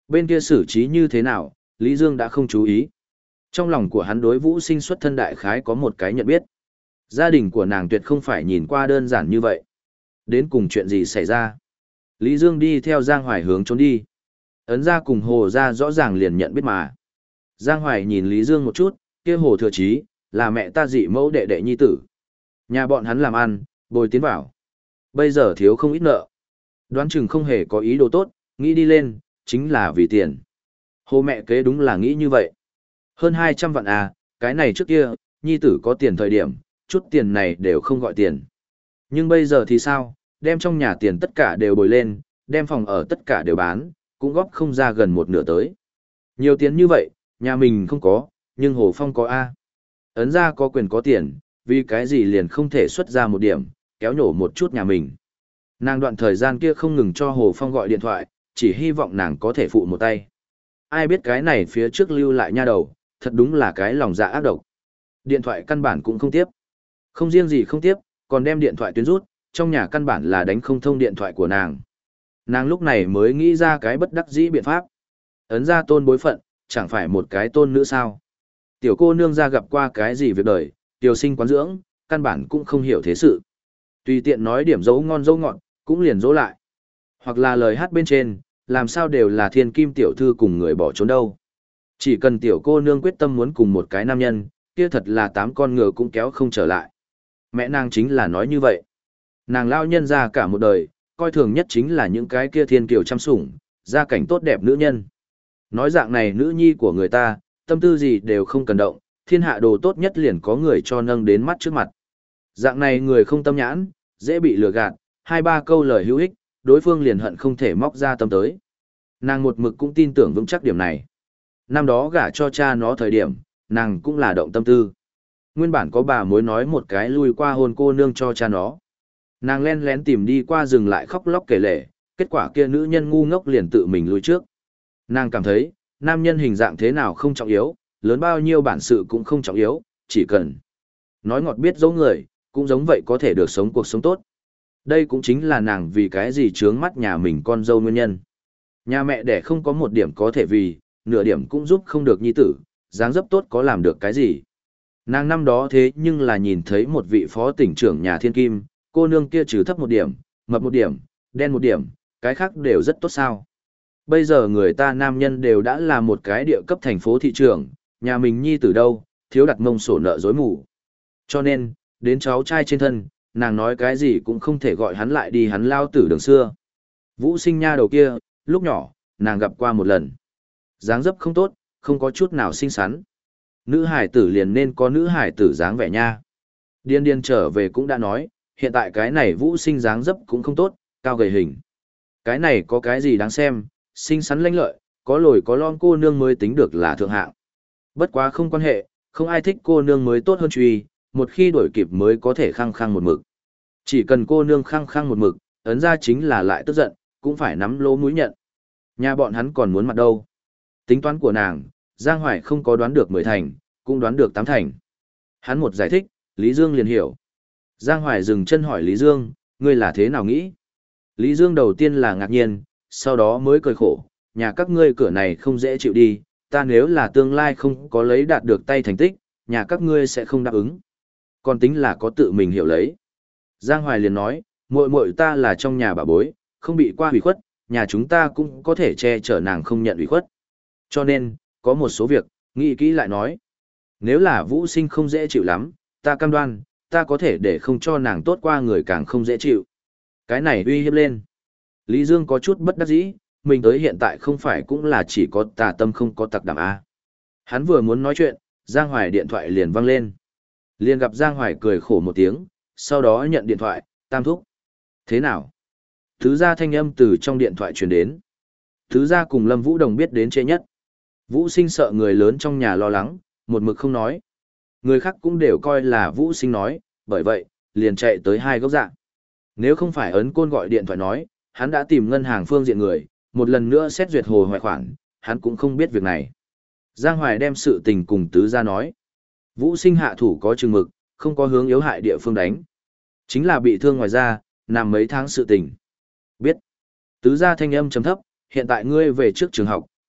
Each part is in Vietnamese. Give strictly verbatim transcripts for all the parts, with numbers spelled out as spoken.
Bên kia xử trí như thế nào, Lý Dương đã không chú ý. Trong lòng của hắn đối Vũ Sinh xuất thân đại khái có một cái nhận biết. Gia đình của nàng tuyệt không phải nhìn qua đơn giản như vậy. Đến cùng chuyện gì xảy ra? Lý Dương đi theo Giang Hoài hướng trốn đi. Ấn ra cùng Hồ ra rõ ràng liền nhận biết mà. Giang Hoài nhìn Lý Dương một chút, kia Hồ Thừa Chí, là mẹ ta dị mẫu đệ đệ nhi tử. Nhà bọn hắn làm ăn, bồi tiến vào. Bây giờ thiếu không ít nợ. Đoán chừng không hề có ý đồ tốt, nghĩ đi lên, chính là vì tiền. Hồ mẹ kế đúng là nghĩ như vậy. Hơn hai trăm vạn à, cái này trước kia, nhi tử có tiền thời điểm, chút tiền này đều không gọi tiền. Nhưng bây giờ thì sao, đem trong nhà tiền tất cả đều bồi lên, đem phòng ở tất cả đều bán, cũng góp không ra gần một nửa tới. Nhiều tiền như vậy, nhà mình không có, nhưng Hồ Phong có A. Ấn ra có quyền có tiền, vì cái gì liền không thể xuất ra một điểm, kéo nhổ một chút nhà mình. Nàng đoạn thời gian kia không ngừng cho Hồ Phong gọi điện thoại, chỉ hy vọng nàng có thể phụ một tay. Ai biết cái này phía trước lưu lại nha đầu, thật đúng là cái lòng dạ ác độc. Điện thoại căn bản cũng không tiếp. Không riêng gì không tiếp, còn đem điện thoại tuyến rút, trong nhà căn bản là đánh không thông điện thoại của nàng. Nàng lúc này mới nghĩ ra cái bất đắc dĩ biện pháp. Ấn ra tôn bối phận, chẳng phải một cái tôn nữ sao. Tiểu cô nương ra gặp qua cái gì việc đời, tiểu sinh quán dưỡng, căn bản cũng không hiểu thế sự. Tùy tiện nói điểm dấu ngon dấu ngọt, cũng liền dỗ lại. Hoặc là lời hát bên trên, làm sao đều là thiên kim tiểu thư cùng người bỏ trốn đâu. Chỉ cần tiểu cô nương quyết tâm muốn cùng một cái nam nhân, kia thật là tám con ngựa cũng kéo không trở lại. Mẹ nàng chính là nói như vậy. Nàng lao nhân ra cả một đời, coi thường nhất chính là những cái kia thiên kiều chăm sủng, gia cảnh tốt đẹp nữ nhân. Nói dạng này nữ nhi của người ta, tâm tư gì đều không cần động, thiên hạ đồ tốt nhất liền có người cho nâng đến mắt trước mặt. Dạng này người không tâm nhãn, dễ bị lừa gạt, hai ba câu lời hữu ích, đối phương liền hận không thể móc ra tâm tới. Nàng một mực cũng tin tưởng vững chắc điểm này. Năm đó gả cho cha nó thời điểm, nàng cũng là động tâm tư. Nguyên bản có bà mối nói một cái lui qua hôn cô nương cho cha nó. Nàng len lén tìm đi qua rừng lại khóc lóc kể lể, kết quả kia nữ nhân ngu ngốc liền tự mình lui trước. Nàng cảm thấy, nam nhân hình dạng thế nào không trọng yếu, lớn bao nhiêu bản sự cũng không trọng yếu, chỉ cần nói ngọt biết dấu người, cũng giống vậy có thể được sống cuộc sống tốt. Đây cũng chính là nàng vì cái gì trướng mắt nhà mình con dâu nguyên nhân. Nhà mẹ đẻ không có một điểm có thể vì, nửa điểm cũng giúp không được nhi tử, dáng dấp tốt có làm được cái gì. Nàng năm đó thế nhưng là nhìn thấy một vị phó tỉnh trưởng nhà thiên kim, cô nương kia trừ thấp một điểm, mập một điểm, đen một điểm, cái khác đều rất tốt sao. Bây giờ người ta nam nhân đều đã là một cái địa cấp thành phố thị trường, nhà mình nhi tử đâu, thiếu đặt mông sổ nợ dối mù. Cho nên, đến cháu trai trên thân, nàng nói cái gì cũng không thể gọi hắn lại đi hắn lao tử đường xưa. Vũ Sinh nha đầu kia, lúc nhỏ, nàng gặp qua một lần. Dáng dấp không tốt, không có chút nào xinh xắn. Nữ hải tử liền nên có nữ hải tử dáng vẻ nha. Điên điên trở về cũng đã nói, hiện tại cái này Vũ Sinh dáng dấp cũng không tốt, cao gầy hình. Cái này có cái gì đáng xem, xinh xắn lanh lợi, có lồi có lon cô nương mới tính được là thượng hạng. Bất quá không quan hệ, không ai thích cô nương mới tốt hơn truy, một khi đổi kịp mới có thể khăng khăng một mực. Chỉ cần cô nương khăng khăng một mực, ấn ra chính là lại tức giận, cũng phải nắm lỗ mũi nhận. Nhà bọn hắn còn muốn mặt đâu. Tính toán của nàng, Giang Hoài không có đoán được mười thành, cũng đoán được tám thành. Hắn một giải thích, Lý Dương liền hiểu. Giang Hoài dừng chân hỏi Lý Dương, ngươi là thế nào nghĩ? Lý Dương đầu tiên là ngạc nhiên, sau đó mới cười khổ, nhà các ngươi cửa này không dễ chịu đi, ta nếu là tương lai không có lấy đạt được tay thành tích, nhà các ngươi sẽ không đáp ứng. Còn tính là có tự mình hiểu lấy. Giang Hoài liền nói, muội muội ta là trong nhà bà bối, không bị qua hủy khuất, nhà chúng ta cũng có thể che chở nàng không nhận hủy khuất. Cho nên, có một số việc, nghĩ kỹ lại nói. Nếu là Vũ Sinh không dễ chịu lắm, ta cam đoan, ta có thể để không cho nàng tốt qua người càng không dễ chịu. Cái này uy hiếp lên. Lý Dương có chút bất đắc dĩ, mình tới hiện tại không phải cũng là chỉ có tà tâm không có tặc đảm A. Hắn vừa muốn nói chuyện, Giang Hoài điện thoại liền vang lên. Liền gặp Giang Hoài cười khổ một tiếng, sau đó nhận điện thoại, tam thúc. Thế nào? Thứ gia thanh âm từ trong điện thoại truyền đến. Thứ gia cùng Lâm Vũ Đồng biết đến trễ nhất. Vũ Sinh sợ người lớn trong nhà lo lắng, một mực không nói. Người khác cũng đều coi là Vũ Sinh nói, bởi vậy, liền chạy tới hai góc dạng. Nếu không phải ấn côn gọi điện thoại nói, hắn đã tìm ngân hàng phương diện người, một lần nữa xét duyệt hồ hoài khoản, hắn cũng không biết việc này. Giang Hoài đem sự tình cùng tứ gia nói. Vũ Sinh hạ thủ có chừng mực, không có hướng yếu hại địa phương đánh. Chính là bị thương ngoài ra, nằm mấy tháng sự tình. Biết. Tứ gia thanh âm trầm thấp, hiện tại ngươi về trước trường học,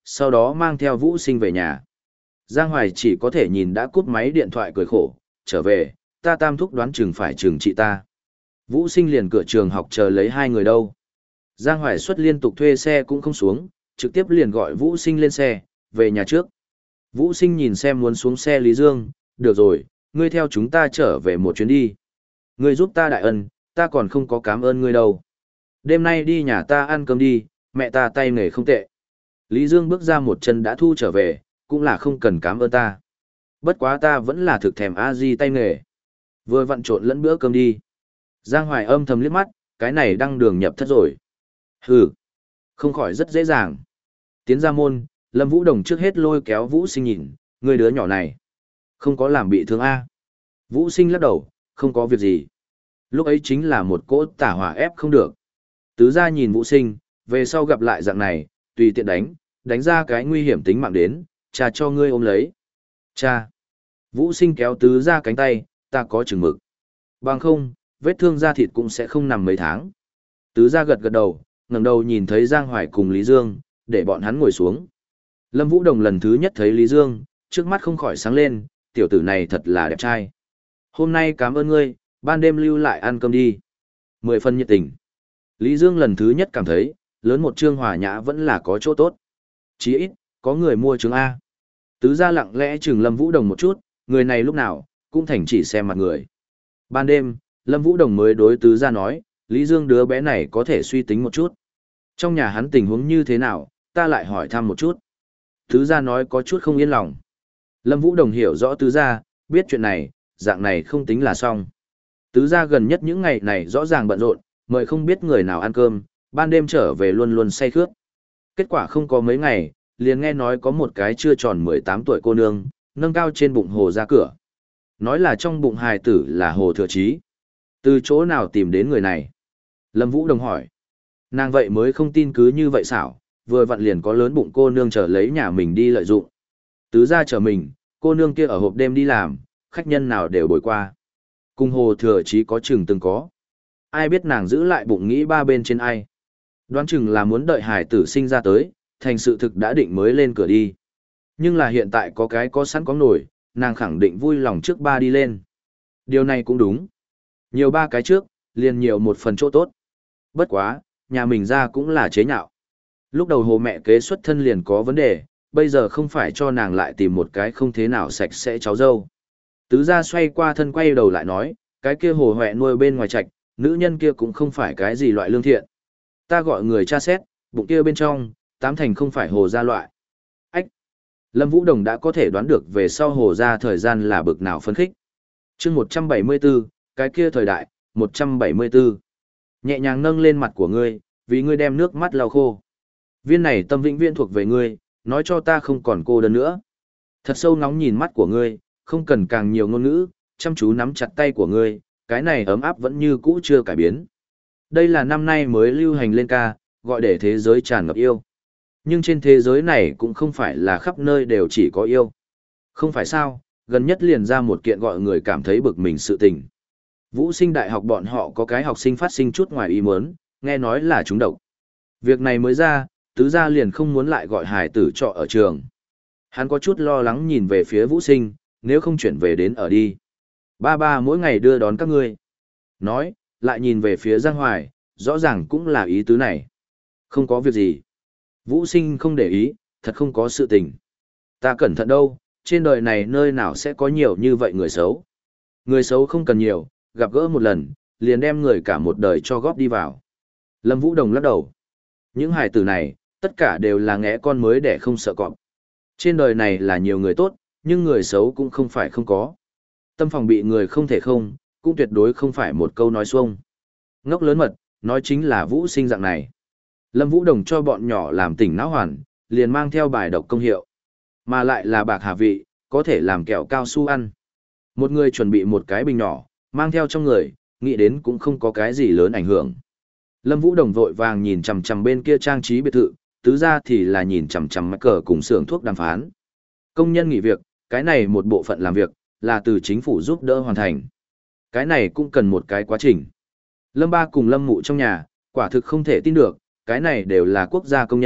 sau đó mang theo Vũ Sinh về nhà. Giang Hoài chỉ có thể nhìn đã cúp máy điện thoại cười khổ, trở về, ta tam thúc đoán chừng phải trừng trị ta. Vũ Sinh liền cửa trường học chờ lấy hai người đâu. Giang Hoài xuất liên tục thuê xe cũng không xuống, trực tiếp liền gọi Vũ Sinh lên xe, về nhà trước. Vũ Sinh nhìn xem muốn xuống xe Lý Dương, được rồi, ngươi theo chúng ta trở về một chuyến đi. Ngươi giúp ta đại ân, ta còn không có cảm ơn ngươi đâu. Đêm nay đi nhà ta ăn cơm đi, mẹ ta tay nghề không tệ. Lý Dương bước ra một chân đã thu trở về, cũng là không cần cảm ơn ta. Bất quá ta vẫn là thực thèm a di tay nghề. Vừa vặn trộn lẫn bữa cơm đi. Giang Hoài âm thầm liếc mắt, cái này đăng đường nhập thất rồi. Hừ, không khỏi rất dễ dàng. Tiến ra môn, Lâm Vũ Đồng trước hết lôi kéo Vũ Sinh nhìn, người đứa nhỏ này. Không có làm bị thương A. Vũ Sinh lắc đầu, không có việc gì. Lúc ấy chính là một cỗ tả hỏa ép không được. Tứ gia nhìn Vũ Sinh, về sau gặp lại dạng này, tùy tiện đánh, đánh ra cái nguy hiểm tính mạng đến, cha cho ngươi ôm lấy. Cha. Vũ Sinh kéo tứ gia cánh tay, ta có chừng mực. Bằng không, vết thương da thịt cũng sẽ không nằm mấy tháng. Tứ gia gật gật đầu, ngẩng đầu nhìn thấy Giang Hoài cùng Lý Dương, để bọn hắn ngồi xuống. Lâm Vũ Đồng lần thứ nhất thấy Lý Dương, trước mắt không khỏi sáng lên, tiểu tử này thật là đẹp trai. Hôm nay cảm ơn ngươi, ban đêm lưu lại ăn cơm đi. Mười phần nhiệt tình. Lý Dương lần thứ nhất cảm thấy, lớn một trương hòa nhã vẫn là có chỗ tốt. Chí ít, có người mua trứng A. Tứ gia lặng lẽ chừng Lâm Vũ Đồng một chút, người này lúc nào, cũng thành chỉ xem mặt người. Ban đêm, Lâm Vũ Đồng mới đối tứ gia nói, Lý Dương đứa bé này có thể suy tính một chút. Trong nhà hắn tình huống như thế nào, ta lại hỏi thăm một chút. Tứ gia nói có chút không yên lòng. Lâm Vũ Đồng hiểu rõ tứ gia, biết chuyện này, dạng này không tính là xong. Tứ gia gần nhất những ngày này rõ ràng bận rộn, mời không biết người nào ăn cơm, ban đêm trở về luôn luôn say khướt. Kết quả không có mấy ngày, liền nghe nói có một cái chưa tròn mười tám tuổi cô nương, nâng cao trên bụng hồ ra cửa. Nói là trong bụng hài tử là hồ thừa chí. Từ chỗ nào tìm đến người này? Lâm Vũ Đồng hỏi. Nàng vậy mới không tin cứ như vậy xảo, vừa vặn liền có lớn bụng cô nương chờ lấy nhà mình đi lợi dụng. Tứ gia chờ mình, cô nương kia ở hộp đêm đi làm, khách nhân nào đều bồi qua. Cùng hồ thừa chí có chừng từng có. Ai biết nàng giữ lại bụng nghĩ ba bên trên ai. Đoán chừng là muốn đợi hải tử sinh ra tới, thành sự thực đã định mới lên cửa đi. Nhưng là hiện tại có cái có sẵn có nổi, nàng khẳng định vui lòng trước ba đi lên. Điều này cũng đúng. Nhiều ba cái trước, liền nhiều một phần chỗ tốt. Bất quá, nhà mình ra cũng là chế nhạo. Lúc đầu hồ mẹ kế xuất thân liền có vấn đề, bây giờ không phải cho nàng lại tìm một cái không thế nào sạch sẽ cháu dâu. Tứ gia xoay qua thân quay đầu lại nói, cái kia hồ huệ nuôi bên ngoài trạch, nữ nhân kia cũng không phải cái gì loại lương thiện. Ta gọi người tra xét, bụng kia bên trong, tám thành không phải hồ gia loại. Ách! Lâm Vũ Đồng đã có thể đoán được về sau hồ gia thời gian là bực nào phấn khích. chương một trăm bảy mươi tư, cái kia thời đại, một trăm bảy mươi tư. Nhẹ nhàng nâng lên mặt của ngươi, vì ngươi đem nước mắt lau khô. Viên này tâm vĩnh viễn thuộc về ngươi, nói cho ta không còn cô đơn nữa. Thật sâu ngóng nhìn mắt của ngươi, không cần càng nhiều ngôn ngữ, chăm chú nắm chặt tay của ngươi, cái này ấm áp vẫn như cũ chưa cải biến. Đây là năm nay mới lưu hành lên ca, gọi để thế giới tràn ngập yêu. Nhưng trên thế giới này cũng không phải là khắp nơi đều chỉ có yêu. Không phải sao, gần nhất liền ra một kiện gọi người cảm thấy bực mình sự tình. Vũ Sinh đại học bọn họ có cái học sinh phát sinh chút ngoài ý muốn, nghe nói là trúng độc. Việc này mới ra, tứ gia liền không muốn lại gọi hài tử trọ ở trường. Hắn có chút lo lắng nhìn về phía Vũ Sinh, nếu không chuyển về đến ở đi. Ba ba mỗi ngày đưa đón các ngươi. Nói, lại nhìn về phía Giang Hoài, rõ ràng cũng là ý tứ này. Không có việc gì. Vũ Sinh không để ý, thật không có sự tình. Ta cẩn thận đâu, trên đời này nơi nào sẽ có nhiều như vậy người xấu. Người xấu không cần nhiều, gặp gỡ một lần, liền đem người cả một đời cho góp đi vào. Lâm Vũ Đồng lắc đầu. Những hài tử này, tất cả đều là ngẽ con mới để không sợ cọp. Trên đời này là nhiều người tốt, nhưng người xấu cũng không phải không có. Tâm phòng bị người không thể không, cũng tuyệt đối không phải một câu nói xuông. Ngốc lớn mật, nói chính là Vũ Sinh dạng này. Lâm Vũ Đồng cho bọn nhỏ làm tỉnh não hoàn, liền mang theo bài độc công hiệu. Mà lại là bạc hà vị, có thể làm kẹo cao su ăn. Một người chuẩn bị một cái bình nhỏ, mang theo trong người, nghĩ đến cũng không có cái gì lớn ảnh hưởng. Lâm Vũ Đồng vội vàng nhìn chằm chằm bên kia trang trí biệt thự, tứ ra thì là nhìn chằm chằm mắc cờ cùng xưởng thuốc đàm phán. Công nhân nghỉ việc, cái này một bộ phận làm việc, là từ chính phủ giúp đỡ hoàn thành. Cái này cũng cần một cái quá trình. Lâm Ba cùng Lâm Mụ trong nhà, quả thực không thể tin được, cái này đều là quốc gia công nhân,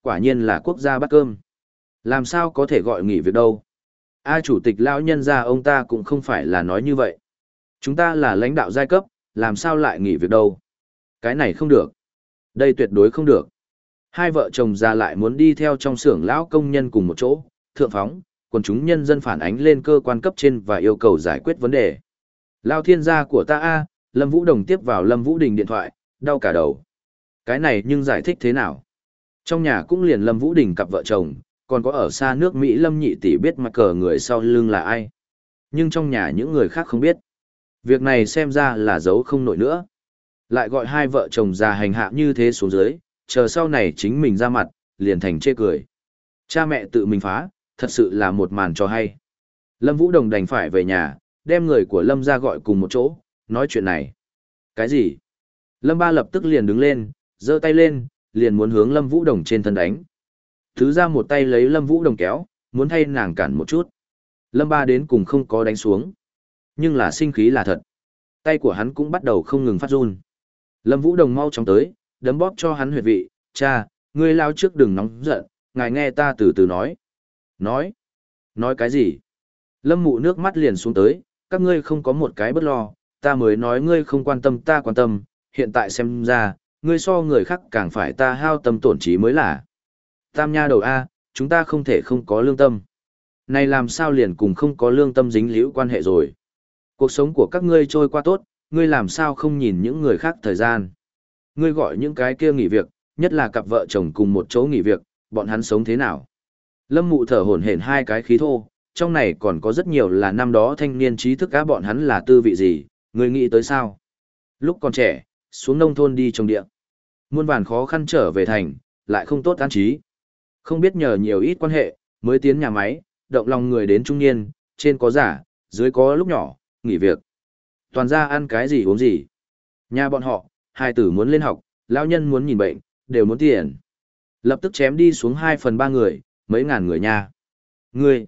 quả nhiên là quốc gia bắt cơm. Làm sao có thể gọi nghỉ việc đâu? A chủ tịch lão nhân gia ông ta cũng không phải là nói như vậy. Chúng ta là lãnh đạo giai cấp, làm sao lại nghỉ việc đâu? Cái này không được. Đây tuyệt đối không được. Hai vợ chồng già lại muốn đi theo trong xưởng lão công nhân cùng một chỗ, thượng phóng, quần chúng nhân dân phản ánh lên cơ quan cấp trên và yêu cầu giải quyết vấn đề. Lao thiên gia của ta a, Lâm Vũ Đồng tiếp vào Lâm Vũ Đình điện thoại, đau cả đầu. Cái này nhưng giải thích thế nào? Trong nhà cũng liền Lâm Vũ Đình cặp vợ chồng, còn có ở xa nước Mỹ Lâm nhị tỷ biết mặt cờ người sau lưng là ai. Nhưng trong nhà những người khác không biết. Việc này xem ra là giấu không nổi nữa. Lại gọi hai vợ chồng già hành hạ như thế xuống dưới, chờ sau này chính mình ra mặt, liền thành chê cười. Cha mẹ tự mình phá, thật sự là một màn cho hay. Lâm Vũ Đồng đành phải về nhà, đem người của Lâm ra gọi cùng một chỗ, nói chuyện này. Cái gì? Lâm Ba lập tức liền đứng lên, giơ tay lên, liền muốn hướng Lâm Vũ Đồng trên thân đánh. Thứ ra một tay lấy Lâm Vũ Đồng kéo, muốn thay nàng cản một chút. Lâm Ba đến cùng không có đánh xuống. Nhưng là sinh khí là thật. Tay của hắn cũng bắt đầu không ngừng phát run. Lâm Vũ Đồng mau chóng tới, đấm bóp cho hắn huyệt vị. Cha, ngươi lao trước đừng nóng giận, ngài nghe ta từ từ nói. Nói? Nói cái gì? Lâm Mụ nước mắt liền xuống tới, các ngươi không có một cái bất lo, ta mới nói ngươi không quan tâm ta quan tâm, hiện tại xem ra, ngươi so người khác càng phải ta hao tâm tổn trí mới là. Tam nha đầu A, chúng ta không thể không có lương tâm. Này làm sao liền cùng không có lương tâm dính liễu quan hệ rồi. Cuộc sống của các ngươi trôi qua tốt, ngươi làm sao không nhìn những người khác thời gian. Ngươi gọi những cái kia nghỉ việc, nhất là cặp vợ chồng cùng một chỗ nghỉ việc, bọn hắn sống thế nào. Lâm Mụ thở hổn hển hai cái khí thô, trong này còn có rất nhiều là năm đó thanh niên trí thức á bọn hắn là tư vị gì, ngươi nghĩ tới sao. Lúc còn trẻ, xuống nông thôn đi trồng địa. Muôn vàn khó khăn trở về thành, lại không tốt an trí. Không biết nhờ nhiều ít quan hệ, mới tiến nhà máy, động lòng người đến trung niên, trên có giả, dưới có lúc nhỏ, nghỉ việc. Toàn ra ăn cái gì uống gì. Nhà bọn họ, hai tử muốn lên học, lão nhân muốn nhìn bệnh, đều muốn tiền. Lập tức chém đi xuống hai phần ba người, mấy ngàn người nha. Người.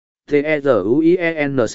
T-E-Z-U-I-E-N-C.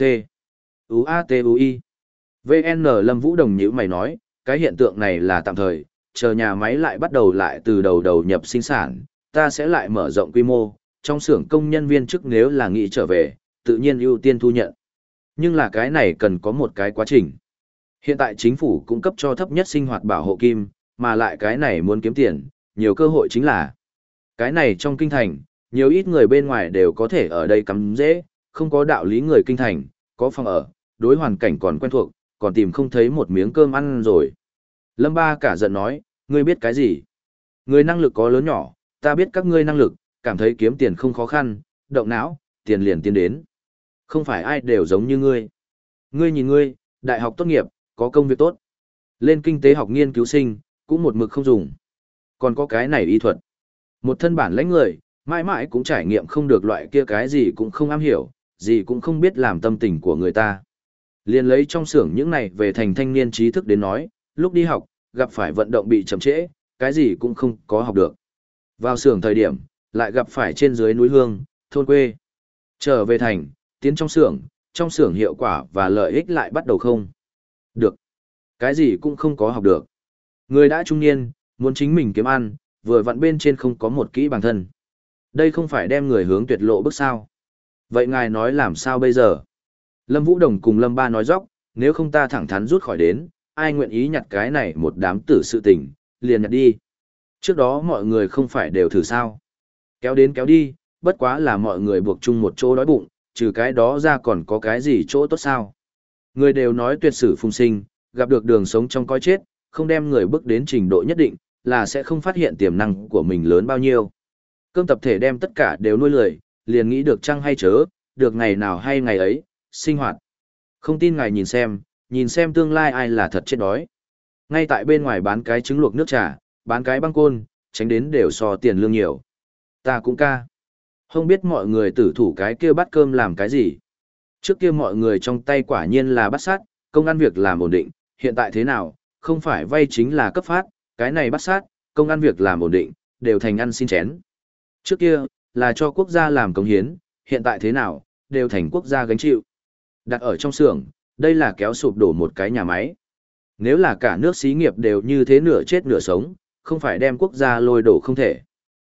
U-A-T-U-I. vê en Lâm Vũ Đồng nhữ mày nói, cái hiện tượng này là tạm thời, chờ nhà máy lại bắt đầu lại từ đầu đầu nhập sinh sản, ta sẽ lại mở rộng quy mô, trong xưởng công nhân viên chức nếu là nghĩ trở về, tự nhiên ưu tiên thu nhận. Nhưng là cái này cần có một cái quá trình. Hiện tại chính phủ cung cấp cho thấp nhất sinh hoạt bảo hộ kim, mà lại cái này muốn kiếm tiền, nhiều cơ hội chính là cái này trong kinh thành, nhiều ít người bên ngoài đều có thể ở đây cắm dễ, không có đạo lý người kinh thành, có phòng ở, đối hoàn cảnh còn quen thuộc, còn tìm không thấy một miếng cơm ăn rồi. Lâm Ba cả giận nói, ngươi biết cái gì? Người năng lực có lớn nhỏ, ta biết các ngươi năng lực, cảm thấy kiếm tiền không khó khăn, động não, tiền liền tiến đến. Không phải ai đều giống như ngươi. Ngươi nhìn ngươi, đại học tốt nghiệp, có công việc tốt. Lên kinh tế học nghiên cứu sinh, cũng một mực không dùng. Còn có cái này y thuật. Một thân bản lãnh người, mãi mãi cũng trải nghiệm không được loại kia cái gì cũng không am hiểu, gì cũng không biết làm tâm tình của người ta. Liền lấy trong xưởng những này về thành thanh niên trí thức đến nói, lúc đi học, gặp phải vận động bị chậm trễ, cái gì cũng không có học được. Vào xưởng thời điểm, lại gặp phải trên dưới núi hương, thôn quê. Trở về thành, tiến trong xưởng, trong xưởng hiệu quả và lợi ích lại bắt đầu không được. Cái gì cũng không có học được. Người đã trung niên, muốn chính mình kiếm ăn, vừa vặn bên trên không có một kỹ bản thân. Đây không phải đem người hướng tuyệt lộ bước sao. Vậy ngài nói làm sao bây giờ? Lâm Vũ Đồng cùng Lâm Ba nói dóc, nếu không ta thẳng thắn rút khỏi đến, ai nguyện ý nhặt cái này một đám tử sự tình, liền nhặt đi. Trước đó mọi người không phải đều thử sao. Kéo đến kéo đi, bất quá là mọi người buộc chung một chỗ đói bụng, trừ cái đó ra còn có cái gì chỗ tốt sao. Người đều nói tuyệt sử phùng sinh, gặp được đường sống trong coi chết, không đem người bước đến trình độ nhất định, là sẽ không phát hiện tiềm năng của mình lớn bao nhiêu. Cơm tập thể đem tất cả đều nuôi lười, liền nghĩ được chăng hay chớ, được ngày nào hay ngày ấy, sinh hoạt. Không tin ngài nhìn xem, nhìn xem tương lai ai là thật chết đói. Ngay tại bên ngoài bán cái trứng luộc nước trà, bán cái băng côn, tránh đến đều so tiền lương nhiều. Ta cũng ca. Không biết mọi người tử thủ cái kia bắt cơm làm cái gì. Trước kia mọi người trong tay quả nhiên là bắt sát, công ăn việc làm ổn định, hiện tại thế nào, không phải vay chính là cấp phát, cái này bắt sát, công ăn việc làm ổn định, đều thành ăn xin chén. Trước kia, là cho quốc gia làm công hiến, hiện tại thế nào, đều thành quốc gia gánh chịu. Đặt ở trong xưởng, đây là kéo sụp đổ một cái nhà máy. Nếu là cả nước xí nghiệp đều như thế nửa chết nửa sống, không phải đem quốc gia lôi đổ không thể.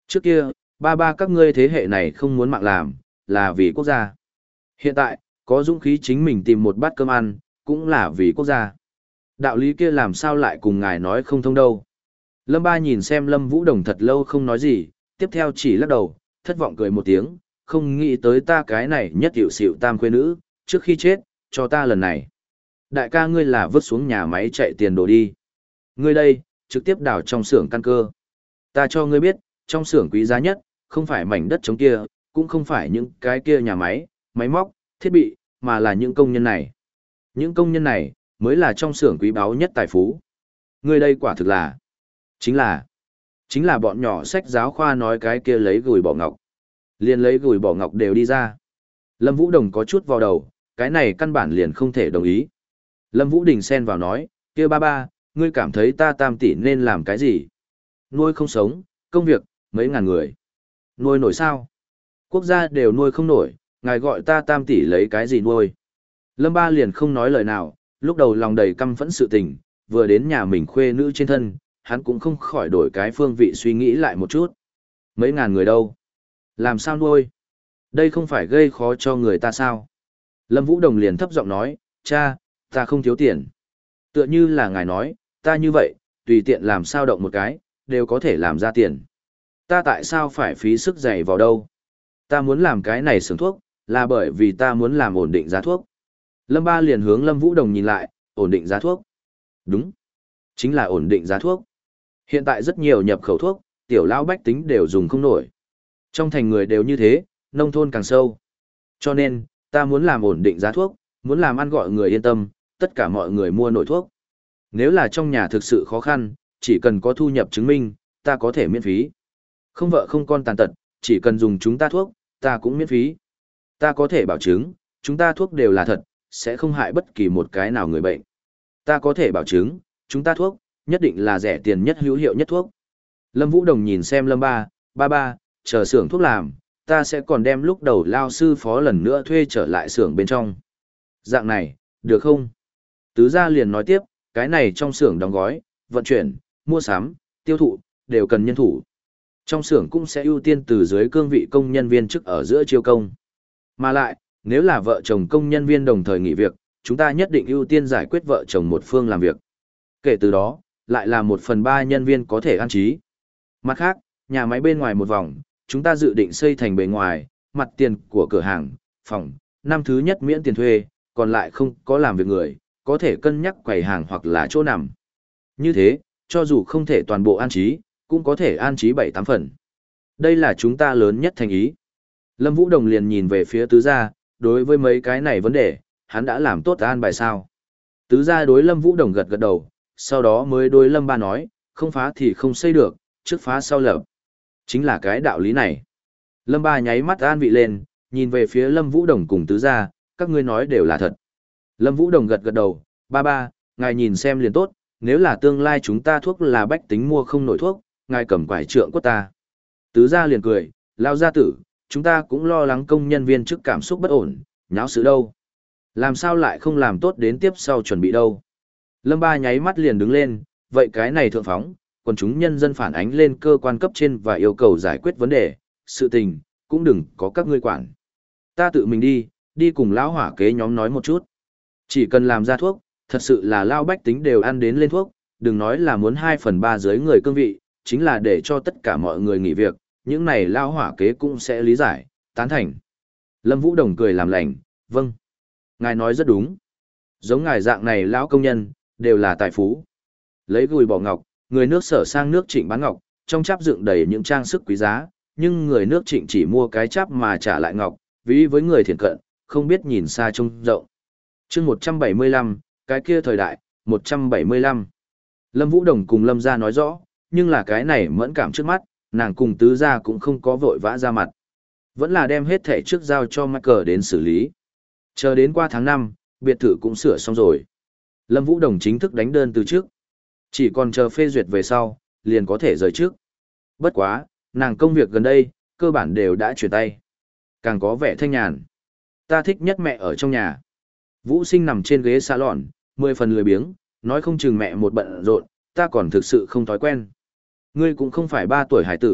Trước kia, ba ba các ngươi thế hệ này không muốn mạng làm, là vì quốc gia. Hiện tại, có dũng khí chính mình tìm một bát cơm ăn, cũng là vì quốc gia. Đạo lý kia làm sao lại cùng ngài nói không thông đâu. Lâm Ba nhìn xem Lâm Vũ Đồng thật lâu không nói gì, tiếp theo chỉ lắc đầu, thất vọng cười một tiếng, không nghĩ tới ta cái này nhất hiệu xịu tam quê nữ, trước khi chết, cho ta lần này. Đại ca ngươi là vứt xuống nhà máy chạy tiền đồ đi. Ngươi đây, trực tiếp đào trong xưởng căn cơ. Ta cho ngươi biết, trong xưởng quý giá nhất, không phải mảnh đất trống kia, cũng không phải những cái kia nhà máy, máy móc, thiết bị, mà là những công nhân này. Những công nhân này, mới là trong xưởng quý báu nhất tài phú. Ngươi đây quả thực là, chính là, chính là bọn nhỏ sách giáo khoa nói cái kia lấy gùi bỏ ngọc. Liền lấy gùi bỏ ngọc đều đi ra. Lâm Vũ Đồng có chút vào đầu, cái này căn bản liền không thể đồng ý. Lâm Vũ Đình xen vào nói, kia ba ba, ngươi cảm thấy ta tam tỷ nên làm cái gì? Nuôi không sống, công việc, mấy ngàn người. Nuôi nổi sao? Quốc gia đều nuôi không nổi, ngài gọi ta tam tỷ lấy cái gì nuôi? Lâm Ba liền không nói lời nào, lúc đầu lòng đầy căm phẫn sự tình, vừa đến nhà mình khuê nữ trên thân, hắn cũng không khỏi đổi cái phương vị suy nghĩ lại một chút. Mấy ngàn người đâu? Làm sao nuôi? Đây không phải gây khó cho người ta sao? Lâm Vũ Đồng liền thấp giọng nói, cha, ta không thiếu tiền. Tựa như là ngài nói, ta như vậy, tùy tiện làm sao động một cái, đều có thể làm ra tiền. Ta tại sao phải phí sức dày vào đâu? Ta muốn làm cái này xưởng thuốc, là bởi vì ta muốn làm ổn định giá thuốc. Lâm Ba liền hướng Lâm Vũ Đồng nhìn lại, ổn định giá thuốc. Đúng, chính là ổn định giá thuốc. Hiện tại rất nhiều nhập khẩu thuốc, tiểu lão bách tính đều dùng không nổi. Trong thành người đều như thế, nông thôn càng sâu. Cho nên, ta muốn làm ổn định giá thuốc, muốn làm ăn gọi người yên tâm, tất cả mọi người mua nổi thuốc. Nếu là trong nhà thực sự khó khăn, chỉ cần có thu nhập chứng minh, ta có thể miễn phí. Không vợ không con tàn tật, chỉ cần dùng chúng ta thuốc, ta cũng miễn phí. Ta có thể bảo chứng, chúng ta thuốc đều là thật, sẽ không hại bất kỳ một cái nào người bệnh. Ta có thể bảo chứng, chúng ta thuốc, nhất định là rẻ tiền nhất hữu hiệu nhất thuốc. Lâm Vũ Đồng nhìn xem Lâm Ba, ba ba, chờ xưởng thuốc làm, ta sẽ còn đem lúc đầu lao sư phó lần nữa thuê trở lại xưởng bên trong. Dạng này, được không? Tứ gia liền nói tiếp, cái này trong xưởng đóng gói, vận chuyển, mua sắm, tiêu thụ, đều cần nhân thủ. Trong xưởng cũng sẽ ưu tiên từ dưới cương vị công nhân viên chức ở giữa chiêu công. Mà lại, nếu là vợ chồng công nhân viên đồng thời nghỉ việc, chúng ta nhất định ưu tiên giải quyết vợ chồng một phương làm việc. Kể từ đó, lại là một phần ba nhân viên có thể an trí. Mặt khác, nhà máy bên ngoài một vòng, chúng ta dự định xây thành bề ngoài, mặt tiền của cửa hàng, phòng, năm thứ nhất miễn tiền thuê, còn lại không có làm việc người, có thể cân nhắc quầy hàng hoặc là chỗ nằm. Như thế, cho dù không thể toàn bộ an trí, cũng có thể an trí bảy tám phần. Đây là chúng ta lớn nhất thành ý. Lâm Vũ Đồng liền nhìn về phía tứ gia, đối với mấy cái này vấn đề, hắn đã làm tốt an bài sao. Tứ gia đối Lâm Vũ Đồng gật gật đầu, sau đó mới đối Lâm Ba nói, không phá thì không xây được, trước phá sau lập. Chính là cái đạo lý này. Lâm Ba nháy mắt an vị lên, nhìn về phía Lâm Vũ Đồng cùng tứ gia, các ngươi nói đều là thật. Lâm Vũ Đồng gật gật đầu, ba ba, ngài nhìn xem liền tốt, nếu là tương lai chúng ta thuốc là bách tính mua không nổi thuốc, ngài cầm quải trượng của ta. Tứ gia liền cười, lao gia tử, chúng ta cũng lo lắng công nhân viên chức cảm xúc bất ổn, nháo sự đâu. Làm sao lại không làm tốt đến tiếp sau chuẩn bị đâu. Lâm Ba nháy mắt liền đứng lên, vậy cái này thượng phóng, còn chúng nhân dân phản ánh lên cơ quan cấp trên và yêu cầu giải quyết vấn đề, sự tình, cũng đừng có các ngươi quản. Ta tự mình đi, đi cùng lão hỏa kế nhóm nói một chút. Chỉ cần làm ra thuốc, thật sự là lao bách tính đều ăn đến lên thuốc, đừng nói là muốn hai phần ba dưới người cương vị, chính là để cho tất cả mọi người nghỉ việc, những này lao hỏa kế cũng sẽ lý giải, tán thành. Lâm Vũ Đồng cười làm lành, vâng. Ngài nói rất đúng. Giống ngài dạng này lão công nhân, đều là tài phú. Lấy gùi bỏ ngọc, người nước Sở sang nước Trịnh bán ngọc, trong cháp dựng đầy những trang sức quý giá, nhưng người nước Trịnh chỉ mua cái cháp mà trả lại ngọc, ví với người thiện cận, không biết nhìn xa trông rộng. Chương một trăm bảy mươi lăm, cái kia thời đại, một trăm bảy mươi lăm. Lâm Vũ Đồng cùng Lâm gia nói rõ, nhưng là cái này mẫn cảm trước mắt, nàng cùng tứ gia cũng không có vội vã ra mặt. Vẫn là đem hết thẻ trước giao cho Michael đến xử lý. Chờ đến qua tháng năm, biệt thự cũng sửa xong rồi. Lâm Vũ Đồng chính thức đánh đơn từ trước. Chỉ còn chờ phê duyệt về sau, liền có thể rời trước. Bất quá, nàng công việc gần đây, cơ bản đều đã chuyển tay. Càng có vẻ thanh nhàn. Ta thích nhất mẹ ở trong nhà. Vũ Sinh nằm trên ghế salon, mười phần lười biếng, nói không chừng mẹ một bận rộn, ta còn thực sự không thói quen. Ngươi cũng không phải ba tuổi hải tử,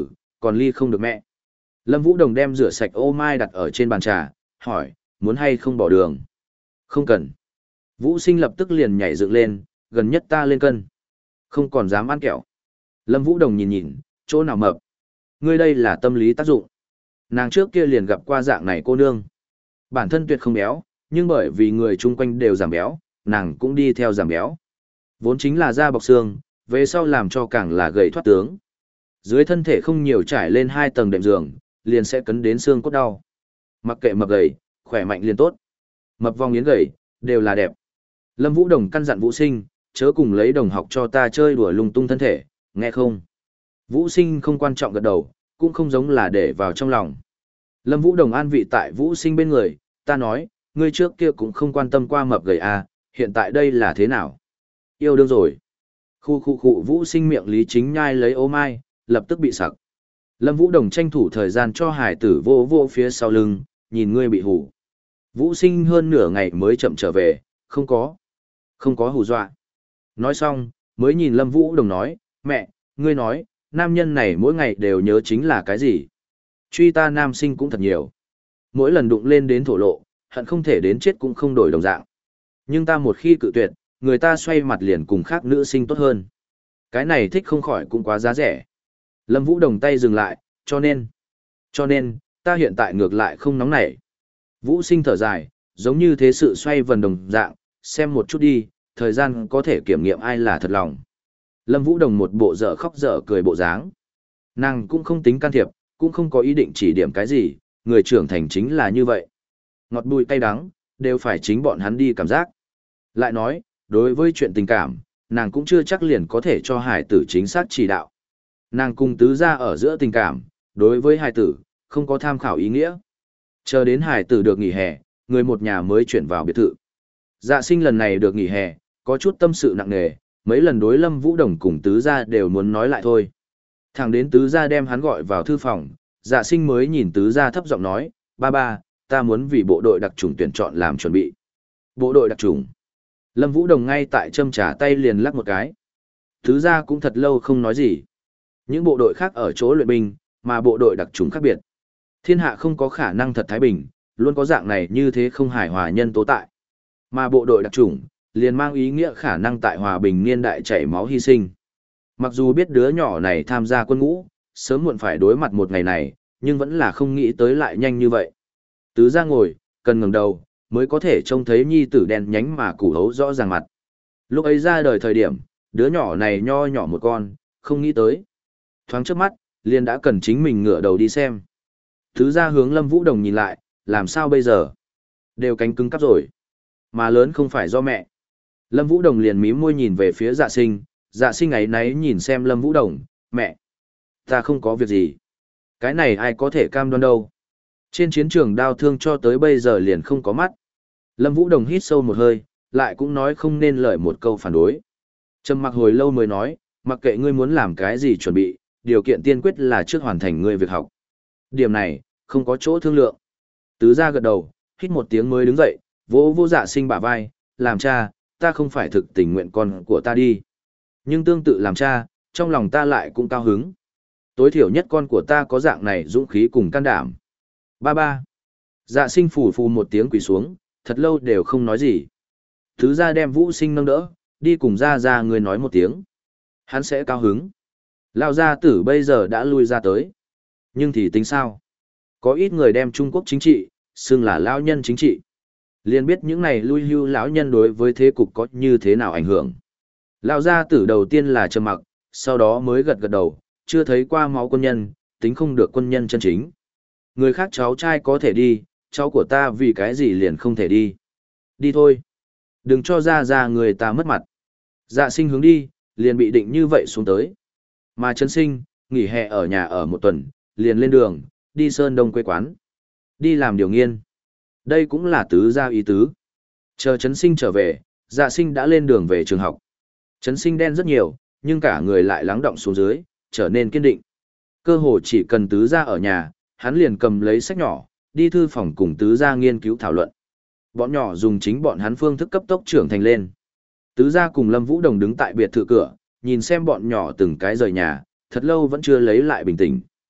còn ly không được mẹ. Lâm Vũ Đồng đem rửa sạch ô mai đặt ở trên bàn trà, hỏi, muốn hay không bỏ đường? Không cần. Vũ Sinh lập tức liền nhảy dựng lên, gần nhất ta lên cân. Không còn dám ăn kẹo. Lâm Vũ Đồng nhìn nhìn, chỗ nào mập. Ngươi đây là tâm lý tác dụng. Nàng trước kia liền gặp qua dạng này cô nương. Bản thân tuyệt không béo, nhưng bởi vì người chung quanh đều giảm béo, nàng cũng đi theo giảm béo. Vốn chính là da bọc xương, về sau làm cho càng là gầy thoát tướng. Dưới thân thể không nhiều trải lên hai tầng đệm giường, liền sẽ cấn đến xương cốt đau. Mặc kệ mập gầy, khỏe mạnh liền tốt. Mập vòng yến gầy, đều là đẹp. Lâm Vũ Đồng căn dặn Vũ Sinh, chớ cùng lấy đồng học cho ta chơi đùa lung tung thân thể, nghe không? Vũ Sinh không quan trọng gật đầu, cũng không giống là để vào trong lòng. Lâm Vũ Đồng an vị tại Vũ Sinh bên người, ta nói, ngươi trước kia cũng không quan tâm qua mập gầy à, hiện tại đây là thế nào? Yêu đương rồi. Khu khu khu Vũ Sinh miệng lý chính nhai lấy ô mai, lập tức bị sặc. Lâm Vũ Đồng tranh thủ thời gian cho hải tử vô vô phía sau lưng, nhìn ngươi bị hù. Vũ Sinh hơn nửa ngày mới chậm trở về, không có. Không có hù dọa. Nói xong, mới nhìn Lâm Vũ Đồng nói, mẹ, ngươi nói, nam nhân này mỗi ngày đều nhớ chính là cái gì? Truy ta nam sinh cũng thật nhiều. Mỗi lần đụng lên đến thổ lộ, hận không thể đến chết cũng không đổi đồng dạng. Nhưng ta một khi cự tuyệt, người ta xoay mặt liền cùng khác nữ sinh tốt hơn. Cái này thích không khỏi cũng quá giá rẻ. Lâm Vũ Đồng tay dừng lại, cho nên. Cho nên, ta hiện tại ngược lại không nóng nảy. Vũ Sinh thở dài, giống như thế sự xoay vần đồng dạng, xem một chút đi, thời gian có thể kiểm nghiệm ai là thật lòng. Lâm Vũ Đồng một bộ dở khóc dở cười bộ dáng. Nàng cũng không tính can thiệp, cũng không có ý định chỉ điểm cái gì, người trưởng thành chính là như vậy. Ngọt bùi cay đắng, đều phải chính bọn hắn đi cảm giác. Lại nói, đối với chuyện tình cảm, nàng cũng chưa chắc liền có thể cho hải tử chính xác chỉ đạo. Nàng cùng tứ gia ở giữa tình cảm, đối với hải tử, không có tham khảo ý nghĩa. Chờ đến hải tử được nghỉ hè, người một nhà mới chuyển vào biệt thự. Dạ Sinh lần này được nghỉ hè, có chút tâm sự nặng nề, mấy lần đối Lâm Vũ Đồng cùng tứ gia đều muốn nói lại thôi. Thẳng đến tứ gia đem hắn gọi vào thư phòng, Dạ Sinh mới nhìn tứ gia thấp giọng nói, ba ba, ta muốn vì bộ đội đặc chủng tuyển chọn làm chuẩn bị. Bộ đội đặc chủng. Lâm Vũ Đồng ngay tại châm trà tay liền lắc một cái. Tứ gia cũng thật lâu không nói gì. Những bộ đội khác ở chỗ luyện binh, mà bộ đội đặc chủng khác biệt. Thiên hạ không có khả năng thật thái bình, luôn có dạng này như thế không hài hòa nhân tố tại. Mà bộ đội đặc chủng, liền mang ý nghĩa khả năng tại hòa bình niên đại chảy máu hy sinh. Mặc dù biết đứa nhỏ này tham gia quân ngũ, sớm muộn phải đối mặt một ngày này, nhưng vẫn là không nghĩ tới lại nhanh như vậy. Tứ gia ngồi, cần ngẩng đầu, mới có thể trông thấy nhi tử đen nhánh mà củ hấu rõ ràng mặt. Lúc ấy ra đời thời điểm, đứa nhỏ này nho nhỏ một con, không nghĩ tới. Thoáng trước mắt, liền đã cần chính mình ngửa đầu đi xem. Tứ gia hướng Lâm Vũ Đồng nhìn lại, làm sao bây giờ? Đều cánh cứng cắp rồi. Mà lớn không phải do mẹ. Lâm Vũ Đồng liền mím môi nhìn về phía Dạ Sinh, Dạ Sinh ấy náy nhìn xem Lâm Vũ Đồng, mẹ, ta không có việc gì. Cái này ai có thể cam đoan đâu. Trên chiến trường đau thương cho tới bây giờ liền không có mắt. Lâm Vũ Đồng hít sâu một hơi, lại cũng nói không nên lời một câu phản đối. Trầm mặc hồi lâu mới nói, mặc kệ ngươi muốn làm cái gì chuẩn bị, điều kiện tiên quyết là trước hoàn thành ngươi việc học. Điểm này, không có chỗ thương lượng. Tứ gia gật đầu, hít một tiếng mới đứng dậy, vỗ vỗ Dạ Sinh bả vai, làm cha, ta không phải thực tình nguyện con của ta đi. Nhưng tương tự làm cha, trong lòng ta lại cũng cao hứng. Tối thiểu nhất con của ta có dạng này dũng khí cùng can đảm. Ba ba. Dạ Sinh phù phù một tiếng quỳ xuống, thật lâu đều không nói gì. Tứ gia đem Vũ Sinh nâng đỡ, đi cùng ra ra người nói một tiếng. Hắn sẽ cao hứng. Lão gia tử bây giờ đã lui ra tới. Nhưng thì tính sao? Có ít người đem Trung Quốc chính trị, xưng là lão nhân chính trị. Liền biết những này lui hưu lão nhân đối với thế cục có như thế nào ảnh hưởng. Lão gia tử đầu tiên là trầm mặc, sau đó mới gật gật đầu, chưa thấy qua máu quân nhân, tính không được quân nhân chân chính. Người khác cháu trai có thể đi, cháu của ta vì cái gì liền không thể đi. Đi thôi. Đừng cho ra ra người ta mất mặt. Dạ Sinh hướng đi, liền bị định như vậy xuống tới. Mà Trấn Sinh, nghỉ hè ở nhà ở một tuần, liền lên đường, đi Sơn Đông quê quán. Đi làm điều nghiên. Đây cũng là tứ gia ý tứ. Chờ Trấn Sinh trở về, Dạ Sinh đã lên đường về trường học. Trấn Sinh đen rất nhiều, nhưng cả người lại lắng động xuống dưới, trở nên kiên định. Cơ hồ chỉ cần tứ gia ở nhà, hắn liền cầm lấy sách nhỏ, đi thư phòng cùng tứ gia nghiên cứu thảo luận. Bọn nhỏ dùng chính bọn hắn phương thức cấp tốc trưởng thành lên. Tứ gia cùng Lâm Vũ Đồng đứng tại biệt thự cửa, nhìn xem bọn nhỏ từng cái rời nhà, thật lâu vẫn chưa lấy lại bình tĩnh.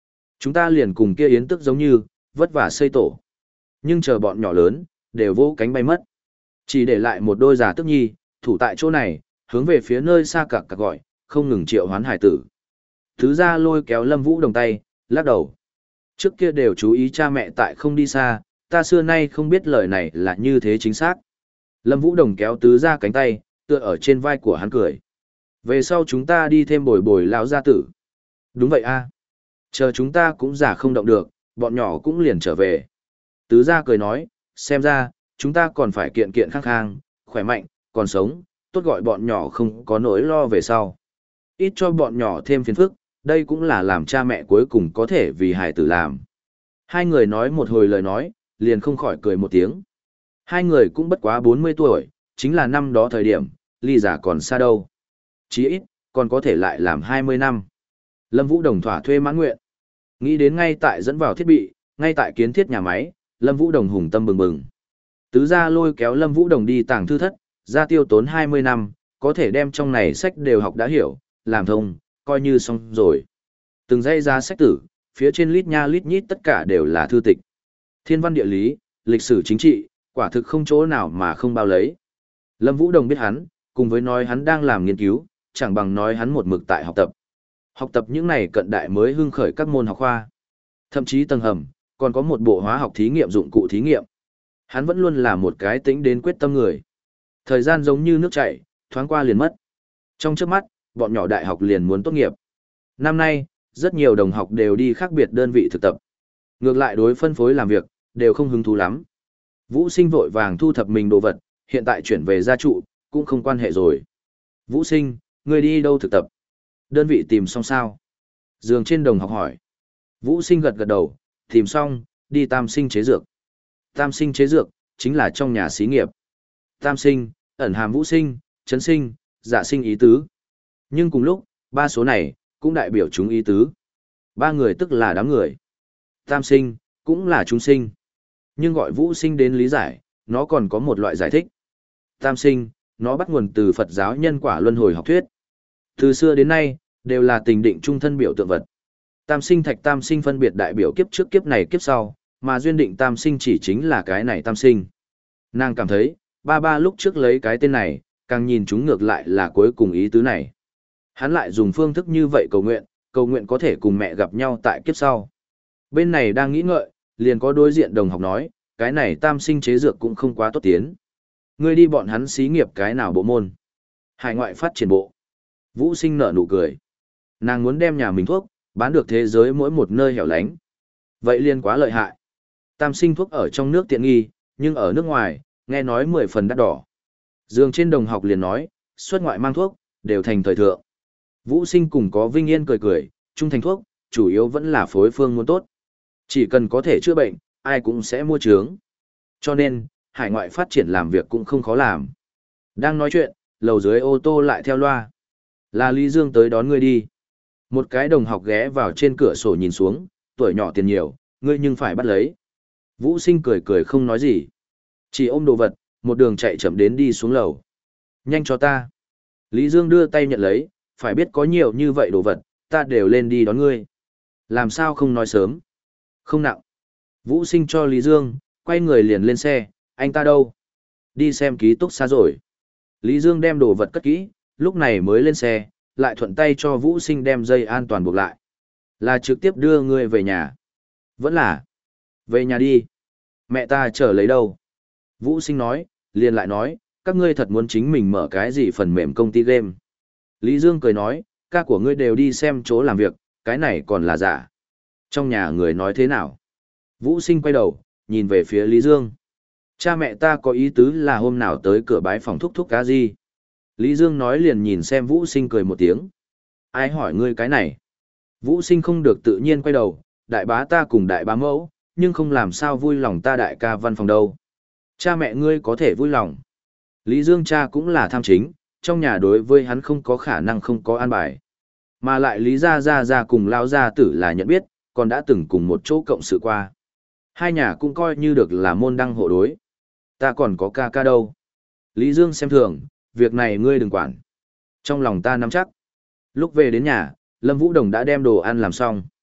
Chúng ta liền cùng kia yến tức giống như, vất vả xây tổ. Nhưng chờ bọn nhỏ lớn, đều vỗ cánh bay mất. Chỉ để lại một đôi già tức nhi, thủ tại chỗ này, hướng về phía nơi xa cặc cặc gọi, không ngừng triệu hoán hải tử. Thứ ra lôi kéo Lâm Vũ Đồng tay, lắc đầu. Trước kia đều chú ý cha mẹ tại không đi xa, ta xưa nay không biết lời này là như thế chính xác. Lâm Vũ Đồng kéo tứ ra cánh tay, tựa ở trên vai của hắn cười. Về sau chúng ta đi thêm bồi bồi lão gia tử. Đúng vậy a. Chờ chúng ta cũng giả không động được, bọn nhỏ cũng liền trở về. Tứ gia cười nói, xem ra, chúng ta còn phải kiện kiện khang khang, khỏe mạnh, còn sống, tốt gọi bọn nhỏ không có nỗi lo về sau. Ít cho bọn nhỏ thêm phiền phức, đây cũng là làm cha mẹ cuối cùng có thể vì hài tử làm. Hai người nói một hồi lời nói, liền không khỏi cười một tiếng. Hai người cũng bất quá bốn mươi tuổi, chính là năm đó thời điểm, ly giả còn xa đâu. Chí ít, còn có thể lại làm hai mươi năm. Lâm Vũ Đồng thỏa thuê mãn nguyện. Nghĩ đến ngay tại dẫn vào thiết bị, ngay tại kiến thiết nhà máy, Lâm Vũ Đồng hùng tâm bừng bừng. Tứ gia lôi kéo Lâm Vũ Đồng đi tàng thư thất, ra tiêu tốn hai mươi năm, có thể đem trong này sách đều học đã hiểu, làm thông, coi như xong rồi. Từng dãy ra sách tử, phía trên lít nha lít nhít tất cả đều là thư tịch. Thiên văn địa lý, lịch sử chính trị, quả thực không chỗ nào mà không bao lấy. Lâm Vũ Đồng biết hắn, cùng với nói hắn đang làm nghiên cứu, chẳng bằng nói hắn một mực tại học tập. Học tập những này cận đại mới hưng khởi các môn học khoa. Thậm chí tầng hầm, còn có một bộ hóa học thí nghiệm dụng cụ thí nghiệm. Hắn vẫn luôn là một cái tĩnh đến quyết tâm người. Thời gian giống như nước chảy, thoáng qua liền mất. Trong chớp mắt, bọn nhỏ đại học liền muốn tốt nghiệp. Năm nay, rất nhiều đồng học đều đi khác biệt đơn vị thực tập. Ngược lại đối phân phối làm việc, đều không hứng thú lắm. Vũ Sinh vội vàng thu thập mình đồ vật, hiện tại chuyển về gia trụ, cũng không quan hệ rồi. Vũ Sinh, ngươi đi đâu thực tập? Đơn vị tìm xong sao? Giường trên đồng học hỏi. Vũ Sinh gật gật đầu, tìm xong, đi tam sinh chế dược. Tam sinh chế dược, chính là trong nhà xí nghiệp. Tam sinh, ẩn hàm Vũ Sinh, Trấn Sinh, Dạ Sinh ý tứ. Nhưng cùng lúc, ba số này, cũng đại biểu chúng ý tứ. Ba người tức là đám người. Tam sinh, cũng là chúng sinh. Nhưng gọi Vũ Sinh đến lý giải, nó còn có một loại giải thích. Tam sinh, nó bắt nguồn từ Phật giáo nhân quả luân hồi học thuyết. Từ xưa đến nay, đều là tình định trung thân biểu tượng vật. Tam sinh thạch tam sinh phân biệt đại biểu kiếp trước kiếp này kiếp sau, mà duyên định tam sinh chỉ chính là cái này tam sinh. Nàng cảm thấy, ba ba lúc trước lấy cái tên này, càng nhìn chúng ngược lại là cuối cùng ý tứ này. Hắn lại dùng phương thức như vậy cầu nguyện, cầu nguyện có thể cùng mẹ gặp nhau tại kiếp sau. Bên này đang nghĩ ngợi, liền có đối diện đồng học nói, cái này tam sinh chế dược cũng không quá tốt tiến. Ngươi đi bọn hắn xí nghiệp cái nào bộ môn? Hải ngoại phát triển bộ. Vũ Sinh nở nụ cười. Nàng muốn đem nhà mình thuốc, bán được thế giới mỗi một nơi hẻo lánh. Vậy liền quá lợi hại. Tam sinh thuốc ở trong nước tiện nghi, nhưng ở nước ngoài, nghe nói mười phần đắt đỏ. Dương trên đồng học liền nói, xuất ngoại mang thuốc, đều thành thời thượng. Vũ Sinh cùng có Vinh Yên cười cười, trung thành thuốc, chủ yếu vẫn là phối phương muốn tốt. Chỉ cần có thể chữa bệnh, ai cũng sẽ mua trướng. Cho nên, hải ngoại phát triển làm việc cũng không khó làm. Đang nói chuyện, lầu dưới ô tô lại theo loa. Là Lý Dương tới đón ngươi đi. Một cái đồng học ghé vào trên cửa sổ nhìn xuống, tuổi nhỏ tiền nhiều, ngươi nhưng phải bắt lấy. Vũ Sinh cười cười không nói gì. Chỉ ôm đồ vật, một đường chạy chậm đến đi xuống lầu. Nhanh cho ta. Lý Dương đưa tay nhận lấy, phải biết có nhiều như vậy đồ vật, ta đều lên đi đón ngươi. Làm sao không nói sớm? Không nặng. Vũ Sinh cho Lý Dương, quay người liền lên xe, anh ta đâu? Đi xem ký túc xá rồi. Lý Dương đem đồ vật cất kỹ, lúc này mới lên xe, lại thuận tay cho Vũ Sinh đem dây an toàn buộc lại. Là trực tiếp đưa ngươi về nhà. Vẫn là. Về nhà đi. Mẹ ta chờ lấy đâu? Vũ Sinh nói, liền lại nói, các ngươi thật muốn chính mình mở cái gì phần mềm công ty game. Lý Dương cười nói, ca của ngươi đều đi xem chỗ làm việc, cái này còn là giả. Trong nhà người nói thế nào? Vũ Sinh quay đầu, nhìn về phía Lý Dương. Cha mẹ ta có ý tứ là hôm nào tới cửa bái phòng thúc thúc cá gì? Lý Dương nói liền nhìn xem Vũ Sinh cười một tiếng. Ai hỏi ngươi cái này? Vũ Sinh không được tự nhiên quay đầu, đại bá ta cùng đại bá mẫu, nhưng không làm sao vui lòng ta đại ca văn phòng đâu. Cha mẹ ngươi có thể vui lòng. Lý Dương cha cũng là tham chính, trong nhà đối với hắn không có khả năng không có an bài. Mà lại Lý Gia Gia Gia cùng Lao Gia Tử là nhận biết, còn đã từng cùng một chỗ cộng sự qua. Hai nhà cũng coi như được là môn đăng hộ đối. Ta còn có ca ca đâu. Lý Dương xem thường, việc này ngươi đừng quản. Trong lòng ta nắm chắc. Lúc về đến nhà, Lâm Vũ Đồng đã đem đồ ăn làm xong.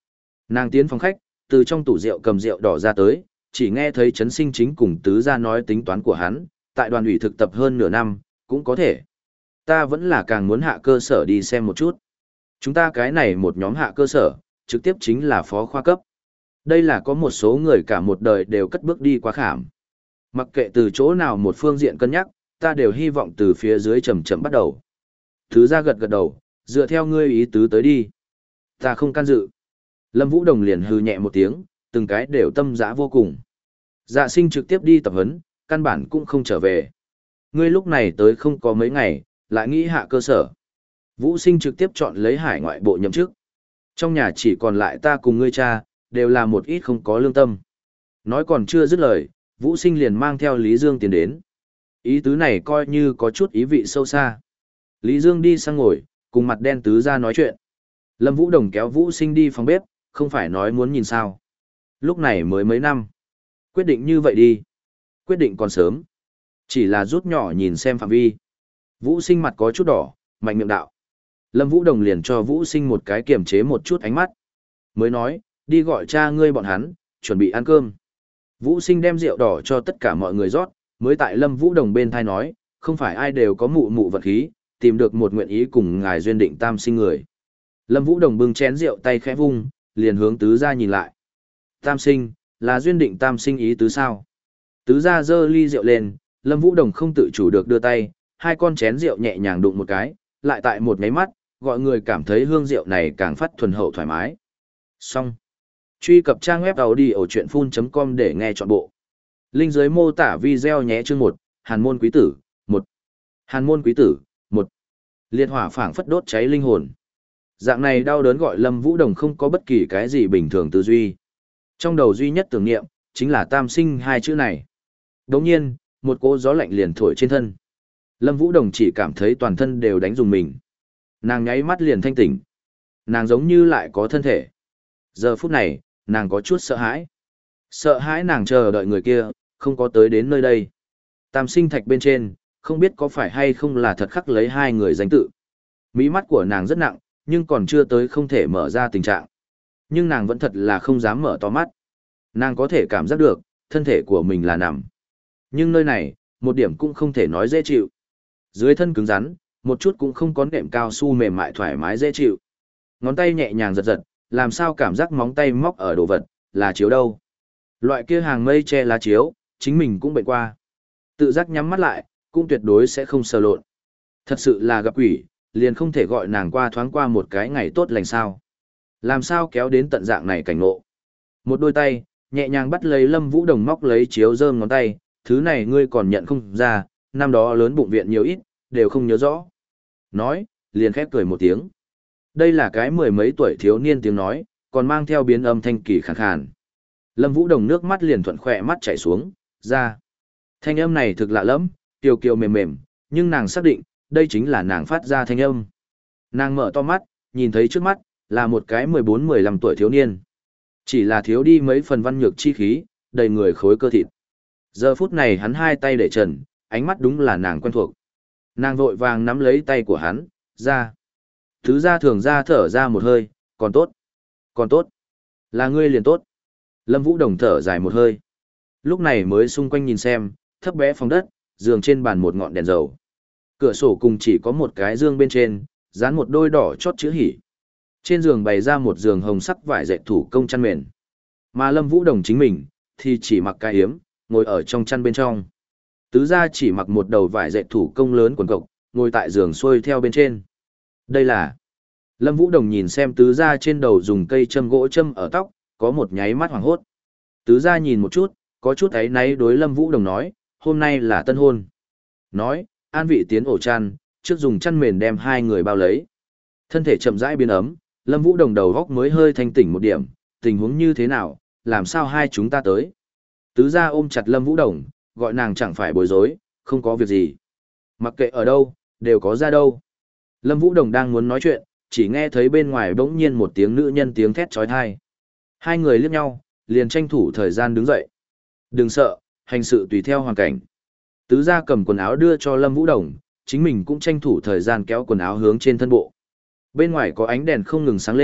Nàng tiến phòng khách, từ trong tủ rượu cầm rượu đỏ ra tới, chỉ nghe thấy Trấn Sinh chính cùng tứ gia nói tính toán của hắn, tại đoàn ủy thực tập hơn nửa năm, cũng có thể. Ta vẫn là càng muốn hạ cơ sở đi xem một chút. Chúng ta cái này một nhóm hạ cơ sở, trực tiếp chính là phó khoa cấp. Đây là có một số người cả một đời đều cất bước đi qua khảm. Mặc kệ từ chỗ nào một phương diện cân nhắc, ta đều hy vọng từ phía dưới chậm chậm bắt đầu. Thứ ra gật gật đầu, dựa theo ngươi ý tứ tới đi. Ta không can dự. Lâm Vũ Đồng liền hừ nhẹ một tiếng, từng cái đều tâm dã vô cùng. Dạ sinh trực tiếp đi tập huấn, căn bản cũng không trở về. Ngươi lúc này tới không có mấy ngày, lại nghĩ hạ cơ sở. Vũ sinh trực tiếp chọn lấy hải ngoại bộ nhậm chức. Trong nhà chỉ còn lại ta cùng ngươi cha, đều là một ít không có lương tâm. Nói còn chưa dứt lời, Vũ sinh liền mang theo Lý Dương tiến đến. Ý tứ này coi như có chút ý vị sâu xa. Lý Dương đi sang ngồi, cùng mặt đen tứ ra nói chuyện. Lâm Vũ Đồng kéo Vũ sinh đi phòng bếp, không phải nói muốn nhìn sao. Lúc này mới mấy năm. Quyết định như vậy đi. Quyết định còn sớm. Chỉ là rút nhỏ nhìn xem phạm vi. Vũ sinh mặt có chút đỏ, mạnh miệng đạo. Lâm Vũ Đồng liền cho Vũ sinh một cái kiềm chế một chút ánh mắt. Mới nói, đi gọi cha ngươi bọn hắn, chuẩn bị ăn cơm. Vũ sinh đem rượu đỏ cho tất cả mọi người rót, mới tại Lâm Vũ Đồng bên thai nói, không phải ai đều có mụ mụ vật khí, tìm được một nguyện ý cùng ngài duyên định tam sinh người. Lâm Vũ Đồng bưng chén rượu tay khẽ vung, liền hướng tứ gia nhìn lại. Tam sinh, là duyên định tam sinh ý tứ sao? Tứ gia giơ ly rượu lên, Lâm Vũ Đồng không tự chủ được đưa tay, hai con chén rượu nhẹ nhàng đụng một cái, lại tại một nháy mắt, gọi người cảm thấy hương rượu này càng phát thuần hậu thoải mái. Xong. Truy cập trang web audiochuyenphun chấm com để nghe trọn bộ. Linh dưới mô tả video nhé chương một, Hàn môn quý tử, một. Hàn môn quý tử, một. Liệt hỏa phảng phất đốt cháy linh hồn. Dạng này đau đớn gọi Lâm Vũ Đồng không có bất kỳ cái gì bình thường tư duy. Trong đầu duy nhất tưởng niệm, chính là tam sinh hai chữ này. Đồng nhiên, một cỗ gió lạnh liền thổi trên thân. Lâm Vũ Đồng chỉ cảm thấy toàn thân đều đánh dùng mình. Nàng nháy mắt liền thanh tỉnh. Nàng giống như lại có thân thể. Giờ phút này, nàng có chút sợ hãi. Sợ hãi nàng chờ đợi người kia, không có tới đến nơi đây. Tam sinh thạch bên trên, không biết có phải hay không là thật khắc lấy hai người danh tự. Mí mắt của nàng rất nặng, nhưng còn chưa tới không thể mở ra tình trạng. Nhưng nàng vẫn thật là không dám mở to mắt. Nàng có thể cảm giác được, thân thể của mình là nằm. Nhưng nơi này, một điểm cũng không thể nói dễ chịu. Dưới thân cứng rắn, một chút cũng không có nệm cao su mềm mại thoải mái dễ chịu. Ngón tay nhẹ nhàng giật giật, làm sao cảm giác móng tay móc ở đồ vật, là chiếu đâu. Loại kia hàng mây che lá chiếu, chính mình cũng bệnh qua. Tự giác nhắm mắt lại, cũng tuyệt đối sẽ không sờ lộn. Thật sự là gặp quỷ, liền không thể gọi nàng qua thoáng qua một cái ngày tốt lành sao. Làm sao kéo đến tận dạng này cảnh ngộ. Một đôi tay, nhẹ nhàng bắt lấy Lâm Vũ Đồng móc lấy chiếu rơm ngón tay, thứ này ngươi còn nhận không ra, năm đó lớn bụng viện nhiều ít, đều không nhớ rõ. Nói, liền khép cười một tiếng. Đây là cái mười mấy tuổi thiếu niên tiếng nói, còn mang theo biến âm thanh kỳ khàn khàn. Lâm Vũ Đồng nước mắt liền thuận khỏe mắt chảy xuống, ra. Thanh âm này thực lạ lắm, kiều kiều mềm mềm, nhưng nàng xác định, đây chính là nàng phát ra thanh âm. Nàng mở to mắt, nhìn thấy trước mắt, là một cái mười bốn mười lăm tuổi thiếu niên. Chỉ là thiếu đi mấy phần văn nhược chi khí, đầy người khối cơ thịt. Giờ phút này hắn hai tay để trần, ánh mắt đúng là nàng quen thuộc. Nàng vội vàng nắm lấy tay của hắn, ra. Thứ ra thường ra thở ra một hơi, còn tốt. Còn tốt. Là ngươi liền tốt. Lâm Vũ Đồng thở dài một hơi. Lúc này mới xung quanh nhìn xem, thấp bé phòng đất, giường trên bàn một ngọn đèn dầu. Cửa sổ cùng chỉ có một cái dương bên trên, dán một đôi đỏ chót chữ hỉ. Trên giường bày ra một giường hồng sắc vải dệt thủ công chăn mền. Mà Lâm Vũ Đồng chính mình, thì chỉ mặc cái yếm, ngồi ở trong chăn bên trong. Tứ gia chỉ mặc một đầu vải dệt thủ công lớn quần cộc, ngồi tại giường xuôi theo bên trên. Đây là... Lâm Vũ Đồng nhìn xem tứ gia trên đầu dùng cây châm gỗ châm ở tóc, có một nháy mắt hoảng hốt. Tứ gia nhìn một chút, có chút ấy náy đối Lâm Vũ Đồng nói, hôm nay là tân hôn. Nói, an vị tiến ổ chăn, trước dùng chăn mền đem hai người bao lấy. Thân thể chậm rãi biến ấm, Lâm Vũ Đồng đầu góc mới hơi thanh tỉnh một điểm, tình huống như thế nào, làm sao hai chúng ta tới. Tứ gia ôm chặt Lâm Vũ Đồng, gọi nàng chẳng phải bối rối, không có việc gì. Mặc kệ ở đâu, đều có ra đâu. Lâm Vũ Đồng đang muốn nói chuyện, chỉ nghe thấy bên ngoài bỗng nhiên một tiếng nữ nhân tiếng thét trói thai. Hai người liếc nhau, liền tranh thủ thời gian đứng dậy. Đừng sợ, hành sự tùy theo hoàn cảnh. Tứ gia cầm quần áo đưa cho Lâm Vũ Đồng, chính mình cũng tranh thủ thời gian kéo quần áo hướng trên thân bộ. Bên ngoài có ánh đèn không ngừng sáng lên,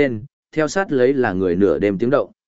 theo sát lấy là người nửa đêm tiếng động.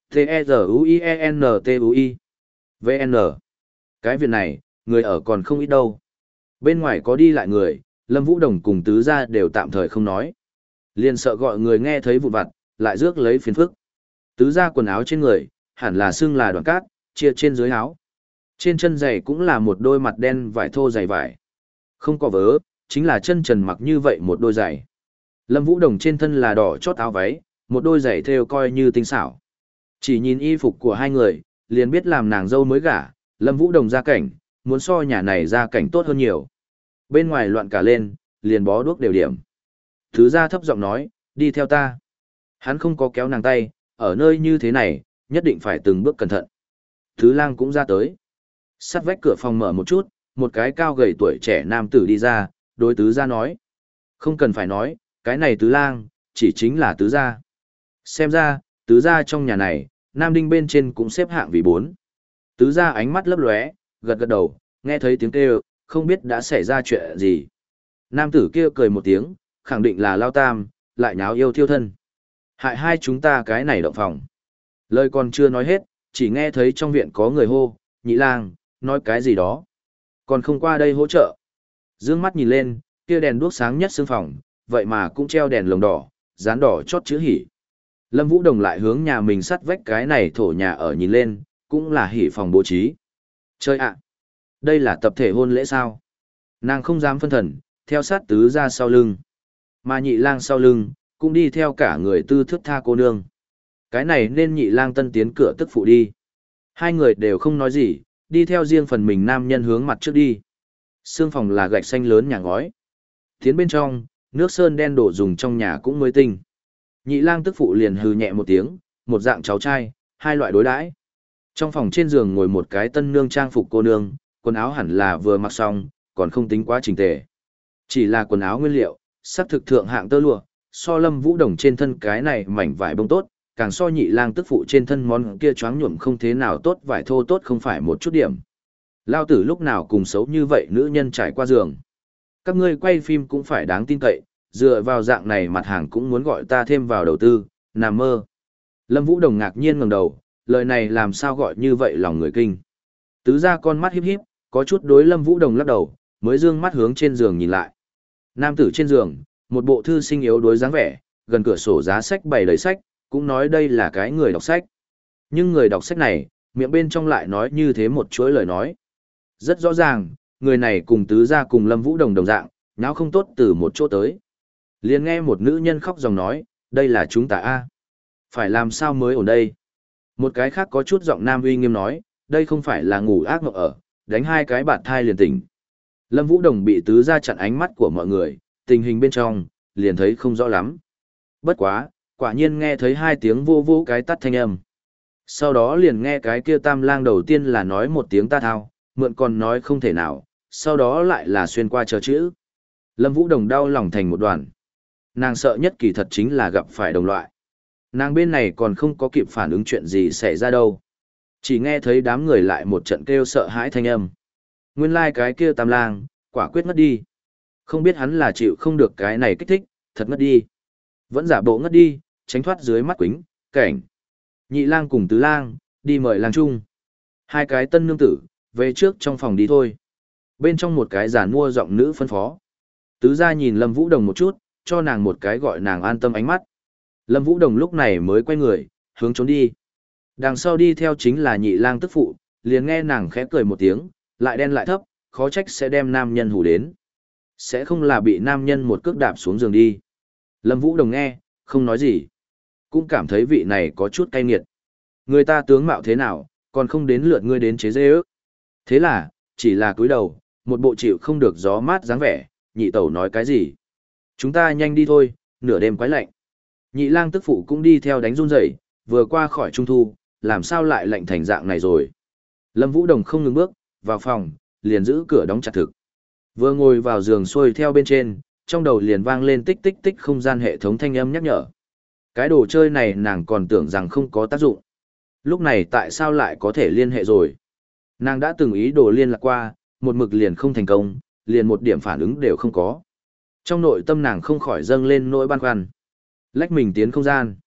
T-E-Z-U-I-E-N-T-U-I. vê en. Cái việc này, người ở còn không ít đâu. Bên ngoài có đi lại người, Lâm Vũ Đồng cùng tứ gia đều tạm thời không nói. Liền sợ gọi người nghe thấy vụn vặt, lại rước lấy phiền phức. Tứ gia quần áo trên người, hẳn là xưng là đoạn cát, chia trên dưới áo. Trên chân giày cũng là một đôi mặt đen vải thô dày vải. Không có vớ, chính là chân trần mặc như vậy một đôi giày. Lâm Vũ Đồng trên thân là đỏ chót áo váy, một đôi giày thêu coi như tinh xảo. Chỉ nhìn y phục của hai người, liền biết làm nàng dâu mới gả, Lâm Vũ Đồng gia cảnh, muốn so nhà này gia cảnh tốt hơn nhiều. Bên ngoài loạn cả lên, liền bó đuốc đều điểm. Thứ gia thấp giọng nói, đi theo ta. Hắn không có kéo nàng tay, ở nơi như thế này, nhất định phải từng bước cẩn thận. Thứ lang cũng ra tới. Sắt vách cửa phòng mở một chút, một cái cao gầy tuổi trẻ nam tử đi ra, đối tứ gia nói. Không cần phải nói, cái này tứ lang, chỉ chính là tứ gia. Xem ra, tứ gia trong nhà này, nam đinh bên trên cũng xếp hạng vì bốn. Tứ gia ánh mắt lấp lóe, gật gật đầu, nghe thấy tiếng kêu, không biết đã xảy ra chuyện gì. Nam tử kia cười một tiếng, khẳng định là Lao Tam, lại nháo yêu thiêu thân. Hại hai chúng ta cái này động phòng. Lời còn chưa nói hết, chỉ nghe thấy trong viện có người hô, nhị lang, nói cái gì đó. Còn không qua đây hỗ trợ. Dương mắt nhìn lên, kia đèn đuốc sáng nhất xương phòng, vậy mà cũng treo đèn lồng đỏ, dán đỏ chót chữ hỉ. Lâm Vũ Đồng lại hướng nhà mình sắt vách cái này thổ nhà ở nhìn lên, cũng là hỉ phòng bố trí. Chơi ạ! Đây là tập thể hôn lễ sao? Nàng không dám phân thần, theo sát tứ ra sau lưng. Mà nhị lang sau lưng, cũng đi theo cả người tư thức tha cô nương. Cái này nên nhị lang tân tiến cửa tức phụ đi. Hai người đều không nói gì, đi theo riêng phần mình nam nhân hướng mặt trước đi. Sương phòng là gạch xanh lớn nhà ngói. Tiến bên trong, nước sơn đen đổ dùng trong nhà cũng mới tinh. Nhị lang tức phụ liền hừ nhẹ một tiếng, một dạng cháu trai, hai loại đối đãi. Trong phòng trên giường ngồi một cái tân nương trang phục cô nương, quần áo hẳn là vừa mặc xong, còn không tính quá chỉnh tề. Chỉ là quần áo nguyên liệu, sắc thực thượng hạng tơ lụa, so Lâm Vũ Đồng trên thân cái này mảnh vải bông tốt, càng so nhị lang tức phụ trên thân món kia choáng nhuộm không thế nào tốt, vải thô tốt không phải một chút điểm. Lao tử lúc nào cùng xấu như vậy nữ nhân trải qua giường. Các ngươi quay phim cũng phải đáng tin cậy, dựa vào dạng này mặt hàng cũng muốn gọi ta thêm vào đầu tư, nằm mơ. Lâm Vũ Đồng ngạc nhiên ngẩng đầu, lời này làm sao gọi như vậy lòng người kinh. Tứ ra con mắt híp híp, có chút đối Lâm Vũ Đồng lắc đầu, mới dương mắt hướng trên giường nhìn lại. Nam tử trên giường, một bộ thư sinh yếu đuối dáng vẻ, gần cửa sổ giá sách bày đầy sách, cũng nói đây là cái người đọc sách. Nhưng người đọc sách này, miệng bên trong lại nói như thế một chuỗi lời nói. Rất rõ ràng, người này cùng tứ gia cùng Lâm Vũ Đồng đồng dạng, nháo không tốt từ một chỗ tới. Liền nghe một nữ nhân khóc dòng nói, đây là chúng ta a, phải làm sao mới ổn đây. Một cái khác có chút giọng nam uy nghiêm nói, đây không phải là ngủ ác mộng ở, đánh hai cái bạt thai liền tỉnh. Lâm Vũ Đồng bị tứ gia chặn ánh mắt của mọi người, tình hình bên trong, liền thấy không rõ lắm. Bất quá, quả nhiên nghe thấy hai tiếng vô vô cái tắt thanh âm. Sau đó liền nghe cái kia tam lang đầu tiên là nói một tiếng ta thao, mượn còn nói không thể nào, sau đó lại là xuyên qua chờ chữ. Lâm Vũ Đồng đau lòng thành một đoàn. Nàng sợ nhất kỳ thật chính là gặp phải đồng loại. Nàng bên này còn không có kịp phản ứng chuyện gì xảy ra đâu. Chỉ nghe thấy đám người lại một trận kêu sợ hãi thanh âm. Nguyên lai like cái kia tam lang, quả quyết ngất đi. Không biết hắn là chịu không được cái này kích thích, thật ngất đi. Vẫn giả bộ ngất đi, tránh thoát dưới mắt quính, cảnh. Nhị lang cùng tứ lang, đi mời lang chung. Hai cái tân nương tử, về trước trong phòng đi thôi. Bên trong một cái giàn mua giọng nữ phân phó. Tứ gia nhìn Lâm Vũ Đồng một chút, cho nàng một cái gọi nàng an tâm ánh mắt. Lâm Vũ Đồng lúc này mới quay người, hướng trốn đi. Đằng sau đi theo chính là nhị lang tức phụ, liền nghe nàng khẽ cười một tiếng, lại đen lại thấp, khó trách sẽ đem nam nhân hù đến. Sẽ không là bị nam nhân một cước đạp xuống giường đi. Lâm Vũ Đồng nghe, không nói gì. Cũng cảm thấy vị này có chút cay nghiệt. Người ta tướng mạo thế nào, còn không đến lượt ngươi đến chế dê ước. Thế là, chỉ là cúi đầu, một bộ chịu không được gió mát dáng vẻ, nhị tẩu nói cái gì. Chúng ta nhanh đi thôi, nửa đêm quái lạnh. Nhị lang tức phụ cũng đi theo đánh run rẩy, vừa qua khỏi trung thu, làm sao lại lạnh thành dạng này rồi. Lâm Vũ Đồng không ngừng bước, vào phòng, liền giữ cửa đóng chặt thực. Vừa ngồi vào giường xuôi theo bên trên, trong đầu liền vang lên tích tích tích không gian hệ thống thanh âm nhắc nhở. Cái đồ chơi này nàng còn tưởng rằng không có tác dụng. Lúc này tại sao lại có thể liên hệ rồi? Nàng đã từng ý đồ liên lạc qua, một mực liền không thành công, liền một điểm phản ứng đều không có. Trong nội tâm nàng không khỏi dâng lên nỗi băn khoăn. Lách mình tiến không gian.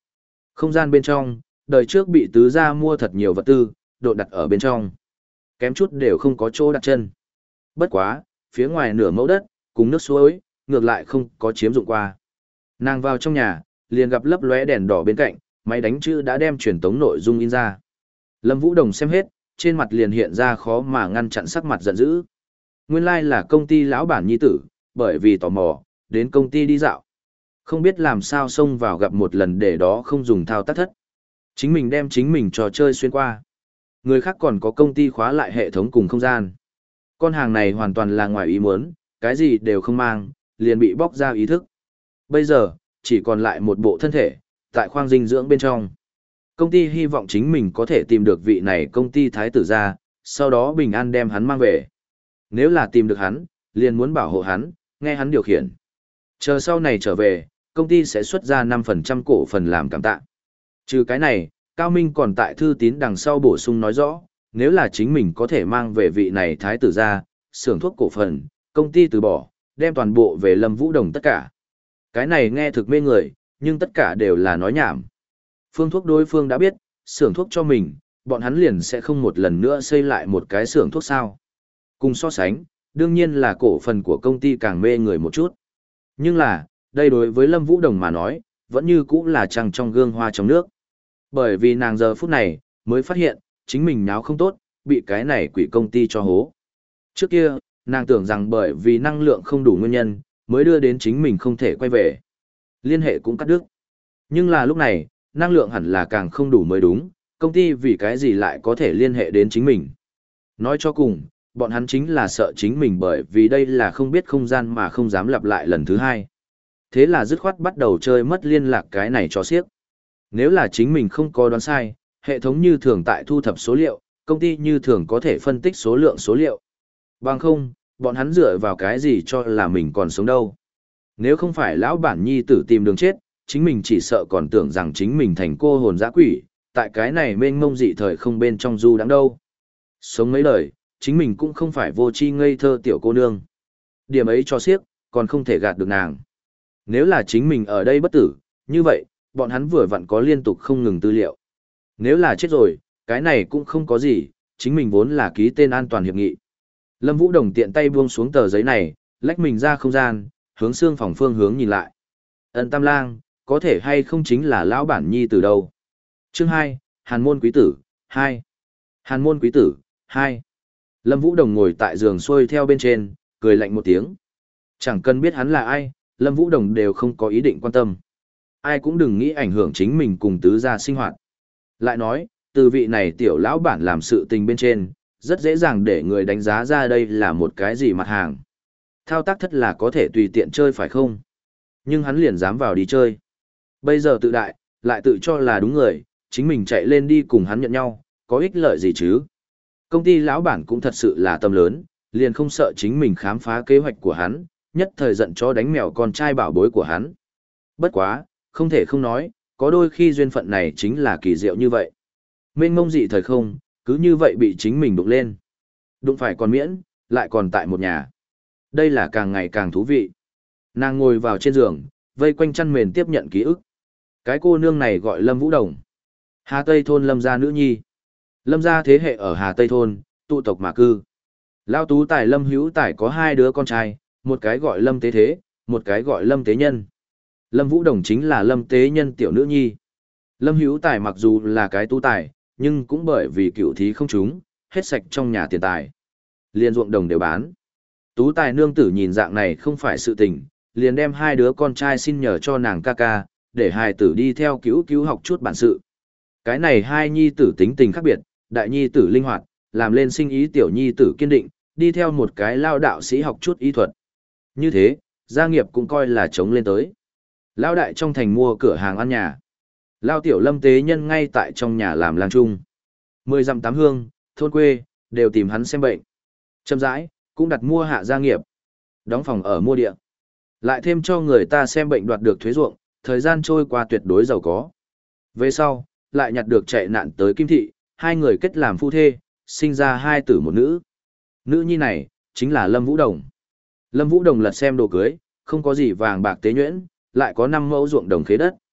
Không gian bên trong, đời trước bị tứ gia mua thật nhiều vật tư, độ đặt ở bên trong. Kém chút đều không có chỗ đặt chân. Bất quá, phía ngoài nửa mẫu đất, cùng nước suối, ngược lại không có chiếm dụng qua. Nàng vào trong nhà, liền gặp lấp lóe đèn đỏ bên cạnh, máy đánh chữ đã đem truyền tống nội dung in ra. Lâm Vũ Đồng xem hết, trên mặt liền hiện ra khó mà ngăn chặn sắc mặt giận dữ. Nguyên lai là công ty lão bản nhi tử, bởi vì tò mò, đến công ty đi dạo. Không biết làm sao xông vào gặp một lần để đó không dùng thao tác thất. Chính mình đem chính mình trò chơi xuyên qua. Người khác còn có công ty khóa lại hệ thống cùng không gian. Con hàng này hoàn toàn là ngoài ý muốn, cái gì đều không mang, liền bị bóc ra ý thức. Bây giờ, chỉ còn lại một bộ thân thể, tại khoang dinh dưỡng bên trong. Công ty hy vọng chính mình có thể tìm được vị này công ty thái tử ra, sau đó bình an đem hắn mang về. Nếu là tìm được hắn, liền muốn bảo hộ hắn, nghe hắn điều khiển. Chờ sau này trở về, công ty sẽ xuất ra năm phần trăm cổ phần làm cảm tạ. Trừ cái này, Cao Minh còn tại thư tín đằng sau bổ sung nói rõ, nếu là chính mình có thể mang về vị này thái tử ra, xưởng thuốc cổ phần, công ty từ bỏ, đem toàn bộ về Lâm Vũ Đồng tất cả. Cái này nghe thực mê người, nhưng tất cả đều là nói nhảm. Phương thuốc đối phương đã biết, xưởng thuốc cho mình, bọn hắn liền sẽ không một lần nữa xây lại một cái xưởng thuốc sao. Cùng so sánh, đương nhiên là cổ phần của công ty càng mê người một chút. Nhưng là, đây đối với Lâm Vũ Đồng mà nói, vẫn như cũ là trăng trong gương hoa trong nước. Bởi vì nàng giờ phút này, mới phát hiện, chính mình nháo không tốt, bị cái này quỷ công ty cho hố. Trước kia, nàng tưởng rằng bởi vì năng lượng không đủ nguyên nhân, mới đưa đến chính mình không thể quay về. Liên hệ cũng cắt đứt. Nhưng là lúc này, năng lượng hẳn là càng không đủ mới đúng, công ty vì cái gì lại có thể liên hệ đến chính mình. Nói cho cùng, bọn hắn chính là sợ chính mình bởi vì đây là không biết không gian mà không dám lặp lại lần thứ hai. Thế là dứt khoát bắt đầu chơi mất liên lạc cái này cho xiếc. Nếu là chính mình không có đoán sai, hệ thống như thường tại thu thập số liệu, công ty như thường có thể phân tích số lượng số liệu. Bằng không, bọn hắn dựa vào cái gì cho là mình còn sống đâu. Nếu không phải lão bản nhi tử tìm đường chết, chính mình chỉ sợ còn tưởng rằng chính mình thành cô hồn dã quỷ, tại cái này mênh mông dị thời không bên trong du đáng đâu. Sống mấy đời, chính mình cũng không phải vô tri ngây thơ tiểu cô nương. Điểm ấy cho xiếc, còn không thể gạt được nàng. Nếu là chính mình ở đây bất tử, như vậy, bọn hắn vừa vặn có liên tục không ngừng tư liệu. Nếu là chết rồi, cái này cũng không có gì, chính mình vốn là ký tên an toàn hiệp nghị. Lâm Vũ Đồng tiện tay buông xuống tờ giấy này, lách mình ra không gian, hướng xương phòng phương hướng nhìn lại. Ân Tam Lang, có thể hay không chính là lão bản nhi từ đâu. Chương hai, Hàn môn quý tử, hai. Hàn môn quý tử, hai. Lâm Vũ Đồng ngồi tại giường xuôi theo bên trên, cười lạnh một tiếng. Chẳng cần biết hắn là ai, Lâm Vũ Đồng đều không có ý định quan tâm. Ai cũng đừng nghĩ ảnh hưởng chính mình cùng tứ gia sinh hoạt. Lại nói, từ vị này tiểu lão bản làm sự tình bên trên, rất dễ dàng để người đánh giá ra đây là một cái gì mặt hàng. Thao tác thất là có thể tùy tiện chơi phải không? Nhưng hắn liền dám vào đi chơi. Bây giờ tự đại, lại tự cho là đúng người, chính mình chạy lên đi cùng hắn nhận nhau, có ích lợi gì chứ? Công ty lão bản cũng thật sự là tâm lớn, liền không sợ chính mình khám phá kế hoạch của hắn, nhất thời giận cho đánh mèo con trai bảo bối của hắn. Bất quá, không thể không nói, có đôi khi duyên phận này chính là kỳ diệu như vậy. Mênh mông dị thời không, cứ như vậy bị chính mình đụng lên. Đụng phải còn miễn, lại còn tại một nhà. Đây là càng ngày càng thú vị. Nàng ngồi vào trên giường, vây quanh chăn mền tiếp nhận ký ức. Cái cô nương này gọi Lâm Vũ Đồng. Hà Tây thôn Lâm gia nữ nhi. Lâm gia thế hệ ở Hà Tây thôn, tụ tộc mà cư. Lao tú tài Lâm Hữu Tài có hai đứa con trai, một cái gọi Lâm Tế Thế, một cái gọi Lâm Tế Nhân. Lâm Vũ Đồng chính là Lâm Tế Nhân tiểu nữ nhi. Lâm Hữu Tài mặc dù là cái tú tài, nhưng cũng bởi vì cựu thí không trúng, hết sạch trong nhà tiền tài. Liên ruộng đồng đều bán. Tú tài nương tử nhìn dạng này không phải sự tình, liền đem hai đứa con trai xin nhờ cho nàng ca ca, để hai tử đi theo cứu cứu học chút bản sự. Cái này hai nhi tử tính tình khác biệt, đại nhi tử linh hoạt, làm lên sinh ý, tiểu nhi tử kiên định, đi theo một cái lao đạo sĩ học chút y thuật. Như thế, gia nghiệp cũng coi là chống lên tới. Lao đại trong thành mua cửa hàng ăn nhà. Lao tiểu Lâm Tế Nhân ngay tại trong nhà làm lang trung. Mười dặm tám hương, thôn quê, đều tìm hắn xem bệnh. Châm rãi, cũng đặt mua hạ gia nghiệp. Đóng phòng ở mua địa. Lại thêm cho người ta xem bệnh đoạt được thuế ruộng, thời gian trôi qua tuyệt đối giàu có. Về sau, lại nhặt được chạy nạn tới Kim Thị, hai người kết làm phu thê, sinh ra hai tử một nữ. Nữ nhi này, chính là Lâm Vũ Đồng. Lâm Vũ Đồng lật xem đồ cưới, không có gì vàng bạc tế nhuyễn, lại có năm mẫu ruộng đồng khế đất.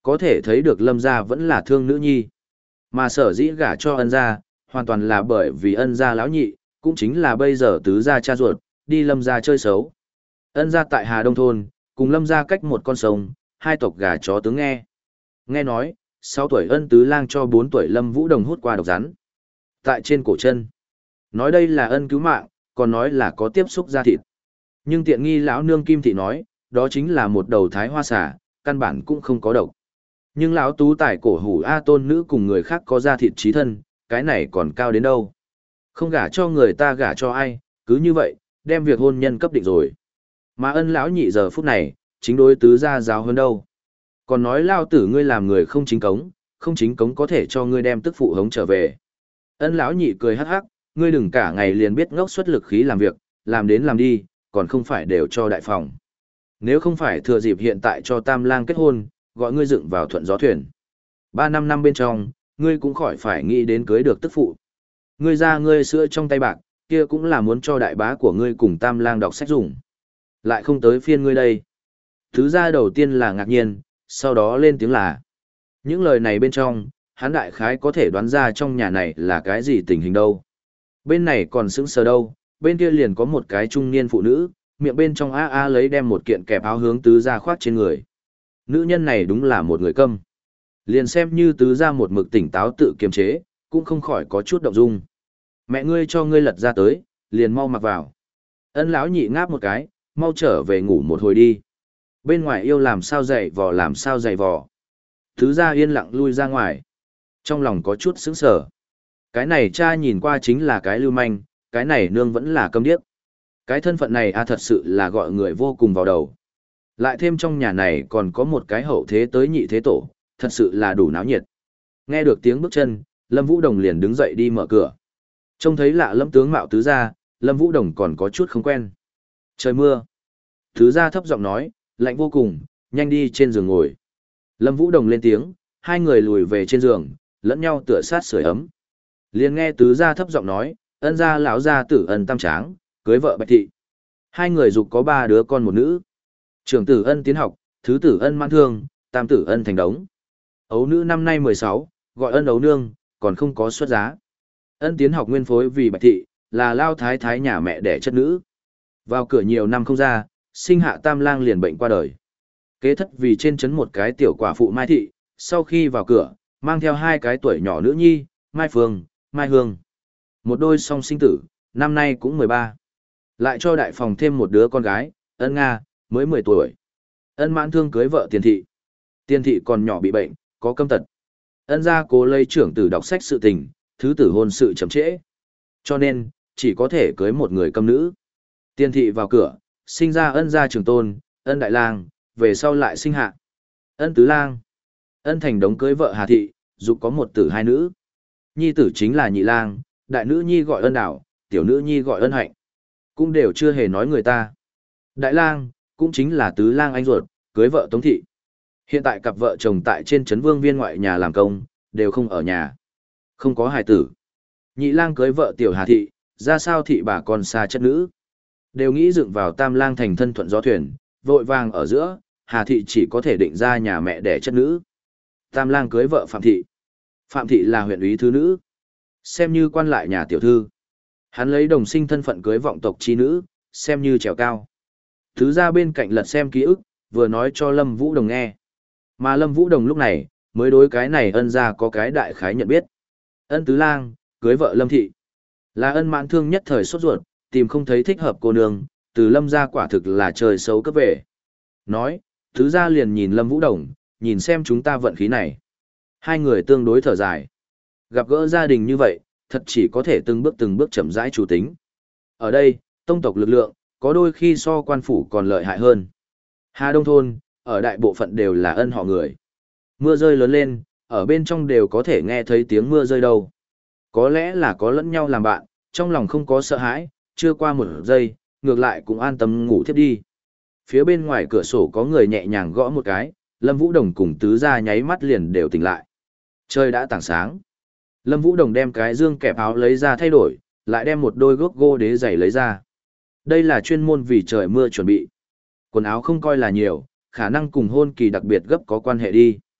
Có thể thấy được Lâm gia vẫn là thương nữ nhi. Mà sở dĩ gả cho ân gia, hoàn toàn là bởi vì ân gia lão nhị, cũng chính là bây giờ tứ gia cha ruột, đi Lâm gia chơi xấu. Ân gia tại Hà Đông Thôn, cùng Lâm gia cách một con sông, hai tộc gà chó tướng nghe. Nghe nói, sáu tuổi ân tứ lang cho bốn tuổi Lâm Vũ Đồng hút qua độc rắn. Tại trên cổ chân. Nói đây là ân cứu mạng, còn nói là có tiếp xúc da thịt. Nhưng tiện nghi lão nương Kim Thị nói, đó chính là một đầu thái hoa xà, căn bản cũng không có độc. Nhưng lão tú tài cổ hủ A tôn nữ cùng người khác có da thịt trí thân, cái này còn cao đến đâu. Không gả cho người ta gả cho ai, cứ như vậy, đem việc hôn nhân cấp định rồi. Mà ân lão nhị giờ phút này, chính đối tứ gia giáo hơn đâu. Còn nói lao tử ngươi làm người không chính cống, không chính cống có thể cho ngươi đem tức phụ hống trở về. Ân lão nhị cười hắc hắc, ngươi đừng cả ngày liền biết ngốc xuất lực khí làm việc, làm đến làm đi, còn không phải đều cho đại phòng. Nếu không phải thừa dịp hiện tại cho tam lang kết hôn, gọi ngươi dựng vào thuận gió thuyền. Ba năm năm bên trong, ngươi cũng khỏi phải nghĩ đến cưới được tức phụ. Ngươi ra ngươi sữa trong tay bạc, kia cũng là muốn cho đại bá của ngươi cùng tam lang đọc sách dùng. Lại không tới phiên ngươi đây. Thứ ra đầu tiên là ngạc nhiên, sau đó lên tiếng là. Những lời này bên trong, hắn đại khái có thể đoán ra trong nhà này là cái gì tình hình đâu. Bên này còn sững sờ đâu, bên kia liền có một cái trung niên phụ nữ, miệng bên trong a a lấy đem một kiện kẹp áo hướng tứ ra khoát trên người. Nữ nhân này đúng là một người câm. Liền xem như tứ ra một mực tỉnh táo tự kiềm chế, cũng không khỏi có chút động dung. Mẹ ngươi cho ngươi lật ra tới, liền mau mặc vào. Ân lão nhị ngáp một cái, mau trở về ngủ một hồi đi. Bên ngoài yêu làm sao dày vò làm sao dày vò. Tứ ra yên lặng lui ra ngoài. Trong lòng có chút sững sờ. Cái này cha nhìn qua chính là cái lưu manh, cái này nương vẫn là câm điếc. Cái thân phận này a thật sự là gọi người vô cùng vào đầu. Lại thêm trong nhà này còn có một cái hậu thế tới nhị thế tổ, thật sự là đủ náo nhiệt. Nghe được tiếng bước chân, Lâm Vũ Đồng liền đứng dậy đi mở cửa. Trông thấy lạ lẫm tướng mạo tứ gia, Lâm Vũ Đồng còn có chút không quen. Trời mưa. Tứ gia thấp giọng nói, lạnh vô cùng, nhanh đi trên giường ngồi. Lâm Vũ Đồng lên tiếng, hai người lùi về trên giường, lẫn nhau tựa sát sưởi ấm. Liền nghe tứ gia thấp giọng nói, ân gia lão gia tử ân tam tráng, cưới vợ Bạch Thị. Hai người dục có ba đứa con một nữ. Trưởng tử ân tiến học, thứ tử ân mãn thương, tam tử ân thành đống. Ấu nữ năm nay mười sáu, gọi ân ấu nương, còn không có xuất giá. Ân tiến học nguyên phối vì Bạch Thị, là lao thái thái nhà mẹ đẻ chất nữ. Vào cửa nhiều năm không ra, sinh hạ tam lang liền bệnh qua đời. Kế thất vì trên trấn một cái tiểu quả phụ Mai Thị, sau khi vào cửa, mang theo hai cái tuổi nhỏ nữ nhi, Mai Phương, Mai Hương. Một đôi song sinh tử, năm nay cũng mười ba. Lại cho đại phòng thêm một đứa con gái, ân Nga, mới mười tuổi. Ân mãn thương cưới vợ Tiền Thị. Tiền Thị còn nhỏ bị bệnh, có câm tật. Ân gia cố lấy trưởng tử đọc sách sự tình, thứ tử hôn sự chậm trễ. Cho nên, chỉ có thể cưới một người câm nữ. Tiền Thị vào cửa, sinh ra ân gia trường tôn, ân đại lang, về sau lại sinh hạ. Ân tứ lang. Ân thành đống cưới vợ Hà Thị, dục có một tử hai nữ. Nhi tử chính là nhị lang, đại nữ nhi gọi ân đảo, tiểu nữ nhi gọi ân hạnh. Cũng đều chưa hề nói người ta. Đại lang, cũng chính là tứ lang anh ruột, cưới vợ Tống Thị. Hiện tại cặp vợ chồng tại trên trấn Vương Viên ngoại nhà làm công, đều không ở nhà. Không có hài tử. Nhị lang cưới vợ tiểu Hà Thị, ra sao thị bà con xa chất nữ. Đều nghĩ dựng vào tam lang thành thân thuận gió thuyền, vội vàng ở giữa, Hà Thị chỉ có thể định ra nhà mẹ đẻ chất nữ. Tam lang cưới vợ Phạm Thị. Phạm Thị là huyện úy thứ nữ. Xem như quan lại nhà tiểu thư. Hắn lấy đồng sinh thân phận cưới vọng tộc chi nữ, xem như trèo cao. Thứ ra bên cạnh lật xem ký ức, vừa nói cho Lâm Vũ Đồng nghe. Mà Lâm Vũ Đồng lúc này, mới đối cái này ân ra có cái đại khái nhận biết. Ân tứ lang, cưới vợ Lâm Thị. Là ân mãn thương nhất thời sốt ruột, tìm không thấy thích hợp cô nương, từ Lâm ra quả thực là trời xấu cấp về. Nói, thứ ra liền nhìn Lâm Vũ Đồng, nhìn xem chúng ta vận khí này. Hai người tương đối thở dài. Gặp gỡ gia đình như vậy, thật chỉ có thể từng bước từng bước chậm rãi chủ tính. Ở đây, tông tộc lực lượng, có đôi khi so quan phủ còn lợi hại hơn. Hà Đông Thôn, ở đại bộ phận đều là ân họ người. Mưa rơi lớn lên, ở bên trong đều có thể nghe thấy tiếng mưa rơi đâu. Có lẽ là có lẫn nhau làm bạn, trong lòng không có sợ hãi, chưa qua một giây, ngược lại cũng an tâm ngủ thiếp đi. Phía bên ngoài cửa sổ có người nhẹ nhàng gõ một cái, Lâm Vũ Đồng cùng tứ gia nháy mắt liền đều tỉnh lại. Trời đã tảng sáng. Lâm Vũ Đồng đem cái dương kẹp áo lấy ra thay đổi, lại đem một đôi gốc gô đế giày lấy ra. Đây là chuyên môn vì trời mưa chuẩn bị. Quần áo không coi là nhiều, khả năng cùng hôn kỳ đặc biệt gấp có quan hệ đi.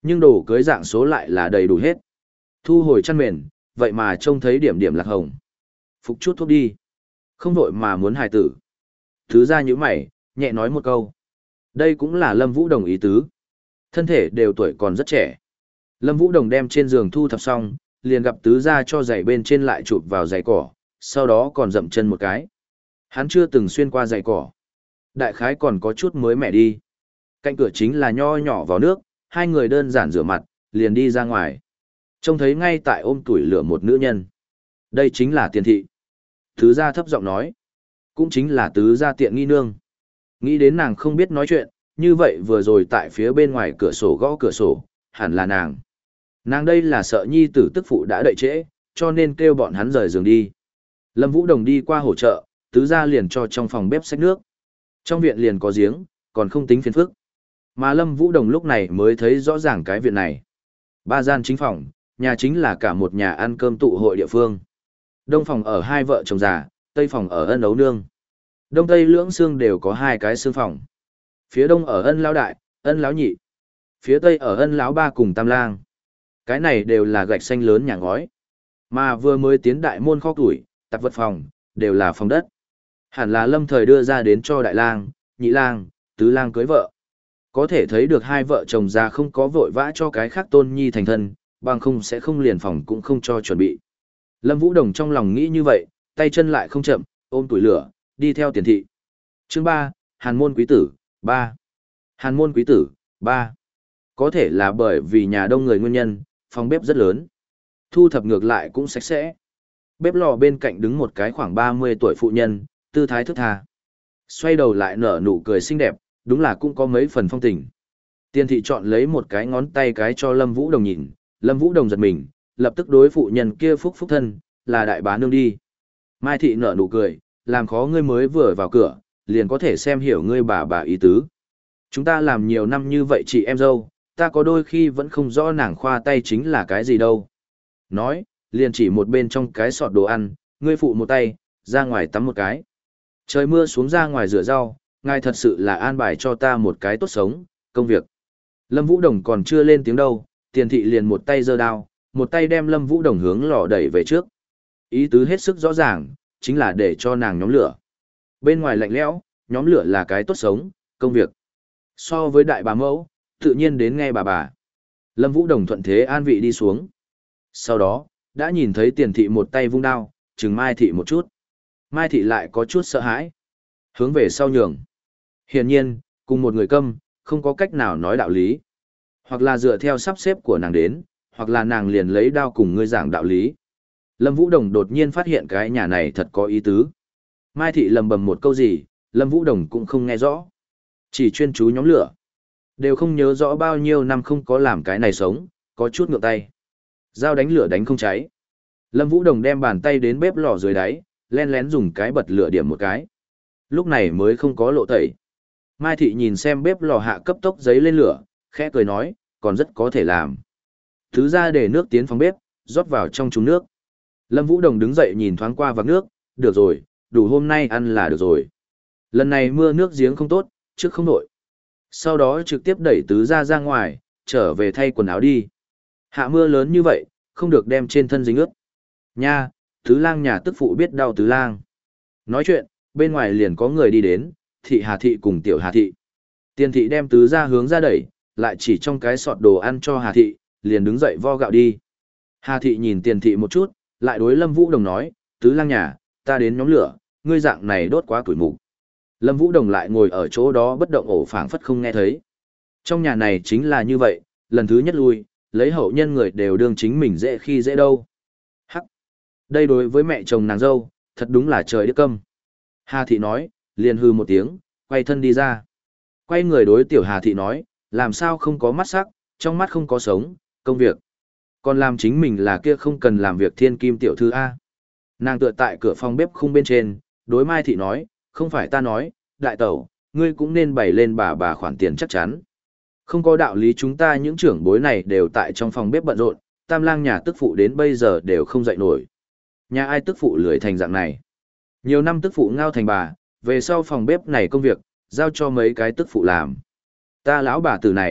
Nhưng đồ cưới dạng số lại là đầy đủ hết. Thu hồi chăn mền, vậy mà trông thấy điểm điểm lạc hồng. Phục chút thuốc đi. Không vội mà muốn hài tử. Thứ ra như mày, nhẹ nói một câu. Đây cũng là Lâm Vũ Đồng ý tứ. Thân thể đều tuổi còn rất trẻ. Lâm Vũ Đồng đem trên giường thu thập xong, liền gặp tứ ra cho giày bên trên lại chụp vào giày cỏ, sau đó còn dậm chân một cái. Hắn chưa từng xuyên qua giày cỏ. Đại khái còn có chút mới mẻ đi. Cạnh cửa chính là nho nhỏ vào nước, hai người đơn giản rửa mặt, liền đi ra ngoài. Trông thấy ngay tại ôm tuổi lửa một nữ nhân. Đây chính là Tiền thị. Tứ gia thấp giọng nói. Cũng chính là tứ gia tiện nghi nương. Nghĩ đến nàng không biết nói chuyện, như vậy vừa rồi tại phía bên ngoài cửa sổ gõ cửa sổ, hẳn là nàng. Nàng đây là sợ nhi tử tức phụ đã đợi trễ, cho nên kêu bọn hắn rời giường đi. Lâm Vũ Đồng đi qua hỗ trợ, tứ gia liền cho trong phòng bếp xách nước. Trong viện liền có giếng, còn không tính phiền phức. Mà Lâm Vũ Đồng lúc này mới thấy rõ ràng cái viện này. Ba gian chính phòng, nhà chính là cả một nhà ăn cơm tụ hội địa phương. Đông phòng ở hai vợ chồng già, tây phòng ở ân ấu nương. Đông tây lưỡng xương đều có hai cái xương phòng. Phía đông ở ân lão đại, ân lão nhị. Phía tây ở ân lão ba cùng tam lang. Cái này đều là gạch xanh lớn nhà ngói. Mà vừa mới tiến đại môn kho tuổi, tạp vật phòng, đều là phòng đất. Hẳn là Lâm thời đưa ra đến cho đại lang, nhị lang, tứ lang cưới vợ. Có thể thấy được hai vợ chồng già không có vội vã cho cái khác tôn nhi thành thân, bằng không sẽ không liền phòng cũng không cho chuẩn bị. Lâm Vũ Đồng trong lòng nghĩ như vậy, tay chân lại không chậm, ôm tuổi lửa, đi theo Tiền thị. Chương ba, Hàn môn quý tử, ba. Hàn môn quý tử, ba. Có thể là bởi vì nhà đông người nguyên nhân, phòng bếp rất lớn. Thu thập ngược lại cũng sạch sẽ. Bếp lò bên cạnh đứng một cái khoảng ba mươi tuổi phụ nhân, tư thái thức tha. Xoay đầu lại nở nụ cười xinh đẹp, đúng là cũng có mấy phần phong tình. Tiền thị chọn lấy một cái ngón tay cái cho Lâm Vũ Đồng nhìn, Lâm Vũ Đồng giật mình, lập tức đối phụ nhân kia phúc phúc thân, là đại bá nương đi. Mai thị nở nụ cười, làm khó ngươi mới vừa vào cửa, liền có thể xem hiểu ngươi bà bà ý tứ. Chúng ta làm nhiều năm như vậy chị em dâu, ta có đôi khi vẫn không rõ nàng khoa tay chính là cái gì đâu. Nói, liền chỉ một bên trong cái sọt đồ ăn, ngươi phụ một tay, ra ngoài tắm một cái. Trời mưa xuống ra ngoài rửa rau, ngài thật sự là an bài cho ta một cái tốt sống, công việc. Lâm Vũ Đồng còn chưa lên tiếng đâu, Tiền thị liền một tay giơ đao, một tay đem Lâm Vũ Đồng hướng lò đẩy về trước. Ý tứ hết sức rõ ràng, chính là để cho nàng nhóm lửa. Bên ngoài lạnh lẽo, nhóm lửa là cái tốt sống, công việc. So với đại bà mẫu, tự nhiên đến nghe bà bà. Lâm Vũ Đồng thuận thế an vị đi xuống. Sau đó, đã nhìn thấy Tiền thị một tay vung đao, chừng Mai thị một chút. Mai thị lại có chút sợ hãi. Hướng về sau nhường. Hiển nhiên, cùng một người câm, không có cách nào nói đạo lý. Hoặc là dựa theo sắp xếp của nàng đến, hoặc là nàng liền lấy đao cùng ngươi giảng đạo lý. Lâm Vũ Đồng đột nhiên phát hiện cái nhà này thật có ý tứ. Mai thị lầm bầm một câu gì, Lâm Vũ Đồng cũng không nghe rõ. Chỉ chuyên chú nhóm lửa. Đều không nhớ rõ bao nhiêu năm không có làm cái này sống, có chút ngược tay. Dao đánh lửa đánh không cháy. Lâm Vũ Đồng đem bàn tay đến bếp lò dưới đáy, len lén dùng cái bật lửa điểm một cái. Lúc này mới không có lộ tẩy. Mai thị nhìn xem bếp lò hạ cấp tốc giấy lên lửa, khẽ cười nói, còn rất có thể làm. Thứ ra để nước tiến phòng bếp, rót vào trong chúng nước. Lâm Vũ Đồng đứng dậy nhìn thoáng qua vạc nước, được rồi, đủ hôm nay ăn là được rồi. Lần này mưa nước giếng không tốt, trước không nổi. Sau đó trực tiếp đẩy tứ ra ra ngoài, trở về thay quần áo đi. Hạ mưa lớn như vậy, không được đem trên thân dính ướt. Nha, tứ lang nhà tức phụ biết đau tứ lang. Nói chuyện, bên ngoài liền có người đi đến, thị Hà thị cùng tiểu Hà thị. Tiền thị đem tứ ra hướng ra đẩy, lại chỉ trong cái sọt đồ ăn cho Hà thị, liền đứng dậy vo gạo đi. Hà thị nhìn tiền thị một chút, lại đối Lâm Vũ Đồng nói, tứ lang nhà, ta đến nhóm lửa, ngươi dạng này đốt quá tuổi mục. Lâm Vũ Đồng lại ngồi ở chỗ đó bất động ổ phảng phất không nghe thấy. Trong nhà này chính là như vậy, lần thứ nhất lui, lấy hậu nhân người đều đương chính mình dễ khi dễ đâu. Hắc! Đây đối với mẹ chồng nàng dâu, thật đúng là trời đất câm. Hà thị nói, liền hư một tiếng, quay thân đi ra. Quay người đối tiểu Hà thị nói, làm sao không có mắt sắc, trong mắt không có sống, công việc. Còn làm chính mình là kia không cần làm việc thiên kim tiểu thư A. Nàng tựa tại cửa phòng bếp khung bên trên, đối Mai thị nói, không phải ta nói, đại tẩu, ngươi cũng nên bày lên bà bà khoản tiền chắc chắn. Không có đạo lý chúng ta những trưởng bối này đều tại trong phòng bếp bận rộn, tam lang nhà tức phụ đến bây giờ đều không dậy nổi. Nhà ai tức phụ lười thành dạng này. Nhiều năm tức phụ ngao thành bà, về sau phòng bếp này công việc, giao cho mấy cái tức phụ làm. Ta lão bà tử này,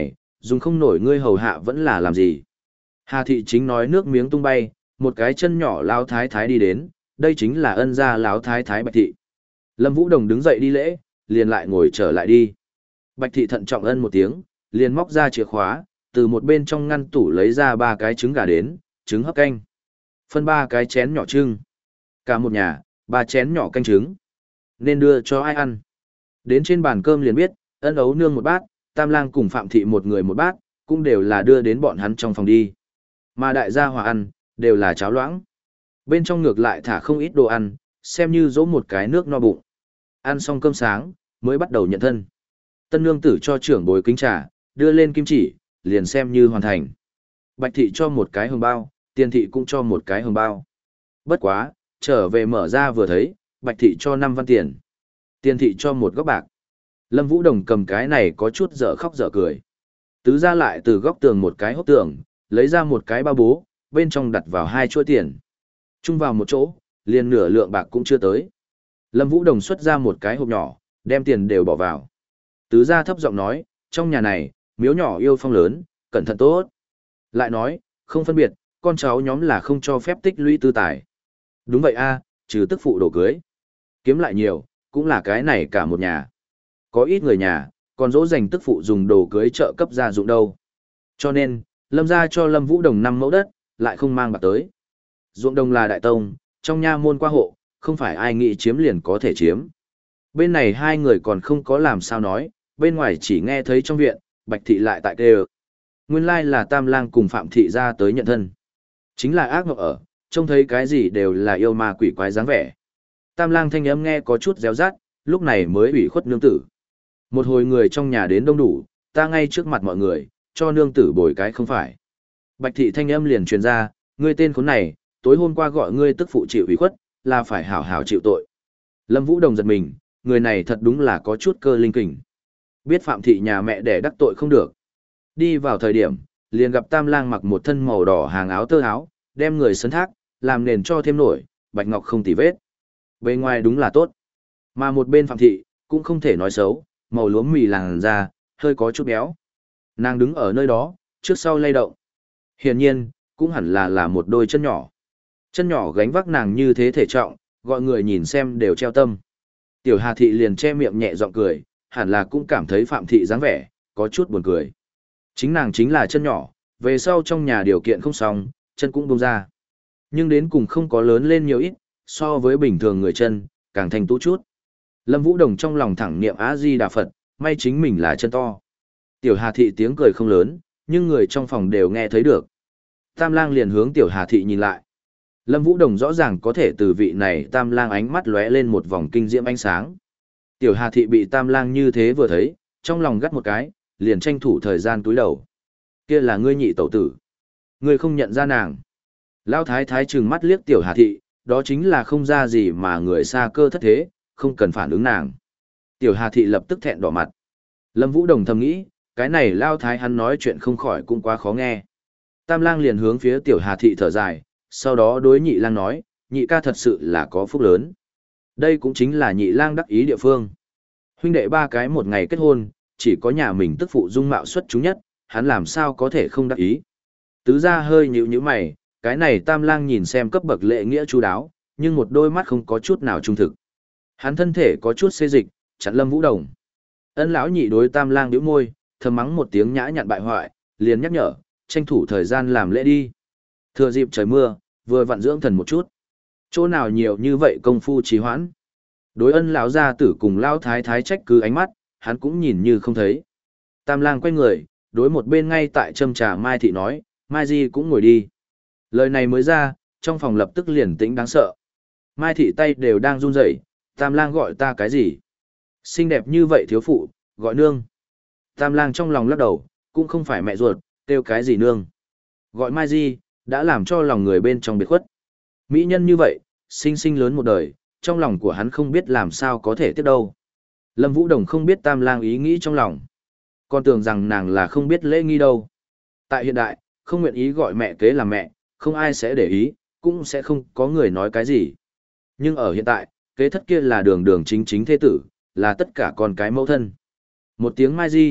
dùng không nổi ngươi hầu hạ vẫn là làm gì. Hà thị chính nói nước miếng tung bay, một cái chân nhỏ lão thái thái đi đến, đây chính là ân gia lão thái thái Bạch thị. Lâm Vũ Đồng đứng dậy đi lễ, liền lại ngồi trở lại đi. Bạch thị thận trọng ân một tiếng, liền móc ra chìa khóa, từ một bên trong ngăn tủ lấy ra ba cái trứng gà đến, trứng hấp canh. Phân ba cái chén nhỏ trưng. Cả một nhà, ba chén nhỏ canh trứng. Nên đưa cho ai ăn. Đến trên bàn cơm liền biết, ân ấu nương một bát, Tam Lang cùng Phạm thị một người một bát, cũng đều là đưa đến bọn hắn trong phòng đi. Mà đại gia hòa ăn, đều là cháo loãng. Bên trong ngược lại thả không ít đồ ăn, xem như dỗ một cái nước no bụng. Ăn xong cơm sáng, mới bắt đầu nhận thân. Tân nương tử cho trưởng bối kính trà, đưa lên kim chỉ, liền xem như hoàn thành. Bạch thị cho một cái hồng bao, Tiền thị cũng cho một cái hồng bao. Bất quá, trở về mở ra vừa thấy, Bạch thị cho năm văn tiền. Tiền thị cho một góc bạc. Lâm Vũ Đồng cầm cái này có chút dở khóc dở cười. Tứ ra lại từ góc tường một cái hốc tường, lấy ra một cái bao bố, bên trong đặt vào hai chuỗi tiền. Chung vào một chỗ, liền nửa lượng bạc cũng chưa tới. Lâm Vũ Đồng xuất ra một cái hộp nhỏ, đem tiền đều bỏ vào. Tứ ra thấp giọng nói, trong nhà này, miếu nhỏ yêu phong lớn, cẩn thận tốt. Lại nói, không phân biệt, con cháu nhóm là không cho phép tích lũy tư tài. Đúng vậy a, trừ tức phụ đồ cưới. Kiếm lại nhiều, cũng là cái này cả một nhà. Có ít người nhà, còn dỗ dành tức phụ dùng đồ cưới trợ cấp gia dụng đâu. Cho nên, Lâm gia cho Lâm Vũ Đồng năm mẫu đất, lại không mang bạc tới. Ruộng đồng là đại tông, trong nha môn qua hộ, không phải ai nghĩ chiếm liền có thể chiếm. Bên này hai người còn không có làm sao nói, bên ngoài chỉ nghe thấy trong viện, Bạch thị lại tại kêu. Nguyên lai là Tam Lang cùng Phạm thị ra tới nhận thân. Chính là ác ngọc ở, trông thấy cái gì đều là yêu ma quỷ quái dáng vẻ. Tam Lang thanh âm nghe có chút réo rát, lúc này mới ủy khuất nương tử. Một hồi người trong nhà đến đông đủ, ta ngay trước mặt mọi người, cho nương tử bồi cái không phải. Bạch thị thanh âm liền truyền ra, ngươi tên khốn này, tối hôm qua gọi ngươi tức phụ chịu ủy khuất, là phải hảo hảo chịu tội. Lâm Vũ Đồng giật mình, người này thật đúng là có chút cơ linh kình. Biết Phạm thị nhà mẹ đẻ đắc tội không được. Đi vào thời điểm, liền gặp Tam Lang mặc một thân màu đỏ hàng áo tơ áo, đem người sấn thác, làm nền cho thêm nổi, bạch ngọc không tì vết. Bên ngoài đúng là tốt. Mà một bên Phạm thị, cũng không thể nói xấu, màu lúa mì làn da, hơi có chút béo. Nàng đứng ở nơi đó, trước sau lay động. Hiển nhiên, cũng hẳn là là một đôi chân nhỏ. Chân nhỏ gánh vác nàng như thế thể trọng, gọi người nhìn xem đều treo tâm. Tiểu Hà thị liền che miệng nhẹ giọng cười, hẳn là cũng cảm thấy Phạm thị dáng vẻ, có chút buồn cười. Chính nàng chính là chân nhỏ, về sau trong nhà điều kiện không xong, chân cũng bông ra. Nhưng đến cùng không có lớn lên nhiều ít, so với bình thường người chân, càng thành tú chút. Lâm Vũ Đồng trong lòng thẳng niệm A-di-đà Phật, may chính mình là chân to. Tiểu Hà thị tiếng cười không lớn, nhưng người trong phòng đều nghe thấy được. Tam Lang liền hướng Tiểu Hà thị nhìn lại. Lâm Vũ Đồng rõ ràng có thể từ vị này Tam Lang ánh mắt lóe lên một vòng kinh diễm ánh sáng. Tiểu Hà thị bị Tam Lang như thế vừa thấy, trong lòng gắt một cái, liền tranh thủ thời gian túi đầu. Kia là ngươi nhị tẩu tử. Ngươi không nhận ra nàng. Lão thái thái trừng mắt liếc Tiểu Hà thị, đó chính là không ra gì mà người xa cơ thất thế, không cần phản ứng nàng. Tiểu Hà thị lập tức thẹn đỏ mặt. Lâm Vũ Đồng thầm nghĩ, cái này Lão thái hắn nói chuyện không khỏi cũng quá khó nghe. Tam Lang liền hướng phía Tiểu Hà thị thở dài, sau đó đối Nhị Lang nói, nhị ca thật sự là có phúc lớn. Đây cũng chính là Nhị Lang đắc ý địa phương. Huynh đệ ba cái một ngày kết hôn, chỉ có nhà mình tức phụ dung mạo xuất chúng nhất, hắn làm sao có thể không đắc ý. Tứ gia hơi nhíu nhíu mày, cái này Tam Lang nhìn xem cấp bậc lễ nghĩa chu đáo, nhưng một đôi mắt không có chút nào trung thực. Hắn thân thể có chút xê dịch, chặn Lâm Vũ Đồng. Ân lão nhị đối Tam Lang nhíu môi, thầm mắng một tiếng nhã nhặn bại hoại, liền nhắc nhở, tranh thủ thời gian làm lễ đi. Thừa dịp trời mưa, vừa vặn dưỡng thần một chút. Chỗ nào nhiều như vậy công phu trì hoãn. Đối Ân lão gia tử cùng lão thái thái trách cứ ánh mắt, hắn cũng nhìn như không thấy. Tam Lang quay người, đối một bên ngay tại châm trà Mai thị nói, Mai Di cũng ngồi đi. Lời này mới ra, trong phòng lập tức liền tĩnh đáng sợ. Mai thị tay đều đang run rẩy, Tam Lang gọi ta cái gì? Xinh đẹp như vậy thiếu phụ, gọi nương. Tam Lang trong lòng lắc đầu, cũng không phải mẹ ruột, kêu cái gì nương. Gọi Mai Di, đã làm cho lòng người bên trong biệt khuất. Mỹ nhân như vậy, sinh sinh lớn một đời, trong lòng của hắn không biết làm sao có thể tiếp đâu. Lâm Vũ Đồng không biết Tam Lang ý nghĩ trong lòng. Còn tưởng rằng nàng là không biết lễ nghi đâu. Tại hiện đại, không nguyện ý gọi mẹ kế là mẹ, không ai sẽ để ý, cũng sẽ không có người nói cái gì. Nhưng ở hiện tại, kế thất kia là đường đường chính chính thế tử, là tất cả con cái mẫu thân. Một tiếng Mai Di,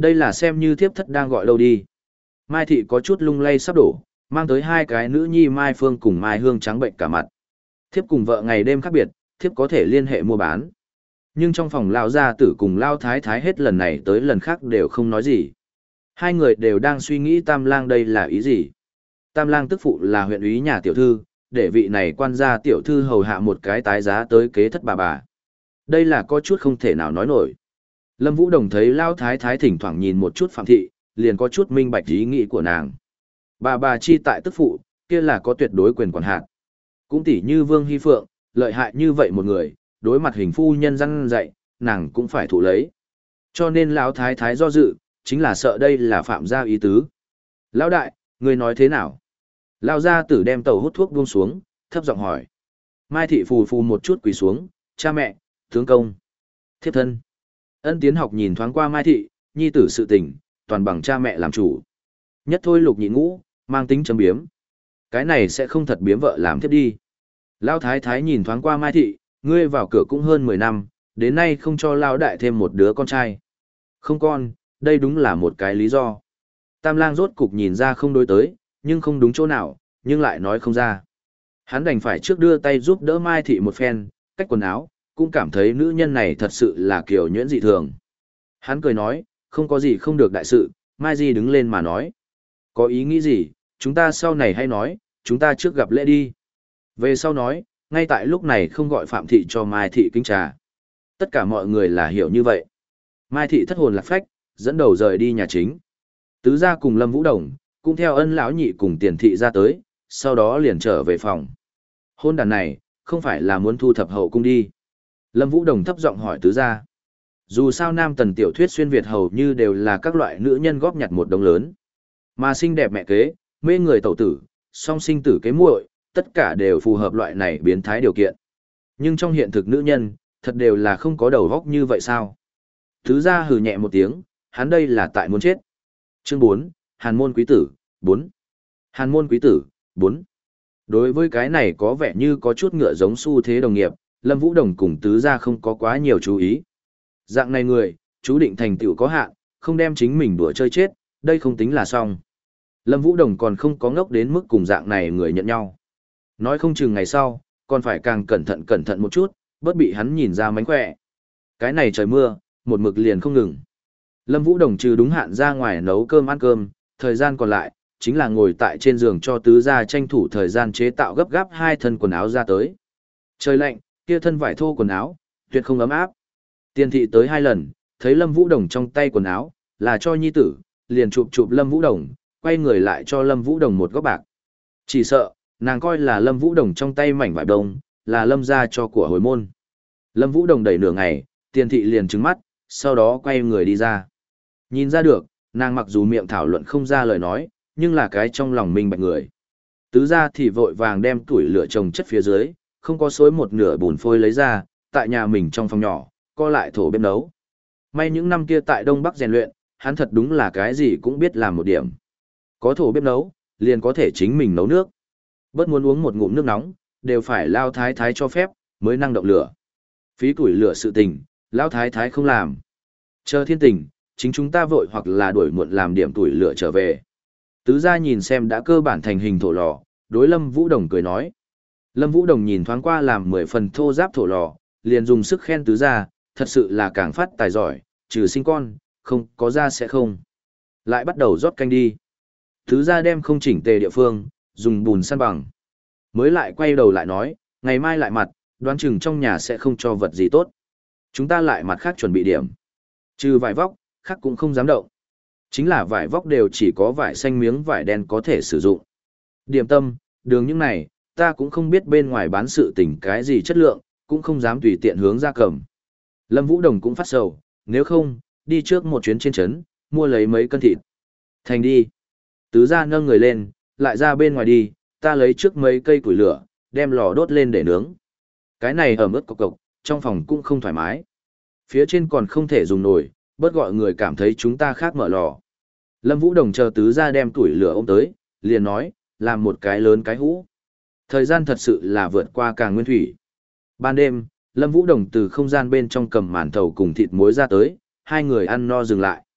Đây là xem như thiếp thất đang gọi đâu đi. Mai thị có chút lung lay sắp đổ, mang tới hai cái nữ nhi Mai Phương cùng Mai Hương trắng bệnh cả mặt. Thiếp cùng vợ ngày đêm khác biệt, thiếp có thể liên hệ mua bán. Nhưng trong phòng lao gia tử cùng lao thái thái hết lần này tới lần khác đều không nói gì. Hai người đều đang suy nghĩ Tam Lang đây là ý gì. Tam Lang tức phụ là huyện úy nhà tiểu thư, để vị này quan gia tiểu thư hầu hạ một cái tái giá tới kế thất bà bà. Đây là có chút không thể nào nói nổi. Lâm Vũ Đồng thấy lao thái thái thỉnh thoảng nhìn một chút Phạm thị, liền có chút minh bạch ý nghĩ của nàng. Bà bà chi tại tức phụ, kia là có tuyệt đối quyền quản hạt. Cũng tỉ như Vương Hy Phượng, lợi hại như vậy một người, đối mặt hình phu nhân răn dạy, nàng cũng phải thụ lấy. Cho nên lão thái thái do dự, chính là sợ đây là phạm gia ý tứ. Lão đại, người nói thế nào? Lão gia tử đem tàu hút thuốc buông xuống, thấp giọng hỏi. Mai thị phù phù một chút quỳ xuống, cha mẹ, tướng công, thiếp thân. Ân Tiến Học nhìn thoáng qua Mai thị, nhi tử sự tình, toàn bằng cha mẹ làm chủ. Nhất thôi lục nhị ngũ, mang tính châm biếm. Cái này sẽ không thật biếm vợ làm thiếp đi. Lão thái thái nhìn thoáng qua Mai thị, ngươi vào cửa cũng hơn mười năm, đến nay không cho lão đại thêm một đứa con trai. Không con, đây đúng là một cái lý do. Tam Lang rốt cục nhìn ra không đối tới, nhưng không đúng chỗ nào, nhưng lại nói không ra. Hắn đành phải trước đưa tay giúp đỡ Mai thị một phen, cách quần áo, cũng cảm thấy nữ nhân này thật sự là kiểu nhuyễn dị thường. Hắn cười nói, không có gì không được đại sự, Mai Di đứng lên mà nói. Có ý nghĩ gì, chúng ta sau này hay nói, chúng ta trước gặp lễ đi. Về sau nói, ngay tại lúc này không gọi Phạm thị cho Mai thị kính trà. Tất cả mọi người là hiểu như vậy. Mai thị thất hồn lạc phách, dẫn đầu rời đi nhà chính. Tứ gia cùng Lâm Vũ Đồng, cũng theo Ân lão nhị cùng Tiền thị ra tới, sau đó liền trở về phòng. Hôn đàn này, không phải là muốn thu thập hậu cung đi. Lâm Vũ Đồng thấp giọng hỏi tứ gia. Dù sao nam tần tiểu thuyết xuyên Việt hầu như đều là các loại nữ nhân góp nhặt một đống lớn. Mà xinh đẹp mẹ kế, mê người tẩu tử, song sinh tử kế muội, tất cả đều phù hợp loại này biến thái điều kiện. Nhưng trong hiện thực nữ nhân, thật đều là không có đầu óc như vậy sao? Tứ gia hừ nhẹ một tiếng, hắn đây là tại muốn chết. Chương bốn, Hàn môn quý tử, bốn. Hàn môn quý tử, bốn. Đối với cái này có vẻ như có chút ngựa giống xu thế đồng nghiệp, Lâm Vũ Đồng cùng tứ gia không có quá nhiều chú ý. Dạng này người, chú định thành tựu có hạn, không đem chính mình đùa chơi chết, đây không tính là xong. Lâm Vũ Đồng còn không có ngốc đến mức cùng dạng này người nhận nhau. Nói không chừng ngày sau, còn phải càng cẩn thận cẩn thận một chút, bớt bị hắn nhìn ra mánh khỏe. Cái này trời mưa, một mực liền không ngừng. Lâm Vũ Đồng trừ đúng hạn ra ngoài nấu cơm ăn cơm, thời gian còn lại, chính là ngồi tại trên giường cho tứ gia tranh thủ thời gian chế tạo gấp gáp hai thân quần áo ra tới. Trời lạnh, kia thân vải thô quần áo, tuyệt không ấm áp. Tiền thị tới hai lần, thấy Lâm Vũ Đồng trong tay quần áo, là cho nhi tử, liền chụp chụp Lâm Vũ Đồng, quay người lại cho Lâm Vũ Đồng một góc bạc. Chỉ sợ, nàng coi là Lâm Vũ Đồng trong tay mảnh vải đồng, là Lâm gia cho của hồi môn. Lâm Vũ Đồng đẩy nửa ngày, Tiền thị liền trừng mắt, sau đó quay người đi ra. Nhìn ra được, nàng mặc dù miệng thảo luận không ra lời nói, nhưng là cái trong lòng minh bạch người. Tứ gia thì vội vàng đem củi lửa trồng chất phía dưới, không có xối một nửa bùn phôi lấy ra, tại nhà mình trong phòng nhỏ, co lại thổ bếp nấu. May những năm kia tại Đông Bắc rèn luyện, hắn thật đúng là cái gì cũng biết làm một điểm. Có thổ bếp nấu, liền có thể chính mình nấu nước. Bớt muốn uống một ngụm nước nóng, đều phải lao thái thái cho phép, mới năng động lửa. Phí củi lửa sự tình, lao thái thái không làm. Chờ thiên tình, chính chúng ta vội hoặc là đuổi muộn làm điểm tuổi lửa trở về. Tứ gia nhìn xem đã cơ bản thành hình thổ lò, đối Lâm Vũ Đồng cười nói. Lâm Vũ Đồng nhìn thoáng qua làm mười phần thô giáp thổ lò, liền dùng sức khen tứ gia, thật sự là càng phát tài giỏi, trừ sinh con, không có ra sẽ không. Lại bắt đầu rót canh đi. Tứ gia đem không chỉnh tề địa phương, dùng bùn san bằng. Mới lại quay đầu lại nói, ngày mai lại mặt, đoán chừng trong nhà sẽ không cho vật gì tốt. Chúng ta lại mặt khác chuẩn bị điểm. Trừ vải vóc, khác cũng không dám động. Chính là vải vóc đều chỉ có vải xanh miếng vải đen có thể sử dụng. Điểm tâm, đường những này, ta cũng không biết bên ngoài bán sự tình cái gì chất lượng, cũng không dám tùy tiện hướng ra cầm. Lâm Vũ Đồng cũng phát sầu, nếu không, đi trước một chuyến trên trấn, mua lấy mấy cân thịt. Thành đi. Tứ gia nâng người lên, lại ra bên ngoài đi, ta lấy trước mấy cây củi lửa, đem lò đốt lên để nướng. Cái này ẩm ướt cộc cộc, trong phòng cũng không thoải mái. Phía trên còn không thể dùng nồi, bớt gọi người cảm thấy chúng ta khác mở lò. Lâm Vũ Đồng chờ tứ gia đem củi lửa ôm tới, liền nói, làm một cái lớn cái hũ. Thời gian thật sự là vượt qua càng nguyên thủy. Ban đêm, Lâm Vũ Đồng từ không gian bên trong cầm màn thầu cùng thịt muối ra tới, hai người ăn no dừng lại.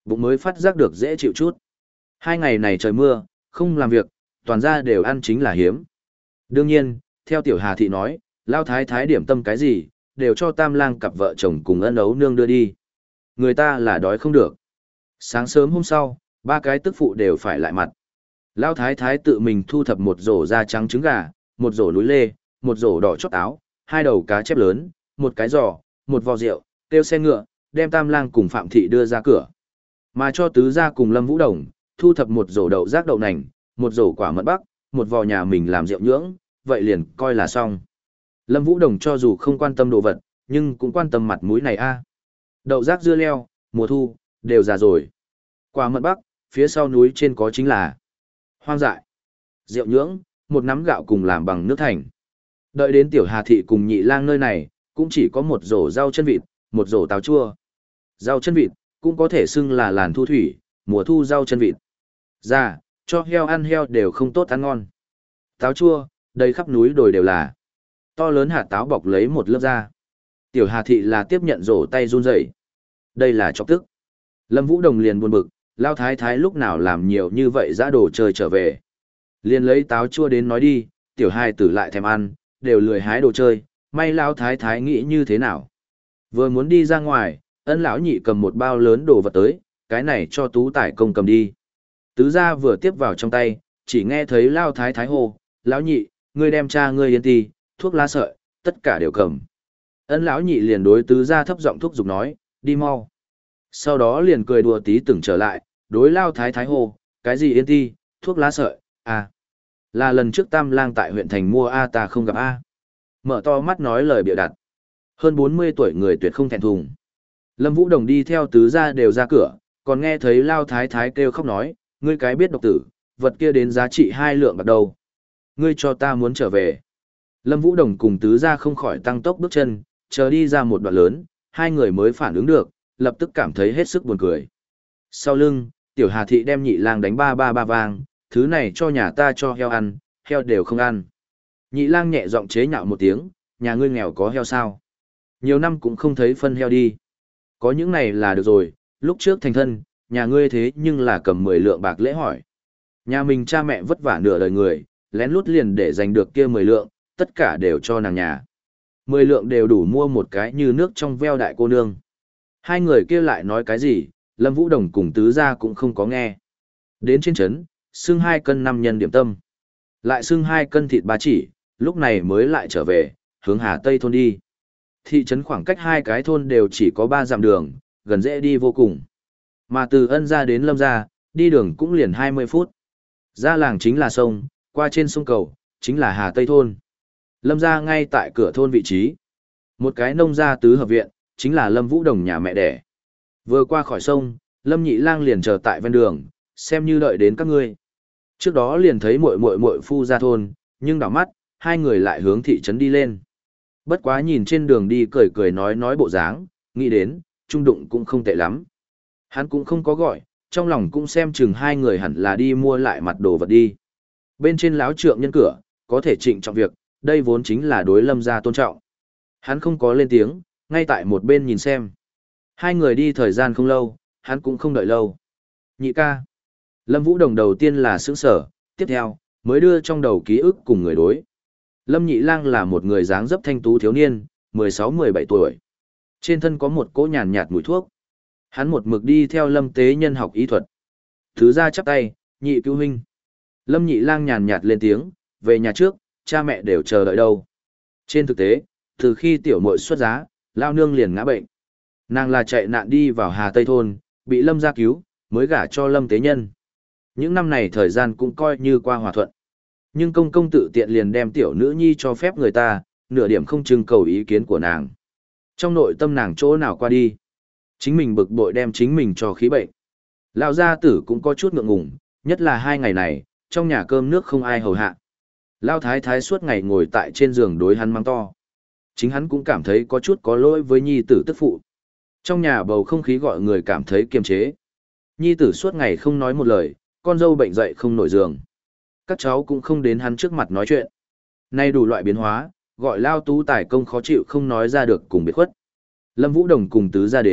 bụng mới phát giác được dễ chịu chút. Hai ngày này trời mưa, không làm việc, toàn ra đều ăn chính là hiếm. Đương nhiên, theo tiểu Hà Thị nói, lao thái thái điểm tâm cái gì, đều cho tam lang cặp vợ chồng cùng ân ấu nương đưa đi. Người ta là đói không được. Sáng sớm hôm sau, ba cái tức phụ đều phải lại mặt. Lao thái thái tự mình thu thập một rổ da trắng trứng gà, một rổ núi lê, một rổ đỏ chót táo, hai đầu cá chép lớn, một cái giò, một vò rượu, tiêu xe ngựa, đem tam lang cùng Phạm Thị đưa ra cửa. Mà cho tứ gia cùng Lâm Vũ Đồng, thu thập một rổ đậu rác đậu nành, một rổ quả mận bắc, một vò nhà mình làm rượu nhưỡng, vậy liền coi là xong. Lâm Vũ Đồng cho dù không quan tâm đồ vật, nhưng cũng quan tâm mặt mũi này a. Đậu rác dưa leo, mùa thu, đều già rồi. Quả mận bắc, phía sau núi trên có chính là hoang dại. Rượu nhưỡng, một nắm gạo cùng làm bằng nước thành. Đợi đến tiểu Hà Thị cùng nhị lang nơi này, cũng chỉ có một rổ rau chân vịt, một rổ táo chua. Rau chân vịt, cũng có thể xưng là làn thu thủy, mùa thu rau chân vịt. Ra, cho heo ăn heo đều không tốt ăn ngon. Táo chua, đầy khắp núi đồi đều là. To lớn hạt táo bọc lấy một lớp da. Tiểu Hà Thị là tiếp nhận rổ tay run rẩy. Đây là chọc tức. Lâm Vũ Đồng liền buồn bực, lao thái thái lúc nào làm nhiều như vậy dã đồ chơi trở về. Liền lấy táo chua đến nói đi, tiểu hai tử lại thèm ăn, đều lười hái đồ chơi, may lao thái thái nghĩ như thế nào. Vừa muốn đi ra ngoài, ân lão nhị cầm một bao lớn đồ vật tới, cái này cho tú tải công cầm đi. Tứ gia vừa tiếp vào trong tay, chỉ nghe thấy lao thái thái hô, lão nhị, ngươi đem cha ngươi yên ti, thuốc lá sợi, tất cả đều cầm. Ân lão nhị liền đối tứ gia thấp giọng thúc giục nói, đi mau. Sau đó liền cười đùa tí từng trở lại, đối lao thái thái hô, cái gì yên ti, thuốc lá sợi, à. Là lần trước tam lang tại huyện thành mua A ta không gặp A. Mở to mắt nói lời bịa đặt. Hơn bốn mươi tuổi người tuyệt không thẹn thùng. Lâm Vũ Đồng đi theo tứ gia đều ra cửa, còn nghe thấy lao thái thái kêu khóc nói, ngươi cái biết độc tử, vật kia đến giá trị hai lượng bạc đầu. Ngươi cho ta muốn trở về. Lâm Vũ Đồng cùng tứ gia không khỏi tăng tốc bước chân, chờ đi ra một đoạn lớn, hai người mới phản ứng được, lập tức cảm thấy hết sức buồn cười. Sau lưng, tiểu Hà Thị đem nhị lang đánh ba ba ba vang, thứ này cho nhà ta cho heo ăn, heo đều không ăn. Nhị lang nhẹ giọng chế nhạo một tiếng, nhà ngươi nghèo có heo sao? Nhiều năm cũng không thấy phân heo đi. Có những này là được rồi, lúc trước thành thân, nhà ngươi thế nhưng là cầm mười lượng bạc lễ hỏi. Nhà mình cha mẹ vất vả nửa đời người, lén lút liền để giành được kia mười lượng, tất cả đều cho nàng nhà. Mười lượng đều đủ mua một cái như nước trong veo đại cô nương. Hai người kia lại nói cái gì, Lâm Vũ Đồng cùng tứ gia cũng không có nghe. Đến trên trấn, xưng hai cân năm nhân điểm tâm. Lại xưng hai cân thịt ba chỉ, lúc này mới lại trở về, hướng Hà Tây thôn đi. Thị trấn khoảng cách hai cái thôn đều chỉ có ba dặm đường, gần dễ đi vô cùng. Mà từ Ân gia đến Lâm gia, đi đường cũng liền hai mươi phút. Ra làng chính là sông, qua trên sông cầu, chính là Hà Tây thôn. Lâm gia ngay tại cửa thôn vị trí. Một cái nông gia tứ hợp viện, chính là Lâm Vũ Đồng nhà mẹ đẻ. Vừa qua khỏi sông, Lâm Nhị Lang liền chờ tại ven đường, xem như đợi đến các ngươi. Trước đó liền thấy muội muội muội phu ra thôn, nhưng đảo mắt, hai người lại hướng thị trấn đi lên. Bất quá nhìn trên đường đi cười cười nói nói bộ dáng, nghĩ đến, trung đụng cũng không tệ lắm. Hắn cũng không có gọi, trong lòng cũng xem chừng hai người hẳn là đi mua lại mặt đồ vật đi. Bên trên láo trượng nhân cửa, có thể trịnh trọng việc, đây vốn chính là đối Lâm gia tôn trọng. Hắn không có lên tiếng, ngay tại một bên nhìn xem. Hai người đi thời gian không lâu, hắn cũng không đợi lâu. Nhị ca. Lâm Vũ Đồng đầu tiên là sững sở, tiếp theo, mới đưa trong đầu ký ức cùng người đối. Lâm Nhị Lang là một người dáng dấp thanh tú thiếu niên, mười sáu mười bảy tuổi. Trên thân có một cỗ nhàn nhạt mùi thuốc. Hắn một mực đi theo Lâm Tế Nhân học y thuật. Thứ ra chắp tay, nhị cứu huynh. Lâm Nhị Lang nhàn nhạt lên tiếng, về nhà trước, cha mẹ đều chờ đợi đâu. Trên thực tế, từ khi tiểu muội xuất giá, lao nương liền ngã bệnh. Nàng là chạy nạn đi vào Hà Tây thôn, bị Lâm gia cứu, mới gả cho Lâm Tế Nhân. Những năm này thời gian cũng coi như qua hòa thuận. Nhưng công công tự tiện liền đem tiểu nữ nhi cho phép người ta, nửa điểm không trưng cầu ý kiến của nàng. Trong nội tâm nàng chỗ nào qua đi. Chính mình bực bội đem chính mình cho khí bệnh. Lão gia tử cũng có chút ngượng ngùng, nhất là hai ngày này, trong nhà cơm nước không ai hầu hạ. Lão thái thái suốt ngày ngồi tại trên giường đối hắn mắng to. Chính hắn cũng cảm thấy có chút có lỗi với nhi tử tức phụ. Trong nhà bầu không khí gọi người cảm thấy kiềm chế. Nhi tử suốt ngày không nói một lời, con dâu bệnh dậy không nổi giường. Các cháu cũng không đến hắn trước mặt nói chuyện. Nay đủ loại biến hóa, gọi Lao Tú Tài công khó chịu không nói ra được cùng biệt khuất. Lâm Vũ Đồng cùng tứ ra đến,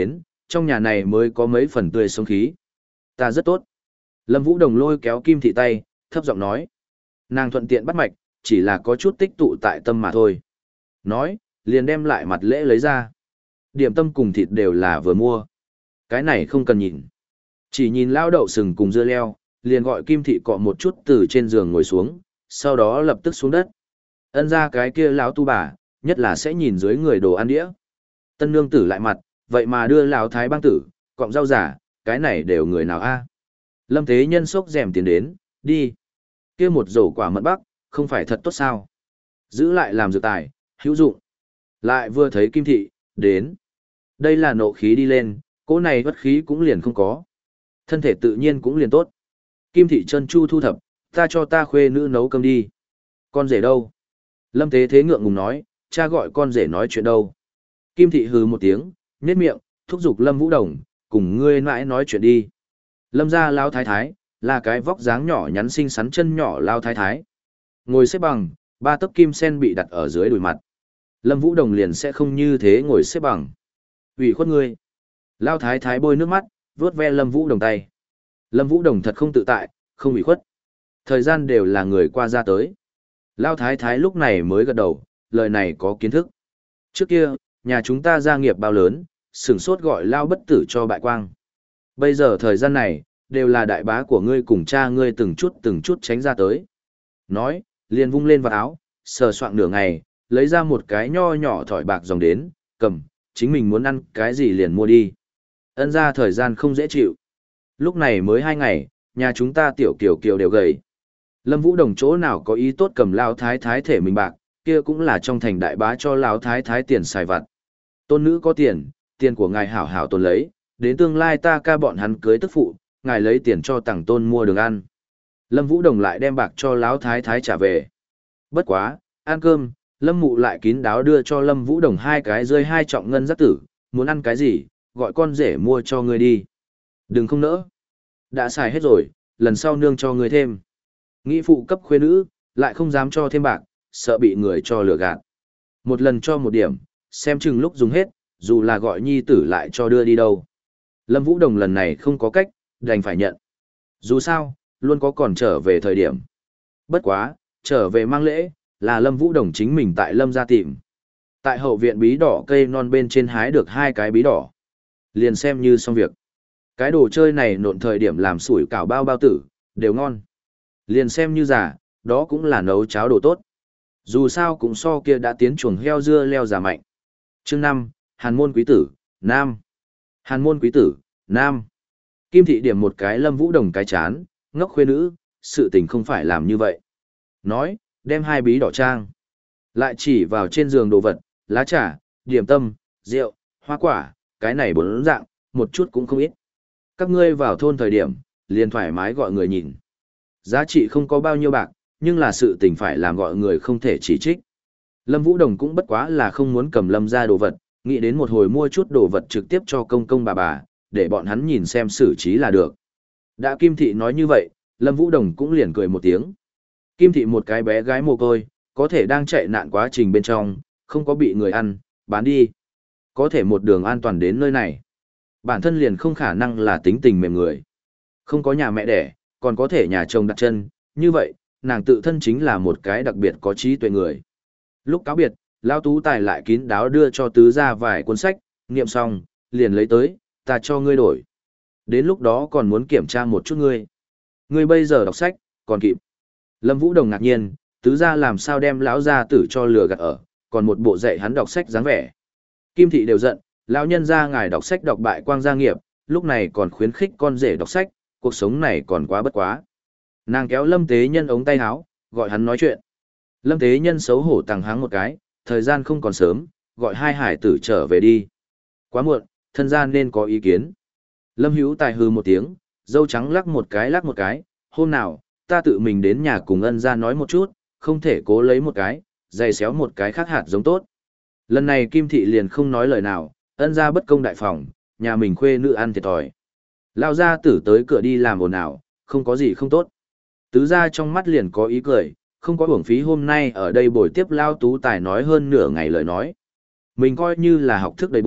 trong nhà này mới có mấy phần tươi sống khí. Ta rất tốt. Lâm Vũ Đồng lôi kéo Kim Thị tay, thấp giọng nói. Nàng thuận tiện bắt mạch, chỉ là có chút tích tụ tại tâm mà thôi. Nói, liền đem lại mặt lễ lấy ra. Điểm tâm cùng thịt đều là vừa mua. Cái này không cần nhìn. Chỉ nhìn lao đậu sừng cùng dưa leo, liền gọi Kim Thị cọ một chút từ trên giường ngồi xuống, sau đó lập tức xuống đất. Ân ra cái kia lão tu bà, nhất là sẽ nhìn dưới người đồ ăn đĩa. Tân nương tử lại mặt, vậy mà đưa lão thái bang tử, cọng rau giả, cái này đều người nào a? Lâm Thế Nhân sốc rèm tiến đến, đi. Kia một rổ quả mận bắc, không phải thật tốt sao? Giữ lại làm dược tài, hữu dụng. Lại vừa thấy Kim Thị, đến. Đây là nộ khí đi lên, cỗ này bất khí cũng liền không có. Thân thể tự nhiên cũng liền tốt. Kim Thị chân chu thu thập, ta cho ta khuê nữ nấu cơm đi. Con rể đâu? Lâm Thế Thế ngượng ngùng nói, cha gọi con rể nói chuyện đâu. Kim Thị hừ một tiếng, nhếch miệng, thúc giục Lâm Vũ Đồng, cùng ngươi mãi nói chuyện đi. Lâm gia lao thái thái, là cái vóc dáng nhỏ nhắn xinh xắn chân nhỏ lao thái thái. Ngồi xếp bằng, ba tấc kim sen bị đặt ở dưới đùi mặt. Lâm Vũ Đồng liền sẽ không như thế ngồi xếp bằng. Ủy khuất ngươi. Lao thái thái bôi nước mắt, vuốt ve Lâm Vũ Đồng tay. Lâm Vũ Đồng thật không tự tại, không ủy khuất. Thời gian đều là người qua ra tới. Lao thái thái lúc này mới gật đầu, lời này có kiến thức. Trước kia, nhà chúng ta gia nghiệp bao lớn, sửng sốt gọi Lao bất tử cho bại quang. Bây giờ thời gian này, đều là đại bá của ngươi cùng cha ngươi từng chút từng chút tránh ra tới. Nói, liền vung lên vào áo, sờ soạng nửa ngày, lấy ra một cái nho nhỏ thỏi bạc dòng đến, cầm, chính mình muốn ăn cái gì liền mua đi. Ân ra thời gian không dễ chịu. Lúc này mới hai ngày, nhà chúng ta tiểu kiều kiều đều gầy. Lâm Vũ Đồng chỗ nào có ý tốt cầm lao thái thái thể mình bạc, kia cũng là trong thành đại bá cho lao thái thái tiền xài vặt. Tôn nữ có tiền, tiền của ngài hảo hảo tồn lấy, đến tương lai ta ca bọn hắn cưới tức phụ, ngài lấy tiền cho tặng tôn mua đường ăn. Lâm Vũ Đồng lại đem bạc cho lão thái thái trả về. Bất quá, ăn cơm, Lâm Mụ lại kín đáo đưa cho Lâm Vũ Đồng hai cái rơi hai trọng ngân giác tử, muốn ăn cái gì, gọi con rể mua cho ngươi đi. Đừng không nỡ. Đã xài hết rồi, lần sau nương cho ngươi thêm. Nghĩ phụ cấp khuê nữ, lại không dám cho thêm bạc, sợ bị người cho lừa gạt. Một lần cho một điểm, xem chừng lúc dùng hết, dù là gọi nhi tử lại cho đưa đi đâu. Lâm Vũ Đồng lần này không có cách, đành phải nhận. Dù sao, luôn có còn trở về thời điểm. Bất quá, trở về mang lễ, là Lâm Vũ Đồng chính mình tại Lâm gia tìm. Tại hậu viện bí đỏ cây non bên trên hái được hai cái bí đỏ. Liền xem như xong việc. Cái đồ chơi này nộn thời điểm làm sủi cảo bao bao tử, đều ngon. Liền xem như giả, đó cũng là nấu cháo đồ tốt. Dù sao cũng so kia đã tiến chuồng heo dưa leo giả mạnh. Chương năm, Hàn môn quý tử, Nam. Hàn môn quý tử, Nam. Kim Thị điểm một cái Lâm Vũ Đồng cái chán, ngốc khuê nữ, sự tình không phải làm như vậy. Nói, đem hai bí đỏ trang. Lại chỉ vào trên giường đồ vật, lá trà, điểm tâm, rượu, hoa quả, cái này bốn dạng, một chút cũng không ít. Các ngươi vào thôn thời điểm, liền thoải mái gọi người nhìn. Giá trị không có bao nhiêu bạc, nhưng là sự tình phải làm gọi người không thể chỉ trích. Lâm Vũ Đồng cũng bất quá là không muốn cầm Lâm ra đồ vật, nghĩ đến một hồi mua chút đồ vật trực tiếp cho công công bà bà, để bọn hắn nhìn xem xử trí là được. Đã Kim Thị nói như vậy, Lâm Vũ Đồng cũng liền cười một tiếng. Kim Thị một cái bé gái mồ côi, có thể đang chạy nạn quá trình bên trong, không có bị người ăn, bán đi. Có thể một đường an toàn đến nơi này. Bản thân liền không khả năng là tính tình mềm người. Không có nhà mẹ đẻ, còn có thể nhà chồng đặt chân, như vậy, nàng tự thân chính là một cái đặc biệt có trí tuệ người. Lúc cáo biệt, Lao Tú Tài lại kín đáo đưa cho tứ gia vài cuốn sách, niệm xong, liền lấy tới, ta cho ngươi đổi. Đến lúc đó còn muốn kiểm tra một chút ngươi. Ngươi bây giờ đọc sách, còn kịp. Lâm Vũ Đồng ngạc nhiên, tứ gia làm sao đem lão gia tử cho lừa gạt ở, còn một bộ dạy hắn đọc sách dáng vẻ. Kim Thị đều giận, lão nhân gia ngài đọc sách đọc bại quang gia nghiệp, lúc này còn khuyến khích con rể đọc sách, cuộc sống này còn quá bất quá. Nàng kéo Lâm Tế Nhân ống tay áo, gọi hắn nói chuyện. Lâm Tế Nhân xấu hổ tằng háng một cái, thời gian không còn sớm, gọi hai hải tử trở về đi. Quá muộn, thân gia nên có ý kiến. Lâm Hữu Tài hừ một tiếng, dâu trắng lắc một cái lắc một cái, hôm nào, ta tự mình đến nhà cùng ân gia nói một chút, không thể cố lấy một cái, dày xéo một cái khác hạt giống tốt. Lần này Kim Thị liền không nói lời nào, ân gia bất công đại phòng, nhà mình khuê nữ ăn thiệt thòi. Lao gia tử tới cửa đi làm ồn ào, không có gì không tốt. Tứ gia trong mắt liền có ý cười, không có uổng phí hôm nay ở đây buổi tiếp Lao Tú Tài nói hơn nửa ngày lời nói. Mình coi như là học thức đầy bụng,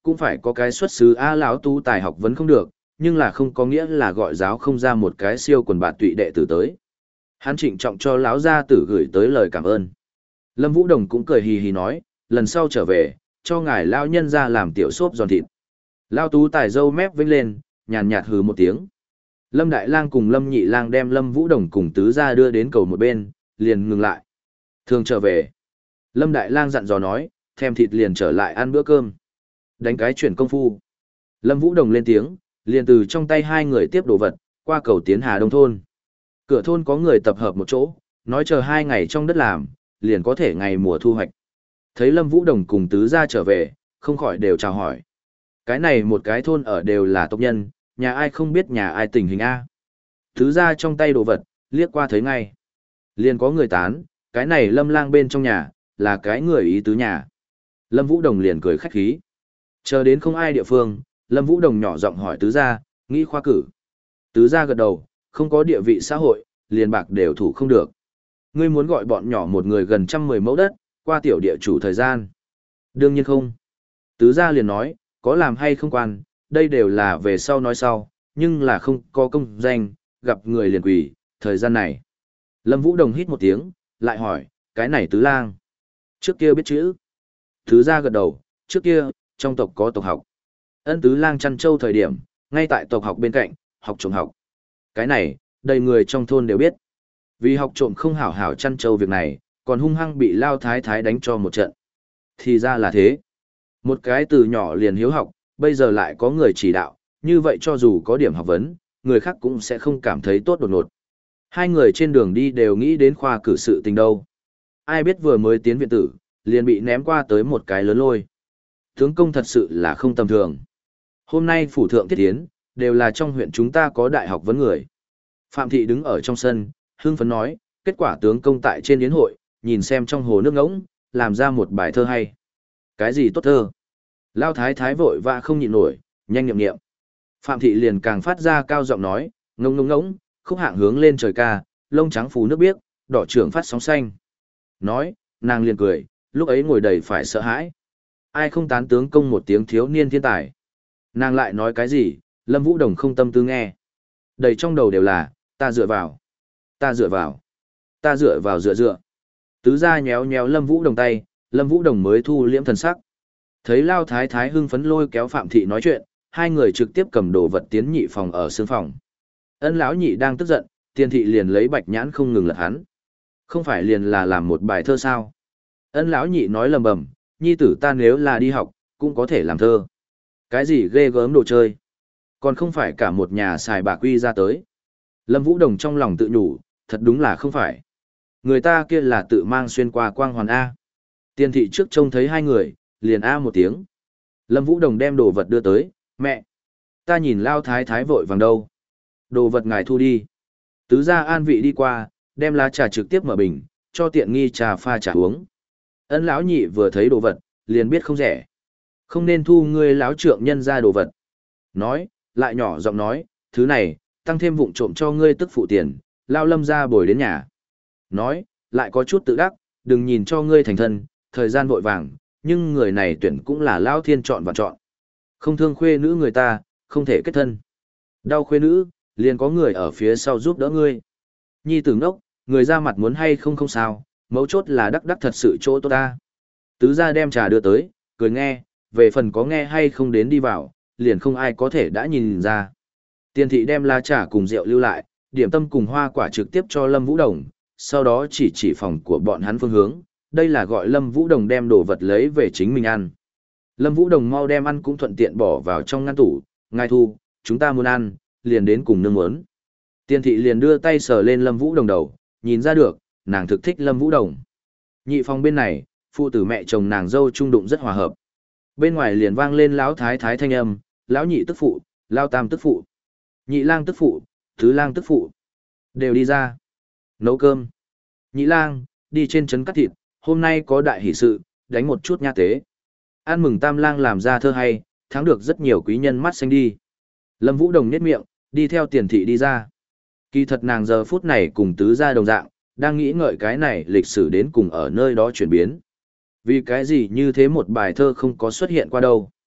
cũng phải có cái xuất xứ a lão tu tài học vẫn không được, nhưng là không có nghĩa là gọi giáo không ra một cái siêu quần bạt tụy đệ tử tới. Hắn trịnh trọng cho lão gia tử gửi tới lời cảm ơn. Lâm Vũ Đồng cũng cười hì hì nói, lần sau trở về, cho ngài lão nhân ra làm tiểu xốp giòn thịt. Lão tú tài râu mép vênh lên, nhàn nhạt hừ một tiếng. Lâm Đại Lang cùng Lâm Nhị Lang đem Lâm Vũ Đồng cùng tứ gia đưa đến cầu một bên, liền ngừng lại. Thường trở về. Lâm Đại Lang dặn dò nói, thèm thịt liền trở lại ăn bữa cơm. Đánh cái chuyển công phu. Lâm Vũ Đồng lên tiếng, liền từ trong tay hai người tiếp đồ vật, qua cầu tiến Hà Đông thôn. Cửa thôn có người tập hợp một chỗ, nói chờ hai ngày trong đất làm, liền có thể ngày mùa thu hoạch. Thấy Lâm Vũ Đồng cùng tứ gia trở về, không khỏi đều chào hỏi. Cái này một cái thôn ở đều là tộc nhân, nhà ai không biết nhà ai tình hình A. Tứ gia trong tay đồ vật, liếc qua thấy ngay. Liền có người tán, cái này Lâm Lang bên trong nhà, là cái người ý tứ nhà. Lâm Vũ Đồng liền cười khách khí. Chờ đến không ai địa phương, Lâm Vũ Đồng nhỏ giọng hỏi tứ gia, nghĩ khoa cử. Tứ gia gật đầu, không có địa vị xã hội, liền bạc đều thủ không được. Ngươi muốn gọi bọn nhỏ một người gần trăm mười mẫu đất, qua tiểu địa chủ thời gian. Đương nhiên không. Tứ gia liền nói, có làm hay không quan, đây đều là về sau nói sau, nhưng là không có công danh, gặp người liền quỷ, thời gian này. Lâm Vũ Đồng hít một tiếng, lại hỏi, cái này tứ lang. Trước kia biết chữ. Tứ gia gật đầu, trước kia, trong tộc có tộc học. Ân tứ lang chăn trâu thời điểm, ngay tại tộc học bên cạnh, học trộm học. Cái này, đầy người trong thôn đều biết. Vì học trộm không hảo hảo chăn trâu việc này, còn hung hăng bị Lao Thái Thái đánh cho một trận. Thì ra là thế. Một cái từ nhỏ liền hiếu học, bây giờ lại có người chỉ đạo, như vậy cho dù có điểm học vấn, người khác cũng sẽ không cảm thấy tốt đột ngột. Hai người trên đường đi đều nghĩ đến khoa cử sự tình đâu. Ai biết vừa mới tiến viện tử, liền bị ném qua tới một cái lớn lôi. Tướng công thật sự là không tầm thường. Hôm nay phủ thượng thiết tiến, đều là trong huyện chúng ta có đại học vấn người. Phạm Thị đứng ở trong sân, hưng phấn nói, kết quả tướng công tại trên yến hội, nhìn xem trong hồ nước ngỗng, làm ra một bài thơ hay. Cái gì tốt thơ? Lao Thái Thái vội và không nhịn nổi, nhanh nhậm nghiệm. Phạm Thị liền càng phát ra cao giọng nói, ngông ngông ngỗng, khúc hạng hướng lên trời ca, lông trắng phú nước biếc, đỏ trưởng phát sóng xanh. Nói, nàng liền cười, lúc ấy ngồi đầy phải sợ hãi. Ai không tán tướng công một tiếng thiếu niên thiên tài. Nàng lại nói cái gì, Lâm Vũ Đồng không tâm tư nghe. Đầy trong đầu đều là, ta dựa vào, ta dựa vào, ta dựa vào dựa dựa. Tứ gia nhéo nhéo Lâm Vũ Đồng tay, Lâm Vũ Đồng mới thu liễm thần sắc. Thấy Lao Thái Thái hưng phấn lôi kéo Phạm Thị nói chuyện, hai người trực tiếp cầm đồ vật tiến nhị phòng ở sương phòng. Ân lão nhị đang tức giận, Tiền Thị liền lấy bạch nhãn không ngừng lật hắn. Không phải liền là làm một bài thơ sao? Ân lão nhị nói lầm bầm, nhi tử ta nếu là đi học, cũng có thể làm thơ. Cái gì ghê gớm đồ chơi? Còn không phải cả một nhà xài bạc quy ra tới. Lâm Vũ Đồng trong lòng tự nhủ, thật đúng là không phải. Người ta kia là tự mang xuyên qua quang hoàn A. Tiền Thị trước trông thấy hai người, liền A một tiếng. Lâm Vũ Đồng đem đồ vật đưa tới, mẹ. Ta nhìn Lao Thái Thái vội vàng đâu. Đồ vật ngài thu đi. Tứ gia an vị đi qua, đem lá trà trực tiếp mở bình, cho tiện nghi trà pha trà uống. Ân lão nhị vừa thấy đồ vật, liền biết không rẻ. Không nên thu ngươi lão trượng nhân ra đồ vật. Nói, lại nhỏ giọng nói, thứ này, tăng thêm vụng trộm cho ngươi tức phụ tiền, lao Lâm ra bồi đến nhà. Nói, lại có chút tự đắc, đừng nhìn cho ngươi thành thân, thời gian vội vàng, nhưng người này tuyển cũng là lao thiên chọn và chọn. Không thương khuê nữ người ta, không thể kết thân. Đau khuê nữ, liền có người ở phía sau giúp đỡ ngươi. Nhi tử ngốc, người ra mặt muốn hay không không sao, mấu chốt là đắc đắc thật sự chỗ tốt ta. Tứ gia đem trà đưa tới, cười nghe, về phần có nghe hay không đến đi vào, liền không ai có thể đã nhìn ra. Tiền Thị đem lá trà cùng rượu lưu lại, điểm tâm cùng hoa quả trực tiếp cho Lâm Vũ Đồng, sau đó chỉ chỉ phòng của bọn hắn phương hướng, đây là gọi Lâm Vũ Đồng đem đồ vật lấy về chính mình ăn. Lâm Vũ Đồng mau đem ăn cũng thuận tiện bỏ vào trong ngăn tủ, ngài thu, chúng ta muốn ăn, liền đến cùng nương muốn. Tiền Thị liền đưa tay sờ lên Lâm Vũ Đồng đầu, nhìn ra được, nàng thực thích Lâm Vũ Đồng. Nhị phòng bên này, phụ tử mẹ chồng nàng dâu trung đụng rất hòa hợp. Bên ngoài liền vang lên lão thái thái thanh âm, lão nhị tức phụ, lão tam tức phụ, nhị lang tức phụ, tứ lang tức phụ, đều đi ra. Nấu cơm. Nhị lang, đi trên trấn cắt thịt, hôm nay có đại hỷ sự, đánh một chút nha tế. Ăn mừng tam lang làm ra thơ hay, thắng được rất nhiều quý nhân mắt xanh đi. Lâm Vũ Đồng nhếch miệng, đi theo Tiền Thị đi ra. Kỳ thật nàng giờ phút này cùng tứ gia đồng dạng, đang nghĩ ngợi cái này lịch sử đến cùng ở nơi đó chuyển biến. Vì cái gì như thế một bài thơ không có xuất hiện qua đâu.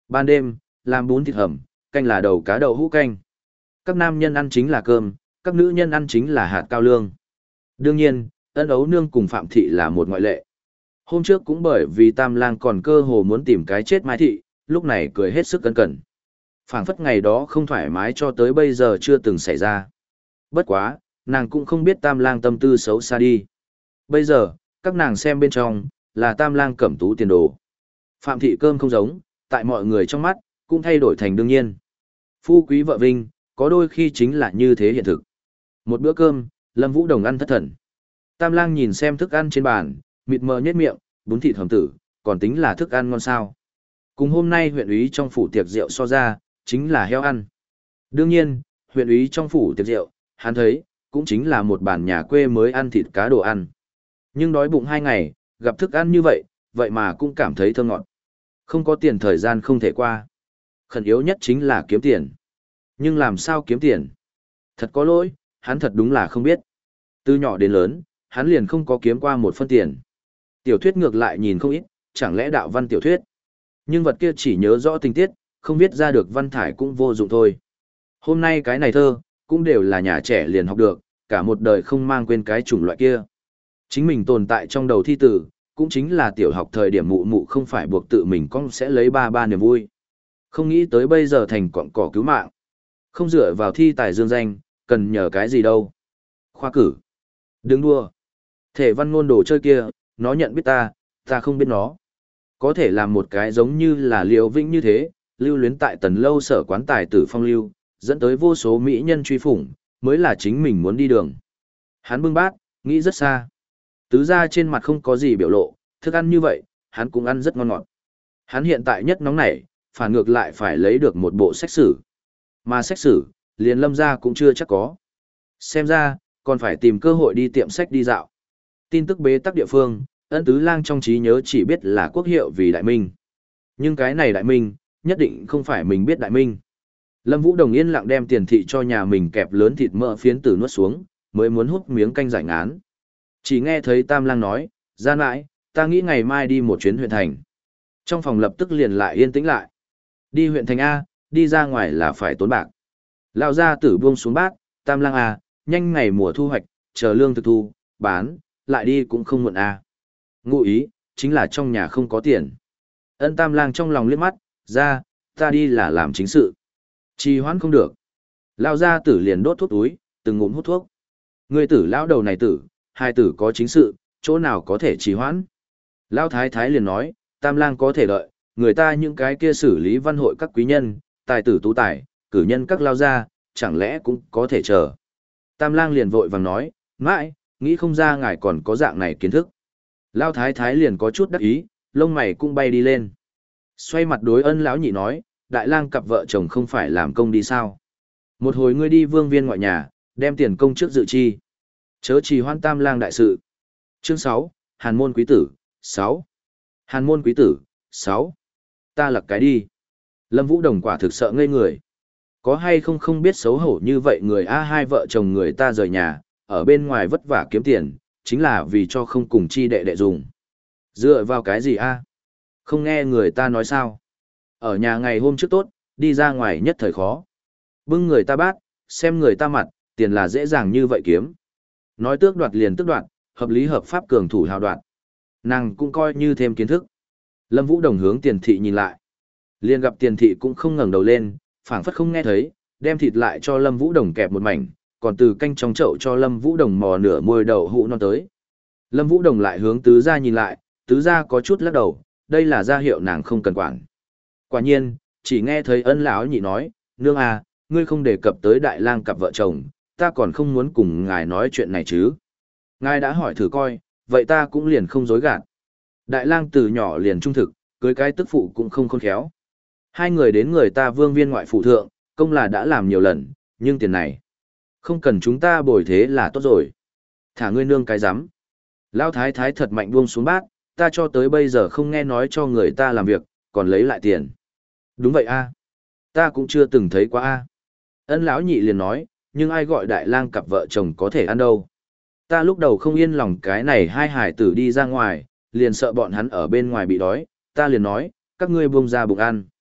Ban đêm, làm bún thịt hầm, canh là đầu cá đậu hũ canh. Các nam nhân ăn chính là cơm, các nữ nhân ăn chính là hạt cao lương. Đương nhiên, Ân Ấu Nương cùng Phạm Thị là một ngoại lệ. Hôm trước cũng bởi vì Tam Lang còn cơ hồ muốn tìm cái chết Mai Thị, lúc này cười hết sức cẩn cẩn. Phảng phất ngày đó không thoải mái cho tới bây giờ chưa từng xảy ra. Bất quá, nàng cũng không biết Tam Lang tâm tư xấu xa đi. Bây giờ, các nàng xem bên trong, là Tam Lang cẩm tú tiền đồ. Phạm Thị cơm không giống, tại mọi người trong mắt, cũng thay đổi thành đương nhiên. Phu quý vợ vinh, có đôi khi chính là như thế hiện thực. Một bữa cơm, Lâm Vũ Đồng ăn thất thần. Tam Lang nhìn xem thức ăn trên bàn, mịt mờ nhếch miệng, bún thịt hầm tử, còn tính là thức ăn ngon sao. Cùng hôm nay huyện úy trong phủ tiệc rượu so ra, chính là heo ăn. Đương nhiên, huyện úy trong phủ tiệc rượu, hắn thấy, cũng chính là một bàn nhà quê mới ăn thịt cá đồ ăn. Nhưng đói bụng hai ngày, gặp thức ăn như vậy, vậy mà cũng cảm thấy thơm ngọt. Không có tiền thời gian không thể qua. Khẩn yếu nhất chính là kiếm tiền. Nhưng làm sao kiếm tiền? Thật có lỗi, hắn thật đúng là không biết. Từ nhỏ đến lớn, hắn liền không có kiếm qua một phân tiền. Tiểu thuyết ngược lại nhìn không ít, chẳng lẽ đạo văn tiểu thuyết. Nhưng vật kia chỉ nhớ rõ tình tiết, không viết ra được văn thải cũng vô dụng thôi. Hôm nay cái này thơ, cũng đều là nhà trẻ liền học được, cả một đời không mang quên cái chủng loại kia. Chính mình tồn tại trong đầu thi tử, cũng chính là tiểu học thời điểm mụ mụ không phải buộc tự mình con sẽ lấy ba ba niềm vui. Không nghĩ tới bây giờ thành cọng cỏ cứu mạng. Không dựa vào thi tài dương danh, cần nhờ cái gì đâu. Khoa cử. Đừng đua. Thể văn ngôn đồ chơi kia, nó nhận biết ta, ta không biết nó. Có thể làm một cái giống như là Liễu Vĩnh như thế, lưu luyến tại Tần Lâu sở quán tài tử phong lưu, dẫn tới vô số mỹ nhân truy phủng, mới là chính mình muốn đi đường. Hắn bưng bát, nghĩ rất xa. Tứ ra trên mặt không có gì biểu lộ, thức ăn như vậy, hắn cũng ăn rất ngon ngọt. Hắn hiện tại nhất nóng nảy, phản ngược lại phải lấy được một bộ sách sử. Mà sách sử, liền Lâm ra cũng chưa chắc có. Xem ra, còn phải tìm cơ hội đi tiệm sách đi dạo. Tin tức bế tắc địa phương, Ân Tứ Lang trong trí nhớ chỉ biết là quốc hiệu vì Đại Minh. Nhưng cái này Đại Minh, nhất định không phải mình biết Đại Minh. Lâm Vũ Đồng yên lặng đem tiền thị cho nhà mình kẹp lớn thịt mỡ phiến tử nuốt xuống, mới muốn hút miếng canh giải ngán. Chỉ nghe thấy Tam Lang nói, gian mãi, ta nghĩ ngày mai đi một chuyến huyện thành. Trong phòng lập tức liền lại yên tĩnh lại. Đi huyện thành A, đi ra ngoài là phải tốn bạc. Lão gia tử buông xuống bát, Tam Lang A, nhanh ngày mùa thu hoạch, chờ lương thực thu, bán, lại đi cũng không muộn A. Ngụ ý, chính là trong nhà không có tiền. Ân Tam Lang trong lòng liếc mắt, ra, ta đi là làm chính sự. Trì hoãn không được. Lão gia tử liền đốt thuốc túi, từng ngụm hút thuốc. Người tử lão đầu này tử, hai tử có chính sự, chỗ nào có thể trì hoãn. Lão thái thái liền nói, Tam Lang có thể đợi, người ta những cái kia xử lý văn hội các quý nhân, tài tử tú tài, cử nhân các lao gia, chẳng lẽ cũng có thể chờ. Tam Lang liền vội vàng nói, mãi, nghĩ không ra ngài còn có dạng này kiến thức. Lão thái thái liền có chút đắc ý, lông mày cũng bay đi lên. Xoay mặt đối Ân lão nhị nói, Đại Lang cặp vợ chồng không phải làm công đi sao? Một hồi ngươi đi vương viên ngoại nhà, đem tiền công trước dự chi. Chớ trì hoãn Tam Lang đại sự. Chương sáu, Hàn môn quý tử, sáu. Hàn môn quý tử, sáu. Ta lặc cái đi. Lâm Vũ Đồng quả thực sợ ngây người. Có hay không không biết xấu hổ như vậy người A hai vợ chồng người ta rời nhà, ở bên ngoài vất vả kiếm tiền, chính là vì cho không cùng chi đệ đệ dùng. Dựa vào cái gì A? Không nghe người ta nói sao? Ở nhà ngày hôm trước tốt, đi ra ngoài nhất thời khó. Bưng người ta bát, xem người ta mặt, tiền là dễ dàng như vậy kiếm. Nói tước đoạt liền tước đoạt, hợp lý hợp pháp cường thủ hào đoạt. Nàng cũng coi như thêm kiến thức. Lâm Vũ Đồng hướng tiền thị nhìn lại. Liền gặp tiền thị cũng không ngẩng đầu lên, phảng phất không nghe thấy, đem thịt lại cho Lâm Vũ Đồng kẹp một mảnh, còn từ canh trong chậu cho Lâm Vũ Đồng mò nửa môi đậu hũ non tới. Lâm Vũ Đồng lại hướng tứ gia nhìn lại, tứ gia có chút lắc đầu, đây là gia hiệu nàng không cần quản. Quả nhiên, chỉ nghe thấy Ân lão nhị nói, nương à, ngươi không đề cập tới Đại Lang cặp vợ chồng, ta còn không muốn cùng ngài nói chuyện này chứ. Ngài đã hỏi thử coi, vậy ta cũng liền không dối gạt. Đại Lang từ nhỏ liền trung thực, cưới cái tức phụ cũng không khôn khéo. Hai người đến người ta vương viên ngoại phụ thượng, công là đã làm nhiều lần, nhưng tiền này, không cần chúng ta bồi thế là tốt rồi. Thả ngươi nương cái rắm. Lão thái thái thật mạnh buông xuống bát, ta cho tới bây giờ không nghe nói cho người ta làm việc, còn lấy lại tiền. Đúng vậy a, ta cũng chưa từng thấy qua a. Ân lão nhị liền nói, nhưng ai gọi Đại Lang cặp vợ chồng có thể ăn đâu. Ta lúc đầu không yên lòng cái này hai hải tử đi ra ngoài, liền sợ bọn hắn ở bên ngoài bị đói, ta liền nói, các ngươi buông ra bụng ăn.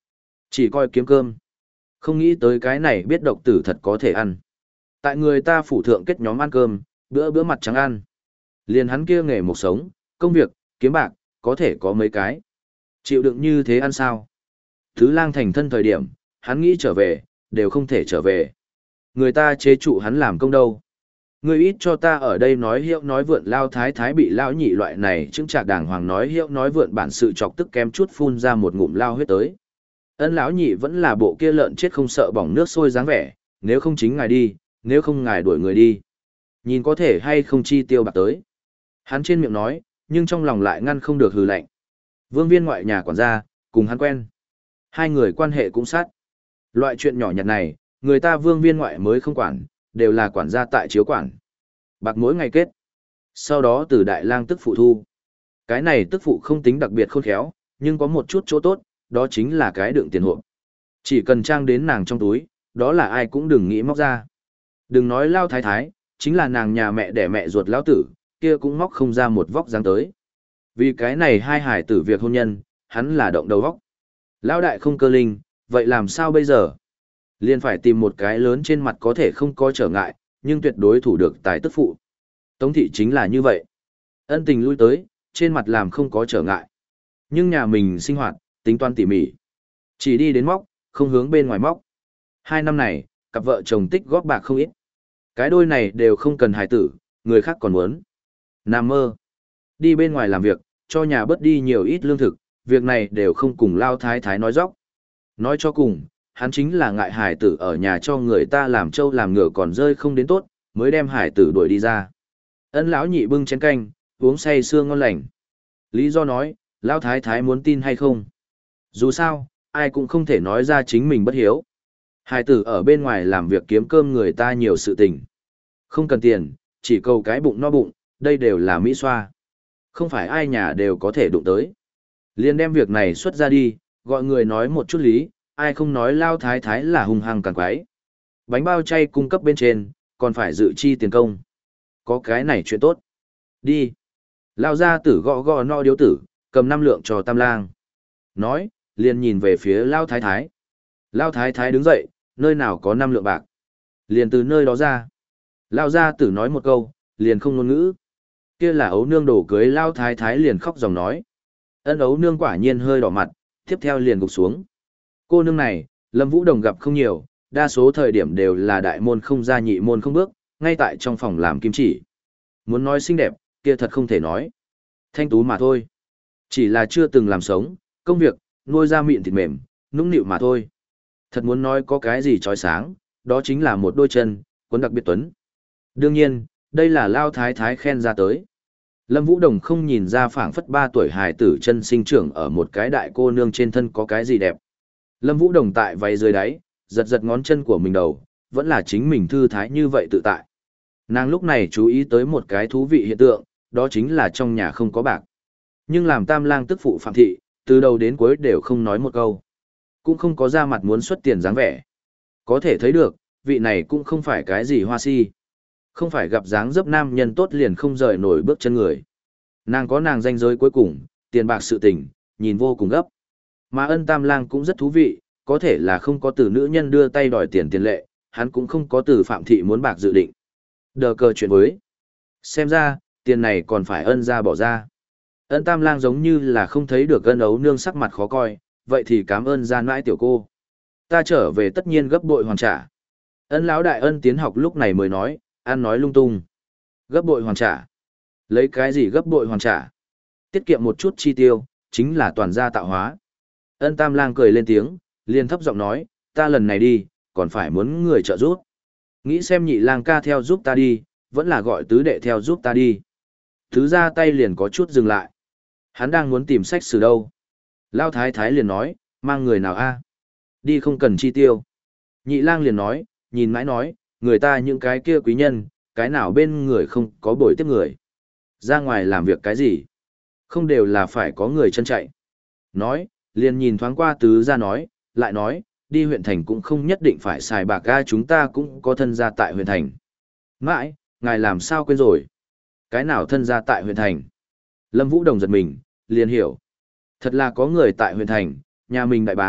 Chỉ coi kiếm cơm. Không nghĩ tới cái này biết độc tử thật có thể ăn. Tại người ta phủ thượng kết nhóm ăn cơm, bữa bữa mặt trắng ăn. Liền hắn kia nghề một sống, công việc, kiếm bạc, có thể có mấy cái. Chịu đựng như thế ăn sao? Thứ lang thành thân thời điểm, hắn nghĩ trở về, đều không thể trở về. Người ta chế trụ hắn làm công đâu. Người ít cho ta ở đây nói hiệu nói vượn lao thái thái bị lao nhị loại này chứng trạc đàng hoàng nói hiệu nói vượn bản sự chọc tức kém chút phun ra một ngụm lao huyết tới. Ân lão nhị vẫn là bộ kia lợn chết không sợ bỏng nước sôi dáng vẻ, nếu không chính ngài đi, nếu không ngài đuổi người đi. Nhìn có thể hay không chi tiêu bạc tới. Hắn trên miệng nói, nhưng trong lòng lại ngăn không được hừ lạnh. Vương Viên ngoại nhà quản gia, cùng hắn quen. Hai người quan hệ cũng sát. Loại chuyện nhỏ nhặt này, người ta Vương Viên ngoại mới không quản, đều là quản gia tại chiếu quản. Bạc mỗi ngày kết. Sau đó từ đại lang tức phụ thu. Cái này tức phụ không tính đặc biệt khôn khéo, nhưng có một chút chỗ tốt, đó chính là cái đựng tiền hộp. Chỉ cần trang đến nàng trong túi, đó là ai cũng đừng nghĩ móc ra. Đừng nói lao thái thái, chính là nàng nhà mẹ đẻ mẹ ruột lão tử, kia cũng móc không ra một vóc dáng tới. Vì cái này hai hải tử việc hôn nhân, hắn là động đầu vóc. Lão đại không cơ linh, vậy làm sao bây giờ? Liên phải tìm một cái lớn trên mặt có thể không có trở ngại, nhưng tuyệt đối thủ được tài tức phụ. Tống thị chính là như vậy. Ân tình lui tới, trên mặt làm không có trở ngại. Nhưng nhà mình sinh hoạt, tính toán tỉ mỉ. Chỉ đi đến móc, không hướng bên ngoài móc. Hai năm này, cặp vợ chồng tích góp bạc không ít. Cái đôi này đều không cần hài tử, người khác còn muốn. Nam mơ. Đi bên ngoài làm việc, cho nhà bớt đi nhiều ít lương thực, việc này đều không cùng lao thái thái nói dóc. Nói cho cùng, hắn chính là ngại hải tử ở nhà cho người ta làm trâu làm ngựa còn rơi không đến tốt, mới đem hải tử đuổi đi ra. Ân lão nhị bưng chén canh, uống say sưa ngon lành. Lý do nói, lao thái thái muốn tin hay không. Dù sao, ai cũng không thể nói ra chính mình bất hiếu. Hải tử ở bên ngoài làm việc kiếm cơm người ta nhiều sự tình. Không cần tiền, chỉ cầu cái bụng no bụng, đây đều là mỹ xoa. Không phải ai nhà đều có thể đụng tới. Liên đem việc này xuất ra đi, gọi người nói một chút lý, ai không nói lao thái thái là hung hăng càng quái. Bánh bao chay cung cấp bên trên, còn phải dự chi tiền công. Có cái này chuyện tốt. Đi. Lao ra tử gõ gõ no điếu tử, cầm năm lượng cho tam lang. Nói, liền nhìn về phía lao thái thái. Lao thái thái đứng dậy, nơi nào có năm lượng bạc. Liền từ nơi đó ra. Lao ra tử nói một câu, liền không ngôn ngữ. Kia là ấu nương đổ cưới lao thái thái liền khóc dòng nói. Ân ấu nương quả nhiên hơi đỏ mặt, tiếp theo liền gục xuống. Cô nương này, Lâm Vũ Đồng gặp không nhiều, đa số thời điểm đều là đại môn không ra nhị môn không bước, ngay tại trong phòng làm kim chỉ. Muốn nói xinh đẹp, kia thật không thể nói. Thanh tú mà thôi. Chỉ là chưa từng làm sống, công việc, nuôi ra miệng thịt mềm, nũng nịu mà thôi. Thật muốn nói có cái gì trói sáng, đó chính là một đôi chân, quấn đặc biệt tuấn. Đương nhiên, đây là lao thái thái khen ra tới. Lâm Vũ Đồng không nhìn ra phảng phất ba tuổi hài tử chân sinh trưởng ở một cái đại cô nương trên thân có cái gì đẹp. Lâm Vũ Đồng tại váy dưới đáy, giật giật ngón chân của mình đầu, vẫn là chính mình thư thái như vậy tự tại. Nàng lúc này chú ý tới một cái thú vị hiện tượng, đó chính là trong nhà không có bạc. Nhưng làm tam lang tức phụ Phạm Thị, từ đầu đến cuối đều không nói một câu. Cũng không có ra mặt muốn xuất tiền dáng vẻ. Có thể thấy được, vị này cũng không phải cái gì hoa si. Không phải gặp dáng dấp nam nhân tốt liền không rời nổi bước chân người. Nàng có nàng danh giới cuối cùng, tiền bạc sự tình, nhìn vô cùng gấp. Mà ân tam lang cũng rất thú vị, có thể là không có từ nữ nhân đưa tay đòi tiền tiền lệ, hắn cũng không có từ Phạm Thị muốn bạc dự định. Đờ cờ chuyện với. Xem ra, tiền này còn phải ân ra bỏ ra. Ân tam lang giống như là không thấy được ân ấu nương sắc mặt khó coi, vậy thì cảm ơn gian mãi tiểu cô. Ta trở về tất nhiên gấp bội hoàn trả. Ân lão đại ân tiến học lúc này mới nói, ăn nói lung tung. Gấp bội hoàn trả. Lấy cái gì gấp bội hoàn trả? Tiết kiệm một chút chi tiêu, chính là toàn gia tạo hóa. Ân tam lang cười lên tiếng, liền thấp giọng nói, ta lần này đi, còn phải muốn người trợ giúp. Nghĩ xem nhị lang ca theo giúp ta đi, vẫn là gọi tứ đệ theo giúp ta đi. Thứ ra tay liền có chút dừng lại. Hắn đang muốn tìm sách sử đâu. Lao thái thái liền nói, mang người nào a? Đi không cần chi tiêu. Nhị lang liền nói, nhìn mãi nói, người ta những cái kia quý nhân, cái nào bên người không có bồi tiếp người. Ra ngoài làm việc cái gì? Không đều là phải có người chân chạy. Nói, liền nhìn thoáng qua tứ ra nói, lại nói, đi huyện thành cũng không nhất định phải xài bạc ga, chúng ta cũng có thân gia tại huyện thành. Mãi, ngài làm sao quên rồi? Cái nào thân gia tại huyện thành? Lâm Vũ Đồng giật mình, liền hiểu. Thật là có người tại huyện thành, nhà mình đại bá,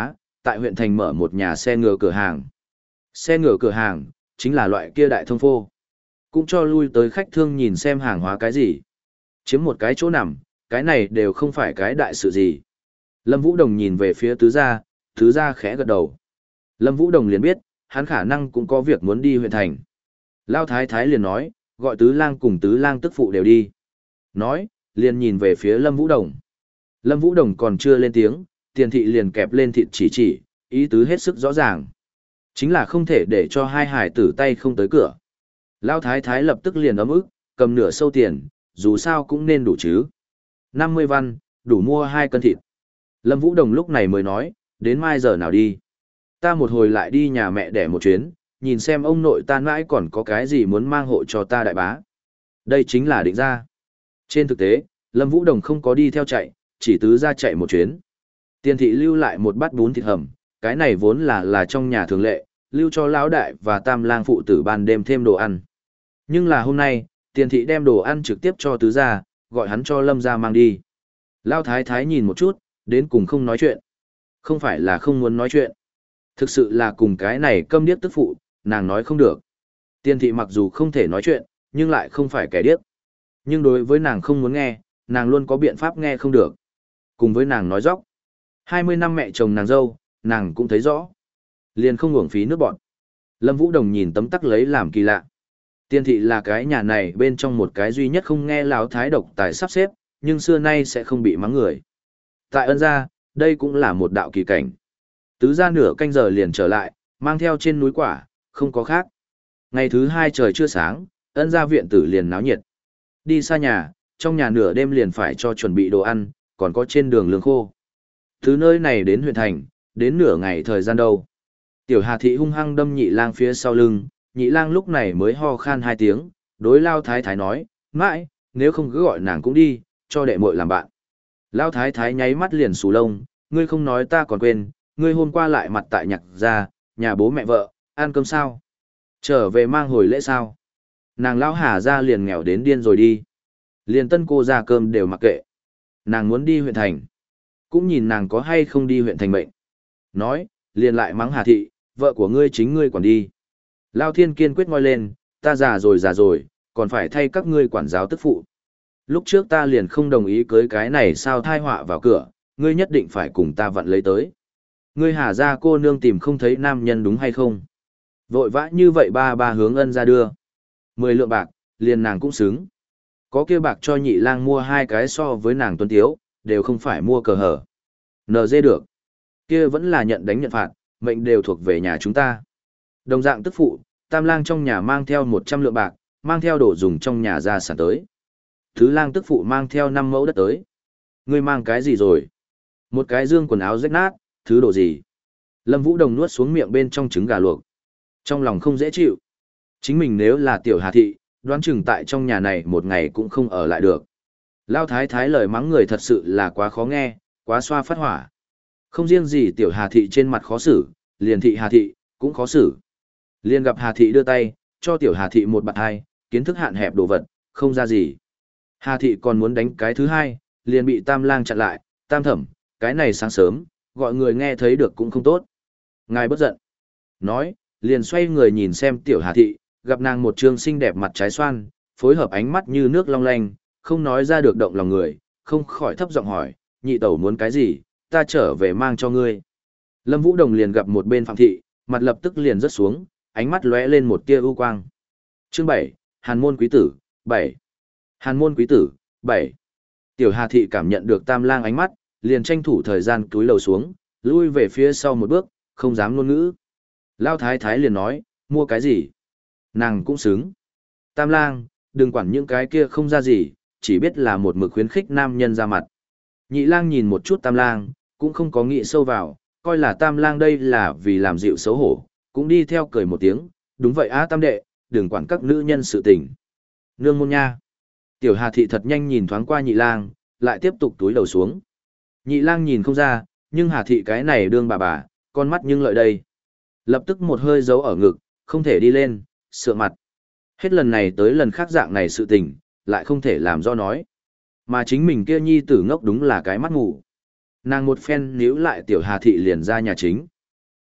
tại huyện thành mở một nhà xe ngựa cửa hàng. Xe ngựa cửa hàng, chính là loại kia đại thông phô. Cũng cho lui tới khách thương nhìn xem hàng hóa cái gì. Chiếm một cái chỗ nằm, cái này đều không phải cái đại sự gì. Lâm Vũ Đồng nhìn về phía tứ gia, tứ gia khẽ gật đầu. Lâm Vũ Đồng liền biết, hắn khả năng cũng có việc muốn đi huyện thành. Lao Thái Thái liền nói, gọi tứ lang cùng tứ lang tức phụ đều đi. Nói, liền nhìn về phía Lâm Vũ Đồng. Lâm Vũ Đồng còn chưa lên tiếng, tiền thị liền kẹp lên thịt chỉ chỉ, ý tứ hết sức rõ ràng. Chính là không thể để cho hai hải tử tay không tới cửa. Lao Thái Thái lập tức liền ấm ức, cầm nửa sâu tiền, dù sao cũng nên đủ chứ. năm mươi văn, đủ mua hai cân thịt. Lâm Vũ Đồng lúc này mới nói, đến mai giờ nào đi. Ta một hồi lại đi nhà mẹ đẻ một chuyến, nhìn xem ông nội ta mãi còn có cái gì muốn mang hộ cho ta đại bá. Đây chính là định ra. Trên thực tế, Lâm Vũ Đồng không có đi theo chạy, chỉ tứ ra chạy một chuyến. Tiền thị lưu lại một bát bún thịt hầm, cái này vốn là là trong nhà thường lệ, lưu cho lão đại và tam lang phụ tử ban đêm thêm đồ ăn. Nhưng là hôm nay, tiền thị đem đồ ăn trực tiếp cho tứ gia, gọi hắn cho Lâm gia mang đi. Lão thái thái nhìn một chút, đến cùng không nói chuyện. Không phải là không muốn nói chuyện. Thực sự là cùng cái này câm điếc tức phụ, nàng nói không được. Tiền thị mặc dù không thể nói chuyện, nhưng lại không phải kẻ điếc. Nhưng đối với nàng không muốn nghe, nàng luôn có biện pháp nghe không được. Cùng với nàng nói dóc. hai mươi năm mẹ chồng nàng dâu, nàng cũng thấy rõ. Liền không uổng phí nước bọn. Lâm Vũ Đồng nhìn tấm tắc lấy làm kỳ lạ. Tiên thị là cái nhà này bên trong một cái duy nhất không nghe Lão thái độc tài sắp xếp, nhưng xưa nay sẽ không bị mắng người. Tại Ân gia, đây cũng là một đạo kỳ cảnh. Tứ gia nửa canh giờ liền trở lại, mang theo trên núi quả, không có khác. Ngày thứ hai trời chưa sáng, Ân gia viện tử liền náo nhiệt. Đi xa nhà, trong nhà nửa đêm liền phải cho chuẩn bị đồ ăn, còn có trên đường lương khô. Từ nơi này đến huyện thành, đến nửa ngày thời gian đâu. Tiểu Hà Thị hung hăng đâm nhị lang phía sau lưng, nhị lang lúc này mới ho khan hai tiếng, đối Lao Thái Thái nói, mãi, nếu không cứ gọi nàng cũng đi, cho đệ muội làm bạn. Lao Thái Thái nháy mắt liền xù lông, ngươi không nói ta còn quên, ngươi hôm qua lại mặt tại nhạc gia, nhà bố mẹ vợ, ăn cơm sao? Trở về mang hồi lễ sao? Nàng Lão Hà gia liền nghèo đến điên rồi đi. Liền tân cô ra cơm đều mặc kệ. Nàng muốn đi huyện thành. Cũng nhìn nàng có hay không đi huyện thành mệnh. Nói, liền lại mắng Hà Thị, vợ của ngươi chính ngươi quản đi. Lao Thiên kiên quyết ngoi lên, ta già rồi già rồi, còn phải thay các ngươi quản giáo tức phụ. Lúc trước ta liền không đồng ý cưới cái này sao thai họa vào cửa, ngươi nhất định phải cùng ta vặn lấy tới. Ngươi Hà gia cô nương tìm không thấy nam nhân đúng hay không? Vội vã như vậy ba ba hướng Ân ra đưa. Mười lượng bạc, liền nàng cũng xứng. Có kia bạc cho nhị lang mua hai cái so với nàng tuấn tiếu, đều không phải mua cờ hở. Nờ dê được. Kia vẫn là nhận đánh nhận phạt, mệnh đều thuộc về nhà chúng ta. Đồng dạng tức phụ, tam lang trong nhà mang theo một trăm lượng bạc, mang theo đồ dùng trong nhà ra sản tới. Thứ lang tức phụ mang theo năm mẫu đất tới. Ngươi mang cái gì rồi? Một cái dương quần áo rách nát, thứ đồ gì? Lâm Vũ Đồng nuốt xuống miệng bên trong trứng gà luộc. Trong lòng không dễ chịu. Chính mình nếu là tiểu Hà Thị, đoán chừng tại trong nhà này một ngày cũng không ở lại được. Lao Thái Thái lời mắng người thật sự là quá khó nghe, quá xoa phát hỏa. Không riêng gì tiểu Hà Thị trên mặt khó xử, liền thị Hà Thị, cũng khó xử. Liền gặp Hà Thị đưa tay, cho tiểu Hà Thị một bạt hai, kiến thức hạn hẹp đồ vật, không ra gì. Hà Thị còn muốn đánh cái thứ hai, liền bị Tam Lang chặn lại, Tam Thẩm, cái này sáng sớm, gọi người nghe thấy được cũng không tốt. Ngài bất giận. Nói, liền xoay người nhìn xem tiểu Hà Thị, gặp nàng một trương xinh đẹp mặt trái xoan, phối hợp ánh mắt như nước long lanh, không nói ra được động lòng người, không khỏi thấp giọng hỏi, nhị tẩu muốn cái gì, ta trở về mang cho ngươi. Lâm Vũ Đồng liền gặp một bên Phạm Thị, mặt lập tức liền rớt xuống, ánh mắt lóe lên một tia ưu quang. Chương bảy, Hàn môn quý tử, bảy. Hàn môn quý tử, bảy. Tiểu Hà Thị cảm nhận được Tam Lang ánh mắt, liền tranh thủ thời gian túi lầu xuống, lui về phía sau một bước, không dám ngôn ngữ. Lao Thái Thái liền nói, mua cái gì? Nàng cũng xứng. Tam Lang, đừng quản những cái kia không ra gì, chỉ biết là một mực khuyến khích nam nhân ra mặt. Nhị Lang nhìn một chút Tam Lang, cũng không có nghĩ sâu vào, coi là Tam Lang đây là vì làm dịu xấu hổ, cũng đi theo cười một tiếng, đúng vậy á Tam đệ, đừng quản các nữ nhân sự tình. Nương môn nha. Tiểu Hà Thị thật nhanh nhìn thoáng qua Nhị Lang, lại tiếp tục túi đầu xuống. Nhị Lang nhìn không ra, nhưng Hà Thị cái này đương bà bà, con mắt nhưng lợi đây. Lập tức một hơi giấu ở ngực, không thể đi lên, sợ mặt. Hết lần này tới lần khác dạng này sự tình, lại không thể làm do nói. Mà chính mình kia nhi tử ngốc đúng là cái mắt ngủ. Nàng một phen níu lại tiểu Hà Thị liền ra nhà chính.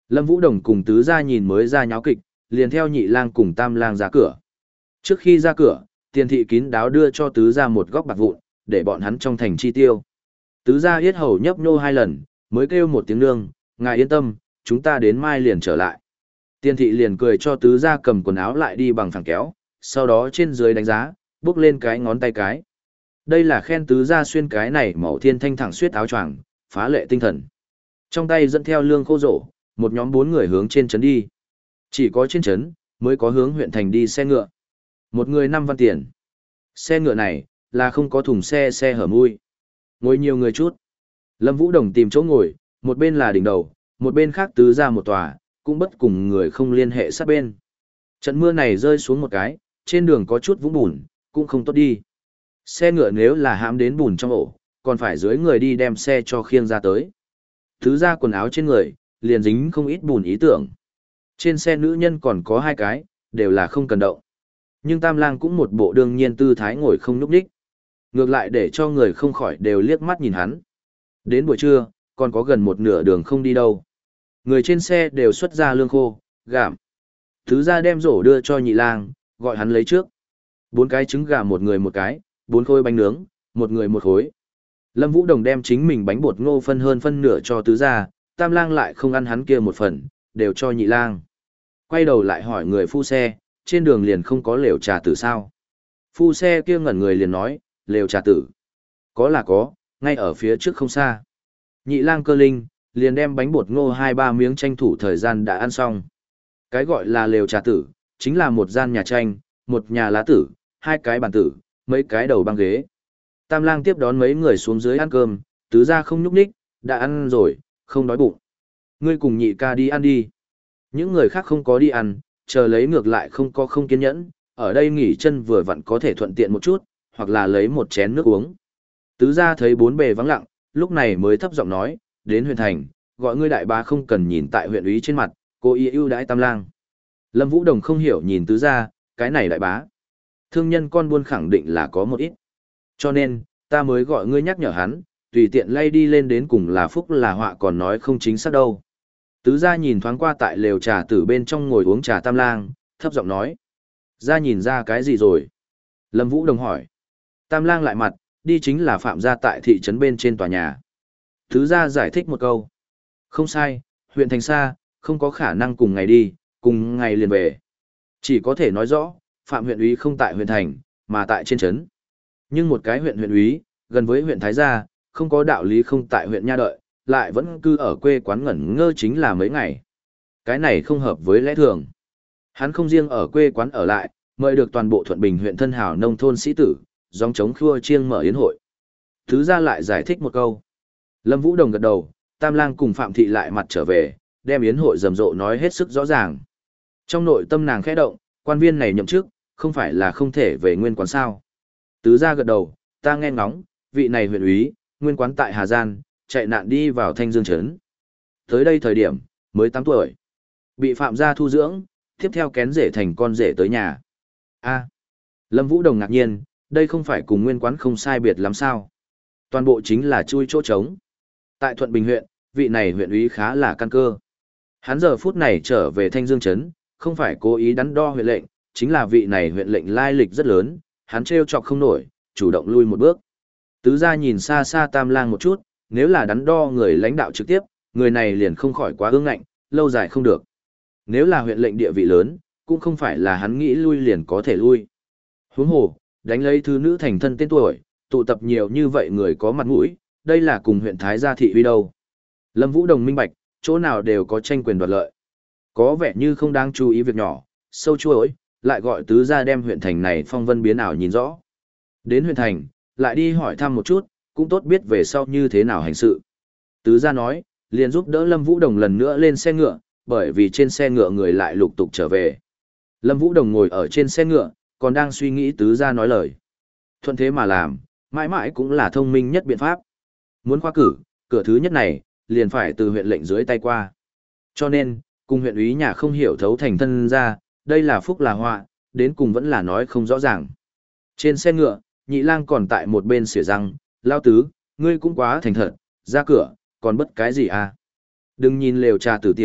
Lâm Vũ Đồng cùng tứ gia nhìn mới ra nháo kịch, liền theo nhị lang cùng tam lang ra cửa. Trước khi ra cửa, tiền thị kín đáo đưa cho tứ gia một góc bạc vụn, để bọn hắn trong thành chi tiêu. Tứ gia yết hầu nhấp nhô hai lần, mới kêu một tiếng nương, ngài yên tâm, chúng ta đến mai liền trở lại. Tiền thị liền cười cho tứ gia cầm quần áo lại đi bằng phẳng kéo, sau đó trên dưới đánh giá, bước lên cái ngón tay cái. Đây là khen tứ gia xuyên cái này màu thiên thanh thẳng xuyết áo choàng, phá lệ tinh thần. Trong tay dẫn theo lương khô rổ, một nhóm bốn người hướng trên trấn đi. Chỉ có trên trấn mới có hướng huyện thành đi xe ngựa. Một người năm văn tiền. Xe ngựa này là không có thùng xe xe hở mui. Ngồi nhiều người chút. Lâm Vũ Đồng tìm chỗ ngồi, một bên là đỉnh đầu, một bên khác tứ ra một tòa, cũng bất cùng người không liên hệ sát bên. Trận mưa này rơi xuống một cái, trên đường có chút vũng bùn, cũng không tốt đi. Xe ngựa nếu là hãm đến bùn trong ổ, còn phải dưới người đi đem xe cho khiêng ra tới. Tứ ra quần áo trên người, liền dính không ít bùn ý tưởng. Trên xe nữ nhân còn có hai cái, đều là không cần động. Nhưng Tam Lang cũng một bộ đương nhiên tư thái ngồi không nhúc nhích. Ngược lại để cho người không khỏi đều liếc mắt nhìn hắn. Đến buổi trưa, còn có gần một nửa đường không đi đâu. Người trên xe đều xuất ra lương khô, gạm. Thứ ra đem rổ đưa cho nhị lang, gọi hắn lấy trước. Bốn cái trứng gà một người một cái, bốn khối bánh nướng, một người một khối. Lâm Vũ Đồng đem chính mình bánh bột ngô phân hơn phân nửa cho tứ gia, Tam Lang lại không ăn hắn kia một phần, đều cho nhị lang. Quay đầu lại hỏi người phu xe, trên đường liền không có lều trà tử sao? Phu xe kia ngẩn người liền nói, lều trà tử. Có là có, ngay ở phía trước không xa. Nhị lang cơ linh, liền đem bánh bột ngô hai ba miếng tranh thủ thời gian đã ăn xong. Cái gọi là lều trà tử, chính là một gian nhà tranh, một nhà lá tử, hai cái bàn tử, mấy cái đầu băng ghế. Tam Lang tiếp đón mấy người xuống dưới ăn cơm, tứ gia không nhúc nhích, đã ăn rồi, không đói bụng. Ngươi cùng nhị ca đi ăn đi. Những người khác không có đi ăn, chờ lấy ngược lại không có không kiên nhẫn, ở đây nghỉ chân vừa vặn có thể thuận tiện một chút, hoặc là lấy một chén nước uống. Tứ gia thấy bốn bề vắng lặng, lúc này mới thấp giọng nói, đến huyện thành, gọi ngươi đại bá không cần nhìn tại huyện úy trên mặt, cô ý ưu đãi Tam Lang. Lâm Vũ Đồng không hiểu nhìn tứ gia, cái này đại bá. Thương nhân con buôn khẳng định là có một ít. Cho nên, ta mới gọi ngươi nhắc nhở hắn, tùy tiện lay đi lên đến cùng là phúc là họa còn nói không chính xác đâu. Tứ gia nhìn thoáng qua tại lều trà tử bên trong ngồi uống trà Tam Lang, thấp giọng nói. Gia nhìn ra cái gì rồi? Lâm Vũ Đồng hỏi. Tam Lang lại mặt, đi chính là phạm gia tại thị trấn bên trên tòa nhà. Tứ gia giải thích một câu. Không sai, huyện thành xa, không có khả năng cùng ngày đi, cùng ngày liền về. Chỉ có thể nói rõ, phạm huyện úy không tại huyện thành, mà tại trên trấn. Nhưng một cái huyện huyện úy, gần với huyện Thái Gia, không có đạo lý không tại huyện Nha Đợi, lại vẫn cư ở quê quán ngẩn ngơ chính là mấy ngày. Cái này không hợp với lẽ thường. Hắn không riêng ở quê quán ở lại, mời được toàn bộ Thuận Bình huyện thân hào nông thôn sĩ tử, dòng chống khua chiêng mở yến hội. Thứ ra lại giải thích một câu. Lâm Vũ Đồng gật đầu, Tam Lang cùng Phạm Thị lại mặt trở về, đem yến hội rầm rộ nói hết sức rõ ràng. Trong nội tâm nàng khẽ động, quan viên này nhậm chức, không phải là không thể về nguyên quán sao. Tứ gia gật đầu, ta nghe ngóng, vị này huyện úy, nguyên quán tại Hà Giang, chạy nạn đi vào Thanh Dương Trấn. Tới đây thời điểm, mới tám tuổi. Bị Phạm gia thu dưỡng, tiếp theo kén rể thành con rể tới nhà. A. Lâm Vũ Đồng ngạc nhiên, đây không phải cùng nguyên quán không sai biệt lắm sao. Toàn bộ chính là chui chỗ trống. Tại Thuận Bình huyện, vị này huyện úy khá là căn cơ. Hắn giờ phút này trở về Thanh Dương Trấn, không phải cố ý đắn đo huyện lệnh, chính là vị này huyện lệnh lai lịch rất lớn, hắn trêu chọc không nổi, chủ động lui một bước. Tứ gia nhìn xa xa Tam Lang một chút, nếu là đắn đo người lãnh đạo trực tiếp, người này liền không khỏi quá ương ngạnh, lâu dài không được. Nếu là huyện lệnh địa vị lớn, cũng không phải là hắn nghĩ lui liền có thể lui. Huống hồ, đánh lấy thứ nữ thành thân tên tuổi, tụ tập nhiều như vậy người có mặt mũi, đây là cùng huyện Thái Gia thị uy đâu. Lâm Vũ Đồng minh bạch, chỗ nào đều có tranh quyền đoạt lợi. Có vẻ như không đáng chú ý việc nhỏ, sâu chuỗi, lại gọi tứ gia đem huyện thành này phong vân biến ảo nhìn rõ. Đến huyện thành, lại đi hỏi thăm một chút, cũng tốt biết về sau như thế nào hành sự. Tứ gia nói, liền giúp đỡ Lâm Vũ Đồng lần nữa lên xe ngựa, bởi vì trên xe ngựa người lại lục tục trở về. Lâm Vũ Đồng ngồi ở trên xe ngựa, còn đang suy nghĩ tứ gia nói lời. Thuận thế mà làm, mãi mãi cũng là thông minh nhất biện pháp. Muốn khoa cử, cửa thứ nhất này, liền phải từ huyện lệnh dưới tay qua. Cho nên, cùng huyện úy nhà không hiểu thấu thành thân ra, đây là phúc là họa, đến cùng vẫn là nói không rõ ràng. Trên xe ngựa, nhị lang còn tại một bên xỉa răng, lao tứ, ngươi cũng quá thành thật, ra cửa, còn bất cái gì à. Đừng nhìn lều trà tử tiểu,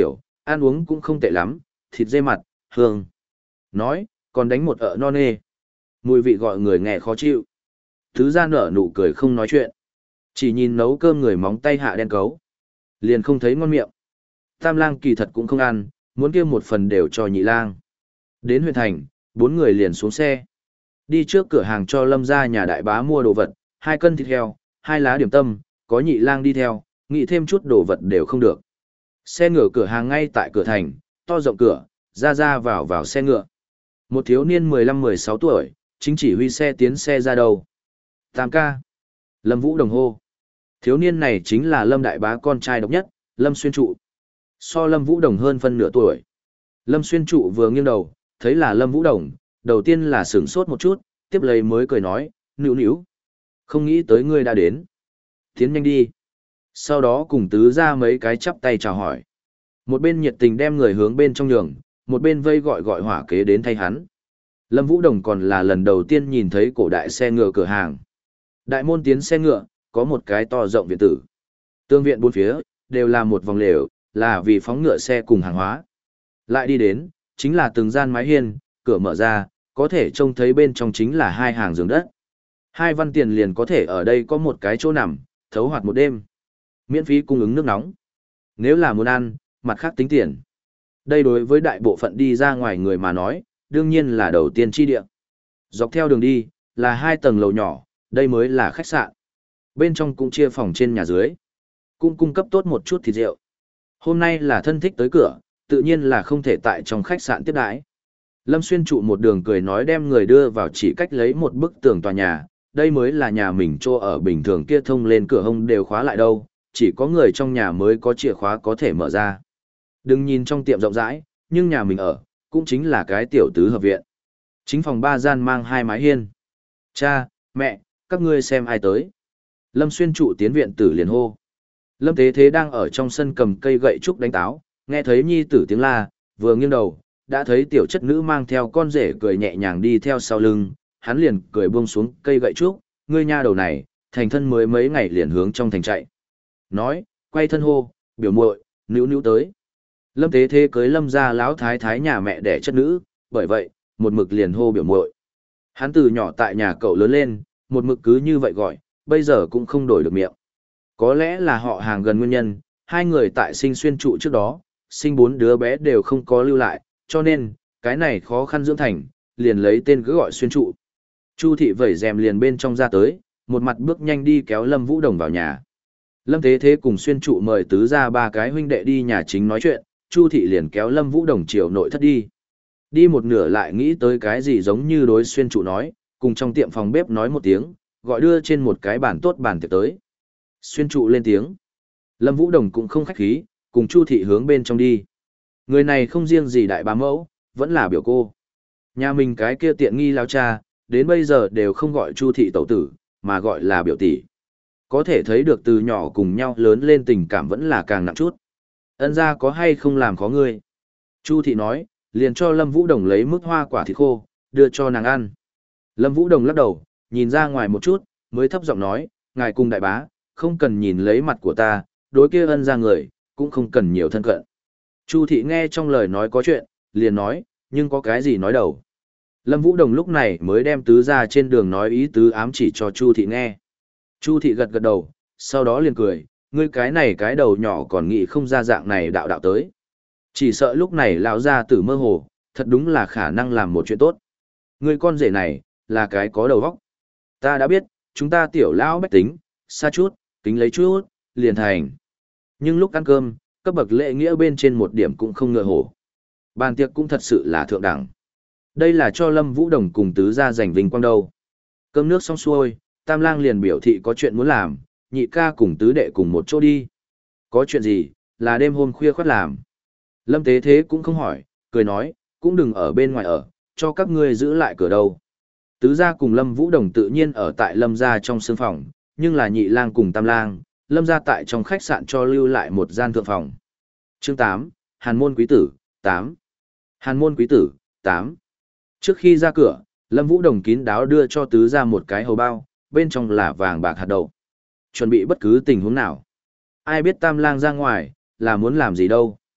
Ăn uống cũng không tệ lắm, thịt dê mặt, hương. Nói, còn đánh một ợ non nê. Mùi vị gọi người nghe khó chịu. Tứ gia nở nụ cười không nói chuyện. Chỉ nhìn nấu cơm người móng tay hạ đen cấu. Liền không thấy ngon miệng. Tam lang kỳ thật cũng không ăn, muốn kia một phần đều cho nhị lang. Đến huyện thành, bốn người liền xuống xe. Đi trước cửa hàng cho Lâm gia nhà đại bá mua đồ vật, hai cân thịt heo, hai lá điểm tâm, có nhị lang đi theo, nghĩ thêm chút đồ vật đều không được. Xe ngựa cửa hàng ngay tại cửa thành, to rộng cửa, ra ra vào vào xe ngựa. Một thiếu niên mười lăm mười sáu tuổi, chính chỉ huy xe tiến xe ra đầu. Tam ca. Lâm Vũ đồng hô. Thiếu niên này chính là Lâm đại bá con trai độc nhất, Lâm Xuyên Trụ. So Lâm Vũ đồng hơn phân nửa tuổi. Lâm Xuyên Trụ vừa nghiêng đầu, thấy là Lâm Vũ đồng, đầu tiên là sửng sốt một chút, tiếp lấy mới cười nói, nữu nữu. Không nghĩ tới ngươi đã đến. Tiến nhanh đi. Sau đó cùng tứ ra mấy cái chắp tay chào hỏi. Một bên nhiệt tình đem người hướng bên trong nhường, một bên vây gọi gọi hỏa kế đến thay hắn. Lâm Vũ Đồng còn là lần đầu tiên nhìn thấy cổ đại xe ngựa cửa hàng. Đại môn tiến xe ngựa, có một cái to rộng viện tử. Tương viện bốn phía, đều là một vòng lều, là vì phóng ngựa xe cùng hàng hóa. Lại đi đến, chính là từng gian mái hiên, cửa mở ra, có thể trông thấy bên trong chính là hai hàng giường đất. Hai văn tiền liền có thể ở đây có một cái chỗ nằm, thấu hoạt một đêm. Miễn phí cung ứng nước nóng. Nếu là muốn ăn, mặt khác tính tiền. Đây đối với đại bộ phận đi ra ngoài người mà nói, đương nhiên là đầu tiên chi địa. Dọc theo đường đi, là hai tầng lầu nhỏ, đây mới là khách sạn. Bên trong cũng chia phòng trên nhà dưới. Cũng cung cấp tốt một chút thịt rượu. Hôm nay là thân thích tới cửa, tự nhiên là không thể tại trong khách sạn tiếp đãi. Lâm Xuyên Trụ một đường cười nói đem người đưa vào chỉ cách lấy một bức tường tòa nhà, đây mới là nhà mình chỗ ở bình thường kia thông lên cửa hông đều khóa lại đâu, chỉ có người trong nhà mới có chìa khóa có thể mở ra. Đừng nhìn trong tiệm rộng rãi, nhưng nhà mình ở, cũng chính là cái tiểu tứ hợp viện. Chính phòng ba gian mang hai mái hiên. Cha, mẹ, các ngươi xem ai tới. Lâm Xuyên Trụ tiến viện tử liền hô. Lâm Thế Thế đang ở trong sân cầm cây gậy trúc đánh táo, nghe thấy nhi tử tiếng la, vừa nghiêng đầu, đã thấy tiểu chất nữ mang theo con rể cười nhẹ nhàng đi theo sau lưng, hắn liền cười buông xuống cây gậy trúc, ngươi nha đầu này, thành thân mới mấy ngày liền hướng trong thành chạy. Nói, quay thân hô, biểu muội, nữu nữu tới. Lâm Thế Thế cưới Lâm gia lão thái thái nhà mẹ đẻ chất nữ, bởi vậy, một mực liền hô biểu muội. Hắn từ nhỏ tại nhà cậu lớn lên, một mực cứ như vậy gọi, bây giờ cũng không đổi được miệng. Có lẽ là họ hàng gần nguyên nhân, hai người tại sinh Xuyên Trụ trước đó, sinh bốn đứa bé đều không có lưu lại, cho nên, cái này khó khăn dưỡng thành, liền lấy tên cứ gọi Xuyên Trụ. Chu thị vẩy rèm liền bên trong ra tới, một mặt bước nhanh đi kéo Lâm Vũ Đồng vào nhà. Lâm Thế Thế cùng Xuyên Trụ mời tứ ra ba cái huynh đệ đi nhà chính nói chuyện, Chu thị liền kéo Lâm Vũ Đồng chiều nội thất đi. Đi một nửa lại nghĩ tới cái gì giống như đối Xuyên Trụ nói, cùng trong tiệm phòng bếp nói một tiếng, gọi đưa trên một cái bàn tốt bàn tiệc tới. Xuyên Trụ lên tiếng. Lâm Vũ Đồng cũng không khách khí, cùng Chu thị hướng bên trong đi. Người này không riêng gì đại bá mẫu, vẫn là biểu cô. Nhà mình cái kia tiện nghi lao cha, đến bây giờ đều không gọi Chu thị tẩu tử, mà gọi là biểu tỷ. Có thể thấy được từ nhỏ cùng nhau lớn lên tình cảm vẫn là càng nặng chút. Ân gia có hay không làm khó ngươi? Chu thị nói, liền cho Lâm Vũ Đồng lấy mức hoa quả thịt khô, đưa cho nàng ăn. Lâm Vũ Đồng lắc đầu, nhìn ra ngoài một chút, mới thấp giọng nói, ngài cùng đại bá, không cần nhìn lấy mặt của ta, đối kia ân gia người, cũng không cần nhiều thân cận. Chu thị nghe trong lời nói có chuyện, liền nói, nhưng có cái gì nói đầu. Lâm Vũ Đồng lúc này mới đem tứ ra trên đường nói ý tứ ám chỉ cho Chu thị nghe. Chu thị gật gật đầu, sau đó liền cười, ngươi cái này cái đầu nhỏ còn nghĩ không ra dạng này đạo đạo tới. Chỉ sợ lúc này lão gia tử mơ hồ, thật đúng là khả năng làm một chuyện tốt. Ngươi con rể này, là cái có đầu óc. Ta đã biết, chúng ta tiểu lão bách tính, xa chút, tính lấy chút, liền thành. Nhưng lúc ăn cơm, cấp bậc lễ nghĩa bên trên một điểm cũng không ngựa hổ. Bàn tiệc cũng thật sự là thượng đẳng. Đây là cho Lâm Vũ Đồng cùng tứ gia giành vinh quang đâu. Cơm nước xong xuôi, Tam Lang liền biểu thị có chuyện muốn làm, nhị ca cùng tứ đệ cùng một chỗ đi. Có chuyện gì, là đêm hôm khuya khoắt làm. Lâm Tế Thế cũng không hỏi, cười nói, cũng đừng ở bên ngoài ở, cho các ngươi giữ lại cửa đâu. Tứ gia cùng Lâm Vũ Đồng tự nhiên ở tại Lâm gia trong sương phòng, nhưng là nhị lang cùng Tam Lang, Lâm gia tại trong khách sạn cho lưu lại một gian thượng phòng. Chương tám, Hàn môn quý tử, tám. Hàn môn quý tử, tám. Trước khi ra cửa, Lâm Vũ Đồng kín đáo đưa cho tứ gia một cái hầu bao, bên trong là vàng bạc hạt đậu. Chuẩn bị bất cứ tình huống nào. Ai biết Tam Lang ra ngoài, là muốn làm gì đâu.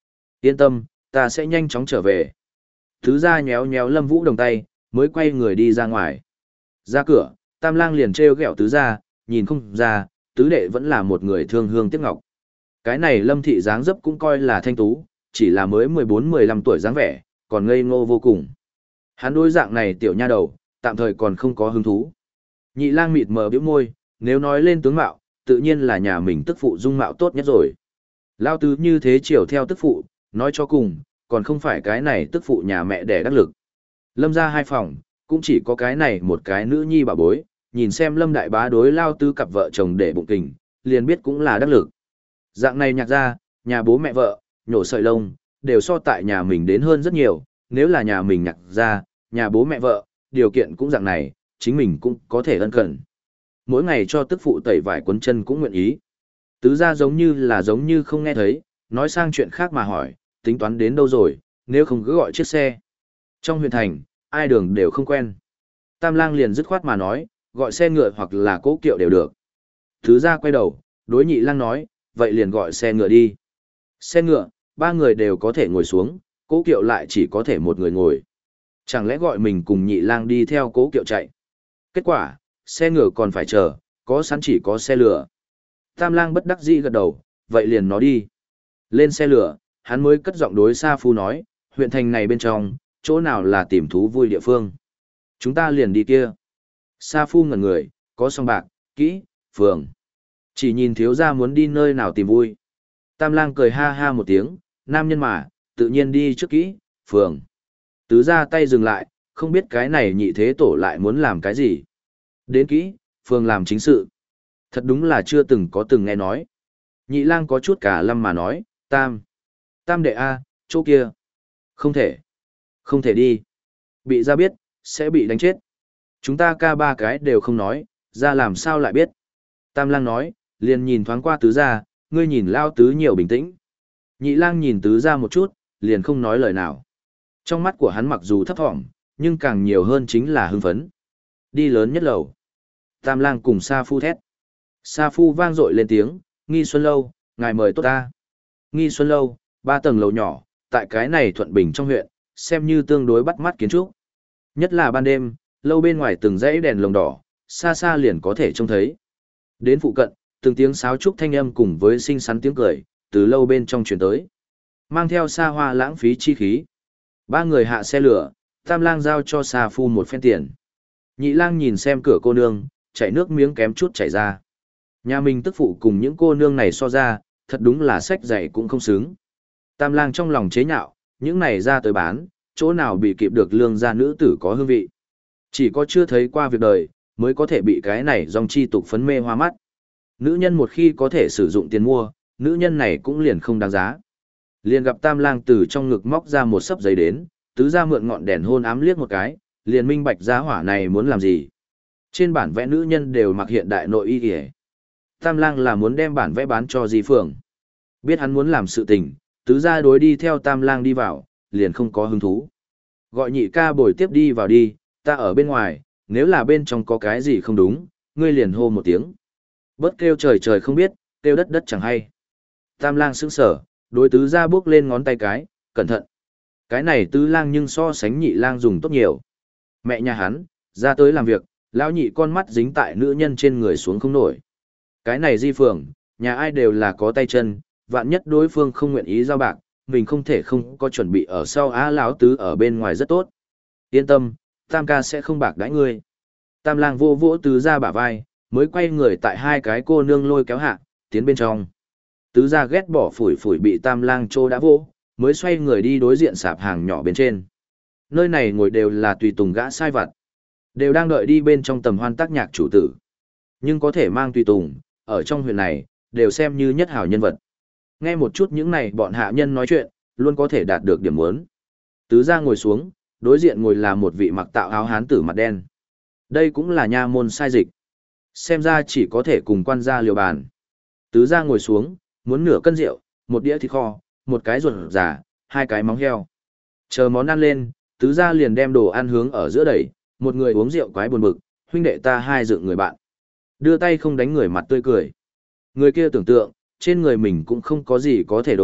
Yên tâm, ta sẽ nhanh chóng trở về. Tứ gia nhéo nhéo Lâm Vũ Đồng tay, mới quay người đi ra ngoài. Ra cửa, Tam Lang liền trêu ghẹo tứ gia, nhìn không ra, tứ đệ vẫn là một người thương hương tiếc ngọc. Cái này Lâm thị dáng dấp cũng coi là thanh tú, chỉ là mới mười bốn mười lăm tuổi dáng vẻ, còn ngây ngô vô cùng. Hắn đối dạng này tiểu nha đầu, tạm thời còn không có hứng thú. Nhị Lang mịt mờ bĩu môi, nếu nói lên tướng mạo, tự nhiên là nhà mình tức phụ dung mạo tốt nhất rồi. Lao tứ như thế chiều theo tức phụ, nói cho cùng, còn không phải cái này tức phụ nhà mẹ đẻ đắc lực. Lâm ra hai phòng, cũng chỉ có cái này một cái nữ nhi bà bối, nhìn xem Lâm đại bá đối Lao tứ cặp vợ chồng để bụng tình, liền biết cũng là đắc lực. Dạng này nhạc ra, nhà bố mẹ vợ, nhổ sợi lông, đều so tại nhà mình đến hơn rất nhiều, nếu là nhà mình nhạc ra, nhà bố mẹ vợ, điều kiện cũng dạng này, chính mình cũng có thể ân cần. Mỗi ngày cho tức phụ tẩy vải quấn chân cũng nguyện ý. Tứ ra giống như là giống như không nghe thấy, nói sang chuyện khác mà hỏi, tính toán đến đâu rồi, nếu không cứ gọi chiếc xe. Trong huyện thành, ai đường đều không quen. Tam Lang liền dứt khoát mà nói, gọi xe ngựa hoặc là cố kiệu đều được. Tứ ra quay đầu, đối Nhị Lang nói, vậy liền gọi xe ngựa đi. Xe ngựa, ba người đều có thể ngồi xuống, cố kiệu lại chỉ có thể một người ngồi. Chẳng lẽ gọi mình cùng Nhị Lang đi theo cố kiệu chạy. Kết quả, xe ngựa còn phải chờ, có sẵn chỉ có xe lửa. Tam Lang bất đắc dĩ gật đầu, vậy liền nó đi. Lên xe lửa, hắn mới cất giọng đối Sa Phu nói, huyện thành này bên trong, chỗ nào là tìm thú vui địa phương. Chúng ta liền đi kia. Sa Phu ngẩn người, có song bạc, kỹ, phường. Chỉ nhìn thiếu gia muốn đi nơi nào tìm vui. Tam Lang cười ha ha một tiếng, nam nhân mà, tự nhiên đi trước kỹ, phường. Tứ ra tay dừng lại, không biết cái này nhị thế tổ lại muốn làm cái gì. Đến kỹ, phường làm chính sự. Thật đúng là chưa từng có từng nghe nói. Nhị Lang có chút cả lâm mà nói, Tam. Tam đệ A, chỗ kia. Không thể. Không thể đi. Bị ra biết, sẽ bị đánh chết. Chúng ta ca ba cái đều không nói, ra làm sao lại biết. Tam Lang nói, liền nhìn thoáng qua tứ gia, ngươi nhìn Lao tứ nhiều bình tĩnh. Nhị Lang nhìn tứ gia một chút, liền không nói lời nào. Trong mắt của hắn mặc dù thấp thỏm, nhưng càng nhiều hơn chính là hưng phấn. Đi lớn nhất lầu. Tam Lang cùng Sa Phu thét. Sa Phu vang dội lên tiếng, Nghi Xuân Lâu, ngài mời tốt ta. Nghi Xuân Lâu, ba tầng lầu nhỏ, tại cái này Thuận Bình trong huyện, xem như tương đối bắt mắt kiến trúc. Nhất là ban đêm, lâu bên ngoài từng dãy đèn lồng đỏ, xa xa liền có thể trông thấy. Đến phụ cận, từng tiếng sáo trúc thanh âm cùng với xinh xắn tiếng cười, từ lâu bên trong truyền tới. Mang theo xa hoa lãng phí chi khí. Ba người hạ xe lửa, Tam Lang giao cho Sa Phu một phen tiền. Nhị Lang nhìn xem cửa cô nương, chảy nước miếng kém chút chảy ra. Nhà mình tức phụ cùng những cô nương này so ra, thật đúng là sách dạy cũng không xứng. Tam Lang trong lòng chế nhạo, những này ra tới bán, chỗ nào bị kịp được lương gia nữ tử có hương vị. Chỉ có chưa thấy qua việc đời, mới có thể bị cái này dòng chi tục phấn mê hoa mắt. Nữ nhân một khi có thể sử dụng tiền mua, nữ nhân này cũng liền không đáng giá. Liền gặp Tam Lang từ trong ngực móc ra một sấp giấy đến, tứ ra mượn ngọn đèn hôn ám liếc một cái, liền minh bạch giá hỏa này muốn làm gì. Trên bản vẽ nữ nhân đều mặc hiện đại nội y y. Tam Lang là muốn đem bản vẽ bán cho Di Phượng. Biết hắn muốn làm sự tình, tứ gia đối đi theo Tam Lang đi vào, liền không có hứng thú. Gọi nhị ca bồi tiếp đi vào đi, ta ở bên ngoài, nếu là bên trong có cái gì không đúng, ngươi liền hô một tiếng. Bớt kêu trời trời không biết, kêu đất đất chẳng hay. Tam Lang sững sờ, đối tứ gia bước lên ngón tay cái, cẩn thận. Cái này tứ lang nhưng so sánh nhị lang dùng tốt nhiều. Mẹ nhà hắn, ra tới làm việc, lão nhị con mắt dính tại nữ nhân trên người xuống không nổi. Cái này Di Phượng, nhà ai đều là có tay chân, vạn nhất đối phương không nguyện ý giao bạc, mình không thể không có chuẩn bị ở sau á lão tứ ở bên ngoài rất tốt. Yên tâm, Tam ca sẽ không bạc đãi ngươi. Tam Lang vô vỗ tứ gia bả vai, mới quay người tại hai cái cô nương lôi kéo hạ, tiến bên trong. Tứ gia ghét bỏ phủi phủi bị Tam Lang trô đã vô, mới xoay người đi đối diện sạp hàng nhỏ bên trên. Nơi này ngồi đều là tùy tùng gã sai vặt, đều đang đợi đi bên trong tầm hoan tác nhạc chủ tử. Nhưng có thể mang tùy tùng, ở trong huyện này, đều xem như nhất hảo nhân vật. Nghe một chút những này bọn hạ nhân nói chuyện, luôn có thể đạt được điểm muốn. Tứ gia ngồi xuống, đối diện ngồi là một vị mặc tạo áo hán tử mặt đen. Đây cũng là nha môn sai dịch. Xem ra chỉ có thể cùng quan gia liều bàn. Tứ gia ngồi xuống, muốn nửa cân rượu, một đĩa thịt kho, một cái ruột già, hai cái móng heo. Chờ món ăn lên, tứ gia liền đem đồ ăn hướng ở giữa đẩy, một người uống rượu quái buồn bực, huynh đệ ta hai dựng người bạn. Đưa tay không đánh người mặt tươi cười. Người kia tưởng tượng, trên người mình cũng không có gì có thể đồ,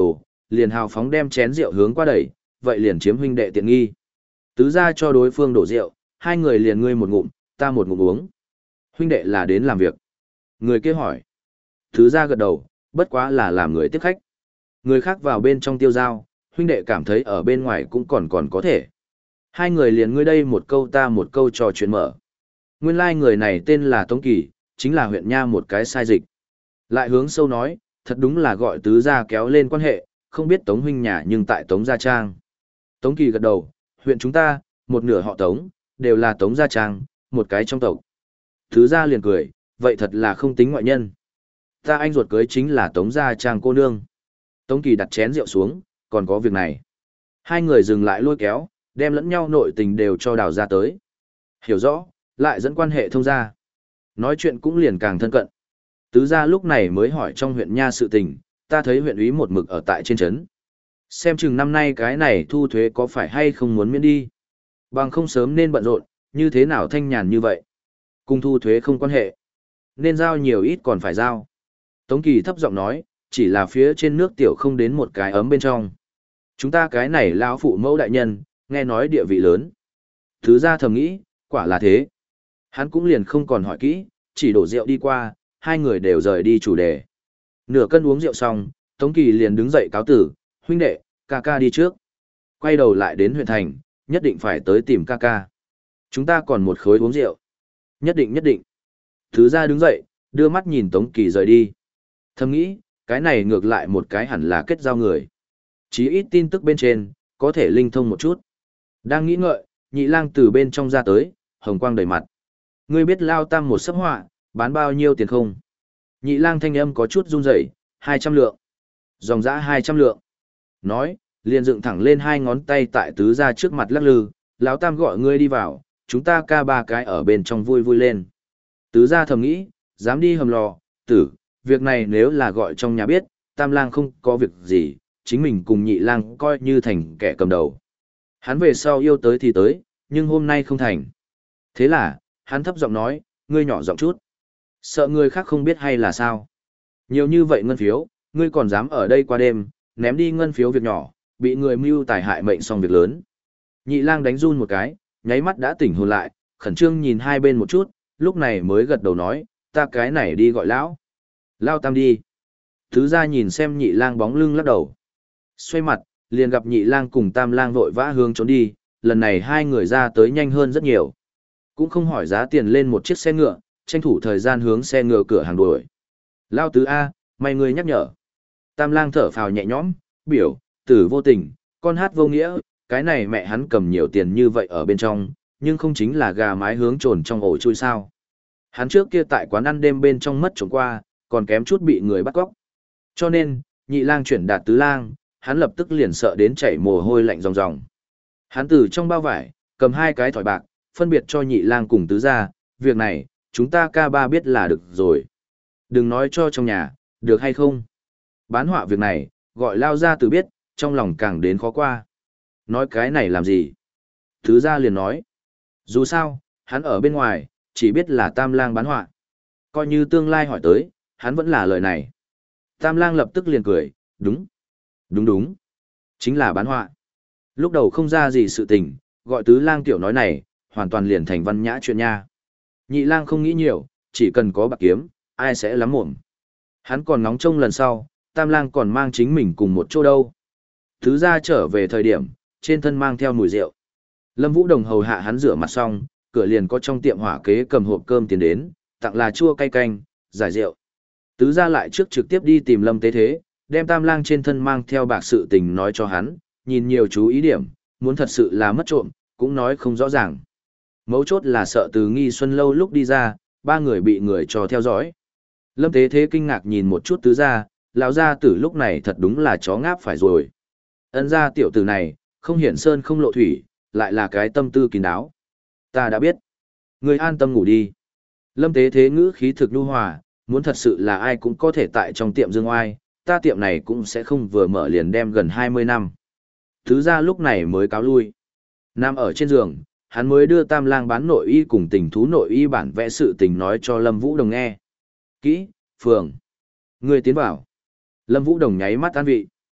liền hào phóng đem chén rượu hướng qua đẩy, vậy liền chiếm huynh đệ tiện nghi. Tứ gia cho đối phương đổ rượu, hai người liền ngươi một ngụm, ta một ngụm uống. Huynh đệ là đến làm việc. Người kia hỏi. Tứ gia gật đầu, bất quá là làm người tiếp khách. Người khác vào bên trong tiêu giao, huynh đệ cảm thấy ở bên ngoài cũng còn còn có thể. Hai người liền ngươi đây một câu ta một câu trò chuyện mở. Nguyên lai like người này tên là Tống Kỳ, chính là huyện nha một cái sai dịch. Lại hướng sâu nói, thật đúng là gọi tứ gia kéo lên quan hệ, không biết Tống huynh nhà nhưng tại Tống Gia Trang. Tống Kỳ gật đầu, huyện chúng ta, một nửa họ Tống, đều là Tống Gia Trang, một cái trong tộc. Tứ gia liền cười, vậy thật là không tính ngoại nhân. Ta anh ruột cưới chính là Tống Gia Trang cô nương. Tống Kỳ đặt chén rượu xuống, còn có việc này. Hai người dừng lại lôi kéo, đem lẫn nhau nội tình đều cho đào ra tới. Hiểu rõ, lại dẫn quan hệ thông gia. Nói chuyện cũng liền càng thân cận. Tứ gia lúc này mới hỏi trong huyện nha sự tình, ta thấy huyện úy một mực ở tại trên trấn. Xem chừng năm nay cái này thu thuế có phải hay không muốn miễn đi. Bằng không sớm nên bận rộn, như thế nào thanh nhàn như vậy. Cùng thu thuế không quan hệ. Nên giao nhiều ít còn phải giao. Tống Kỳ thấp giọng nói, chỉ là phía trên nước tiểu không đến một cái ấm bên trong. Chúng ta cái này lão phụ mẫu đại nhân, nghe nói địa vị lớn. Thứ gia thầm nghĩ, quả là thế. Hắn cũng liền không còn hỏi kỹ, chỉ đổ rượu đi qua, hai người đều rời đi chủ đề. Nửa cân uống rượu xong, Tống Kỳ liền đứng dậy cáo tử, huynh đệ, ca ca đi trước. Quay đầu lại đến huyện thành, nhất định phải tới tìm ca ca. Chúng ta còn một khối uống rượu. Nhất định nhất định. Thứ gia đứng dậy, đưa mắt nhìn Tống Kỳ rời đi. Thầm nghĩ, cái này ngược lại một cái hẳn là kết giao người. Chí ít tin tức bên trên, có thể linh thông một chút. Đang nghĩ ngợi, nhị lang từ bên trong ra tới, hồng quang đầy mặt. Ngươi biết Lao Tam một sấp họa, bán bao nhiêu tiền không? Nhị lang thanh âm có chút run rẩy, hai trăm lượng. Dòng dã hai trăm lượng. Nói, liền dựng thẳng lên hai ngón tay tại tứ gia trước mặt lắc lư, Lão Tam gọi ngươi đi vào, chúng ta ca ba cái ở bên trong vui vui lên. Tứ gia thầm nghĩ, dám đi hầm lò, tử, việc này nếu là gọi trong nhà biết, Tam lang không có việc gì, chính mình cùng nhị lang coi như thành kẻ cầm đầu. Hắn về sau yêu tới thì tới, nhưng hôm nay không thành. Thế là, hắn thấp giọng nói, ngươi nhỏ giọng chút. Sợ người khác không biết hay là sao. Nhiều như vậy ngân phiếu, ngươi còn dám ở đây qua đêm, ném đi ngân phiếu việc nhỏ, bị người mưu tài hại mệnh xong việc lớn. Nhị lang đánh run một cái, nháy mắt đã tỉnh hồn lại, khẩn trương nhìn hai bên một chút, lúc này mới gật đầu nói, ta cái này đi gọi lão. Lao Tam đi. Thứ gia nhìn xem nhị lang bóng lưng lắc đầu. Xoay mặt, liền gặp nhị lang cùng Tam lang vội vã hướng trốn đi, lần này hai người ra tới nhanh hơn rất nhiều. Cũng không hỏi giá tiền lên một chiếc xe ngựa, tranh thủ thời gian hướng xe ngựa cửa hàng đuổi. Lao Tứ A, may ngươi nhắc nhở. Tam lang thở phào nhẹ nhõm, biểu, tử vô tình, con hát vô nghĩa, cái này mẹ hắn cầm nhiều tiền như vậy ở bên trong, nhưng không chính là gà mái hướng trồn trong ổ chui sao. Hắn trước kia tại quán ăn đêm bên trong mất trộm qua, còn kém chút bị người bắt cóc. Cho nên, nhị lang chuyển đạt tứ lang, hắn lập tức liền sợ đến chảy mồ hôi lạnh ròng ròng. Hắn từ trong bao vải, cầm hai cái thỏi bạc, phân biệt cho nhị lang cùng tứ gia, việc này, chúng ta ca ba biết là được rồi. Đừng nói cho trong nhà, được hay không? Bán họa việc này, gọi Lao gia tử biết, trong lòng càng đến khó qua. Nói cái này làm gì? Tứ gia liền nói. Dù sao, hắn ở bên ngoài, chỉ biết là Tam lang bán họa. Coi như tương lai hỏi tới, hắn vẫn là lời này. Tam lang lập tức liền cười, đúng. Đúng đúng. Chính là bán họa. Lúc đầu không ra gì sự tình, gọi tứ lang tiểu nói này, hoàn toàn liền thành văn nhã chuyện nha. Nhị lang không nghĩ nhiều, chỉ cần có bạc kiếm, ai sẽ lắm mồm. Hắn còn nóng trông lần sau, Tam lang còn mang chính mình cùng một chỗ đâu. Thứ ra trở về thời điểm, trên thân mang theo mùi rượu. Lâm Vũ Đồng hầu hạ hắn rửa mặt xong, cửa liền có trong tiệm hỏa kế cầm hộp cơm tiến đến, tặng là chua cay canh, giải rượu. Tứ ra lại trước trực tiếp đi tìm Lâm Tế Thế, đem Tam lang trên thân mang theo bạc sự tình nói cho hắn, nhìn nhiều chú ý điểm, muốn thật sự là mất trộm, cũng nói không rõ ràng. Mấu chốt là sợ từ Nghi Xuân lâu lúc đi ra, ba người bị người cho theo dõi. Lâm Tế Thế kinh ngạc nhìn một chút tứ ra, lão gia tử lúc này thật đúng là chó ngáp phải rồi. Ân gia tiểu tử này, không hiển sơn không lộ thủy, lại là cái tâm tư kín đáo. Ta đã biết. Người an tâm ngủ đi. Lâm Tế Thế ngữ khí thực nhu hòa, muốn thật sự là ai cũng có thể tại trong tiệm dương oai, ta tiệm này cũng sẽ không vừa mở liền đem gần hai mươi năm. Thứ ra lúc này mới cáo lui. Nằm ở trên giường, hắn mới đưa Tam lang bán nội y cùng tình thú nội y bản vẽ sự tình nói cho Lâm Vũ Đồng nghe. Kỹ, phường. Người tiến vào. Lâm Vũ Đồng nháy mắt an vị.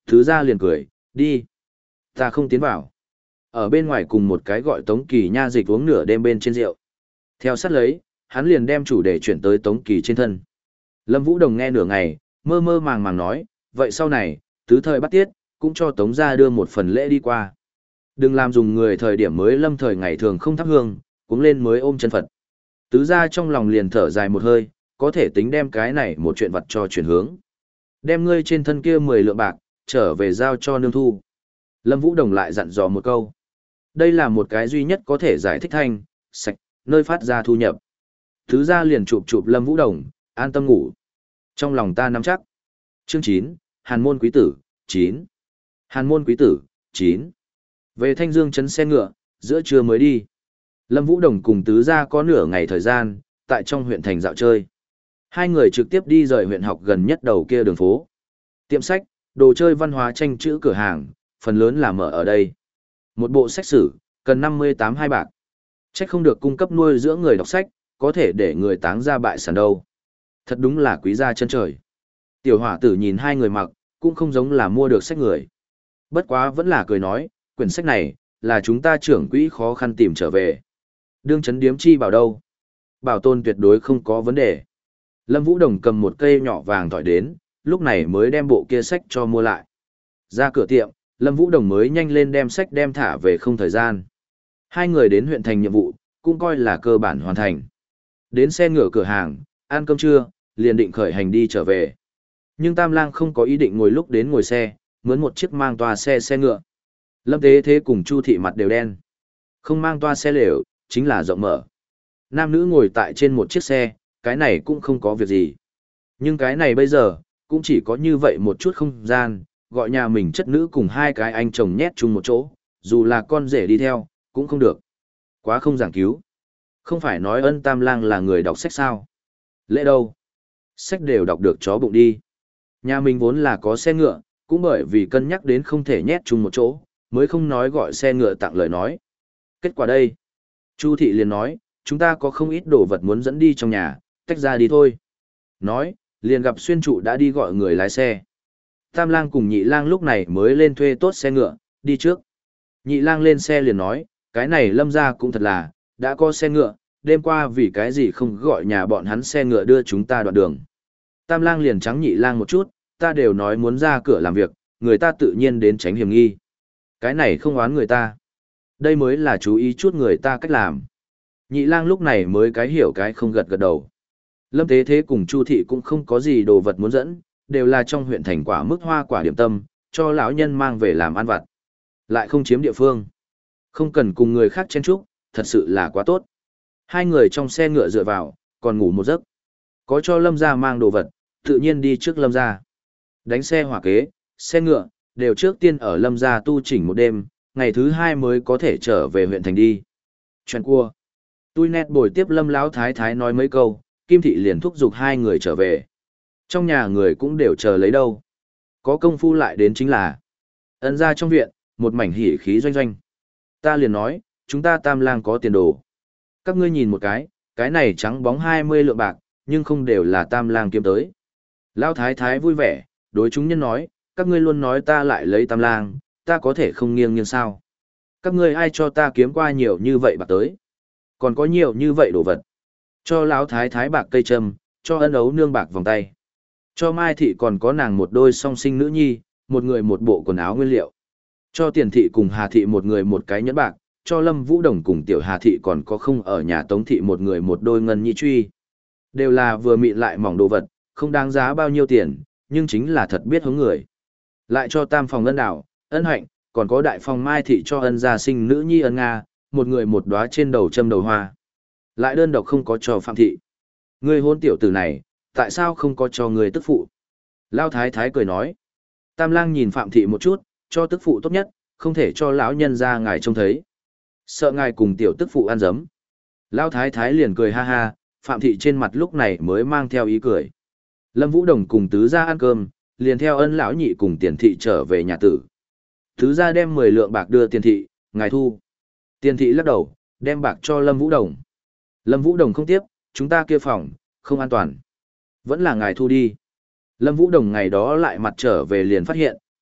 Thứ ra liền cười, đi. Ta không tiến vào. Ở bên ngoài cùng một cái gọi Tống Kỳ nha dịch uống nửa đêm bên trên rượu. Theo sát lấy, hắn liền đem chủ đề chuyển tới Tống Kỳ trên thân. Lâm Vũ Đồng nghe nửa ngày, mơ mơ màng màng nói, vậy sau này, tứ thời bắt tiết, cũng cho Tống gia đưa một phần lễ đi qua. Đừng làm dùng người thời điểm mới lâm thời ngày thường không thắp hương, cuống lên mới ôm chân Phật. Tứ gia trong lòng liền thở dài một hơi, có thể tính đem cái này một chuyện vật cho chuyển hướng. Đem ngươi trên thân kia mười lượng bạc, trở về giao cho nương thu. Lâm Vũ Đồng lại dặn dò một câu. Đây là một cái duy nhất có thể giải thích thanh, sạch, nơi phát ra thu nhập. Tứ gia liền chụp chụp Lâm Vũ Đồng, an tâm ngủ. Trong lòng ta nắm chắc. Chương chín, Hàn môn quý tử, chín. Hàn môn quý tử, chín. Về Thanh Dương trấn xe ngựa, giữa trưa mới đi. Lâm Vũ Đồng cùng tứ gia có nửa ngày thời gian, tại trong huyện thành dạo chơi. Hai người trực tiếp đi rời huyện học gần nhất đầu kia đường phố. Tiệm sách, đồ chơi văn hóa tranh chữ cửa hàng, phần lớn là mở ở đây. Một bộ sách sử, cần năm mươi tám hai bạc. Sách không được cung cấp nuôi dưỡng người đọc sách, có thể để người táng ra bại sản đâu. Thật đúng là quý gia chân trời. Tiểu hỏa tử nhìn hai người mặc, cũng không giống là mua được sách người. Bất quá vẫn là cười nói, quyển sách này, là chúng ta trưởng quỹ khó khăn tìm trở về. Đương chấn điếm chi bảo đâu? Bảo tồn tuyệt đối không có vấn đề. Lâm Vũ Đồng cầm một cây nhỏ vàng thỏi đến, lúc này mới đem bộ kia sách cho mua lại. Ra cửa tiệm, Lâm Vũ Đồng mới nhanh lên đem sách đem thả về không thời gian. Hai người đến huyện thành nhiệm vụ, cũng coi là cơ bản hoàn thành. Đến xe ngựa cửa hàng, ăn cơm trưa, liền định khởi hành đi trở về. Nhưng Tam Lang không có ý định ngồi lúc đến ngồi xe, mướn một chiếc mang toa xe xe ngựa. Lâm Tế Thế cùng Chu Thị mặt đều đen. Không mang toa xe lều, chính là rộng mở. Nam nữ ngồi tại trên một chiếc xe, cái này cũng không có việc gì. Nhưng cái này bây giờ, cũng chỉ có như vậy một chút không gian, gọi nhà mình chất nữ cùng hai cái anh chồng nhét chung một chỗ, dù là con rể đi theo, cũng không được. Quá không giảng cứu. Không phải nói Ân Tam Lang là người đọc sách sao? Lẽ đâu? Sách đều đọc được chó bụng đi. Nhà mình vốn là có xe ngựa, cũng bởi vì cân nhắc đến không thể nhét chung một chỗ, mới không nói gọi xe ngựa tặng lời nói. Kết quả đây. Chu Thị liền nói, chúng ta có không ít đồ vật muốn dẫn đi trong nhà, tách ra đi thôi. Nói, liền gặp xuyên trụ đã đi gọi người lái xe. Tam Lang cùng Nhị Lang lúc này mới lên thuê tốt xe ngựa, đi trước. Nhị Lang lên xe liền nói, cái này Lâm gia cũng thật là, đã có xe ngựa, đêm qua vì cái gì không gọi nhà bọn hắn xe ngựa đưa chúng ta đoạn đường. Tam Lang liền trắng Nhị Lang một chút, ta đều nói muốn ra cửa làm việc, người ta tự nhiên đến tránh hiểm nghi. Cái này không oán người ta. Đây mới là chú ý chút người ta cách làm. Nhị Lang lúc này mới cái hiểu cái không gật gật đầu. Lâm Tế Thế cùng Chu Thị cũng không có gì đồ vật muốn dẫn, đều là trong huyện thành quả mức hoa quả điểm tâm, cho lão nhân mang về làm ăn vặt. Lại không chiếm địa phương. Không cần cùng người khác chen chúc, thật sự là quá tốt. Hai người trong xe ngựa dựa vào, còn ngủ một giấc. Có cho Lâm gia mang đồ vật, tự nhiên đi trước Lâm gia. Đánh xe hỏa kế, xe ngựa, đều trước tiên ở Lâm gia tu chỉnh một đêm, ngày thứ hai mới có thể trở về huyện thành đi. Chuyện cua. Tui nét bồi tiếp Lâm Lão Thái Thái nói mấy câu, Kim Thị liền thúc giục hai người trở về. Trong nhà người cũng đều chờ lấy đâu. Có công phu lại đến chính là Ân gia trong viện, một mảnh hỉ khí doanh doanh. Ta liền nói, chúng ta Tam Lang có tiền đồ. Các ngươi nhìn một cái, cái này trắng bóng hai mươi lượng bạc, nhưng không đều là Tam Lang kiếm tới. Lão Thái Thái vui vẻ, đối chúng nhân nói, các ngươi luôn nói ta lại lấy Tam Lang, ta có thể không nghiêng nghiêng sao. Các ngươi ai cho ta kiếm qua nhiều như vậy bạc tới. Còn có nhiều như vậy đồ vật. Cho Lão Thái Thái bạc cây trâm, cho Ân Ấu nương bạc vòng tay. Cho Mai Thị còn có nàng một đôi song sinh nữ nhi, một người một bộ quần áo nguyên liệu. Cho Tiền Thị cùng Hà Thị một người một cái nhẫn bạc, cho Lâm Vũ Đồng cùng Tiểu Hà Thị còn có không ở nhà Tống Thị một người một đôi ngân nhị truy. Đều là vừa mịn lại mỏng đồ vật, không đáng giá bao nhiêu tiền, nhưng chính là thật biết hướng người. Lại cho Tam phòng Ân Đảo, Ân Hạnh, còn có Đại phòng Mai Thị cho Ân gia sinh nữ nhi Ân Nga, một người một đóa trên đầu châm đầu hoa. Lại đơn độc không có cho Phạm Thị. Ngươi hôn tiểu tử này, tại sao không có cho người tức phụ? Lao Thái Thái cười nói. Tam Lang nhìn Phạm Thị một chút, cho tức phụ tốt nhất, không thể cho lão nhân ra ngài trông thấy. Sợ ngài cùng tiểu tức phụ ăn dấm. Lao Thái Thái liền cười ha ha, Phạm Thị trên mặt lúc này mới mang theo ý cười. Lâm Vũ Đồng cùng tứ gia ăn cơm, liền theo Ân lão nhị cùng Tiền Thị trở về nhà tử. Tứ gia đem mười lượng bạc đưa Tiền Thị, ngài thu. Tiền Thị lắc đầu, đem bạc cho Lâm Vũ Đồng. Lâm Vũ Đồng không tiếp, chúng ta kia phòng, không an toàn. Vẫn là ngài thu đi. Lâm Vũ Đồng ngày đó lại mặt trở về liền phát hiện,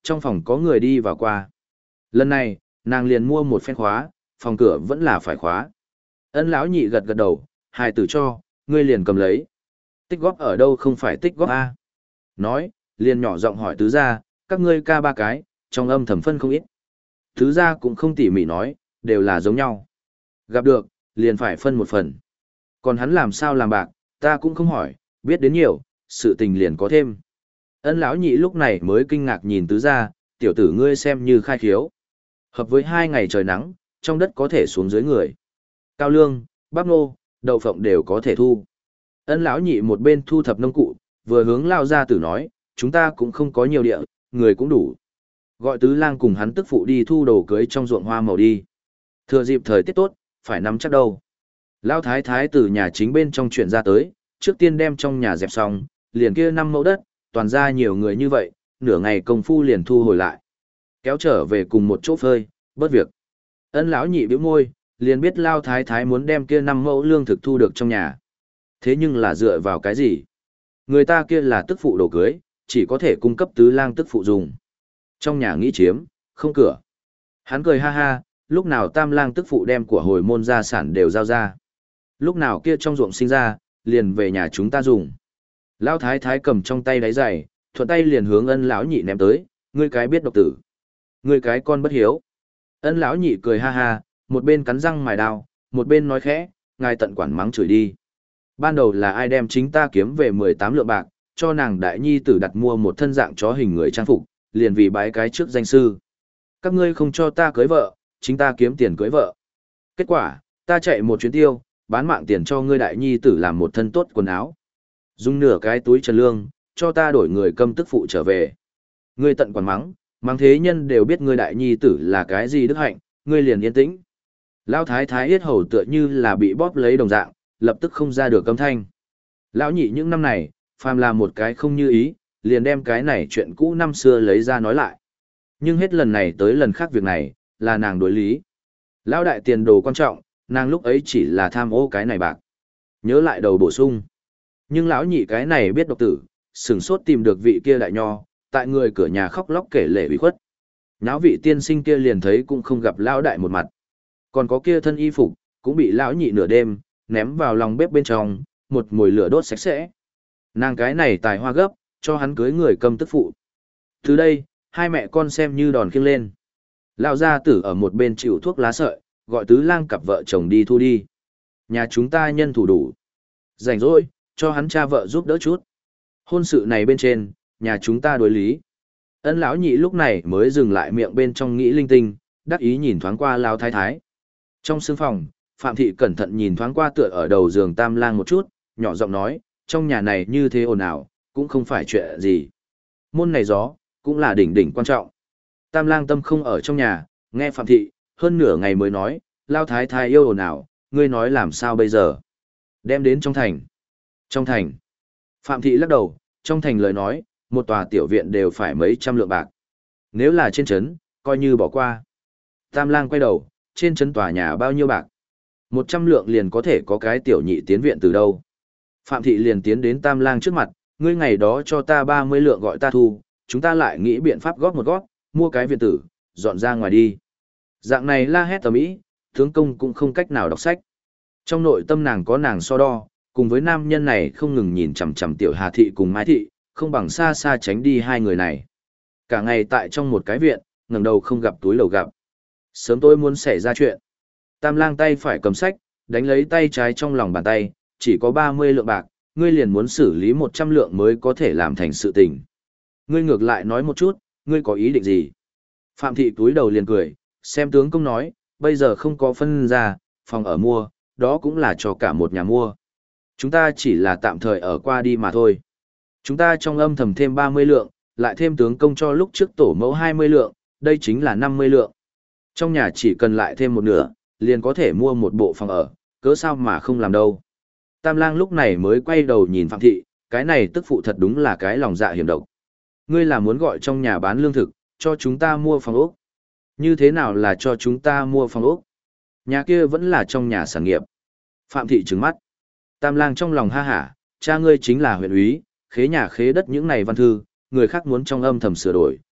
trong phòng có người đi vào qua. Lần này, nàng liền mua một phen khóa, phòng cửa vẫn là phải khóa. Ân lão nhị gật gật đầu, hài tử cho, ngươi liền cầm lấy. Tích góp ở đâu không phải tích góp A. Nói, liền nhỏ giọng hỏi tứ gia, các ngươi ca ba cái, trong âm thầm phân không ít. Tứ gia cũng không tỉ mỉ nói, đều là giống nhau. Gặp được, liền phải phân một phần. Còn hắn làm sao làm bạc, ta cũng không hỏi, biết đến nhiều, sự tình liền có thêm. Ân lão nhị lúc này mới kinh ngạc nhìn tứ gia, tiểu tử ngươi xem như khai khiếu. Hợp với hai ngày trời nắng, trong đất có thể xuống dưới người. Cao lương, bắp nô, đậu phộng đều có thể thu. Ân lão nhị một bên thu thập nông cụ, vừa hướng lao gia tử nói, chúng ta cũng không có nhiều địa, người cũng đủ. Gọi tứ lang cùng hắn tức phụ đi thu đồ cưới trong ruộng hoa màu đi. Thừa dịp thời tiết tốt, phải nắm chắc đâu. Lao thái thái từ nhà chính bên trong chuyển ra tới, trước tiên đem trong nhà dẹp xong, liền kia năm mẫu đất, toàn ra nhiều người như vậy, nửa ngày công phu liền thu hồi lại. Kéo trở về cùng một chỗ phơi, bớt việc. Ân lão nhị bĩu môi, liền biết Lao thái thái muốn đem kia năm mẫu lương thực thu được trong nhà. Thế nhưng là dựa vào cái gì? Người ta kia là tức phụ đồ cưới, chỉ có thể cung cấp tứ lang tức phụ dùng. Trong nhà nghĩ chiếm, không cửa. Hắn cười ha ha, lúc nào tam lang tức phụ đem của hồi môn gia sản đều giao ra. Lúc nào kia trong ruộng sinh ra, liền về nhà chúng ta dùng. Lão thái thái cầm trong tay đáy giày, thuận tay liền hướng ân lão nhị ném tới, ngươi cái biết độc tử. Ngươi cái con bất hiếu. Ân lão nhị cười ha ha, một bên cắn răng mài đao, một bên nói khẽ, ngài tận quản mắng chửi đi. Ban đầu là ai đem chính ta kiếm về mười tám lượng bạc, cho nàng đại nhi tử đặt mua một thân dạng chó hình người trang phục, liền vì bái cái trước danh sư. Các ngươi không cho ta cưới vợ, chính ta kiếm tiền cưới vợ. Kết quả, ta chạy một chuyến tiêu, bán mạng tiền cho ngươi đại nhi tử làm một thân tốt quần áo. Dùng nửa cái túi trần lương, cho ta đổi người câm tức phụ trở về. Ngươi tận quản mắng, mắng thế nhân đều biết ngươi đại nhi tử là cái gì đức hạnh, ngươi liền yên tĩnh. Lão thái thái yết hầu tựa như là bị bóp lấy đồng dạng, lập tức không ra được âm thanh. Lão nhị những năm này, phàm là một cái không như ý, liền đem cái này chuyện cũ năm xưa lấy ra nói lại. Nhưng hết lần này tới lần khác việc này, là nàng đối lý. Lão đại tiền đồ quan trọng, nàng lúc ấy chỉ là tham ô cái này bạc. Nhớ lại đầu bổ sung. Nhưng lão nhị cái này biết độc tử, sửng sốt tìm được vị kia đại nho, tại người cửa nhà khóc lóc kể lể ủy khuất. Náo vị tiên sinh kia liền thấy cũng không gặp lão đại một mặt. Còn có kia thân y phục, cũng bị lão nhị nửa đêm, ném vào lòng bếp bên trong, một mồi lửa đốt sạch sẽ. Nàng cái này tài hoa gấp, cho hắn cưới người cầm tức phụ. Từ đây, hai mẹ con xem như đòn khiêng lên. Lão gia tử ở một bên chịu thuốc lá sợi, gọi tứ lang cặp vợ chồng đi thu đi. Nhà chúng ta nhân thủ đủ. Rảnh rỗi, cho hắn cha vợ giúp đỡ chút. Hôn sự này bên trên, nhà chúng ta đối lý. Ân lão nhị lúc này mới dừng lại miệng bên trong nghĩ linh tinh, đắc ý nhìn thoáng qua Lão thái thái. Trong sương phòng, Phạm thị cẩn thận nhìn thoáng qua tựa ở đầu giường Tam Lang một chút, nhỏ giọng nói, trong nhà này như thế ồn ào, cũng không phải chuyện gì. Môn này gió, cũng là đỉnh đỉnh quan trọng. Tam Lang tâm không ở trong nhà, nghe Phạm thị, hơn nửa ngày mới nói, Lao thái thái yêu ồn ào, ngươi nói làm sao bây giờ? Đem đến trong thành. Trong thành. Phạm thị lắc đầu, trong thành lời nói, một tòa tiểu viện đều phải mấy trăm lượng bạc. Nếu là trên trấn, coi như bỏ qua. Tam Lang quay đầu, trên trấn tòa nhà bao nhiêu bạc? Một trăm lượng liền có thể có cái tiểu nhị tiến viện từ đâu? Phạm thị liền tiến đến Tam Lang trước mặt, ngươi ngày đó cho ta ba mươi lượng gọi ta thu, chúng ta lại nghĩ biện pháp góp một góp, mua cái viện tử, dọn ra ngoài đi. Dạng này la hét tầm ý, tướng công cũng không cách nào đọc sách. Trong nội tâm nàng có nàng so đo, cùng với nam nhân này không ngừng nhìn chằm chằm tiểu Hà thị cùng Mai thị, không bằng xa xa tránh đi hai người này. Cả ngày tại trong một cái viện, ngẩng đầu không gặp túi lầu gặp. Sớm tôi muốn xảy ra chuyện. Tam Lang tay phải cầm sách, đánh lấy tay trái trong lòng bàn tay, chỉ có ba mươi lượng bạc, ngươi liền muốn xử lý một trăm lượng mới có thể làm thành sự tình. Ngươi ngược lại nói một chút, ngươi có ý định gì? Phạm thị túi đầu liền cười, xem tướng công nói, bây giờ không có phân ra, phòng ở mua, đó cũng là cho cả một nhà mua. Chúng ta chỉ là tạm thời ở qua đi mà thôi. Chúng ta trong âm thầm thêm ba mươi lượng, lại thêm tướng công cho lúc trước tổ mẫu hai mươi lượng, đây chính là năm mươi lượng. Trong nhà chỉ cần lại thêm một nửa, liền có thể mua một bộ phòng ở, cớ sao mà không làm đâu. Tam Lang lúc này mới quay đầu nhìn Phạm thị, cái này tức phụ thật đúng là cái lòng dạ hiểm độc. Ngươi là muốn gọi trong nhà bán lương thực, cho chúng ta mua phòng ốc. Như thế nào là cho chúng ta mua phòng ốc? Nhà kia vẫn là trong nhà sản nghiệp. Phạm thị trừng mắt. Tam Lang trong lòng ha hả, cha ngươi chính là huyện úy, khế nhà khế đất những này văn thư, người khác muốn trong âm thầm sửa đổi,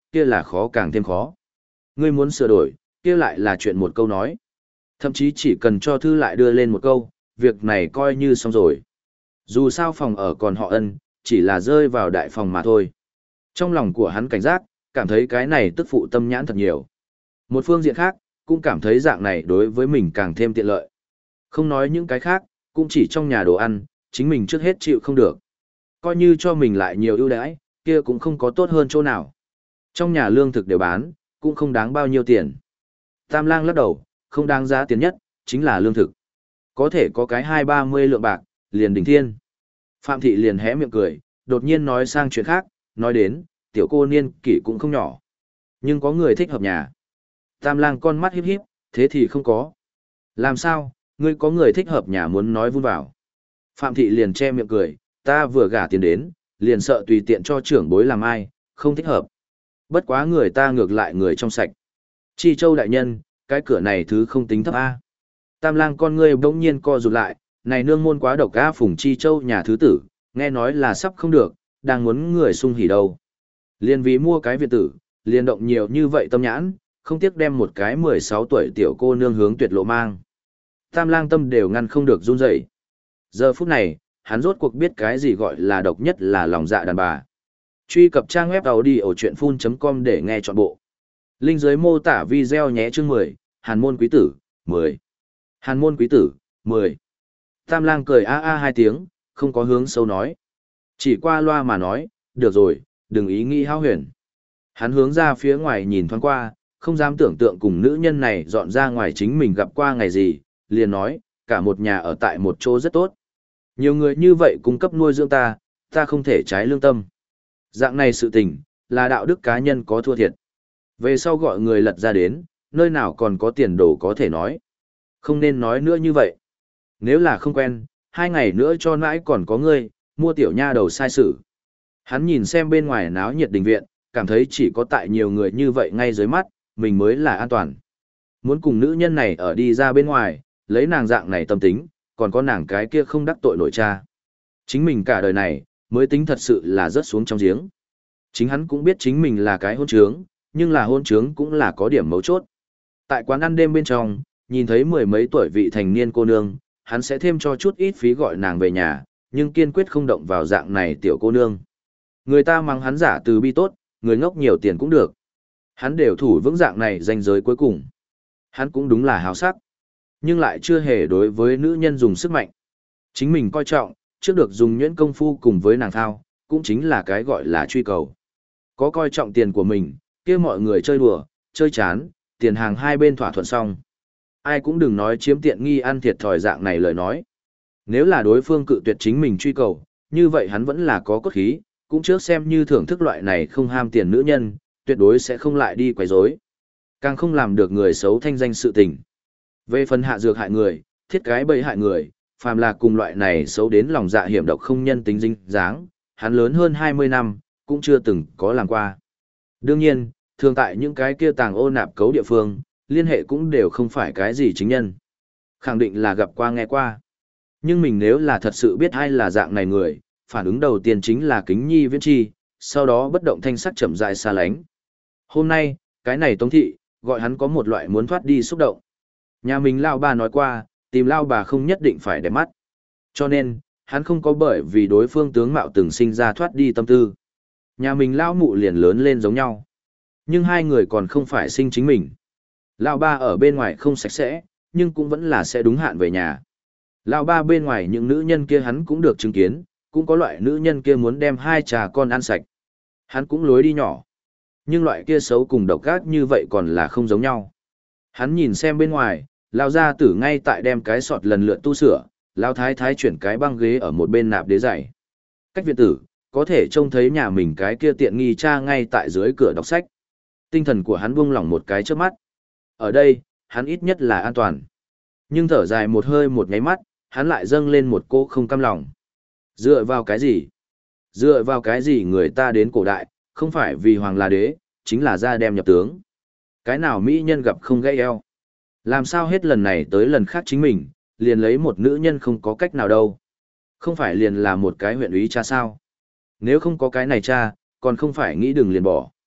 kia là khó càng thêm khó. Ngươi muốn sửa đổi, kia lại là chuyện một câu nói. Thậm chí chỉ cần cho thư lại đưa lên một câu, việc này coi như xong rồi. Dù sao phòng ở còn họ Ân, chỉ là rơi vào đại phòng mà thôi. Trong lòng của hắn cảnh giác, cảm thấy cái này tức phụ tâm nhãn thật nhiều. Một phương diện khác, cũng cảm thấy dạng này đối với mình càng thêm tiện lợi. Không nói những cái khác, cũng chỉ trong nhà đồ ăn, chính mình trước hết chịu không được. Coi như cho mình lại nhiều ưu đãi, kia cũng không có tốt hơn chỗ nào. Trong nhà lương thực đều bán, cũng không đáng bao nhiêu tiền. Tam lang lắc đầu, không đáng giá tiền nhất, chính là lương thực. Có thể có cái hai ba mươi lượng bạc, liền đỉnh thiên. Phạm thị liền hé miệng cười, đột nhiên nói sang chuyện khác, nói đến, tiểu cô niên kỷ cũng không nhỏ. Nhưng có người thích hợp nhà. Tam lang con mắt híp híp, thế thì không có. Làm sao, ngươi có người thích hợp nhà muốn nói vun vào. Phạm thị liền che miệng cười, ta vừa gả tiền đến, liền sợ tùy tiện cho trưởng bối làm ai, không thích hợp. Bất quá người ta ngược lại người trong sạch. Chi Châu đại nhân, cái cửa này thứ không tính thấp A. Tam lang con ngươi bỗng nhiên co rụt lại, này nương môn quá độc A Phùng Chi Châu nhà thứ tử, nghe nói là sắp không được, đang muốn người sung hỉ đâu. Liên vì mua cái viện tử, liên động nhiều như vậy tâm nhãn, không tiếc đem một cái mười sáu tuổi tiểu cô nương hướng tuyệt lộ mang. Tam lang tâm đều ngăn không được run rẩy. Giờ phút này, hắn rốt cuộc biết cái gì gọi là độc nhất là lòng dạ đàn bà. Truy cập trang web audiochuyenphun.com để nghe trọn bộ. Linh dưới mô tả video nhé chương mười, Hàn môn quý tử, mười. Hàn môn quý tử, mười. Tam lang cười a a hai tiếng, không có hướng sâu nói. Chỉ qua loa mà nói, được rồi, đừng ý nghĩ hao huyền. Hắn hướng ra phía ngoài nhìn thoáng qua, không dám tưởng tượng cùng nữ nhân này dọn ra ngoài chính mình gặp qua ngày gì, liền nói, cả một nhà ở tại một chỗ rất tốt. Nhiều người như vậy cung cấp nuôi dưỡng ta, ta không thể trái lương tâm. Dạng này sự tình, là đạo đức cá nhân có thua thiệt. Về sau gọi người lật ra đến, nơi nào còn có tiền đồ có thể nói. Không nên nói nữa như vậy. Nếu là không quen, hai ngày nữa cho nãi còn có ngươi, mua tiểu nha đầu sai sự. Hắn nhìn xem bên ngoài náo nhiệt đình viện, cảm thấy chỉ có tại nhiều người như vậy ngay dưới mắt, mình mới là an toàn. Muốn cùng nữ nhân này ở đi ra bên ngoài, lấy nàng dạng này tâm tính, còn có nàng cái kia không đắc tội nổi cha. Chính mình cả đời này, mới tính thật sự là rớt xuống trong giếng. Chính hắn cũng biết chính mình là cái hôn trướng, nhưng là hôn trướng cũng là có điểm mấu chốt. Tại quán ăn đêm bên trong, nhìn thấy mười mấy tuổi vị thành niên cô nương, hắn sẽ thêm cho chút ít phí gọi nàng về nhà, nhưng kiên quyết không động vào dạng này tiểu cô nương. Người ta mắng hắn giả từ bi tốt, người ngốc nhiều tiền cũng được. Hắn đều thủ vững dạng này danh giới cuối cùng. Hắn cũng đúng là hào sắc, nhưng lại chưa hề đối với nữ nhân dùng sức mạnh. Chính mình coi trọng, trước được dùng nhuyễn công phu cùng với nàng thao, cũng chính là cái gọi là truy cầu. Có coi trọng tiền của mình, kia mọi người chơi đùa, chơi chán, tiền hàng hai bên thỏa thuận xong. Ai cũng đừng nói chiếm tiện nghi ăn thiệt thòi dạng này lời nói. Nếu là đối phương cự tuyệt chính mình truy cầu, như vậy hắn vẫn là có cốt khí, cũng trước xem như thưởng thức loại này không ham tiền nữ nhân, tuyệt đối sẽ không lại đi quấy rối, càng không làm được người xấu thanh danh sự tình. Về phần hạ dược hại người, thiết cái bẫy hại người, phàm là cùng loại này xấu đến lòng dạ hiểm độc không nhân tính dinh dáng, hắn lớn hơn hai mươi năm, cũng chưa từng có làm qua. Đương nhiên, thường tại những cái kia tàng ô nạp cấu địa phương, liên hệ cũng đều không phải cái gì chính nhân. Khẳng định là gặp qua nghe qua. Nhưng mình nếu là thật sự biết ai là dạng này người, phản ứng đầu tiên chính là kính nhi viễn chi, sau đó bất động thanh sắc chậm rãi xa lánh. Hôm nay, cái này Tống thị, gọi hắn có một loại muốn thoát đi xúc động. Nhà mình lao bà nói qua, tìm lao bà không nhất định phải đẹp mắt. Cho nên, hắn không có bởi vì đối phương tướng mạo từng sinh ra thoát đi tâm tư. Nhà mình lao mụ liền lớn lên giống nhau. Nhưng hai người còn không phải sinh chính mình. Lao ba ở bên ngoài không sạch sẽ, nhưng cũng vẫn là sẽ đúng hạn về nhà. Lao ba bên ngoài những nữ nhân kia hắn cũng được chứng kiến, cũng có loại nữ nhân kia muốn đem hai trà con ăn sạch. Hắn cũng lối đi nhỏ. Nhưng loại kia xấu cùng độc ác như vậy còn là không giống nhau. Hắn nhìn xem bên ngoài, Lao gia tử ngay tại đem cái sọt lần lượt tu sửa, Lao thái thái chuyển cái băng ghế ở một bên nạp đế giày. Cách viện tử, có thể trông thấy nhà mình cái kia tiện nghi cha ngay tại dưới cửa đọc sách. Tinh thần của hắn buông lỏng một cái trước mắt. Ở đây, hắn ít nhất là an toàn. Nhưng thở dài một hơi một nháy mắt, hắn lại dâng lên một cô không cam lòng. Dựa vào cái gì? Dựa vào cái gì người ta đến cổ đại, không phải vì hoàng là đế, chính là ra đem nhập tướng. Cái nào mỹ nhân gặp không gãy eo? Làm sao hết lần này tới lần khác chính mình, liền lấy một nữ nhân không có cách nào đâu. Không phải liền là một cái huyện úy cha sao? Nếu không có cái này cha, còn không phải nghĩ đừng liền bỏ.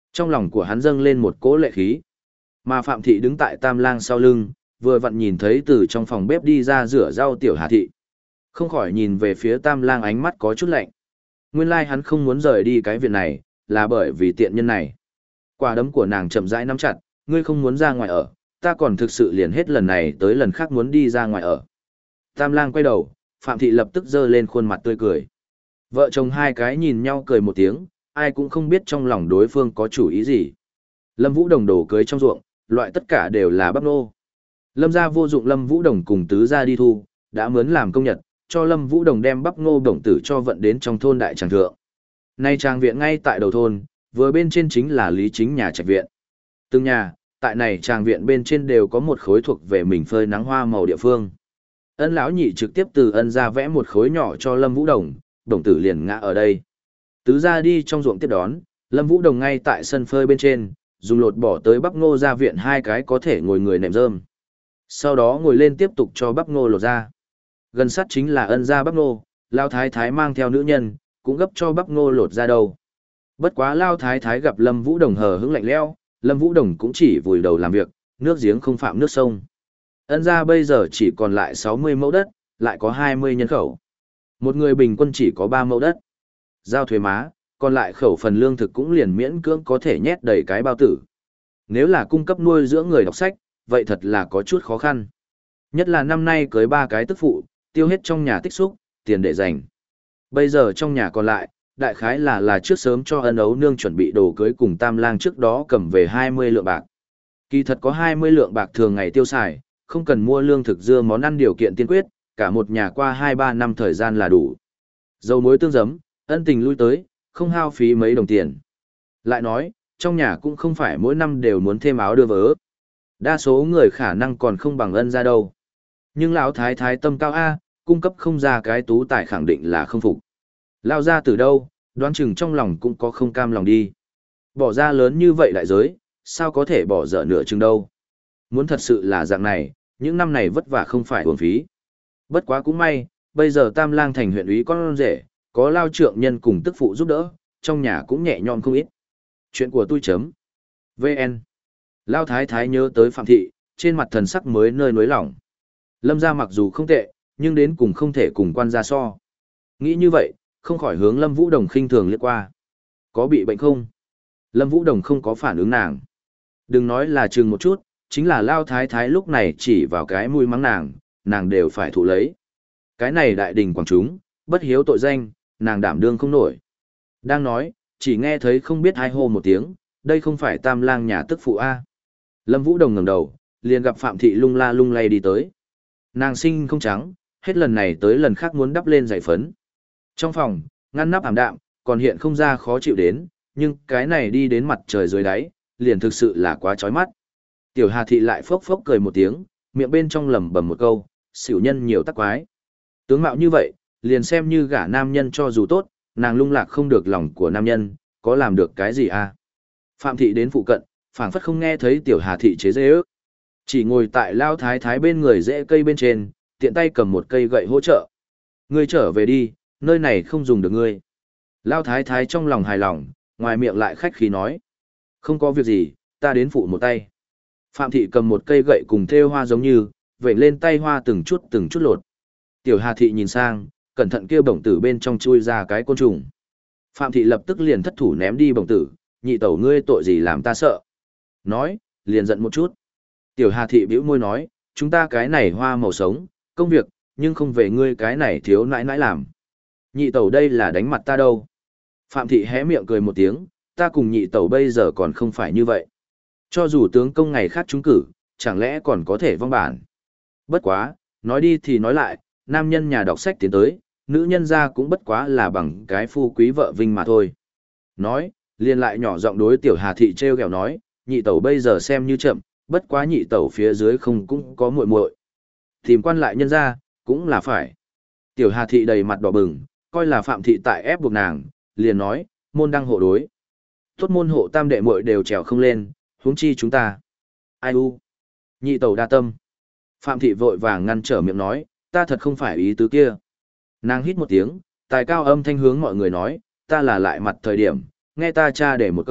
Trong lòng của hắn dâng lên một cỗ lệ khí. Mà Phạm Thị đứng tại Tam Lang sau lưng, vừa vặn nhìn thấy từ trong phòng bếp đi ra rửa rau Tiểu Hà Thị. Không khỏi nhìn về phía Tam Lang ánh mắt có chút lạnh. Nguyên lai hắn không muốn rời đi cái viện này, là bởi vì tiện nhân này. Quả đấm của nàng chậm rãi nắm chặt, ngươi không muốn ra ngoài ở, ta còn thực sự liền hết lần này tới lần khác muốn đi ra ngoài ở. Tam Lang quay đầu, Phạm Thị lập tức giơ lên khuôn mặt tươi cười. Vợ chồng hai cái nhìn nhau cười một tiếng, ai cũng không biết trong lòng đối phương có chủ ý gì. Lâm Vũ Đồng đổ cưới trong ruộng, loại tất cả đều là bắp nô. Lâm gia vô dụng Lâm Vũ Đồng cùng tứ gia đi thu, đã mướn làm công nhật, cho Lâm Vũ Đồng đem bắp ngô đồng tử cho vận đến trong thôn đại tràng thượng. Nay tràng viện ngay tại đầu thôn, vừa bên trên chính là Lý Chính nhà trạch viện. Từng nhà, tại này tràng viện bên trên đều có một khối thuộc về mình phơi nắng hoa màu địa phương. Ân lão nhị trực tiếp từ ân gia vẽ một khối nhỏ cho Lâm Vũ Đồng, đồng tử liền ngã ở đây. Tứ gia đi trong ruộng tiếp đón, Lâm Vũ Đồng ngay tại sân phơi bên trên, dùng lột bỏ tới bắp ngô ra viện hai cái có thể ngồi người nệm rơm. Sau đó ngồi lên tiếp tục cho bắp ngô lột ra. Gần sát chính là ân gia bắp ngô, Lao Thái Thái mang theo nữ nhân, cũng gấp cho bắp ngô lột ra đâu. Bất quá Lao Thái Thái gặp Lâm Vũ Đồng hờ hững lạnh lẽo, Lâm Vũ Đồng cũng chỉ vùi đầu làm việc, nước giếng không phạm nước sông. Ân gia bây giờ chỉ còn lại sáu mươi mẫu đất, lại có hai mươi nhân khẩu. Một người bình quân chỉ có ba mẫu đất. Giao thuế má, còn lại khẩu phần lương thực cũng liền miễn cưỡng có thể nhét đầy cái bao tử. Nếu là cung cấp nuôi dưỡng người đọc sách, vậy thật là có chút khó khăn. Nhất là năm nay cưới ba cái tức phụ, tiêu hết trong nhà tích xúc, tiền để dành. Bây giờ trong nhà còn lại, đại khái là là trước sớm cho ân ấu nương chuẩn bị đồ cưới cùng Tam Lang trước đó cầm về hai mươi lượng bạc. Kỳ thật có hai mươi lượng bạc thường ngày tiêu xài, không cần mua lương thực dưa món ăn điều kiện tiên quyết, cả một nhà qua hai ba năm thời gian là đủ. Dầu muối tương giấm, ân tình lui tới, không hao phí mấy đồng tiền. Lại nói, trong nhà cũng không phải mỗi năm đều muốn thêm áo đưa vớ. Đa số người khả năng còn không bằng ân ra đâu. Nhưng lão thái thái tâm cao A, cung cấp không ra cái tú tài khẳng định là không phục. Lao ra từ đâu, đoán chừng trong lòng cũng có không cam lòng đi. Bỏ ra lớn như vậy đại giới, sao có thể bỏ dở nửa chừng đâu. Muốn thật sự là dạng này, những năm này vất vả không phải uổng phí. Bất quá cũng may, bây giờ Tam Lang thành huyện úy con rể, có Lao trượng nhân cùng tức phụ giúp đỡ, trong nhà cũng nhẹ nhõm không ít. Chuyện của tôi chấm. vê en. Lao thái thái nhớ tới Phạm Thị, trên mặt thần sắc mới nơi nối lỏng. Lâm gia mặc dù không tệ, nhưng đến cùng không thể cùng quan gia so. Nghĩ như vậy, không khỏi hướng Lâm Vũ Đồng khinh thường liếc qua. Có bị bệnh không? Lâm Vũ Đồng không có phản ứng nàng. Đừng nói là chừng một chút, chính là Lao thái thái lúc này chỉ vào cái mũi mắng nàng, nàng đều phải thụ lấy. Cái này đại đình quảng chúng, bất hiếu tội danh, nàng đảm đương không nổi. Đang nói, chỉ nghe thấy không biết hai hô một tiếng, đây không phải Tam Lang nhà tức phụ A. Lâm Vũ Đồng ngẩng đầu, liền gặp Phạm Thị lung la lung lay đi tới. Nàng sinh không trắng, hết lần này tới lần khác muốn đắp lên giày phấn. Trong phòng, ngăn nắp ảm đạm, còn hiện không ra khó chịu đến, nhưng cái này đi đến mặt trời dưới đáy, liền thực sự là quá chói mắt. Tiểu Hà Thị lại phốc phốc cười một tiếng, miệng bên trong lẩm bẩm một câu, xỉu nhân nhiều tắc quái. Tướng mạo như vậy, liền xem như gả nam nhân cho dù tốt, nàng lung lạc không được lòng của nam nhân, có làm được cái gì à? Phạm Thị đến phụ cận, phảng phất không nghe thấy Tiểu Hà Thị chế giễu, chỉ ngồi tại Lao thái thái bên người rễ cây bên trên, tiện tay cầm một cây gậy hỗ trợ. Ngươi trở về đi, nơi này không dùng được ngươi. Lao thái thái trong lòng hài lòng, ngoài miệng lại khách khí nói. Không có việc gì, ta đến phụ một tay. Phạm Thị cầm một cây gậy cùng thêu hoa giống như, vẩy lên tay hoa từng chút từng chút lột. Tiểu Hà Thị nhìn sang, cẩn thận kêu bổng tử bên trong chui ra cái côn trùng. Phạm Thị lập tức liền thất thủ ném đi bổng tử, nhị tẩu ngươi tội gì làm ta sợ. Nói, liền giận một chút. Tiểu Hà Thị bĩu môi nói, chúng ta cái này hoa màu sống, công việc, nhưng không về ngươi cái này thiếu nãi nãi làm. Nhị tẩu đây là đánh mặt ta đâu. Phạm Thị hé miệng cười một tiếng, ta cùng nhị tẩu bây giờ còn không phải như vậy. Cho dù tướng công ngày khác trúng cử, chẳng lẽ còn có thể vong bản. Bất quá, nói đi thì nói lại, nam nhân nhà đọc sách tiến tới, nữ nhân ra cũng bất quá là bằng cái phu quý vợ vinh mà thôi. Nói, liền lại nhỏ giọng đối Tiểu Hà Thị treo gẹo nói, nhị tẩu bây giờ xem như chậm, bất quá nhị tẩu phía dưới không cũng có muội muội. Tìm quan lại nhân ra, cũng là phải. Tiểu Hà Thị đầy mặt đỏ bừng, coi là Phạm Thị tại ép buộc nàng, liền nói, môn đăng hộ đối. Tốt môn hộ tam đệ muội đều trèo không lên, huống chi chúng ta. Ai u? Nhị tẩu đa tâm. Phạm Thị vội vàng ngăn trở miệng nói, ta thật không phải ý tứ kia. Nàng hít một tiếng, tài cao âm thanh hướng mọi người nói, ta là lại mặt thời điểm, nghe ta cha để một câu,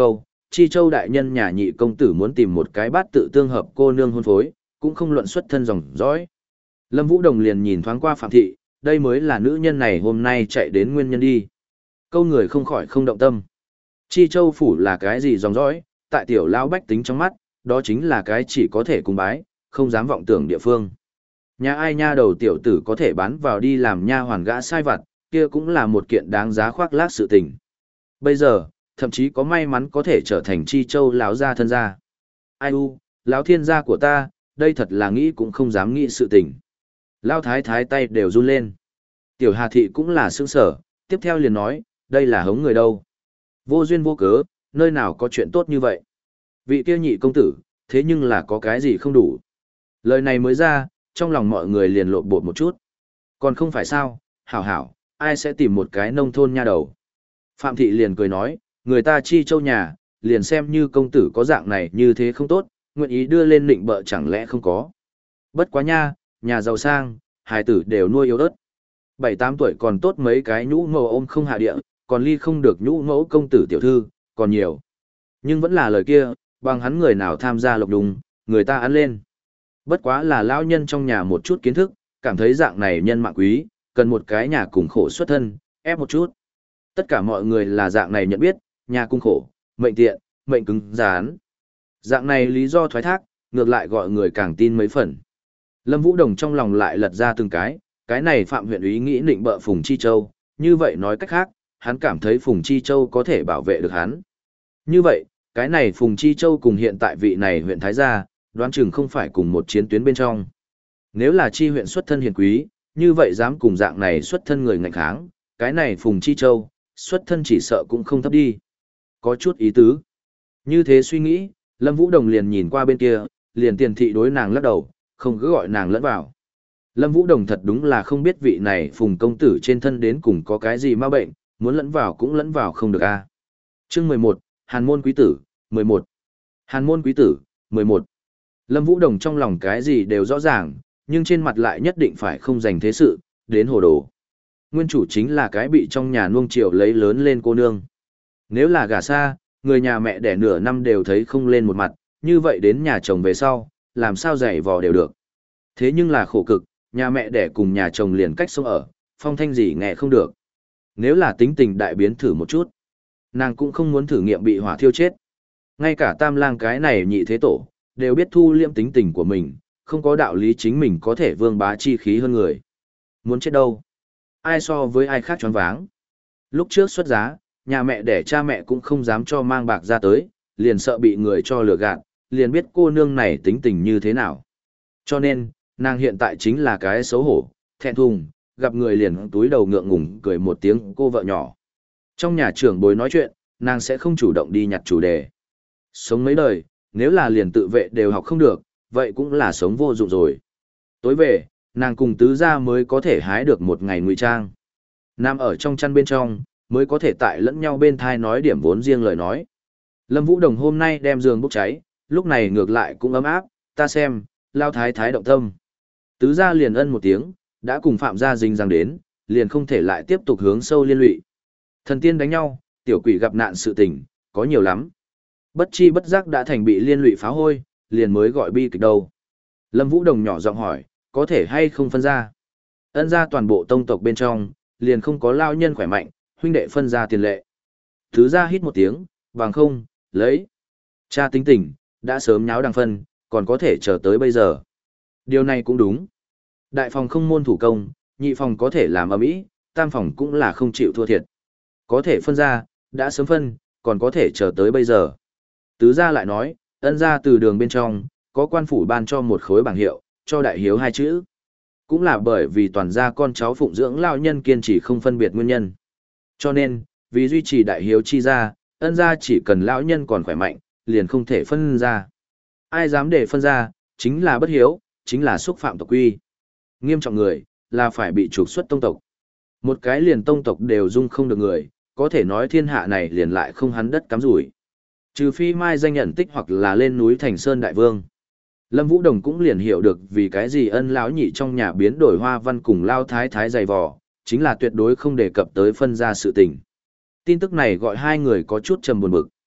Chi Châu đại nhân nhà nhị công tử muốn tìm một cái bát tự tương hợp cô nương hôn phối, cũng không luận xuất thân dòng dõi. Lâm Vũ Đồng liền nhìn thoáng qua Phạm Thị, đây mới là nữ nhân này hôm nay chạy đến nguyên nhân đi. Câu người không khỏi không động tâm. Chi Châu phủ là cái gì dòng dõi, tại tiểu lão bách tính trong mắt, đó chính là cái chỉ có thể cung bái, không dám vọng tưởng địa phương. Nhà ai nha đầu tiểu tử có thể bán vào đi làm nha hoàn gã sai vặt, kia cũng là một kiện đáng giá khoác lác sự tình. Bây giờ, thậm chí có may mắn có thể trở thành Chi Châu lão gia thân gia. Ai u, lão thiên gia của ta, đây thật là nghĩ cũng không dám nghĩ sự tình. Lão thái thái tay đều run lên. Tiểu Hà Thị cũng là sững sở, tiếp theo liền nói, đây là hống người đâu. Vô duyên vô cớ, nơi nào có chuyện tốt như vậy. Vị kia nhị công tử, thế nhưng là có cái gì không đủ. Lời này mới ra, trong lòng mọi người liền lộn bột một chút. Còn không phải sao, hảo hảo, ai sẽ tìm một cái nông thôn nha đầu. Phạm Thị liền cười nói, người ta Chi Châu nhà, liền xem như công tử có dạng này như thế không tốt, nguyện ý đưa lên nịnh bợ chẳng lẽ không có. Bất quá nha, nhà giàu sang, hài tử đều nuôi yếu ớt. Bảy tám tuổi còn tốt mấy cái nhũ mẫu ôm không hạ địa, còn ly không được nhũ mẫu công tử tiểu thư, còn nhiều. Nhưng vẫn là lời kia, bằng hắn người nào tham gia lộc đùng, người ta ăn lên. Bất quá là lão nhân trong nhà một chút kiến thức, cảm thấy dạng này nhân mạng quý, cần một cái nhà cùng khổ xuất thân, ép một chút. Tất cả mọi người là dạng này nhận biết, nhà cung khổ, mệnh tiện, mệnh cứng, rán. Dạng này lý do thoái thác, ngược lại gọi người càng tin mấy phần. Lâm Vũ Đồng trong lòng lại lật ra từng cái, cái này Phạm huyện úy nghĩ nịnh bợ Phùng Chi Châu, như vậy nói cách khác, hắn cảm thấy Phùng Chi Châu có thể bảo vệ được hắn. Như vậy, cái này Phùng Chi Châu cùng hiện tại vị này huyện Thái Gia, đoán chừng không phải cùng một chiến tuyến bên trong. Nếu là chi huyện xuất thân hiền quý, như vậy dám cùng dạng này xuất thân người ngạnh kháng, cái này Phùng Chi Châu, xuất thân chỉ sợ cũng không thấp đi. Có chút ý tứ. Như thế suy nghĩ, Lâm Vũ Đồng liền nhìn qua bên kia, liền tiền thị đối nàng lắc đầu, không cứ gọi nàng lẫn vào. Lâm Vũ Đồng thật đúng là không biết vị này Phùng công tử trên thân đến cùng có cái gì ma bệnh, muốn lẫn vào cũng lẫn vào không được a. Chương mười một, Hàn môn quý tử, mười một. Hàn môn quý tử, mười một. Lâm Vũ Đồng trong lòng cái gì đều rõ ràng, nhưng trên mặt lại nhất định phải không dành thế sự, đến hồ đồ. Nguyên chủ chính là cái bị trong nhà nuông chiều lấy lớn lên cô nương. Nếu là gả xa, người nhà mẹ đẻ nửa năm đều thấy không lên một mặt, như vậy đến nhà chồng về sau, làm sao dạy vò đều được. Thế nhưng là khổ cực, nhà mẹ đẻ cùng nhà chồng liền cách sống ở, phong thanh gì nghe không được. Nếu là tính tình đại biến thử một chút, nàng cũng không muốn thử nghiệm bị hỏa thiêu chết. Ngay cả tam lang cái này nhị thế tổ, đều biết thu liêm tính tình của mình, không có đạo lý chính mình có thể vương bá chi khí hơn người. Muốn chết đâu? Ai so với ai khác choáng váng. Lúc trước xuất giá, nhà mẹ đẻ cha mẹ cũng không dám cho mang bạc ra tới, liền sợ bị người cho lừa gạt, liền biết cô nương này tính tình như thế nào. Cho nên, nàng hiện tại chính là cái xấu hổ, thẹn thùng, gặp người liền túi đầu ngượng ngùng cười một tiếng cô vợ nhỏ. Trong nhà trưởng bối nói chuyện, nàng sẽ không chủ động đi nhặt chủ đề. Sống mấy đời, nếu là liền tự vệ đều học không được, vậy cũng là sống vô dụng rồi. Tối về, nàng cùng tứ gia mới có thể hái được một ngày ngụy trang. Nam ở trong chăn bên trong, mới có thể tại lẫn nhau bên thai nói điểm vốn riêng lời nói. Lâm Vũ Đồng hôm nay đem giường bốc cháy, lúc này ngược lại cũng ấm áp, ta xem, lao thái thái động tâm. Tứ gia liền ân một tiếng, đã cùng Phạm gia dính răng đến, liền không thể lại tiếp tục hướng sâu liên lụy. Thần tiên đánh nhau, tiểu quỷ gặp nạn sự tình, có nhiều lắm. Bất chi bất giác đã thành bị liên lụy phá hôi, liền mới gọi bi kịch đâu. Lâm Vũ Đồng nhỏ giọng hỏi, có thể hay không phân ra? Ân ra toàn bộ tông tộc bên trong, liền không có lao nhân khỏe mạnh, huynh đệ phân ra tiền lệ. Thứ ra hít một tiếng, bằng không, lấy. Cha tính tình, đã sớm nháo đằng phân, còn có thể chờ tới bây giờ. Điều này cũng đúng. Đại phòng không môn thủ công, nhị phòng có thể làm ầm ĩ, tam phòng cũng là không chịu thua thiệt. Có thể phân ra, đã sớm phân, còn có thể chờ tới bây giờ. Tứ gia lại nói, ân gia từ đường bên trong, có quan phủ ban cho một khối bảng hiệu, cho đại hiếu hai chữ. Cũng là bởi vì toàn gia con cháu phụng dưỡng lao nhân kiên trì không phân biệt nguyên nhân. Cho nên, vì duy trì đại hiếu chi gia, ân gia chỉ cần lão nhân còn khỏe mạnh, liền không thể phân ra. Ai dám để phân ra, chính là bất hiếu, chính là xúc phạm tộc quy. Nghiêm trọng người, là phải bị trục xuất tông tộc. Một cái liền tông tộc đều dung không được người, có thể nói thiên hạ này liền lại không hắn đất cắm rủi. Trừ phi mai danh nhận tích hoặc là lên núi thành sơn đại vương. Lâm Vũ Đồng cũng liền hiểu được vì cái gì ân lão nhị trong nhà biến đổi hoa văn cùng lao thái thái dày vò, chính là tuyệt đối không đề cập tới phân ra sự tình. Tin tức này gọi hai người có chút trầm buồn bực.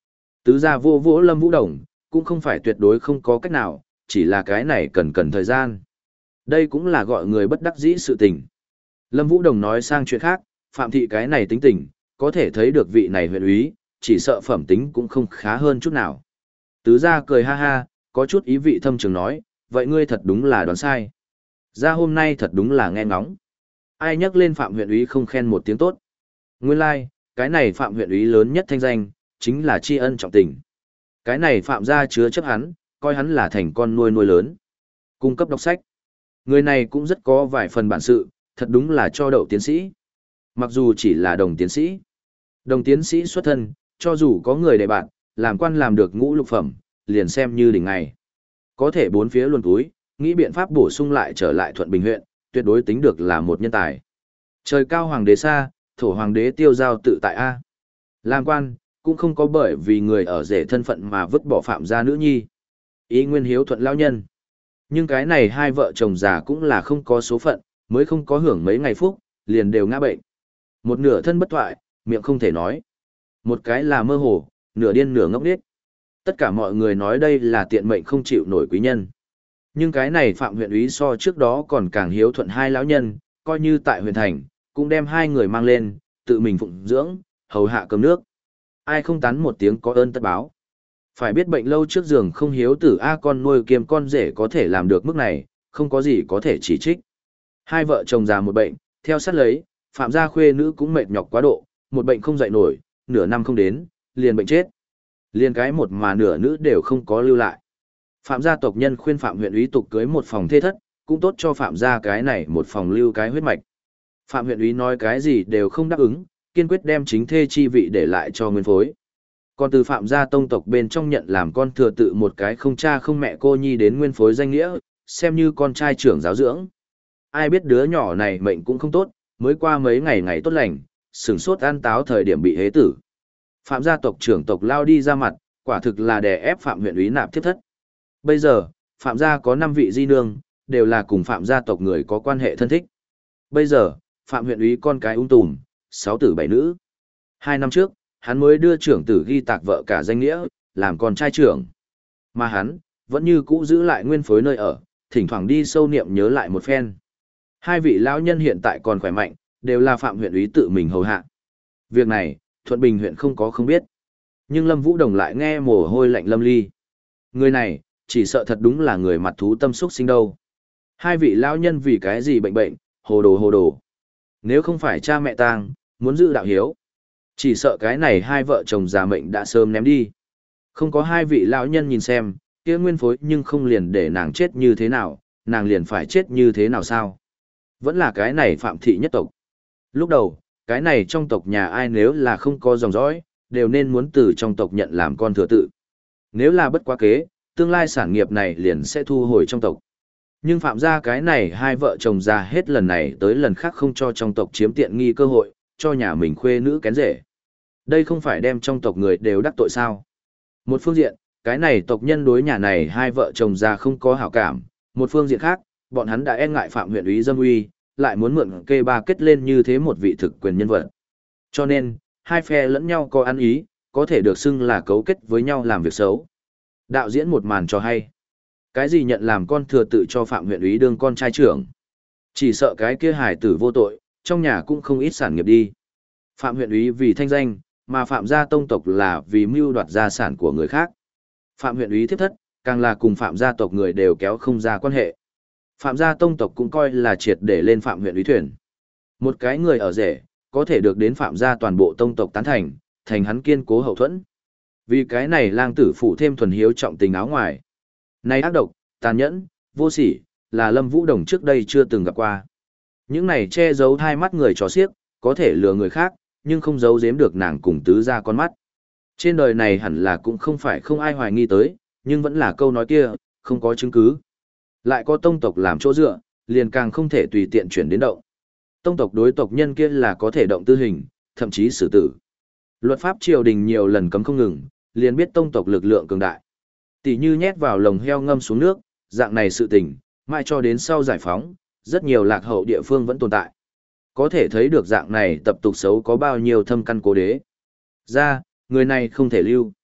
Tứ gia vô vỗ Lâm Vũ Đồng, cũng không phải tuyệt đối không có cách nào, chỉ là cái này cần cần thời gian. Đây cũng là gọi người bất đắc dĩ sự tình. Lâm Vũ Đồng nói sang chuyện khác, Phạm Thị cái này tính tình, có thể thấy được vị này huyện úy, chỉ sợ phẩm tính cũng không khá hơn chút nào. Tứ gia cười ha ha, có chút ý vị thâm trường nói, vậy ngươi thật đúng là đoán sai. Gia hôm nay thật đúng là nghe ngóng. Ai nhắc lên Phạm huyện úy không khen một tiếng tốt. Nguyên lai, like, cái này Phạm huyện úy lớn nhất thanh danh, chính là tri ân trọng tình. Cái này Phạm gia chứa chấp hắn, coi hắn là thành con nuôi nuôi lớn. Cung cấp đọc sách. Người này cũng rất có vài phần bản sự, thật đúng là cho đậu tiến sĩ. Mặc dù chỉ là đồng tiến sĩ. Đồng tiến sĩ xuất thân, cho dù có người để bạn, làm quan làm được ngũ lục phẩm, liền xem như đỉnh ngày. Có thể bốn phía luồn túi, nghĩ biện pháp bổ sung lại trở lại Thuận Bình huyện, tuyệt đối tính được là một nhân tài. Trời cao hoàng đế xa, thổ hoàng đế tiêu giao tự tại A. Làm quan, cũng không có bởi vì người ở rể thân phận mà vứt bỏ Phạm gia nữ nhi. Ý nguyên hiếu thuận lao nhân. Nhưng cái này hai vợ chồng già cũng là không có số phận, mới không có hưởng mấy ngày phúc, liền đều ngã bệnh. Một nửa thân bất thoại, miệng không thể nói. Một cái là mơ hồ, nửa điên nửa ngốc điếc. Tất cả mọi người nói đây là tiện mệnh không chịu nổi quý nhân. Nhưng cái này Phạm huyện úy so trước đó còn càng hiếu thuận hai lão nhân, coi như tại huyện thành, cũng đem hai người mang lên, tự mình phụng dưỡng, hầu hạ cơm nước. Ai không tán một tiếng có ơn tất báo. Phải biết bệnh lâu trước giường không hiếu tử A con nuôi kiêm con rể có thể làm được mức này, không có gì có thể chỉ trích. Hai vợ chồng già một bệnh, theo sát lấy, Phạm gia khuê nữ cũng mệt nhọc quá độ, một bệnh không dậy nổi, nửa năm không đến, liền bệnh chết. Liền cái một mà nửa nữ đều không có lưu lại. Phạm gia tộc nhân khuyên Phạm huyện úy tục cưới một phòng thê thất, cũng tốt cho Phạm gia cái này một phòng lưu cái huyết mạch. Phạm huyện úy nói cái gì đều không đáp ứng, kiên quyết đem chính thê chi vị để lại cho nguyên phối. Còn từ Phạm gia tông tộc bên trong nhận làm con thừa tự một cái không cha không mẹ cô nhi đến nguyên phối danh nghĩa, xem như con trai trưởng giáo dưỡng. Ai biết đứa nhỏ này mệnh cũng không tốt, mới qua mấy ngày ngày tốt lành, sửng sốt ăn táo thời điểm bị hế tử. Phạm gia tộc trưởng tộc lao đi ra mặt, quả thực là đè ép Phạm huyện úy nạp thiếp thất. Bây giờ, Phạm gia có năm vị di nương, đều là cùng Phạm gia tộc người có quan hệ thân thích. Bây giờ, Phạm huyện úy con cái ung tùm, sáu tử bảy nữ. Hai năm trước, hắn mới đưa trưởng tử ghi tạc vợ cả danh nghĩa, làm con trai trưởng. Mà hắn, vẫn như cũ giữ lại nguyên phối nơi ở, thỉnh thoảng đi sâu niệm nhớ lại một phen. Hai vị lão nhân hiện tại còn khỏe mạnh, đều là Phạm huyện úy tự mình hầu hạ. Việc này, Thuận Bình huyện không có không biết. Nhưng Lâm Vũ Đồng lại nghe mồ hôi lạnh lâm ly. Người này, chỉ sợ thật đúng là người mặt thú tâm xúc sinh đâu. Hai vị lão nhân vì cái gì bệnh bệnh, hồ đồ hồ đồ. Nếu không phải cha mẹ tang, muốn giữ đạo hiếu. Chỉ sợ cái này hai vợ chồng già mệnh đã sớm ném đi. Không có hai vị lão nhân nhìn xem, kia nguyên phối nhưng không liền để nàng chết như thế nào, nàng liền phải chết như thế nào sao? Vẫn là cái này Phạm thị nhất tộc. Lúc đầu, cái này trong tộc nhà ai nếu là không có dòng dõi, đều nên muốn từ trong tộc nhận làm con thừa tự. Nếu là bất quá kế, tương lai sản nghiệp này liền sẽ thu hồi trong tộc. Nhưng Phạm gia cái này hai vợ chồng già hết lần này tới lần khác không cho trong tộc chiếm tiện nghi cơ hội, cho nhà mình khuê nữ kén rể. Đây không phải đem trong tộc người đều đắc tội sao. Một phương diện, cái này tộc nhân đối nhà này hai vợ chồng già không có hảo cảm. Một phương diện khác, bọn hắn đã e ngại Phạm huyện úy dâm uy, lại muốn mượn kê ba kết lên như thế một vị thực quyền nhân vật. Cho nên, hai phe lẫn nhau có ăn ý, có thể được xưng là cấu kết với nhau làm việc xấu. Đạo diễn một màn cho hay. Cái gì nhận làm con thừa tự cho Phạm huyện úy đương con trai trưởng. Chỉ sợ cái kia hài tử vô tội, trong nhà cũng không ít sản nghiệp đi. Phạm huyện úy vì thanh danh, mà Phạm gia tông tộc là vì mưu đoạt gia sản của người khác. Phạm huyện úy thiếp thất, càng là cùng Phạm gia tộc người đều kéo không ra quan hệ. Phạm gia tông tộc cũng coi là triệt để lên Phạm huyện úy thuyền. Một cái người ở rể, có thể được đến Phạm gia toàn bộ tông tộc tán thành, thành hắn kiên cố hậu thuẫn. Vì cái này lang tử phụ thêm thuần hiếu trọng tình áo ngoài. Này ác độc, tàn nhẫn, vô sỉ, là Lâm Vũ Đồng trước đây chưa từng gặp qua. Những này che giấu hai mắt người chó xiếc, có thể lừa người khác, nhưng không giấu giếm được nàng cùng tứ ra con mắt. Trên đời này hẳn là cũng không phải không ai hoài nghi tới, nhưng vẫn là câu nói kia, không có chứng cứ. Lại có tông tộc làm chỗ dựa, liền càng không thể tùy tiện chuyển đến động. Tông tộc đối tộc nhân kia là có thể động tư hình, thậm chí xử tử. Luật pháp triều đình nhiều lần cấm không ngừng, liền biết tông tộc lực lượng cường đại. Tỷ như nhét vào lồng heo ngâm xuống nước, dạng này sự tình, mãi cho đến sau giải phóng, rất nhiều lạc hậu địa phương vẫn tồn tại. Có thể thấy được dạng này tập tục xấu có bao nhiêu thâm căn cố đế. Ra, người này không thể lưu.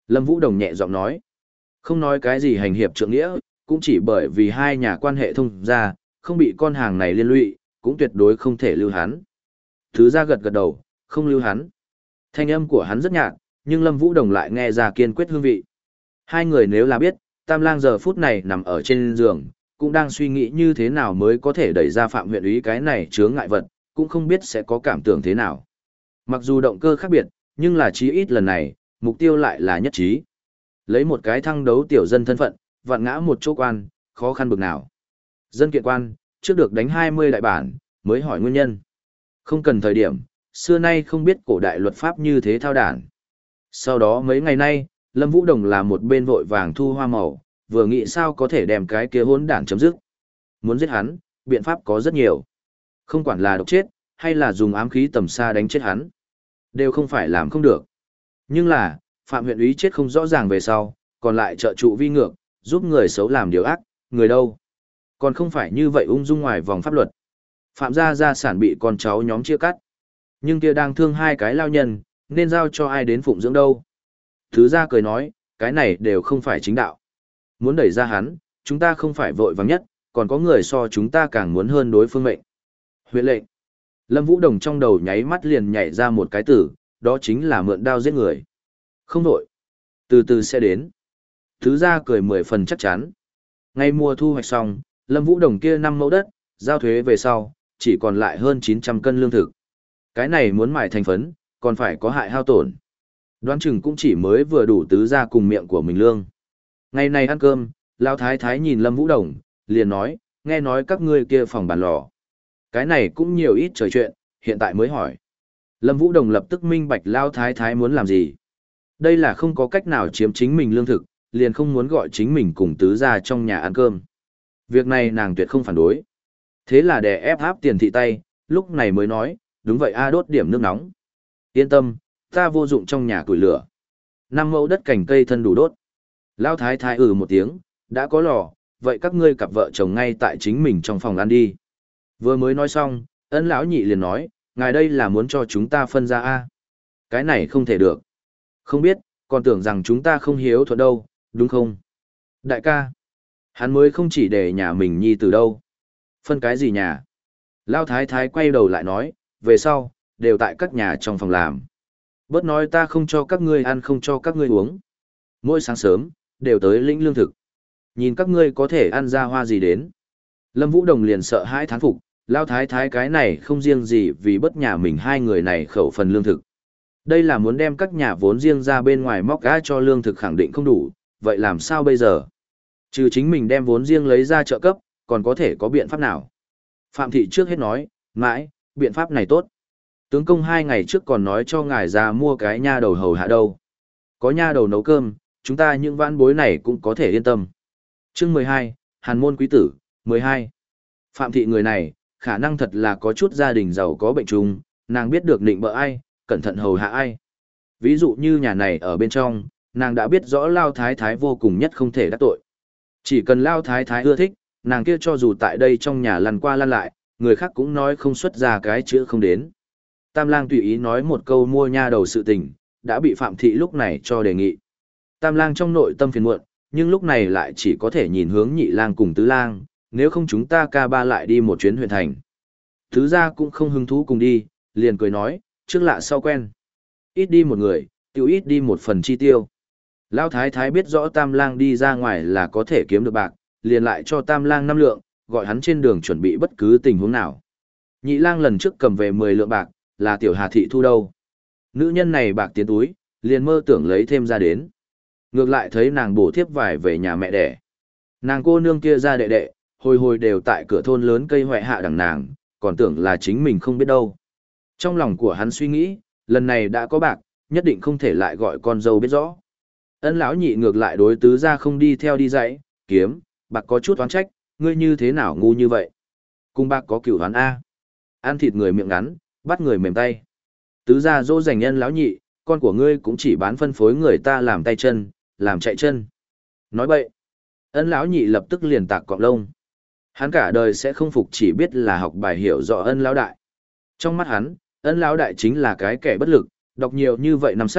Lâm Vũ Đồng nhẹ giọng nói. Không nói cái gì hành hiệp trượng nghĩa, cũng chỉ bởi vì hai nhà quan hệ thông ra, không bị con hàng này liên lụy, cũng tuyệt đối không thể lưu hắn. Thứ ra gật gật đầu, không lưu hắn. Thanh âm của hắn rất nhạt, nhưng Lâm Vũ Đồng lại nghe ra kiên quyết hương vị. Hai người nếu là biết, Tam Lang giờ phút này nằm ở trên giường, cũng đang suy nghĩ như thế nào mới có thể đẩy ra Phạm huyện úy cái này chướng ngại vật, cũng không biết sẽ có cảm tưởng thế nào. Mặc dù động cơ khác biệt, nhưng là chí ít lần này, mục tiêu lại là nhất trí. Lấy một cái thăng đấu tiểu dân thân phận, vặn ngã một chỗ quan, khó khăn bực nào. Dân kiện quan, trước được đánh hai mươi đại bản, mới hỏi nguyên nhân. Không cần thời điểm, xưa nay không biết cổ đại luật pháp như thế thao đản. Sau đó mấy ngày nay, Lâm Vũ Đồng là một bên vội vàng thu hoa màu, vừa nghĩ sao có thể đem cái kia hỗn đản chấm dứt. Muốn giết hắn, biện pháp có rất nhiều. Không quản là độc chết, hay là dùng ám khí tầm xa đánh chết hắn, đều không phải làm không được. Nhưng là, Phạm huyện úy chết không rõ ràng về sau, còn lại trợ trụ vi ngược, giúp người xấu làm điều ác, người đâu. Còn không phải như vậy ung dung ngoài vòng pháp luật. Phạm gia gia sản bị con cháu nhóm chia cắt. Nhưng kia đang thương hai cái lao nhân, nên giao cho ai đến phụng dưỡng đâu. Thứ gia cười nói, cái này đều không phải chính đạo. Muốn đẩy ra hắn, chúng ta không phải vội vàng nhất, còn có người so chúng ta càng muốn hơn đối phương mệnh. Huyện lệnh. Lâm Vũ Đồng trong đầu nháy mắt liền nhảy ra một cái từ, đó chính là mượn đao giết người. Không đổi. Từ từ sẽ đến. Thứ gia cười mười phần chắc chắn. Ngay mùa thu hoạch xong, Lâm Vũ Đồng kia năm mẫu đất, giao thuế về sau, chỉ còn lại hơn chín trăm cân lương thực. Cái này muốn mài thành phấn, còn phải có hại hao tổn. Đoán chừng cũng chỉ mới vừa đủ tứ gia cùng miệng của mình lương. Ngày này ăn cơm, Lão Thái Thái nhìn Lâm Vũ Đồng, liền nói, nghe nói các ngươi kia phòng bàn lò. Cái này cũng nhiều ít trời chuyện, hiện tại mới hỏi. Lâm Vũ Đồng lập tức minh bạch Lão Thái Thái muốn làm gì. Đây là không có cách nào chiếm chính mình lương thực, liền không muốn gọi chính mình cùng tứ gia trong nhà ăn cơm. Việc này nàng tuyệt không phản đối. Thế là đè ép áp tiền thị tay, lúc này mới nói, đúng vậy a, đốt điểm nước nóng. Yên tâm, ta vô dụng trong nhà củi lửa. Năm mẫu đất cành cây thân đủ đốt. Lão Thái Thái ừ một tiếng, đã có lò, vậy các ngươi cặp vợ chồng ngay tại chính mình trong phòng ăn đi. Vừa mới nói xong, Ân lão nhị liền nói, ngài đây là muốn cho chúng ta phân ra a? Cái này không thể được. Không biết, còn tưởng rằng chúng ta không hiếu thuận đâu, đúng không? Đại ca, hắn mới không chỉ để nhà mình nhi từ đâu. Phân cái gì nhà? Lão Thái Thái quay đầu lại nói, về sau, đều tại các nhà trong phòng làm. Bớt nói ta không cho các ngươi ăn không cho các ngươi uống. Mỗi sáng sớm, đều tới lĩnh lương thực. Nhìn các ngươi có thể ăn ra hoa gì đến. Lâm Vũ Đồng liền sợ hãi thán phục, Lão Thái Thái cái này không riêng gì vì bất nhà mình hai người này khẩu phần lương thực. Đây là muốn đem các nhà vốn riêng ra bên ngoài móc gã cho lương thực khẳng định không đủ, vậy làm sao bây giờ? Trừ chính mình đem vốn riêng lấy ra trợ cấp, còn có thể có biện pháp nào? Phạm Thị trước hết nói, mãi, biện pháp này tốt. Tướng công hai ngày trước còn nói cho ngài ra mua cái nha đầu hầu hạ đâu. Có nha đầu nấu cơm, chúng ta những vãn bối này cũng có thể yên tâm. Chương mười hai, Hàn môn quý tử, mười hai. Phạm Thị người này, khả năng thật là có chút gia đình giàu có bệnh trùng, nàng biết được định bợ ai, cẩn thận hầu hạ ai. Ví dụ như nhà này ở bên trong, nàng đã biết rõ Lao Thái Thái vô cùng nhất không thể đắc tội. Chỉ cần Lao Thái Thái ưa thích, nàng kia cho dù tại đây trong nhà lăn qua lăn lại, người khác cũng nói không xuất ra cái chữ không đến. Tam Lang tùy ý nói một câu mua nha đầu sự tình, đã bị Phạm Thị lúc này cho đề nghị. Tam Lang trong nội tâm phiền muộn, nhưng lúc này lại chỉ có thể nhìn hướng Nhị Lang cùng Tứ Lang, nếu không chúng ta ca ba lại đi một chuyến huyện thành. Tứ gia cũng không hứng thú cùng đi, liền cười nói, trước lạ sau quen. Ít đi một người, tiêu ít đi một phần chi tiêu. Lão Thái Thái biết rõ Tam Lang đi ra ngoài là có thể kiếm được bạc, liền lại cho Tam Lang năm lượng, gọi hắn trên đường chuẩn bị bất cứ tình huống nào. Nhị Lang lần trước cầm về mười lượng bạc, là tiểu Hà Thị thu đâu. Nữ nhân này bạc tiến túi, liền mơ tưởng lấy thêm ra đến. Ngược lại thấy nàng bổ thiếp vải về nhà mẹ đẻ. Nàng cô nương kia ra đệ đệ, hồi hồi đều tại cửa thôn lớn cây hoại hạ đằng nàng, còn tưởng là chính mình không biết đâu. Trong lòng của hắn suy nghĩ, lần này đã có bạc, nhất định không thể lại gọi con dâu biết rõ. Ân lão nhị ngược lại đối tứ ra không đi theo đi dạy, kiếm, bạc có chút oán trách, ngươi như thế nào ngu như vậy. Cùng bạc có cửu hoán A. Ăn thịt người miệng ngắn, bắt người mềm tay. Tứ ra dỗ dành nhân lão nhị, con của ngươi cũng chỉ bán phân phối người ta làm tay chân, làm chạy chân. Nói bậy. Ân lão nhị lập tức liền tạc cọng lông. Hắn cả đời sẽ không phục chỉ biết là học bài hiểu rõ ân lão đại. Trong mắt hắn, ân lão đại chính là cái kẻ bất lực, đọc nhiều như vậy năm sách,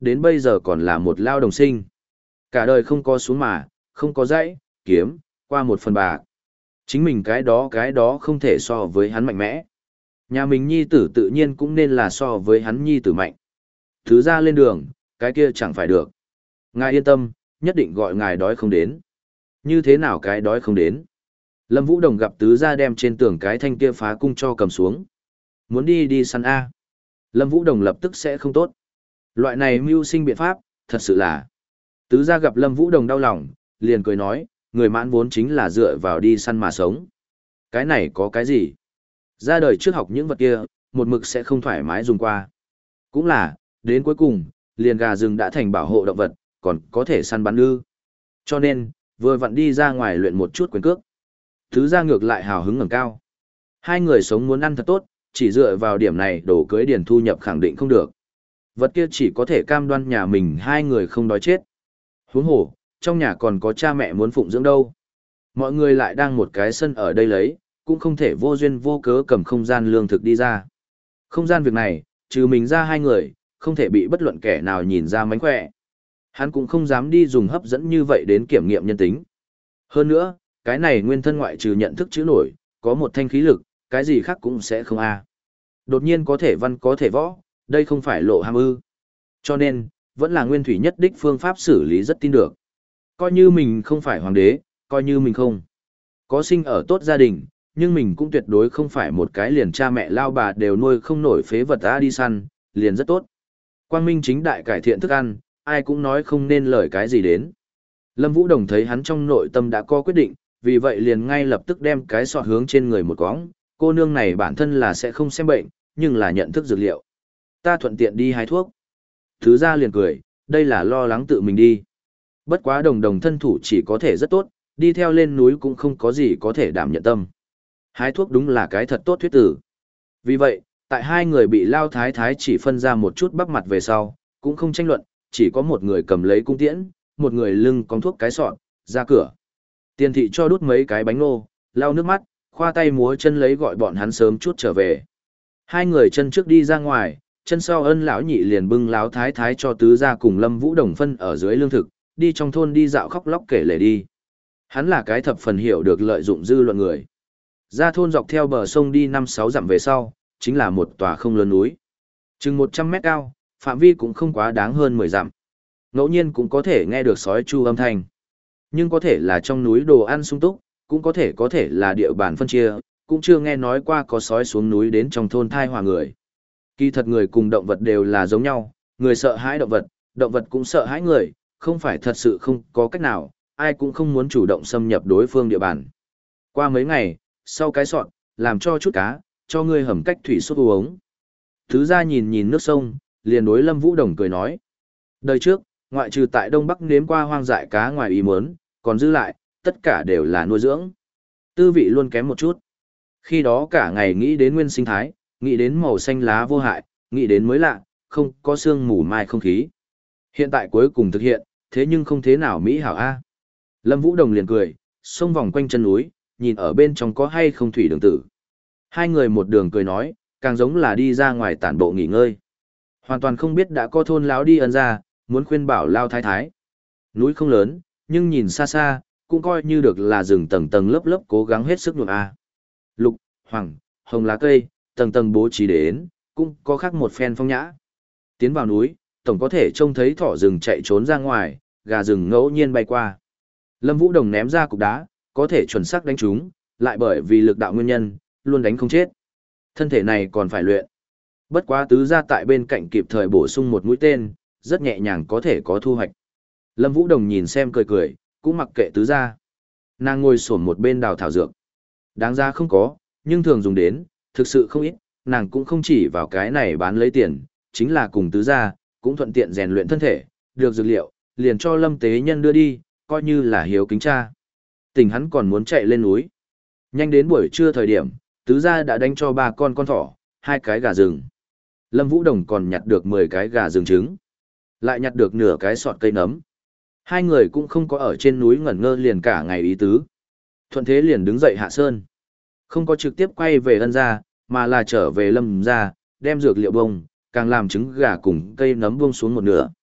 đến bây giờ còn là một lao đồng sinh. Cả đời không có xuống mà, không có dãy, kiếm, qua một phần bạc. Chính mình cái đó cái đó không thể so với hắn mạnh mẽ. Nhà mình nhi tử tự nhiên cũng nên là so với hắn nhi tử mạnh. Thứ ra lên đường, cái kia chẳng phải được. Ngài yên tâm, nhất định gọi ngài đói không đến. Như thế nào cái đói không đến? Lâm Vũ Đồng gặp tứ gia đem trên tường cái thanh kia phá cung cho cầm xuống. Muốn đi đi săn A. Lâm Vũ Đồng lập tức sẽ không tốt. Loại này mưu sinh biện pháp, thật sự là. Tứ gia gặp Lâm Vũ Đồng đau lòng, liền cười nói, người mãn vốn chính là dựa vào đi săn mà sống. Cái này có cái gì? Ra đời trước học những vật kia, một mực sẽ không thoải mái dùng qua. Cũng là, đến cuối cùng, liền gà rừng đã thành bảo hộ động vật, còn có thể săn bắn ư. Cho nên, vừa vặn đi ra ngoài luyện một chút quyền cước. Thứ ra ngược lại hào hứng ngẩng cao. Hai người sống muốn ăn thật tốt, chỉ dựa vào điểm này đổ cưới điển thu nhập khẳng định không được. Vật kia chỉ có thể cam đoan nhà mình hai người không đói chết. Huống hồ, trong nhà còn có cha mẹ muốn phụng dưỡng đâu. Mọi người lại đang một cái sân ở đây lấy, cũng không thể vô duyên vô cớ cầm không gian lương thực đi ra. Không gian việc này, trừ mình ra hai người, không thể bị bất luận kẻ nào nhìn ra mánh khỏe. Hắn cũng không dám đi dùng hấp dẫn như vậy đến kiểm nghiệm nhân tính. Hơn nữa, cái này nguyên thân ngoại trừ nhận thức chữ nổi, có một thanh khí lực, cái gì khác cũng sẽ không a. Đột nhiên có thể văn có thể võ, đây không phải lộ ham ư. Cho nên, vẫn là nguyên thủy nhất đích phương pháp xử lý rất tin được. Coi như mình không phải hoàng đế, coi như mình không có sinh ở tốt gia đình, nhưng mình cũng tuyệt đối không phải một cái liền cha mẹ lao bà đều nuôi không nổi phế vật ta đi săn, liền rất tốt. Quang minh chính đại cải thiện thức ăn, ai cũng nói không nên lời cái gì đến. Lâm Vũ Đồng thấy hắn trong nội tâm đã có quyết định, vì vậy liền ngay lập tức đem cái sọt hướng trên người một cõng, cô nương này bản thân là sẽ không xem bệnh, nhưng là nhận thức dược liệu. Ta thuận tiện đi hái thuốc. Thứ ra liền cười, đây là lo lắng tự mình đi. Bất quá Đồng Đồng thân thủ chỉ có thể rất tốt, đi theo lên núi cũng không có gì có thể đảm nhận tâm. Hái thuốc đúng là cái thật tốt thuyết tử. Vì vậy, tại hai người bị lao thái thái chỉ phân ra một chút bắp mặt về sau, cũng không tranh luận, chỉ có một người cầm lấy cung tiễn, một người lưng cong thuốc cái sọt, ra cửa. Tiền thị cho đút mấy cái bánh nô, lau nước mắt, khoa tay múa chân lấy gọi bọn hắn sớm chút trở về. Hai người chân trước đi ra ngoài, chân sau ân lão nhị liền bưng láo thái thái cho tứ gia cùng Lâm Vũ Đồng phân ở dưới lương thực, đi trong thôn đi dạo khóc lóc kể lể đi. Hắn là cái thập phần hiểu được lợi dụng dư luận người. Ra thôn dọc theo bờ sông đi năm sáu dặm về sau, chính là một tòa không lớn núi. Chừng một trăm mét cao, phạm vi cũng không quá đáng hơn mười dặm. Ngẫu nhiên cũng có thể nghe được sói chu âm thanh. Nhưng có thể là trong núi đồ ăn sung túc, cũng có thể có thể là địa bàn phân chia, cũng chưa nghe nói qua có sói xuống núi đến trong thôn thai hòa người. Kỳ thật người cùng động vật đều là giống nhau, người sợ hãi động vật, động vật cũng sợ hãi người, không phải thật sự không có cách nào, ai cũng không muốn chủ động xâm nhập đối phương địa bàn. Qua mấy ngày, sau cái sọt, làm cho chút cá, cho ngươi hầm cách thủy sốt uống. Thứ ra nhìn nhìn nước sông, liền đối Lâm Vũ Đồng cười nói. Đời trước, ngoại trừ tại Đông Bắc nếm qua hoang dại cá ngoài ý muốn, còn dư lại, tất cả đều là nuôi dưỡng. Tư vị luôn kém một chút. Khi đó cả ngày nghĩ đến nguyên sinh thái, nghĩ đến màu xanh lá vô hại, nghĩ đến mới lạ, không có sương mù mai không khí. Hiện tại cuối cùng thực hiện, thế nhưng không thế nào mỹ hảo a. Lâm Vũ Đồng liền cười, xông vòng quanh chân núi, nhìn ở bên trong có hay không thủy đường tử. Hai người một đường cười nói, càng giống là đi ra ngoài tản bộ nghỉ ngơi. Hoàn toàn không biết đã có thôn lão đi ân ra, muốn khuyên bảo lao thái thái. Núi không lớn, nhưng nhìn xa xa, cũng coi như được là rừng tầng tầng lớp lớp cố gắng hết sức nhuộm a. Lục, hoàng, hồng lá cây, tầng tầng bố trí đến, cũng có khác một phen phong nhã. Tiến vào núi, tổng có thể trông thấy thỏ rừng chạy trốn ra ngoài, gà rừng ngẫu nhiên bay qua. Lâm Vũ Đồng ném ra cục đá, có thể chuẩn xác đánh chúng, lại bởi vì lực đạo nguyên nhân, luôn đánh không chết. Thân thể này còn phải luyện. Bất quá tứ gia tại bên cạnh kịp thời bổ sung một mũi tên, rất nhẹ nhàng có thể có thu hoạch. Lâm Vũ Đồng nhìn xem cười cười, cũng mặc kệ tứ gia. Nàng ngồi xổm một bên đào thảo dược. Đáng ra không có, nhưng thường dùng đến, thực sự không ít, nàng cũng không chỉ vào cái này bán lấy tiền, chính là cùng tứ gia, cũng thuận tiện rèn luyện thân thể, được dược liệu, liền cho Lâm Tế Nhân đưa đi, coi như là hiếu kính cha. Tình hắn còn muốn chạy lên núi. Nhanh đến buổi trưa thời điểm, tứ gia đã đánh cho ba con con thỏ, hai cái gà rừng. Lâm Vũ Đồng còn nhặt được mười cái gà rừng trứng, lại nhặt được nửa cái sọt cây nấm. Hai người cũng không có ở trên núi ngẩn ngơ liền cả ngày ý tứ. Thuận thế liền đứng dậy hạ sơn. Không có trực tiếp quay về ân gia, mà là trở về Lâm gia, đem dược liệu bông, càng làm trứng gà cùng cây nấm buông xuống một nửa.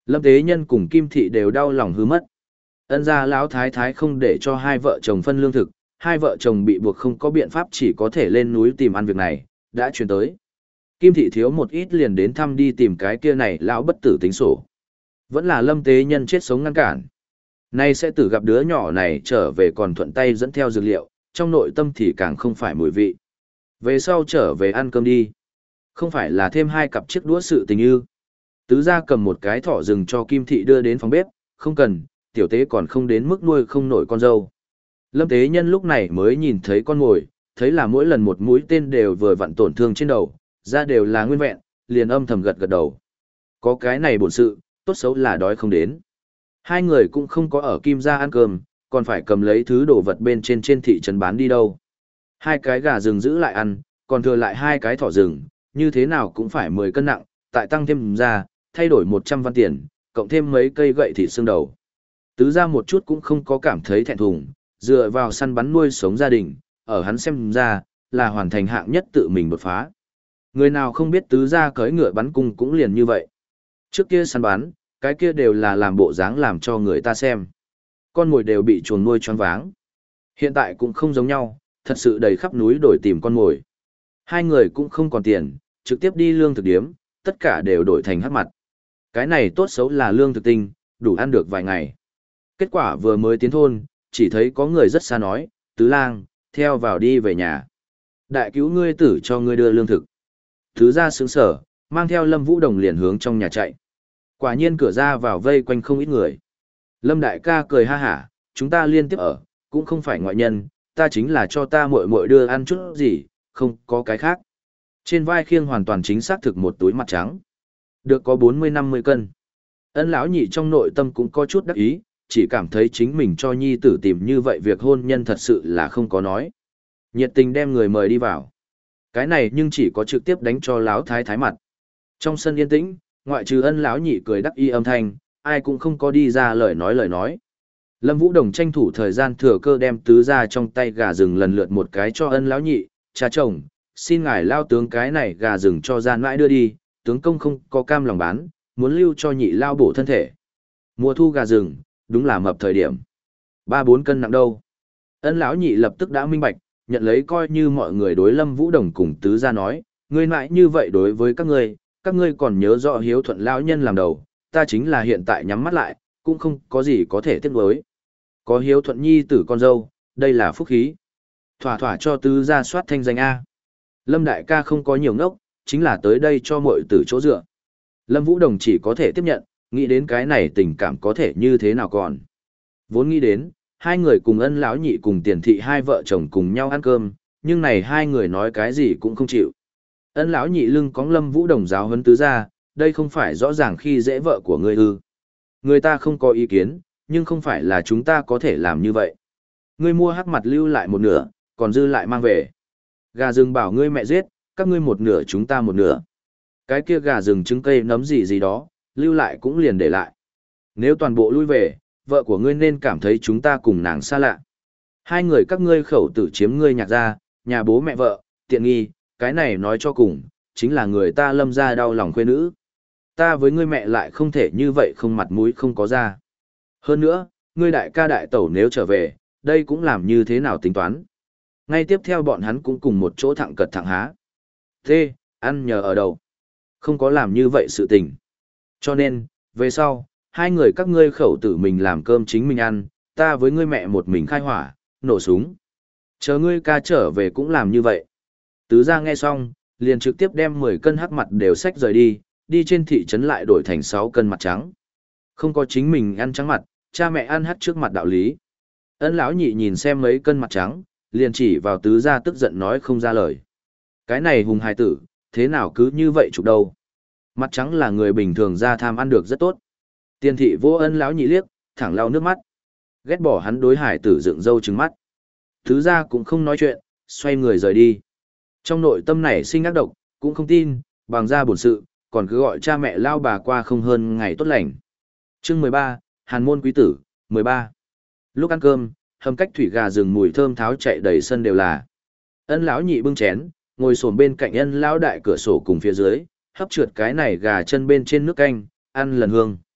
Lâm Tế Nhân cùng Kim Thị đều đau lòng hư mất. Ân gia lão thái thái không để cho hai vợ chồng phân lương thực, hai vợ chồng bị buộc không có biện pháp chỉ có thể lên núi tìm ăn việc này, đã truyền tới. Kim Thị thiếu một ít liền đến thăm đi tìm cái kia này lão bất tử tính sổ. Vẫn là Lâm Tế Nhân chết sống ngăn cản. Nay sẽ tử gặp đứa nhỏ này trở về còn thuận tay dẫn theo dược liệu, trong nội tâm thì càng không phải mùi vị. Về sau trở về ăn cơm đi. Không phải là thêm hai cặp chiếc đũa sự tình ư. Tứ gia cầm một cái thỏ rừng cho Kim Thị đưa đến phòng bếp, không cần, tiểu tế còn không đến mức nuôi không nổi con dâu. Lâm Tế Nhân lúc này mới nhìn thấy con mồi, thấy là mỗi lần một mũi tên đều vừa vặn tổn thương trên đầu, da đều là nguyên vẹn, liền âm thầm gật gật đầu. Có cái này bổn sự, tốt xấu là đói không đến. Hai người cũng không có ở Kim gia ăn cơm, còn phải cầm lấy thứ đồ vật bên trên trên thị trấn bán đi đâu. Hai cái gà rừng giữ lại ăn, còn thừa lại hai cái thỏ rừng, như thế nào cũng phải mười cân nặng, tại tăng thêm ra, thay đổi một trăm văn tiền, cộng thêm mấy cây gậy thịt xương đầu. Tứ gia một chút cũng không có cảm thấy thẹn thùng, dựa vào săn bắn nuôi sống gia đình, ở hắn xem ra, là hoàn thành hạng nhất tự mình đột phá. Người nào không biết tứ gia cưỡi ngựa bắn cung cũng liền như vậy. Trước kia săn bắn, cái kia đều là làm bộ dáng làm cho người ta xem. Con mồi đều bị chuồng nuôi choáng váng. Hiện tại cũng không giống nhau, thật sự đầy khắp núi đổi tìm con mồi. Hai người cũng không còn tiền, trực tiếp đi lương thực điếm, tất cả đều đổi thành hắc mặt. Cái này tốt xấu là lương thực tinh, đủ ăn được vài ngày. Kết quả vừa mới tiến thôn, chỉ thấy có người rất xa nói, tứ lang, theo vào đi về nhà. Đại cứu ngươi tử cho ngươi đưa lương thực. Tứ gia sướng sở, mang theo Lâm Vũ Đồng liền hướng trong nhà chạy. Quả nhiên cửa ra vào vây quanh không ít người. Lâm đại ca cười ha hả, chúng ta liên tiếp ở, cũng không phải ngoại nhân, ta chính là cho ta muội muội đưa ăn chút gì, không có cái khác. Trên vai khiêng hoàn toàn chính xác thực một túi mặt trắng. Được có bốn mươi năm mươi cân. Ân lão nhị trong nội tâm cũng có chút đắc ý, chỉ cảm thấy chính mình cho nhi tử tìm như vậy việc hôn nhân thật sự là không có nói. Nhiệt tình đem người mời đi vào. Cái này nhưng chỉ có trực tiếp đánh cho lão thái thái mặt. Trong sân yên tĩnh, ngoại trừ Ân lão nhị cười đắc ý âm thanh, ai cũng không có đi ra lời nói lời nói. Lâm Vũ Đồng tranh thủ thời gian thừa cơ đem tứ ra trong tay gà rừng lần lượt một cái cho Ân lão nhị, cha chồng, xin ngài lao tướng cái này gà rừng cho gian mãi đưa đi, tướng công không có cam lòng bán, muốn lưu cho nhị lao bổ thân thể. Mùa thu gà rừng, đúng là mập thời điểm. Ba bốn cân nặng đâu. Ân lão nhị lập tức đã minh bạch, nhận lấy coi như mọi người đối Lâm Vũ Đồng cùng tứ gia nói, ngươi mãi như vậy đối với các ngươi, các ngươi còn nhớ rõ hiếu thuận lão nhân làm đầu, ta chính là hiện tại nhắm mắt lại, cũng không có gì có thể tiếc nuối. Có hiếu thuận nhi tử con dâu, đây là phúc khí. Thỏa thỏa cho tứ gia soát thanh danh A. Lâm đại ca không có nhiều ngốc, chính là tới đây cho mọi tử chỗ dựa. Lâm Vũ Đồng chỉ có thể tiếp nhận, nghĩ đến cái này tình cảm có thể như thế nào còn. Vốn nghĩ đến, hai người cùng Ân lão nhị cùng Tiền thị hai vợ chồng cùng nhau ăn cơm, nhưng này hai người nói cái gì cũng không chịu. Ân lão nhị lưng cóng Lâm Vũ Đồng giáo huấn tứ ra, đây không phải rõ ràng khi dễ vợ của ngươi ư. Người ta không có ý kiến, nhưng không phải là chúng ta có thể làm như vậy. Ngươi mua hắc mặt lưu lại một nửa, còn dư lại mang về. Gà rừng bảo ngươi mẹ giết, các ngươi một nửa chúng ta một nửa. Cái kia gà rừng trứng cây nấm gì gì đó, lưu lại cũng liền để lại. Nếu toàn bộ lui về, vợ của ngươi nên cảm thấy chúng ta cùng nàng xa lạ. Hai người các ngươi khẩu tử chiếm ngươi nhạc ra, nhà bố mẹ vợ, tiện nghi, cái này nói cho cùng, chính là người ta Lâm ra đau lòng khuê nữ. Ta với ngươi mẹ lại không thể như vậy không mặt mũi không có ra. Hơn nữa, ngươi đại ca đại tẩu nếu trở về, đây cũng làm như thế nào tính toán. Ngay tiếp theo bọn hắn cũng cùng một chỗ thẳng cật thẳng há. Thế, ăn nhờ ở đâu? Không có làm như vậy sự tình. Cho nên, về sau, hai người các ngươi khẩu tử mình làm cơm chính mình ăn, ta với ngươi mẹ một mình khai hỏa, nổ súng. Chờ ngươi ca trở về cũng làm như vậy. Tứ gia nghe xong, liền trực tiếp đem mười cân hắc mặt đều xách rời đi, đi trên thị trấn lại đổi thành sáu cân mặt trắng. Không có chính mình ăn trắng mặt, cha mẹ ăn hắt trước mặt đạo lý. Ân lão nhị nhìn xem mấy cân mặt trắng, liền chỉ vào tứ gia tức giận nói không ra lời. Cái này hùng hài tử, thế nào cứ như vậy chụp đâu. Mặt trắng là người bình thường ra tham ăn được rất tốt. Tiền thị vô Ân lão nhị liếc, thẳng lau nước mắt. Ghét bỏ hắn đối hải tử dựng râu trừng mắt. Tứ gia cũng không nói chuyện, xoay người rời đi. Trong nội tâm này sinh ác độc, cũng không tin, bằng ra bổn sự, còn cứ gọi cha mẹ lao bà qua không hơn ngày tốt lành. Chương mười ba, Hàn môn quý tử, mười ba. Lúc ăn cơm, hầm cách thủy gà rừng mùi thơm tháo chạy đầy sân đều là. Ân lão nhị bưng chén, ngồi xổm bên cạnh Ân lão đại cửa sổ cùng phía dưới, hấp trượt cái này gà chân bên trên nước canh, ăn lần hương.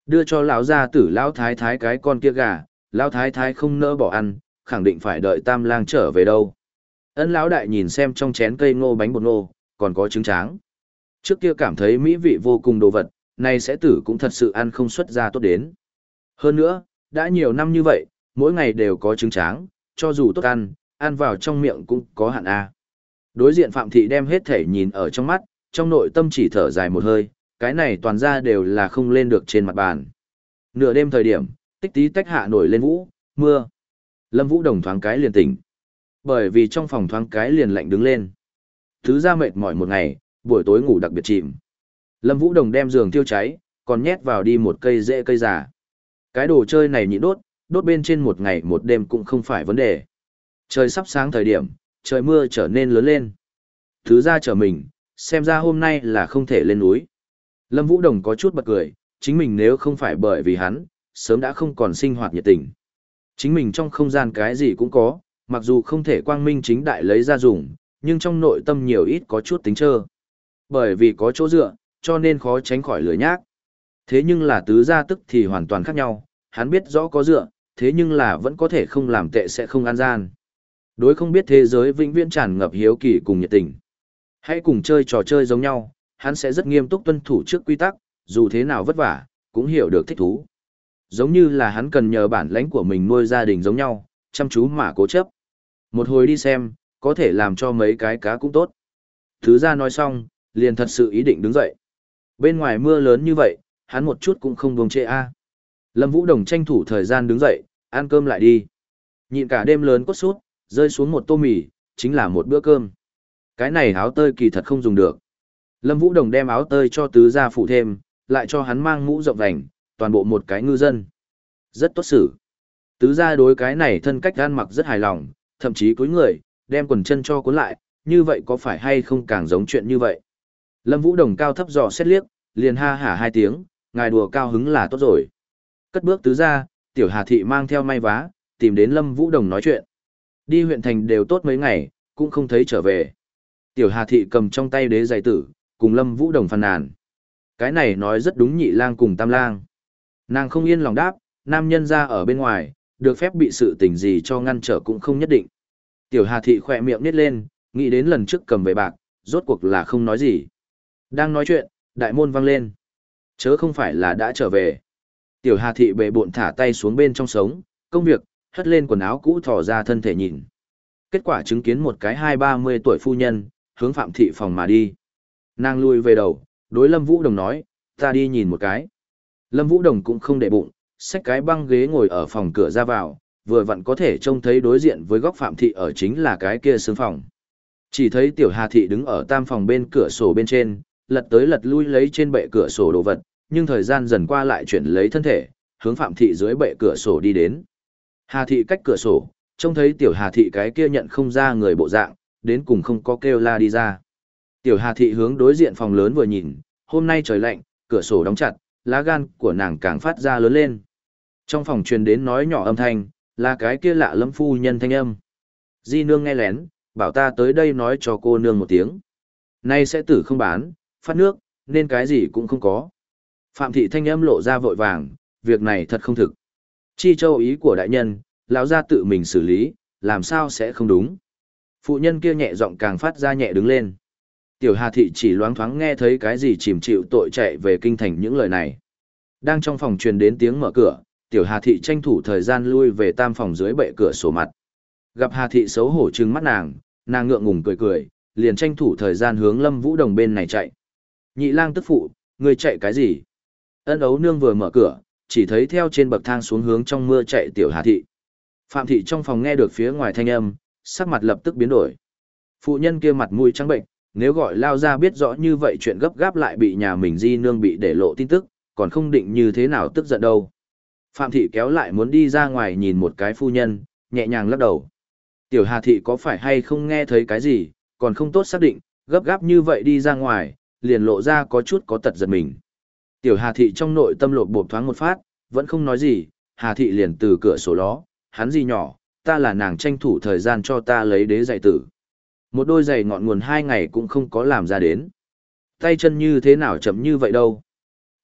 Đưa cho lão gia tử lão thái thái cái con kia gà, lão thái thái không nỡ bỏ ăn, khẳng định phải đợi tam lang trở về đâu. Ân lão đại nhìn xem trong chén cây ngô bánh bột ngô, còn có trứng tráng. Trước kia cảm thấy mỹ vị vô cùng đồ vật, nay sẽ tử cũng thật sự ăn không xuất ra tốt đến. Hơn nữa, đã nhiều năm như vậy, mỗi ngày đều có trứng tráng, cho dù tốt ăn, ăn vào trong miệng cũng có hạn a. Đối diện Phạm Thị đem hết thể nhìn ở trong mắt, trong nội tâm chỉ thở dài một hơi, cái này toàn ra đều là không lên được trên mặt bàn. Nửa đêm thời điểm, tích tí tách hạ nổi lên vũ, mưa. Lâm Vũ Đồng thoáng cái liền tỉnh. Bởi vì trong phòng thoáng cái liền lạnh đứng lên. Thứ ra mệt mỏi một ngày, buổi tối ngủ đặc biệt chìm. Lâm Vũ Đồng đem giường tiêu cháy, còn nhét vào đi một cây rễ cây già. Cái đồ chơi này nhịn đốt, đốt bên trên một ngày một đêm cũng không phải vấn đề. Trời sắp sáng thời điểm, trời mưa trở nên lớn lên. Thứ ra trở mình, xem ra hôm nay là không thể lên núi. Lâm Vũ Đồng có chút bật cười, chính mình nếu không phải bởi vì hắn, sớm đã không còn sinh hoạt nhiệt tình. Chính mình trong không gian cái gì cũng có, mặc dù không thể quang minh chính đại lấy ra dùng, nhưng trong nội tâm nhiều ít có chút tính trơ. Bởi vì có chỗ dựa, cho nên khó tránh khỏi lười nhác. Thế nhưng là tứ gia tức thì hoàn toàn khác nhau, hắn biết rõ có dựa, thế nhưng là vẫn có thể không làm tệ sẽ không an gian. Đối không biết thế giới vĩnh viễn tràn ngập hiếu kỳ cùng nhiệt tình. Hãy cùng chơi trò chơi giống nhau, hắn sẽ rất nghiêm túc tuân thủ trước quy tắc, dù thế nào vất vả, cũng hiểu được thích thú. Giống như là hắn cần nhờ bản lãnh của mình nuôi gia đình giống nhau, chăm chú mà cố chấp. Một hồi đi xem, có thể làm cho mấy cái cá cũng tốt. Thứ ra nói xong, liền thật sự ý định đứng dậy. Bên ngoài mưa lớn như vậy, hắn một chút cũng không buông chê a. Lâm Vũ Đồng tranh thủ thời gian đứng dậy, ăn cơm lại đi. Nhịn cả đêm lớn cốt sút, rơi xuống một tô mì, chính là một bữa cơm. Cái này áo tơi kỳ thật không dùng được. Lâm Vũ Đồng đem áo tơi cho tứ gia phụ thêm, lại cho hắn mang mũ rộng vành, toàn bộ một cái ngư dân. Rất tốt xử. Tứ gia đối cái này thân cách ăn mặc rất hài lòng, thậm chí cúi người, đem quần chân cho cuốn lại, như vậy có phải hay không càng giống chuyện như vậy. Lâm Vũ Đồng cao thấp dò xét liếc, liền ha hả hai tiếng, ngài đùa cao hứng là tốt rồi. Cất bước tứ gia, Tiểu Hà Thị mang theo may vá, tìm đến Lâm Vũ Đồng nói chuyện. Đi huyện thành đều tốt mấy ngày, cũng không thấy trở về. Tiểu Hà Thị cầm trong tay đế giày tử, cùng Lâm Vũ Đồng phàn nàn. Cái này nói rất đúng nhị lang cùng tam lang. Nàng không yên lòng đáp, nam nhân ra ở bên ngoài, được phép bị sự tình gì cho ngăn trở cũng không nhất định. Tiểu Hà Thị khỏe miệng nít lên, nghĩ đến lần trước cầm về bạc, rốt cuộc là không nói gì. Đang nói chuyện, đại môn vang lên. Chớ không phải là đã trở về. Tiểu Hà Thị bệ bộn thả tay xuống bên trong sống, công việc, hất lên quần áo cũ thò ra thân thể nhìn. Kết quả chứng kiến một cái hai ba mươi tuổi phu nhân, hướng Phạm Thị phòng mà đi. Nàng lui về đầu, đối Lâm Vũ Đồng nói, ta đi nhìn một cái. Lâm Vũ Đồng cũng không để bụng, xách cái băng ghế ngồi ở phòng cửa ra vào, vừa vặn có thể trông thấy đối diện với góc Phạm Thị ở chính là cái kia sương phòng. Chỉ thấy Tiểu Hà Thị đứng ở tam phòng bên cửa sổ bên trên, lật tới lật lui lấy trên bệ cửa sổ đồ vật, nhưng thời gian dần qua lại chuyển lấy thân thể, hướng Phạm Thị dưới bệ cửa sổ đi đến. Hà Thị cách cửa sổ, trông thấy Tiểu Hà Thị cái kia nhận không ra người bộ dạng, đến cùng không có kêu la đi ra. Tiểu Hà Thị hướng đối diện phòng lớn vừa nhìn, hôm nay trời lạnh, cửa sổ đóng chặt, lá gan của nàng càng phát ra lớn lên. Trong phòng truyền đến nói nhỏ âm thanh, là cái kia lạ lẫm phu nhân thanh âm. Di nương nghe lén, bảo ta tới đây nói cho cô nương một tiếng. Nay sẽ tử không bán, phát nước, nên cái gì cũng không có. Phạm Thị thanh âm lộ ra vội vàng, việc này thật không thực. Chi châu ý của đại nhân, lão gia tự mình xử lý, làm sao sẽ không đúng. Phụ nhân kia nhẹ giọng càng phát ra nhẹ đứng lên. Tiểu Hà Thị chỉ loáng thoáng nghe thấy cái gì chìm chịu tội chạy về kinh thành những lời này. Đang trong phòng truyền đến tiếng mở cửa, Tiểu Hà Thị tranh thủ thời gian lui về tam phòng dưới bệ cửa sổ mặt. Gặp Hà Thị xấu hổ trừng mắt nàng, nàng ngượng ngùng cười cười, liền tranh thủ thời gian hướng Lâm Vũ Đồng bên này chạy. Nhị lang tức phụ, ngươi chạy cái gì? Ân ấu nương vừa mở cửa, chỉ thấy theo trên bậc thang xuống hướng trong mưa chạy Tiểu Hà Thị. Phạm Thị trong phòng nghe được phía ngoài thanh âm, sắc mặt lập tức biến đổi. Phụ nhân kia mặt mũi trắng bệnh, nếu gọi lao ra biết rõ như vậy chuyện gấp gáp lại bị nhà mình di nương bị để lộ tin tức, còn không định như thế nào tức giận đâu. Phạm Thị kéo lại muốn đi ra ngoài nhìn một cái phu nhân, nhẹ nhàng lắc đầu. Tiểu Hà Thị có phải hay không nghe thấy cái gì, còn không tốt xác định, gấp gáp như vậy đi ra ngoài, liền lộ ra có chút có tật giật mình. Tiểu Hà Thị trong nội tâm lột bột thoáng một phát, vẫn không nói gì, Hà Thị liền từ cửa sổ ló, hắn gì nhỏ, ta là nàng tranh thủ thời gian cho ta lấy đế giày tử. Một đôi giày ngọn nguồn hai ngày cũng không có làm ra đến. Tay chân như thế nào chậm như vậy đâu.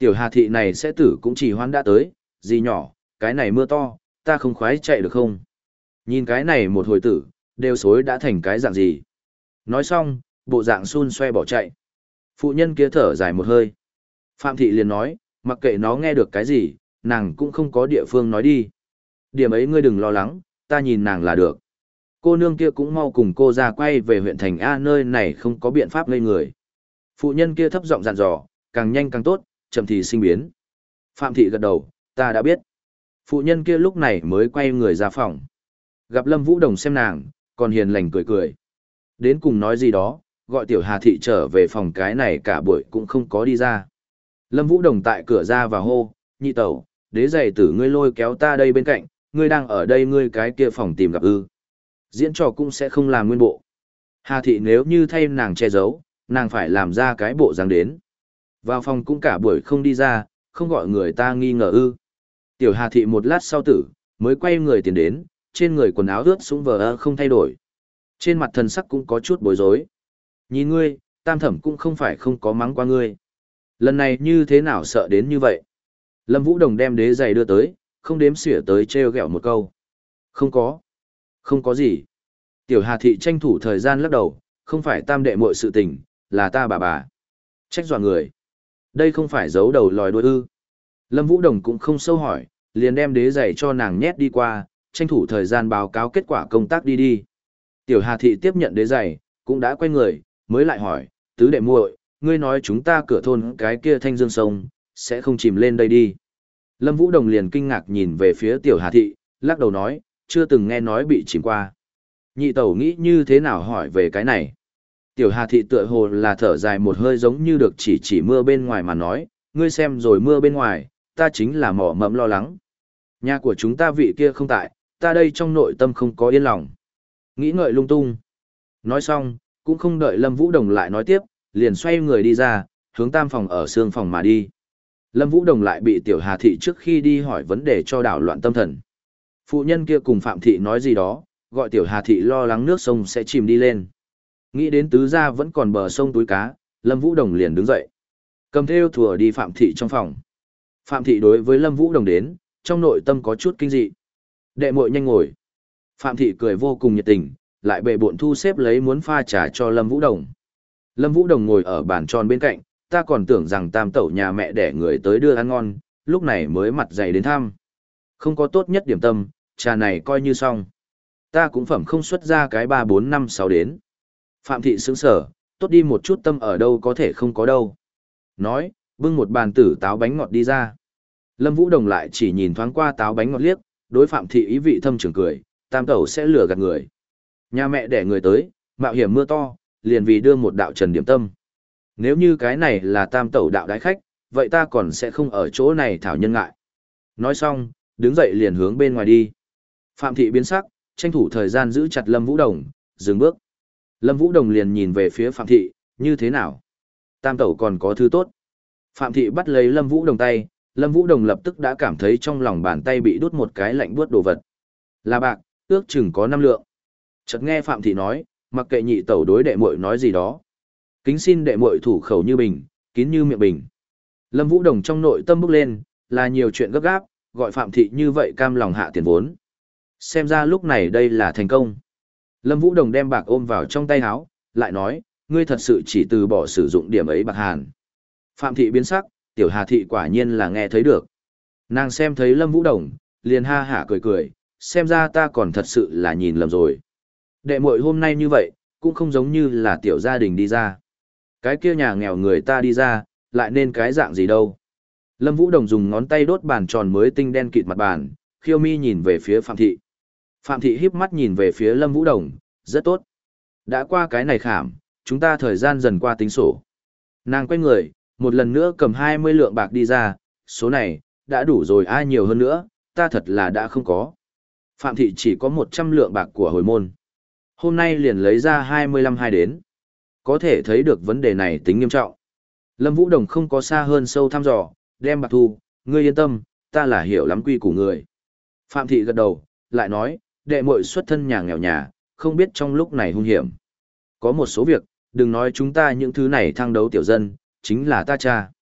Tiểu Hà thị này sẽ tử cũng chỉ hoãn đã tới, gì nhỏ, cái này mưa to, ta không khoái chạy được không? Nhìn cái này một hồi tử, đều xối đã thành cái dạng gì? Nói xong, bộ dạng xun xoe bỏ chạy. Phụ nhân kia thở dài một hơi. Phạm thị liền nói, mặc kệ nó nghe được cái gì, nàng cũng không có địa phương nói đi. Điểm ấy ngươi đừng lo lắng, ta nhìn nàng là được. Cô nương kia cũng mau cùng cô ra quay về huyện thành A, nơi này không có biện pháp ngây người. Phụ nhân kia thấp giọng dặn dò, càng nhanh càng tốt, chậm thì sinh biến. Phạm thị gật đầu, ta đã biết. Phụ nhân kia lúc này mới quay người ra phòng. Gặp Lâm Vũ Đồng xem nàng, còn hiền lành cười cười. Đến cùng nói gì đó, gọi Tiểu Hà thị trở về phòng, cái này cả buổi cũng không có đi ra. Lâm Vũ Đồng tại cửa ra và hô, nhị tẩu, đế giày tử ngươi lôi kéo ta đây bên cạnh, ngươi đang ở đây ngươi cái kia phòng tìm gặp ư. Diễn trò cũng sẽ không làm nguyên bộ. Hà thị nếu như thay nàng che giấu, nàng phải làm ra cái bộ dáng đến. Vào phòng cũng cả buổi không đi ra, không gọi người ta nghi ngờ ư. Tiểu Hà thị một lát sau tử, mới quay người tiến đến, trên người quần áo ướt sũng vờ không thay đổi. Trên mặt thần sắc cũng có chút bối rối. Nhìn ngươi, tam thẩm cũng không phải không có mắng qua ngươi. Lần này như thế nào sợ đến như vậy? Lâm Vũ Đồng đem đế giày đưa tới, không đếm xỉa tới trêu ghẹo một câu. Không có. Không có gì. Tiểu Hà thị tranh thủ thời gian lắc đầu, không phải tam đệ muội sự tình, là ta bà bà. Trách dọa người. Đây không phải giấu đầu lòi đuôi ư. Lâm Vũ Đồng cũng không sâu hỏi, liền đem đế giày cho nàng nhét đi qua, tranh thủ thời gian báo cáo kết quả công tác đi đi. Tiểu Hà thị tiếp nhận đế giày, cũng đã quay người, mới lại hỏi, tứ đệ muội, ngươi nói chúng ta cửa thôn cái kia thanh dương sông, sẽ không chìm lên đây đi. Lâm Vũ Đồng liền kinh ngạc nhìn về phía Tiểu Hà thị, lắc đầu nói, chưa từng nghe nói bị chìm qua. Nhị tẩu nghĩ như thế nào hỏi về cái này. Tiểu Hà thị tựa hồ là thở dài một hơi, giống như được chỉ chỉ mưa bên ngoài mà nói, ngươi xem rồi mưa bên ngoài, ta chính là mỏ mẫm lo lắng. Nhà của chúng ta vị kia không tại, ta đây trong nội tâm không có yên lòng. Nghĩ ngợi lung tung. Nói xong, cũng không đợi Lâm Vũ Đồng lại nói tiếp, liền xoay người đi ra, hướng tam phòng ở xương phòng mà đi. Lâm Vũ Đồng lại bị Tiểu Hà thị trước khi đi hỏi vấn đề cho đảo loạn tâm thần. Phụ nhân kia cùng Phạm thị nói gì đó, gọi Tiểu Hà thị lo lắng nước sông sẽ chìm đi lên. Nghĩ đến tứ gia vẫn còn bờ sông túi cá, Lâm Vũ Đồng liền đứng dậy. Cầm theo thùa đi Phạm thị trong phòng. Phạm thị đối với Lâm Vũ Đồng đến, trong nội tâm có chút kinh dị. Đệ muội nhanh ngồi. Phạm thị cười vô cùng nhiệt tình, lại bệ bộn thu xếp lấy muốn pha trà cho Lâm Vũ Đồng. Lâm Vũ Đồng ngồi ở bàn tròn bên cạnh, ta còn tưởng rằng tam tẩu nhà mẹ đẻ người tới đưa ăn ngon, lúc này mới mặt dày đến thăm. Không có tốt nhất điểm tâm, trà này coi như xong. Ta cũng phẩm không xuất ra cái ba bốn năm sáu đến. Phạm thị sững sở, tốt đi một chút tâm ở đâu có thể không có đâu. Nói, bưng một bàn tử táo bánh ngọt đi ra. Lâm Vũ Đồng lại chỉ nhìn thoáng qua táo bánh ngọt liếc, đối Phạm thị ý vị thâm trường cười, tam tẩu sẽ lừa gạt người. Nhà mẹ đẻ người tới, mạo hiểm mưa to, liền vì đưa một đạo trần điểm tâm. Nếu như cái này là tam tẩu đạo đái khách, vậy ta còn sẽ không ở chỗ này thảo nhân ngại. Nói xong, đứng dậy liền hướng bên ngoài đi. Phạm thị biến sắc, tranh thủ thời gian giữ chặt Lâm Vũ Đồng, dừng bước. Lâm Vũ Đồng liền nhìn về phía Phạm thị, như thế nào? Tam tẩu còn có thứ tốt. Phạm thị bắt lấy Lâm Vũ Đồng tay, Lâm Vũ Đồng lập tức đã cảm thấy trong lòng bàn tay bị đút một cái lạnh buốt đồ vật. Là bạc, ước chừng có năm lượng. Chợt nghe Phạm thị nói, mặc kệ nhị tẩu đối đệ muội nói gì đó. Kính xin đệ muội thủ khẩu như bình, kín như miệng bình. Lâm Vũ Đồng trong nội tâm bốc lên, là nhiều chuyện gấp gáp, gọi Phạm thị như vậy cam lòng hạ tiền vốn. Xem ra lúc này đây là thành công. Lâm Vũ Đồng đem bạc ôm vào trong tay áo, lại nói, ngươi thật sự chỉ từ bỏ sử dụng điểm ấy bạc hàn. Phạm thị biến sắc, Tiểu Hà thị quả nhiên là nghe thấy được. Nàng xem thấy Lâm Vũ Đồng, liền ha hả cười cười, xem ra ta còn thật sự là nhìn lầm rồi. Đệ muội hôm nay như vậy, cũng không giống như là tiểu gia đình đi ra. Cái kia nhà nghèo người ta đi ra, lại nên cái dạng gì đâu. Lâm Vũ Đồng dùng ngón tay đốt bàn tròn mới tinh đen kịt mặt bàn, khiêu mi nhìn về phía Phạm thị. Phạm thị híp mắt nhìn về phía Lâm Vũ Đồng, rất tốt. Đã qua cái này khảm, chúng ta thời gian dần qua tính sổ. Nàng quay người, một lần nữa cầm hai mươi lượng bạc đi ra, số này, đã đủ rồi, ai nhiều hơn nữa, ta thật là đã không có. Phạm thị chỉ có một trăm lượng bạc của hồi môn. Hôm nay liền lấy ra hai mươi lăm hai đến. Có thể thấy được vấn đề này tính nghiêm trọng. Lâm Vũ Đồng không có xa hơn sâu thăm dò, đem bạc thu, ngươi yên tâm, ta là hiểu lắm quy của người. Phạm thị gật đầu, lại nói, đệ muội xuất thân nhà nghèo nhà, không biết trong lúc này hung hiểm. Có một số việc, đừng nói chúng ta những thứ này thăng đấu tiểu dân, chính là ta cha.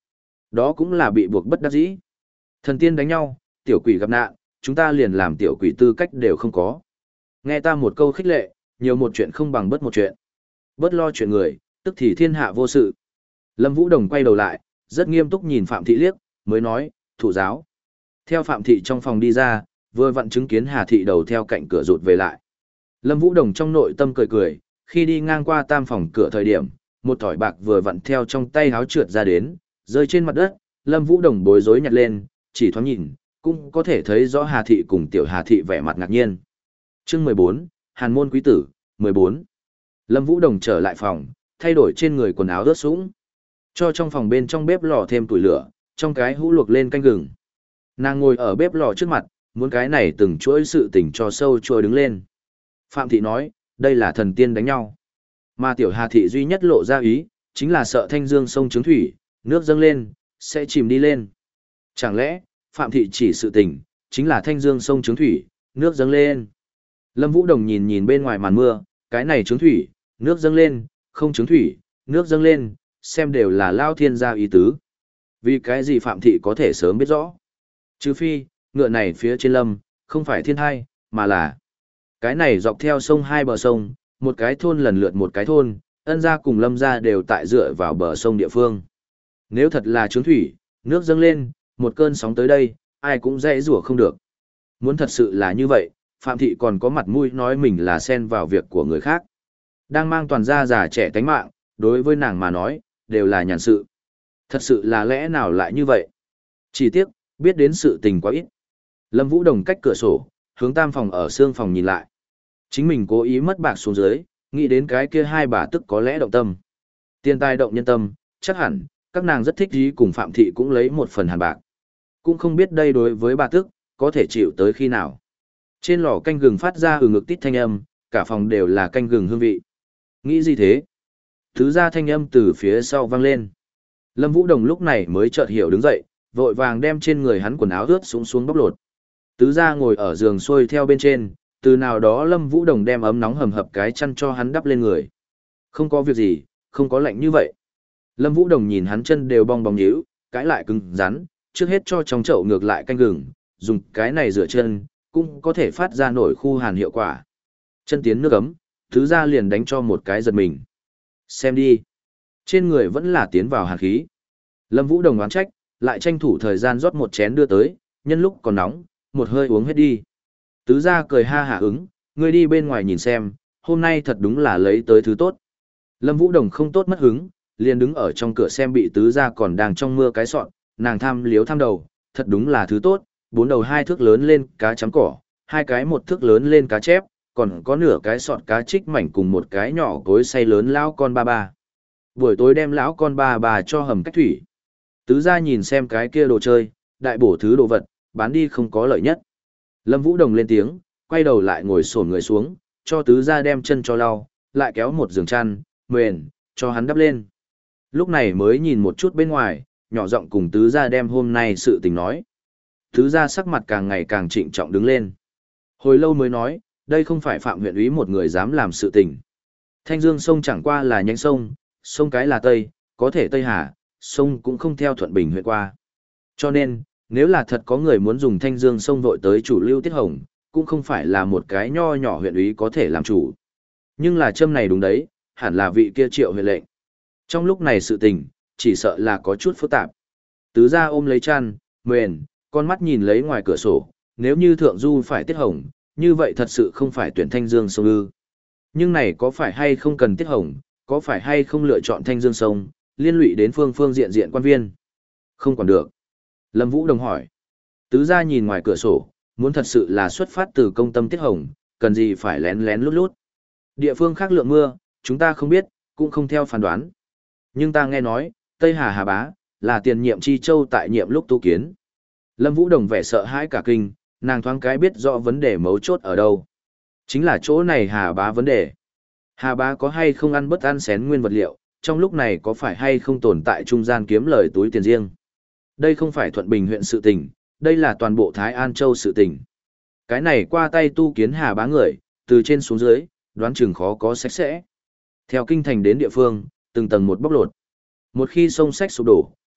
Đó cũng là bị buộc bất đắc dĩ. Thần tiên đánh nhau, tiểu quỷ gặp nạn, chúng ta liền làm tiểu quỷ tư cách đều không có. Nghe ta một câu khích lệ, nhiều một chuyện không bằng bớt một chuyện. Bớt lo chuyện người, tức thì thiên hạ vô sự. Lâm Vũ Đồng quay đầu lại, rất nghiêm túc nhìn Phạm Thị liếc, mới nói, thụ giáo. Theo Phạm Thị trong phòng đi ra, vừa vặn chứng kiến Hà Thị đầu theo cạnh cửa rụt về lại. Lâm Vũ Đồng trong nội tâm cười cười, khi đi ngang qua tam phòng cửa thời điểm, một thỏi bạc vừa vặn theo trong tay háo trượt ra đến, rơi trên mặt đất, Lâm Vũ Đồng bối rối nhặt lên, chỉ thoáng nhìn, cũng có thể thấy rõ Hà Thị cùng tiểu Hà Thị vẻ mặt ngạc nhiên. Chương mười bốn, Hàn môn quý tử, mười bốn. Lâm Vũ Đồng trở lại phòng, thay đổi trên người quần áo ướt sũng. Cho trong phòng bên trong bếp lò thêm tuổi lửa, trong cái hũ luộc lên canh gừng. Nàng ngồi ở bếp lò trước mặt, muốn cái này từng chuỗi sự tình cho sâu chua đứng lên. Phạm Thị nói, đây là thần tiên đánh nhau. Mà tiểu Hà Thị duy nhất lộ ra ý, chính là sợ thanh dương sông trướng thủy, nước dâng lên, sẽ chìm đi lên. Chẳng lẽ, Phạm Thị chỉ sự tình, chính là thanh dương sông trướng thủy, nước dâng lên. Lâm Vũ Đồng nhìn nhìn bên ngoài màn mưa, cái này trướng thủy, nước dâng lên, không trướng thủy, nước dâng lên, xem đều là lao thiên gia ý tứ. Vì cái gì Phạm Thị có thể sớm biết rõ. Trừ phi, ngựa này phía trên lâm, không phải thiên hai, mà là cái này dọc theo sông hai bờ sông, một cái thôn lần lượt một cái thôn, ân gia cùng lâm gia đều tại dựa vào bờ sông địa phương. Nếu thật là trướng thủy, nước dâng lên, một cơn sóng tới đây, ai cũng dễ rủa không được. Muốn thật sự là như vậy, Phạm Thị còn có mặt mũi nói mình là xen vào việc của người khác. Đang mang toàn gia già trẻ tánh mạng, đối với nàng mà nói, đều là nhàn sự. Thật sự là lẽ nào lại như vậy? Chỉ tiếc, biết đến sự tình quá ít. Lâm Vũ Đồng cách cửa sổ, hướng tam phòng ở xương phòng nhìn lại. Chính mình cố ý mất bạc xuống dưới, nghĩ đến cái kia hai bà tức có lẽ động tâm. Tiền tài động nhân tâm, chắc hẳn, các nàng rất thích ý cùng Phạm Thị cũng lấy một phần hàn bạc. Cũng không biết đây đối với bà tức, có thể chịu tới khi nào. Trên lò canh gừng phát ra ừ ngực tít thanh âm, cả phòng đều là canh gừng hương vị. Nghĩ gì thế? Thứ ra thanh âm từ phía sau vang lên. Lâm Vũ Đồng lúc này mới chợt hiểu đứng dậy, vội vàng đem trên người hắn quần áo ướt xuống xuống bóc lột. Tứ gia ngồi ở giường xuôi theo bên trên, từ nào đó Lâm Vũ Đồng đem ấm nóng hầm hập cái chăn cho hắn đắp lên người. Không có việc gì, không có lạnh như vậy. Lâm Vũ Đồng nhìn hắn chân đều bong bóng nhíu, cãi lại cứng rắn, trước hết cho trong chậu ngược lại canh gừng, dùng cái này rửa chân, cũng có thể phát ra nổi khu hàn hiệu quả. Chân tiến nước ấm, tứ gia liền đánh cho một cái giật mình. Xem đi. Trên người vẫn là tiến vào hàn khí. Lâm Vũ Đồng oán trách, lại tranh thủ thời gian rót một chén đưa tới, nhân lúc còn nóng, một hơi uống hết đi. Tứ gia cười ha hả ứng, ngươi đi bên ngoài nhìn xem, hôm nay thật đúng là lấy tới thứ tốt. Lâm Vũ Đồng không tốt mất hứng, liền đứng ở trong cửa xem bị tứ gia còn đang trong mưa cái sọn, nàng tham liếu tham đầu, thật đúng là thứ tốt, bốn đầu hai thước lớn lên cá chấm cỏ, hai cái một thước lớn lên cá chép, còn có nửa cái sọt cá trích mảnh cùng một cái nhỏ cối xay lớn lão con ba ba. Buổi tối đem lão con ba ba cho hầm cách thủy. Tứ gia nhìn xem cái kia đồ chơi, đại bổ thứ đồ vật, bán đi không có lợi nhất. Lâm Vũ Đồng lên tiếng, quay đầu lại ngồi xổm người xuống, cho tứ gia đem chân cho lau, lại kéo một giường chăn, mền, cho hắn đắp lên. Lúc này mới nhìn một chút bên ngoài, nhỏ giọng cùng tứ gia đem hôm nay sự tình nói. Tứ gia sắc mặt càng ngày càng trịnh trọng đứng lên. Hồi lâu mới nói, đây không phải Phạm huyện úy một người dám làm sự tình. Thanh Dương sông chẳng qua là nhánh sông, sông cái là Tây, có thể Tây Hà, sông cũng không theo Thuận Bình huyện qua. Cho nên, nếu là thật có người muốn dùng Thanh Dương sông vội tới chủ lưu Tiết Hồng, cũng không phải là một cái nho nhỏ huyện úy có thể làm chủ. Nhưng là châm này đúng đấy, hẳn là vị kia Triệu huyện lệnh. Trong lúc này sự tình, chỉ sợ là có chút phức tạp. Tứ gia ôm lấy chăn, mền, con mắt nhìn lấy ngoài cửa sổ, nếu như Thượng Du phải Tiết Hồng, như vậy thật sự không phải tuyển Thanh Dương sông ư. Nhưng này có phải hay không cần Tiết Hồng, có phải hay không lựa chọn Thanh Dương sông, liên lụy đến phương phương diện diện quan viên. Không còn được. Lâm Vũ Đồng hỏi. Tứ gia nhìn ngoài cửa sổ, muốn thật sự là xuất phát từ công tâm Tiết Hồng, cần gì phải lén lén lút lút. Địa phương khác lượng mưa, chúng ta không biết, cũng không theo phán đoán. Nhưng ta nghe nói, Tây Hà Hà Bá, là tiền nhiệm Chi Châu tại nhiệm lúc tu kiến. Lâm Vũ Đồng vẻ sợ hãi cả kinh, nàng thoáng cái biết rõ vấn đề mấu chốt ở đâu. Chính là chỗ này Hà Bá vấn đề. Hà Bá có hay không ăn bất ăn xén nguyên vật liệu, trong lúc này có phải hay không tồn tại trung gian kiếm lời túi tiền riêng. Đây không phải Thuận Bình huyện sự tình, đây là toàn bộ Thái An Châu sự tình. Cái này qua tay tu kiến Hà Bá người, từ trên xuống dưới, đoán chừng khó có sạch sẽ. Theo kinh thành đến địa phương, từng tầng một bóc lột. Một khi sông sách sụp đổ,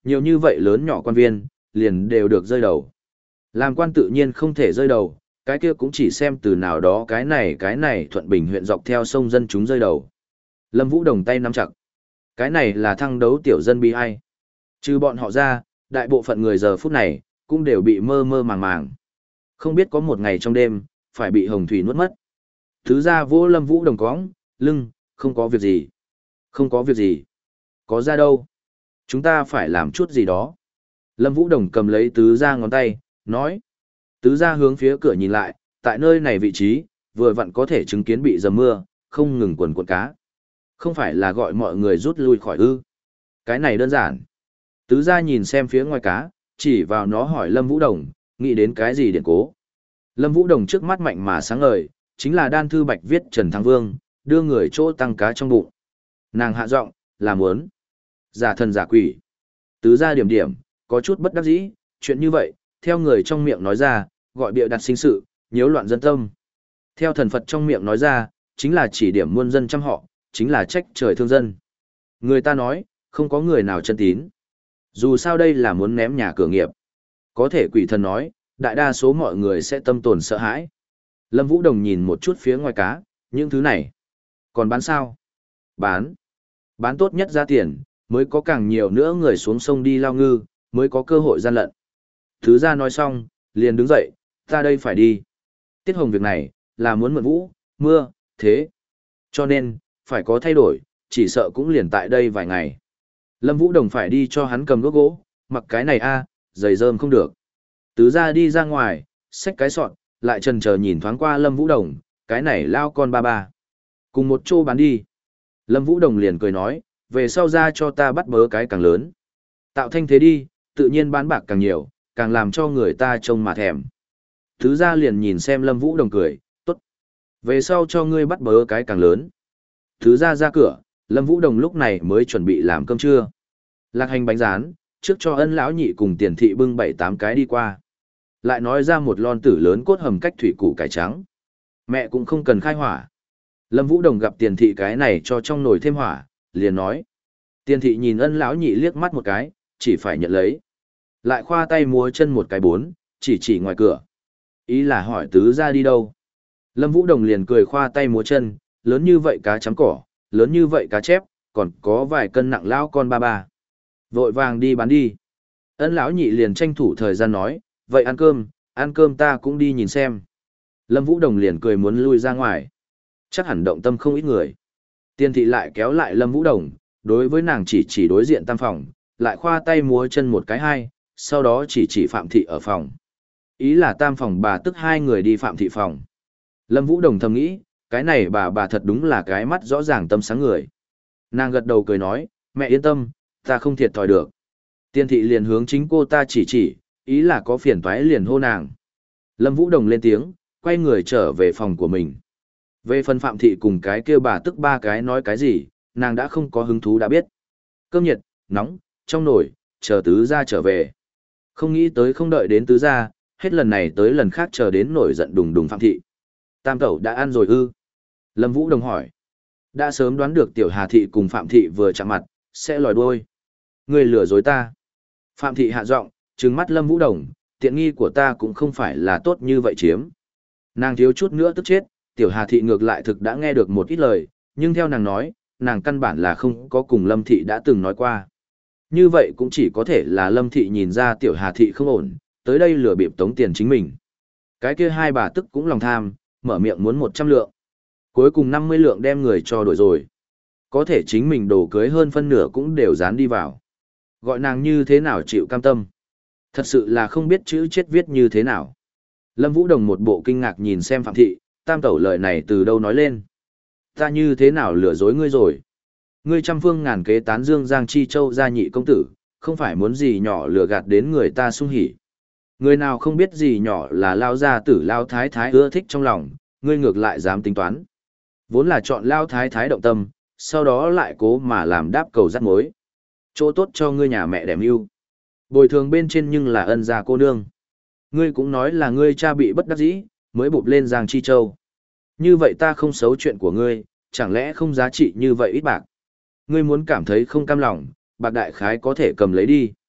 nhiều như vậy lớn nhỏ quan viên, liền đều được rơi đầu. Làm quan tự nhiên không thể rơi đầu, cái kia cũng chỉ xem từ nào đó cái này cái này Thuận Bình huyện dọc theo sông dân chúng rơi đầu. Lâm Vũ Đồng tay nắm chặt. Cái này là thăng đấu tiểu dân bi ai. Trừ bọn họ ra, đại bộ phận người giờ phút này, cũng đều bị mơ mơ màng màng. Không biết có một ngày trong đêm, phải bị hồng thủy nuốt mất. Thứ ra vô Lâm Vũ Đồng cóng, lưng, không có việc gì. Không có việc gì. Có ra đâu. Chúng ta phải làm chút gì đó. Lâm Vũ Đồng cầm lấy tứ ra ngón tay, nói. Tứ ra hướng phía cửa nhìn lại, tại nơi này vị trí, vừa vặn có thể chứng kiến bị dầm mưa, không ngừng quần cuộn cá. Không phải là gọi mọi người rút lui khỏi ư. Cái này đơn giản. Tứ ra nhìn xem phía ngoài cá, chỉ vào nó hỏi Lâm Vũ Đồng, nghĩ đến cái gì điện cố. Lâm Vũ Đồng trước mắt mạnh mà sáng ngời, chính là đan thư bạch viết Trần Thăng Vương, đưa người chỗ tăng cá trong bụng. Nàng hạ giọng, làm muốn. Giả thần giả quỷ. Tứ ra điểm điểm, có chút bất đắc dĩ, chuyện như vậy, theo người trong miệng nói ra, gọi bịa đặt sinh sự, nhiễu loạn dân tâm. Theo thần Phật trong miệng nói ra, chính là chỉ điểm muôn dân trăm họ, chính là trách trời thương dân. Người ta nói, không có người nào chân tín. Dù sao đây là muốn ném nhà cửa nghiệp. Có thể quỷ thần nói, đại đa số mọi người sẽ tâm tồn sợ hãi. Lâm Vũ Đồng nhìn một chút phía ngoài cá, những thứ này. Còn bán sao? Bán. Bán tốt nhất ra tiền, mới có càng nhiều nữa người xuống sông đi lao ngư, mới có cơ hội gian lận. Thứ ra nói xong, liền đứng dậy, ta đây phải đi. Tiết Hồng việc này, là muốn mượn vũ, mưa, thế. Cho nên, phải có thay đổi, chỉ sợ cũng liền tại đây vài ngày. Lâm Vũ Đồng phải đi cho hắn cầm đuốc gỗ, mặc cái này a, giày rơm không được. Tứ ra đi ra ngoài, xách cái sọt, lại chần chờ nhìn thoáng qua Lâm Vũ Đồng, cái này lao con ba ba. Cùng một chỗ bán đi. Lâm Vũ Đồng liền cười nói, về sau ra cho ta bắt bớ cái càng lớn. Tạo thanh thế đi, tự nhiên bán bạc càng nhiều, càng làm cho người ta trông mà thèm. Tứ ra liền nhìn xem Lâm Vũ Đồng cười, tốt. Về sau cho ngươi bắt bớ cái càng lớn. Tứ ra ra cửa, Lâm Vũ Đồng lúc này mới chuẩn bị làm cơm trưa. Lạc hành bánh rán, trước cho ân lão nhị cùng tiền thị bưng bảy tám cái đi qua. Lại nói ra một lon tử lớn cốt hầm cách thủy củ cải trắng. Mẹ cũng không cần khai hỏa. Lâm Vũ Đồng gặp tiền thị cái này cho trong nồi thêm hỏa, liền nói. Tiền thị nhìn ân lão nhị liếc mắt một cái, chỉ phải nhận lấy. Lại khoa tay múa chân một cái bốn, chỉ chỉ ngoài cửa. Ý là hỏi tứ ra đi đâu. Lâm Vũ Đồng liền cười khoa tay múa chân, lớn như vậy cá chấm cỏ, lớn như vậy cá chép, còn có vài cân nặng lão con ba ba. Vội vàng đi bán đi. Ân lão nhị liền tranh thủ thời gian nói, vậy ăn cơm, ăn cơm ta cũng đi nhìn xem. Lâm Vũ Đồng liền cười muốn lui ra ngoài. Chắc hẳn động tâm không ít người. Tiên thị lại kéo lại Lâm Vũ Đồng, đối với nàng chỉ chỉ đối diện tam phòng, lại khoa tay múa chân một cái hai, sau đó chỉ chỉ Phạm thị ở phòng. Ý là tam phòng bà tức hai người đi Phạm thị phòng. Lâm Vũ Đồng thầm nghĩ, cái này bà bà thật đúng là cái mắt rõ ràng tâm sáng người. Nàng gật đầu cười nói, mẹ yên tâm, ta không thiệt thòi được. Tiên thị liền hướng chính cô ta chỉ chỉ, ý là có phiền toái liền hô nàng. Lâm Vũ Đồng lên tiếng, quay người trở về phòng của mình. Về phần Phạm thị cùng cái kia bà tức ba cái nói cái gì, nàng đã không có hứng thú đã biết. Cơm nhiệt, nóng, trong nồi, chờ tứ gia trở về. Không nghĩ tới không đợi đến tứ gia, hết lần này tới lần khác chờ đến nổi giận đùng đùng Phạm thị. Tam tẩu đã ăn rồi ư? Lâm Vũ Đồng hỏi. Đã sớm đoán được tiểu Hà thị cùng Phạm thị vừa chạm mặt, sẽ lòi đuôi. Ngươi lừa dối ta. Phạm thị hạ giọng, trừng mắt Lâm Vũ Đồng, tiện nghi của ta cũng không phải là tốt như vậy chiếm. Nàng thiếu chút nữa tức chết, tiểu Hà thị ngược lại thực đã nghe được một ít lời, nhưng theo nàng nói, nàng căn bản là không có cùng Lâm thị đã từng nói qua. Như vậy cũng chỉ có thể là Lâm thị nhìn ra tiểu Hà thị không ổn, tới đây lừa bịp tống tiền chính mình. Cái kia hai bà tức cũng lòng tham, mở miệng muốn một trăm lượng. Cuối cùng năm mươi lượng đem người cho đổi rồi. Có thể chính mình đồ cưới hơn phân nửa cũng đều dán đi vào. Gọi nàng như thế nào chịu cam tâm. Thật sự là không biết chữ chết viết như thế nào. Lâm Vũ Đồng một bộ kinh ngạc nhìn xem Phạm thị, tam tẩu lời này từ đâu nói lên. Ta như thế nào lừa dối ngươi rồi. Ngươi trăm phương ngàn kế tán dương Giang Chi Châu gia nhị công tử, không phải muốn gì nhỏ lừa gạt đến người ta sung hỉ. Người nào không biết gì nhỏ là lao gia tử lao thái thái ưa thích trong lòng, ngươi ngược lại dám tính toán. Vốn là chọn lao thái thái động tâm, sau đó lại cố mà làm đáp cầu dắt mối. Chỗ tốt cho ngươi nhà mẹ đẻ mưu. Bồi thường bên trên nhưng là ân gia cô nương. Ngươi cũng nói là ngươi cha bị bất đắc dĩ, mới bụp lên Giang Chi Châu. Như vậy ta không xấu chuyện của ngươi, chẳng lẽ không giá trị như vậy ít bạc. Ngươi muốn cảm thấy không cam lòng, bạc đại khái có thể cầm lấy đi.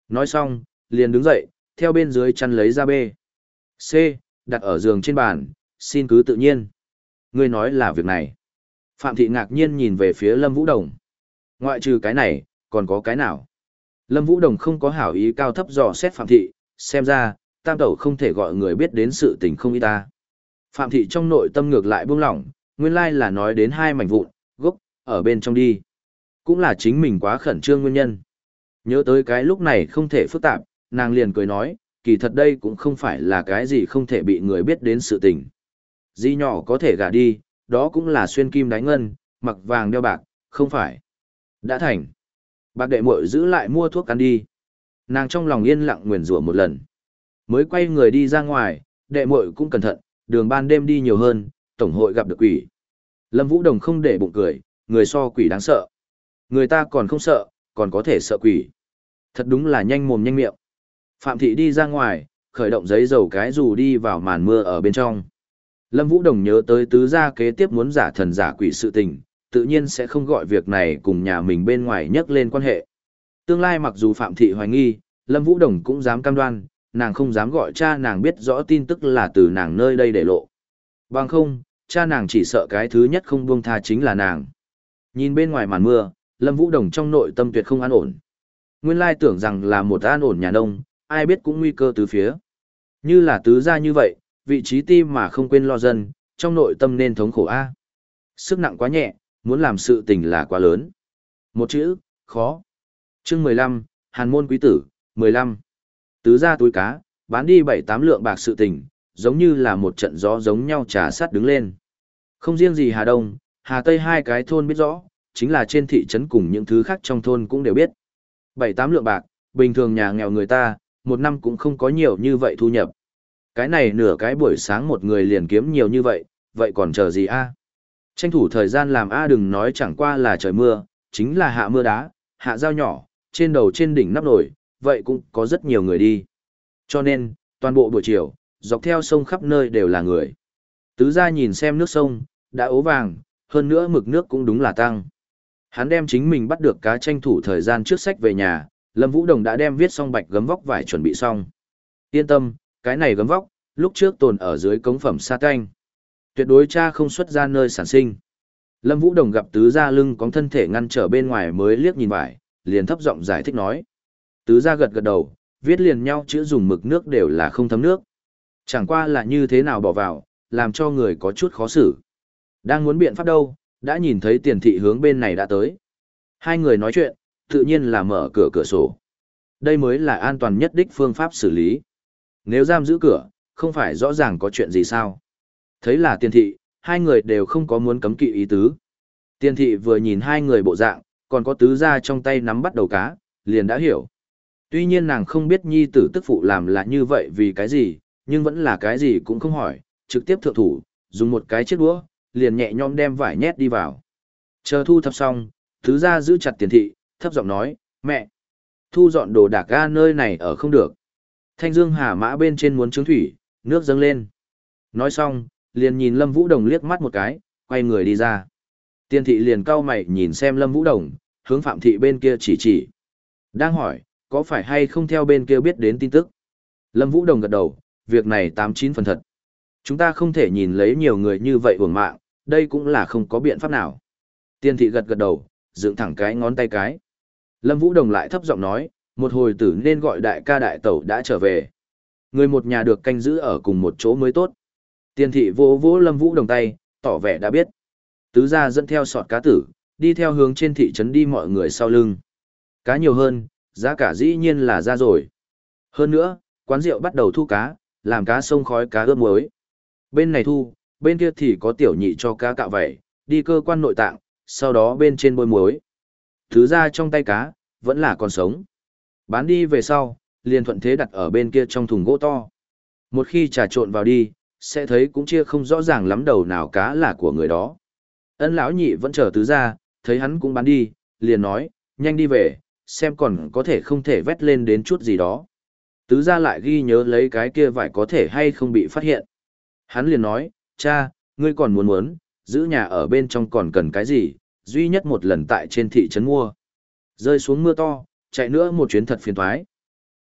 Nói xong, liền đứng dậy, theo bên dưới chăn lấy ra bê. C, đặt ở giường trên bàn, xin cứ tự nhiên. Ngươi nói là việc này. Phạm Thị ngạc nhiên nhìn về phía Lâm Vũ Đồng. Ngoại trừ cái này, còn có cái nào? Lâm Vũ Đồng không có hảo ý cao thấp dò xét Phạm Thị, xem ra, tam tẩu không thể gọi người biết đến sự tình không y ta. Phạm Thị trong nội tâm ngược lại buông lỏng, nguyên lai là nói đến hai mảnh vụn, gốc, ở bên trong đi. Cũng là chính mình quá khẩn trương nguyên nhân. Nhớ tới cái lúc này không thể phức tạp, nàng liền cười nói, kỳ thật đây cũng không phải là cái gì không thể bị người biết đến sự tình. Di nhỏ có thể gả đi, đó cũng là xuyên kim đái ngân, mặc vàng đeo bạc, không phải. Đã thành. Bạc đệ muội giữ lại mua thuốc ăn đi. Nàng trong lòng yên lặng nguyền rủa một lần. Mới quay người đi ra ngoài, đệ muội cũng cẩn thận, đường ban đêm đi nhiều hơn, tổng hội gặp được quỷ. Lâm Vũ Đồng không để bụng cười, người so quỷ đáng sợ. Người ta còn không sợ, còn có thể sợ quỷ. Thật đúng là nhanh mồm nhanh miệng. Phạm Thị đi ra ngoài, khởi động giấy dầu cái dù đi vào màn mưa ở bên trong. Lâm Vũ Đồng nhớ tới tứ gia kế tiếp muốn giả thần giả quỷ sự tình, tự nhiên sẽ không gọi việc này cùng nhà mình bên ngoài nhắc lên quan hệ. Tương lai mặc dù Phạm Thị hoài nghi, Lâm Vũ Đồng cũng dám cam đoan, nàng không dám gọi cha nàng biết rõ tin tức là từ nàng nơi đây để lộ. Bằng không, cha nàng chỉ sợ cái thứ nhất không buông tha chính là nàng. Nhìn bên ngoài màn mưa, Lâm Vũ Đồng trong nội tâm tuyệt không an ổn. Nguyên lai tưởng rằng là một an ổn nhà nông, ai biết cũng nguy cơ từ phía. Như là tứ gia như vậy, vị trí tim mà không quên lo dân, trong nội tâm nên thống khổ a. Sức nặng quá nhẹ, muốn làm sự tình là quá lớn. Một chữ, khó. Chương mười lăm, Hàn môn quý tử, mười lăm. Tứ gia túi cá, bán đi bảy tám lượng bạc sự tình, giống như là một trận gió giống nhau trà sát đứng lên. Không riêng gì Hà Đông, Hà Tây hai cái thôn biết rõ, chính là trên thị trấn cùng những thứ khác trong thôn cũng đều biết. Bảy tám lượng bạc, bình thường nhà nghèo người ta, một năm cũng không có nhiều như vậy thu nhập. Cái này nửa cái buổi sáng một người liền kiếm nhiều như vậy, vậy còn chờ gì a? Tranh thủ thời gian làm a đừng nói chẳng qua là trời mưa, chính là hạ mưa đá, hạ dao nhỏ, trên đầu trên đỉnh nắp nổi, vậy cũng có rất nhiều người đi. Cho nên, toàn bộ buổi chiều, dọc theo sông khắp nơi đều là người. Tứ gia nhìn xem nước sông, đã ố vàng, hơn nữa mực nước cũng đúng là tăng. Hắn đem chính mình bắt được cá tranh thủ thời gian trước sách về nhà, Lâm Vũ Đồng đã đem viết xong bạch gấm vóc vải chuẩn bị xong. Yên tâm, cái này gấm vóc, lúc trước tồn ở dưới cống phẩm sa canh. Tuyệt đối cha không xuất ra nơi sản sinh. Lâm Vũ Đồng gặp tứ gia lưng có thân thể ngăn trở bên ngoài mới liếc nhìn vải, liền thấp giọng giải thích nói. Tứ gia gật gật đầu, viết liền nhau chữ dùng mực nước đều là không thấm nước. Chẳng qua là như thế nào bỏ vào, làm cho người có chút khó xử. Đang muốn biện pháp đâu, đã nhìn thấy Tiền Thị hướng bên này đã tới. Hai người nói chuyện, tự nhiên là mở cửa cửa sổ. Đây mới là an toàn nhất đích phương pháp xử lý. Nếu giam giữ cửa, không phải rõ ràng có chuyện gì sao. Thấy là Tiền Thị, hai người đều không có muốn cấm kỵ ý tứ. Tiền Thị vừa nhìn hai người bộ dạng, còn có tứ gia trong tay nắm bắt đầu cá, liền đã hiểu. Tuy nhiên nàng không biết nhi tử tức phụ làm là như vậy vì cái gì, nhưng vẫn là cái gì cũng không hỏi, trực tiếp thượng thủ, dùng một cái chiếc đũa, liền nhẹ nhõm đem vải nhét đi vào. Chờ thu thập xong, tứ gia giữ chặt Tiền Thị, thấp giọng nói, mẹ, thu dọn đồ đạc ga nơi này ở không được. Thanh Dương Hà mã bên trên muốn trướng thủy, nước dâng lên. Nói xong, liền nhìn Lâm Vũ Đồng liếc mắt một cái, quay người đi ra. Tiền Thị liền cau mày nhìn xem Lâm Vũ Đồng, hướng Phạm Thị bên kia chỉ chỉ. Đang hỏi, có phải hay không theo bên kia biết đến tin tức? Lâm Vũ Đồng gật đầu, việc này tám chín phần thật. Chúng ta không thể nhìn lấy nhiều người như vậy uổng mạng, đây cũng là không có biện pháp nào. Tiền Thị gật gật đầu, dựng thẳng cái ngón tay cái. Lâm Vũ Đồng lại thấp giọng nói, một hồi tử nên gọi đại ca đại tẩu đã trở về. Người một nhà được canh giữ ở cùng một chỗ mới tốt. Tiền Thị vỗ vỗ Lâm Vũ Đồng tay, tỏ vẻ đã biết. Tứ gia dẫn theo sọt cá tử, đi theo hướng trên thị trấn đi mọi người sau lưng. Cá nhiều hơn, giá cả dĩ nhiên là ra rồi. Hơn nữa, quán rượu bắt đầu thu cá, làm cá sông khói cá ướp muối. Bên này thu, bên kia thì có tiểu nhị cho cá cạo vẩy, đi cơ quan nội tạng, sau đó bên trên bôi muối. Thứ ra trong tay cá, vẫn là còn sống. Bán đi về sau, liền thuận thế đặt ở bên kia trong thùng gỗ to. Một khi trà trộn vào đi, sẽ thấy cũng chia không rõ ràng lắm đầu nào cá là của người đó. Ân lão nhị vẫn chờ tứ ra, thấy hắn cũng bán đi, liền nói, nhanh đi về, xem còn có thể không thể vét lên đến chút gì đó. Tứ ra lại ghi nhớ lấy cái kia vải có thể hay không bị phát hiện. Hắn liền nói, cha, ngươi còn muốn muốn, giữ nhà ở bên trong còn cần cái gì, duy nhất một lần tại trên thị trấn mua. Rơi xuống mưa to, chạy nữa một chuyến thật phiền toái.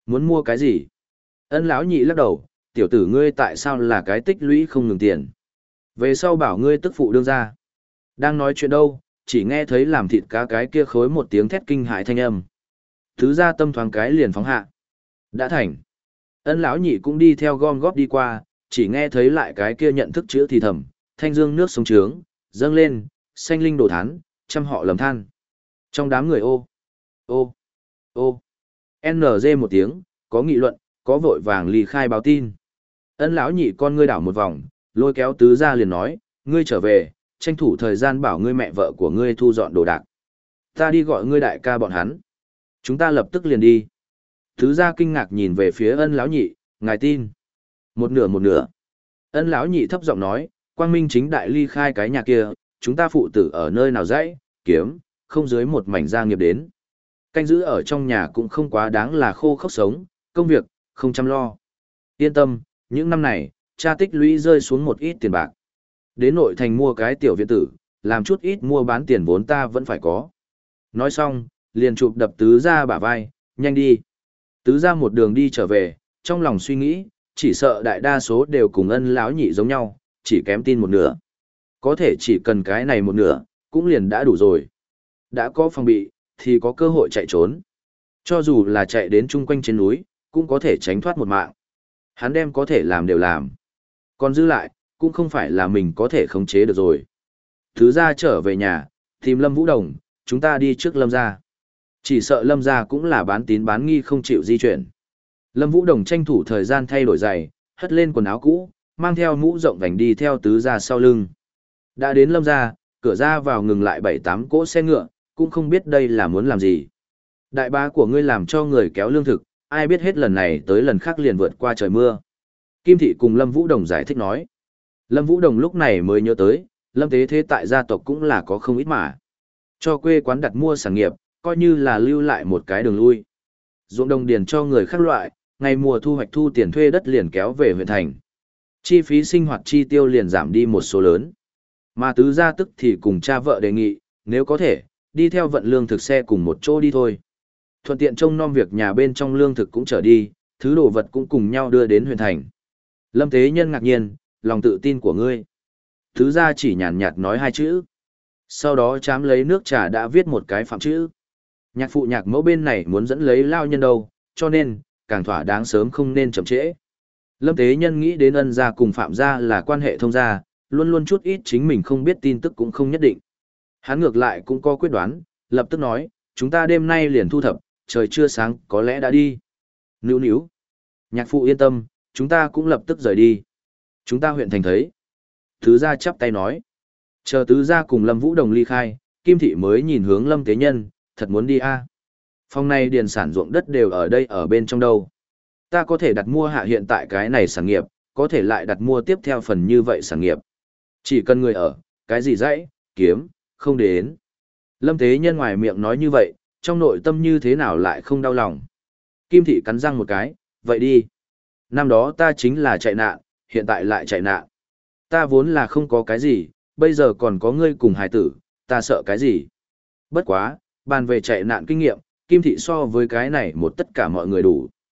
Muốn mua cái gì? Ân lão nhị lắc đầu, tiểu tử ngươi tại sao là cái tích lũy không ngừng tiền? Về sau bảo ngươi tức phụ đương ra. Đang nói chuyện đâu, chỉ nghe thấy làm thịt cá cái kia khối một tiếng thét kinh hãi thanh âm. Thứ ra tâm thoáng cái liền phóng hạ. Đã thành. Ân lão nhị cũng đi theo gom góp đi qua, chỉ nghe thấy lại cái kia nhận thức chữ thì thầm, thanh dương nước sông trướng, dâng lên, xanh linh đổ thán, trăm họ lầm than. Trong đám người ô, ô, ô, en giê một tiếng, có nghị luận, có vội vàng ly khai báo tin. Ân lão nhị con ngươi đảo một vòng, lôi kéo tứ ra liền nói, ngươi trở về, tranh thủ thời gian bảo ngươi mẹ vợ của ngươi thu dọn đồ đạc. Ta đi gọi ngươi đại ca bọn hắn. Chúng ta lập tức liền đi. Tứ ra kinh ngạc nhìn về phía ân lão nhị, ngài tin. Một nửa một nửa. Ân lão nhị thấp giọng nói, quang minh chính đại ly khai cái nhà kia, chúng ta phụ tử ở nơi nào dãy, kiếm, không dưới một mảnh gia nghiệp đến. Canh giữ ở trong nhà cũng không quá đáng là khô khốc sống, công việc, không chăm lo. Yên tâm, những năm này, cha tích lũy rơi xuống một ít tiền bạc. Đến nội thành mua cái tiểu viện tử, làm chút ít mua bán tiền vốn ta vẫn phải có. Nói xong, liền chụp đập tứ ra bả vai, nhanh đi. Tứ ra một đường đi trở về, trong lòng suy nghĩ, chỉ sợ đại đa số đều cùng ân lão nhị giống nhau, chỉ kém tin một nửa. Có thể chỉ cần cái này một nửa, cũng liền đã đủ rồi. Đã có phòng bị, thì có cơ hội chạy trốn. Cho dù là chạy đến chung quanh trên núi, cũng có thể tránh thoát một mạng. Hắn đem có thể làm đều làm. Còn giữ lại, cũng không phải là mình có thể khống chế được rồi. Thứ ra trở về nhà, tìm Lâm Vũ Đồng, chúng ta đi trước Lâm gia. Chỉ sợ Lâm gia cũng là bán tín bán nghi không chịu di chuyển. Lâm Vũ Đồng tranh thủ thời gian thay đổi giày, hất lên quần áo cũ, mang theo mũ rộng vành đi theo tứ gia sau lưng. Đã đến Lâm gia, cửa ra vào ngừng lại bảy tám cỗ xe ngựa, cũng không biết đây là muốn làm gì. Đại bá của ngươi làm cho người kéo lương thực, ai biết hết lần này tới lần khác liền vượt qua trời mưa. Kim Thị cùng Lâm Vũ Đồng giải thích nói. Lâm Vũ Đồng lúc này mới nhớ tới, Lâm Tế Thế tại gia tộc cũng là có không ít mà. Cho quê quán đặt mua sản nghiệp, coi như là lưu lại một cái đường lui. Ruộng đồng điền cho người khác loại, ngày mùa thu hoạch thu tiền thuê đất liền kéo về huyện thành. Chi phí sinh hoạt chi tiêu liền giảm đi một số lớn. Mà tứ gia tức thì cùng cha vợ đề nghị, nếu có thể, đi theo vận lương thực xe cùng một chỗ đi thôi. Thuận tiện trông nom việc nhà bên trong lương thực cũng trở đi, thứ đồ vật cũng cùng nhau đưa đến huyện thành. Lâm Tế Nhân ngạc nhiên, lòng tự tin của ngươi. Tứ gia chỉ nhàn nhạt nói hai chữ. Sau đó chám lấy nước trà đã viết một cái phạm chữ. Nhạc phụ nhạc mẫu bên này muốn dẫn lấy lao nhân đâu, cho nên, càng thỏa đáng sớm không nên chậm trễ. Lâm Tế Nhân nghĩ đến ân gia cùng phạm gia là quan hệ thông gia, luôn luôn chút ít chính mình không biết tin tức cũng không nhất định. Hắn ngược lại cũng có quyết đoán, lập tức nói, chúng ta đêm nay liền thu thập, trời chưa sáng có lẽ đã đi. Níu níu. Nhạc phụ yên tâm, chúng ta cũng lập tức rời đi. Chúng ta huyện thành thấy. Tứ gia chắp tay nói. Chờ tứ gia cùng Lâm Vũ Đồng ly khai, Kim Thị mới nhìn hướng Lâm Tế Nhân, thật muốn đi a. À? Phòng này điền sản ruộng đất đều ở đây ở bên trong đâu. Ta có thể đặt mua hạ hiện tại cái này sản nghiệp, có thể lại đặt mua tiếp theo phần như vậy sản nghiệp. Chỉ cần người ở, cái gì dãy, kiếm, không đến. Lâm Tế Nhân ngoài miệng nói như vậy, trong nội tâm như thế nào lại không đau lòng. Kim Thị cắn răng một cái, vậy đi. Năm đó ta chính là chạy nạn, hiện tại lại chạy nạn. Ta vốn là không có cái gì, bây giờ còn có ngươi cùng hài tử, ta sợ cái gì. Bất quá, bàn về chạy nạn kinh nghiệm, Kim Thị so với cái này một tất cả mọi người đủ.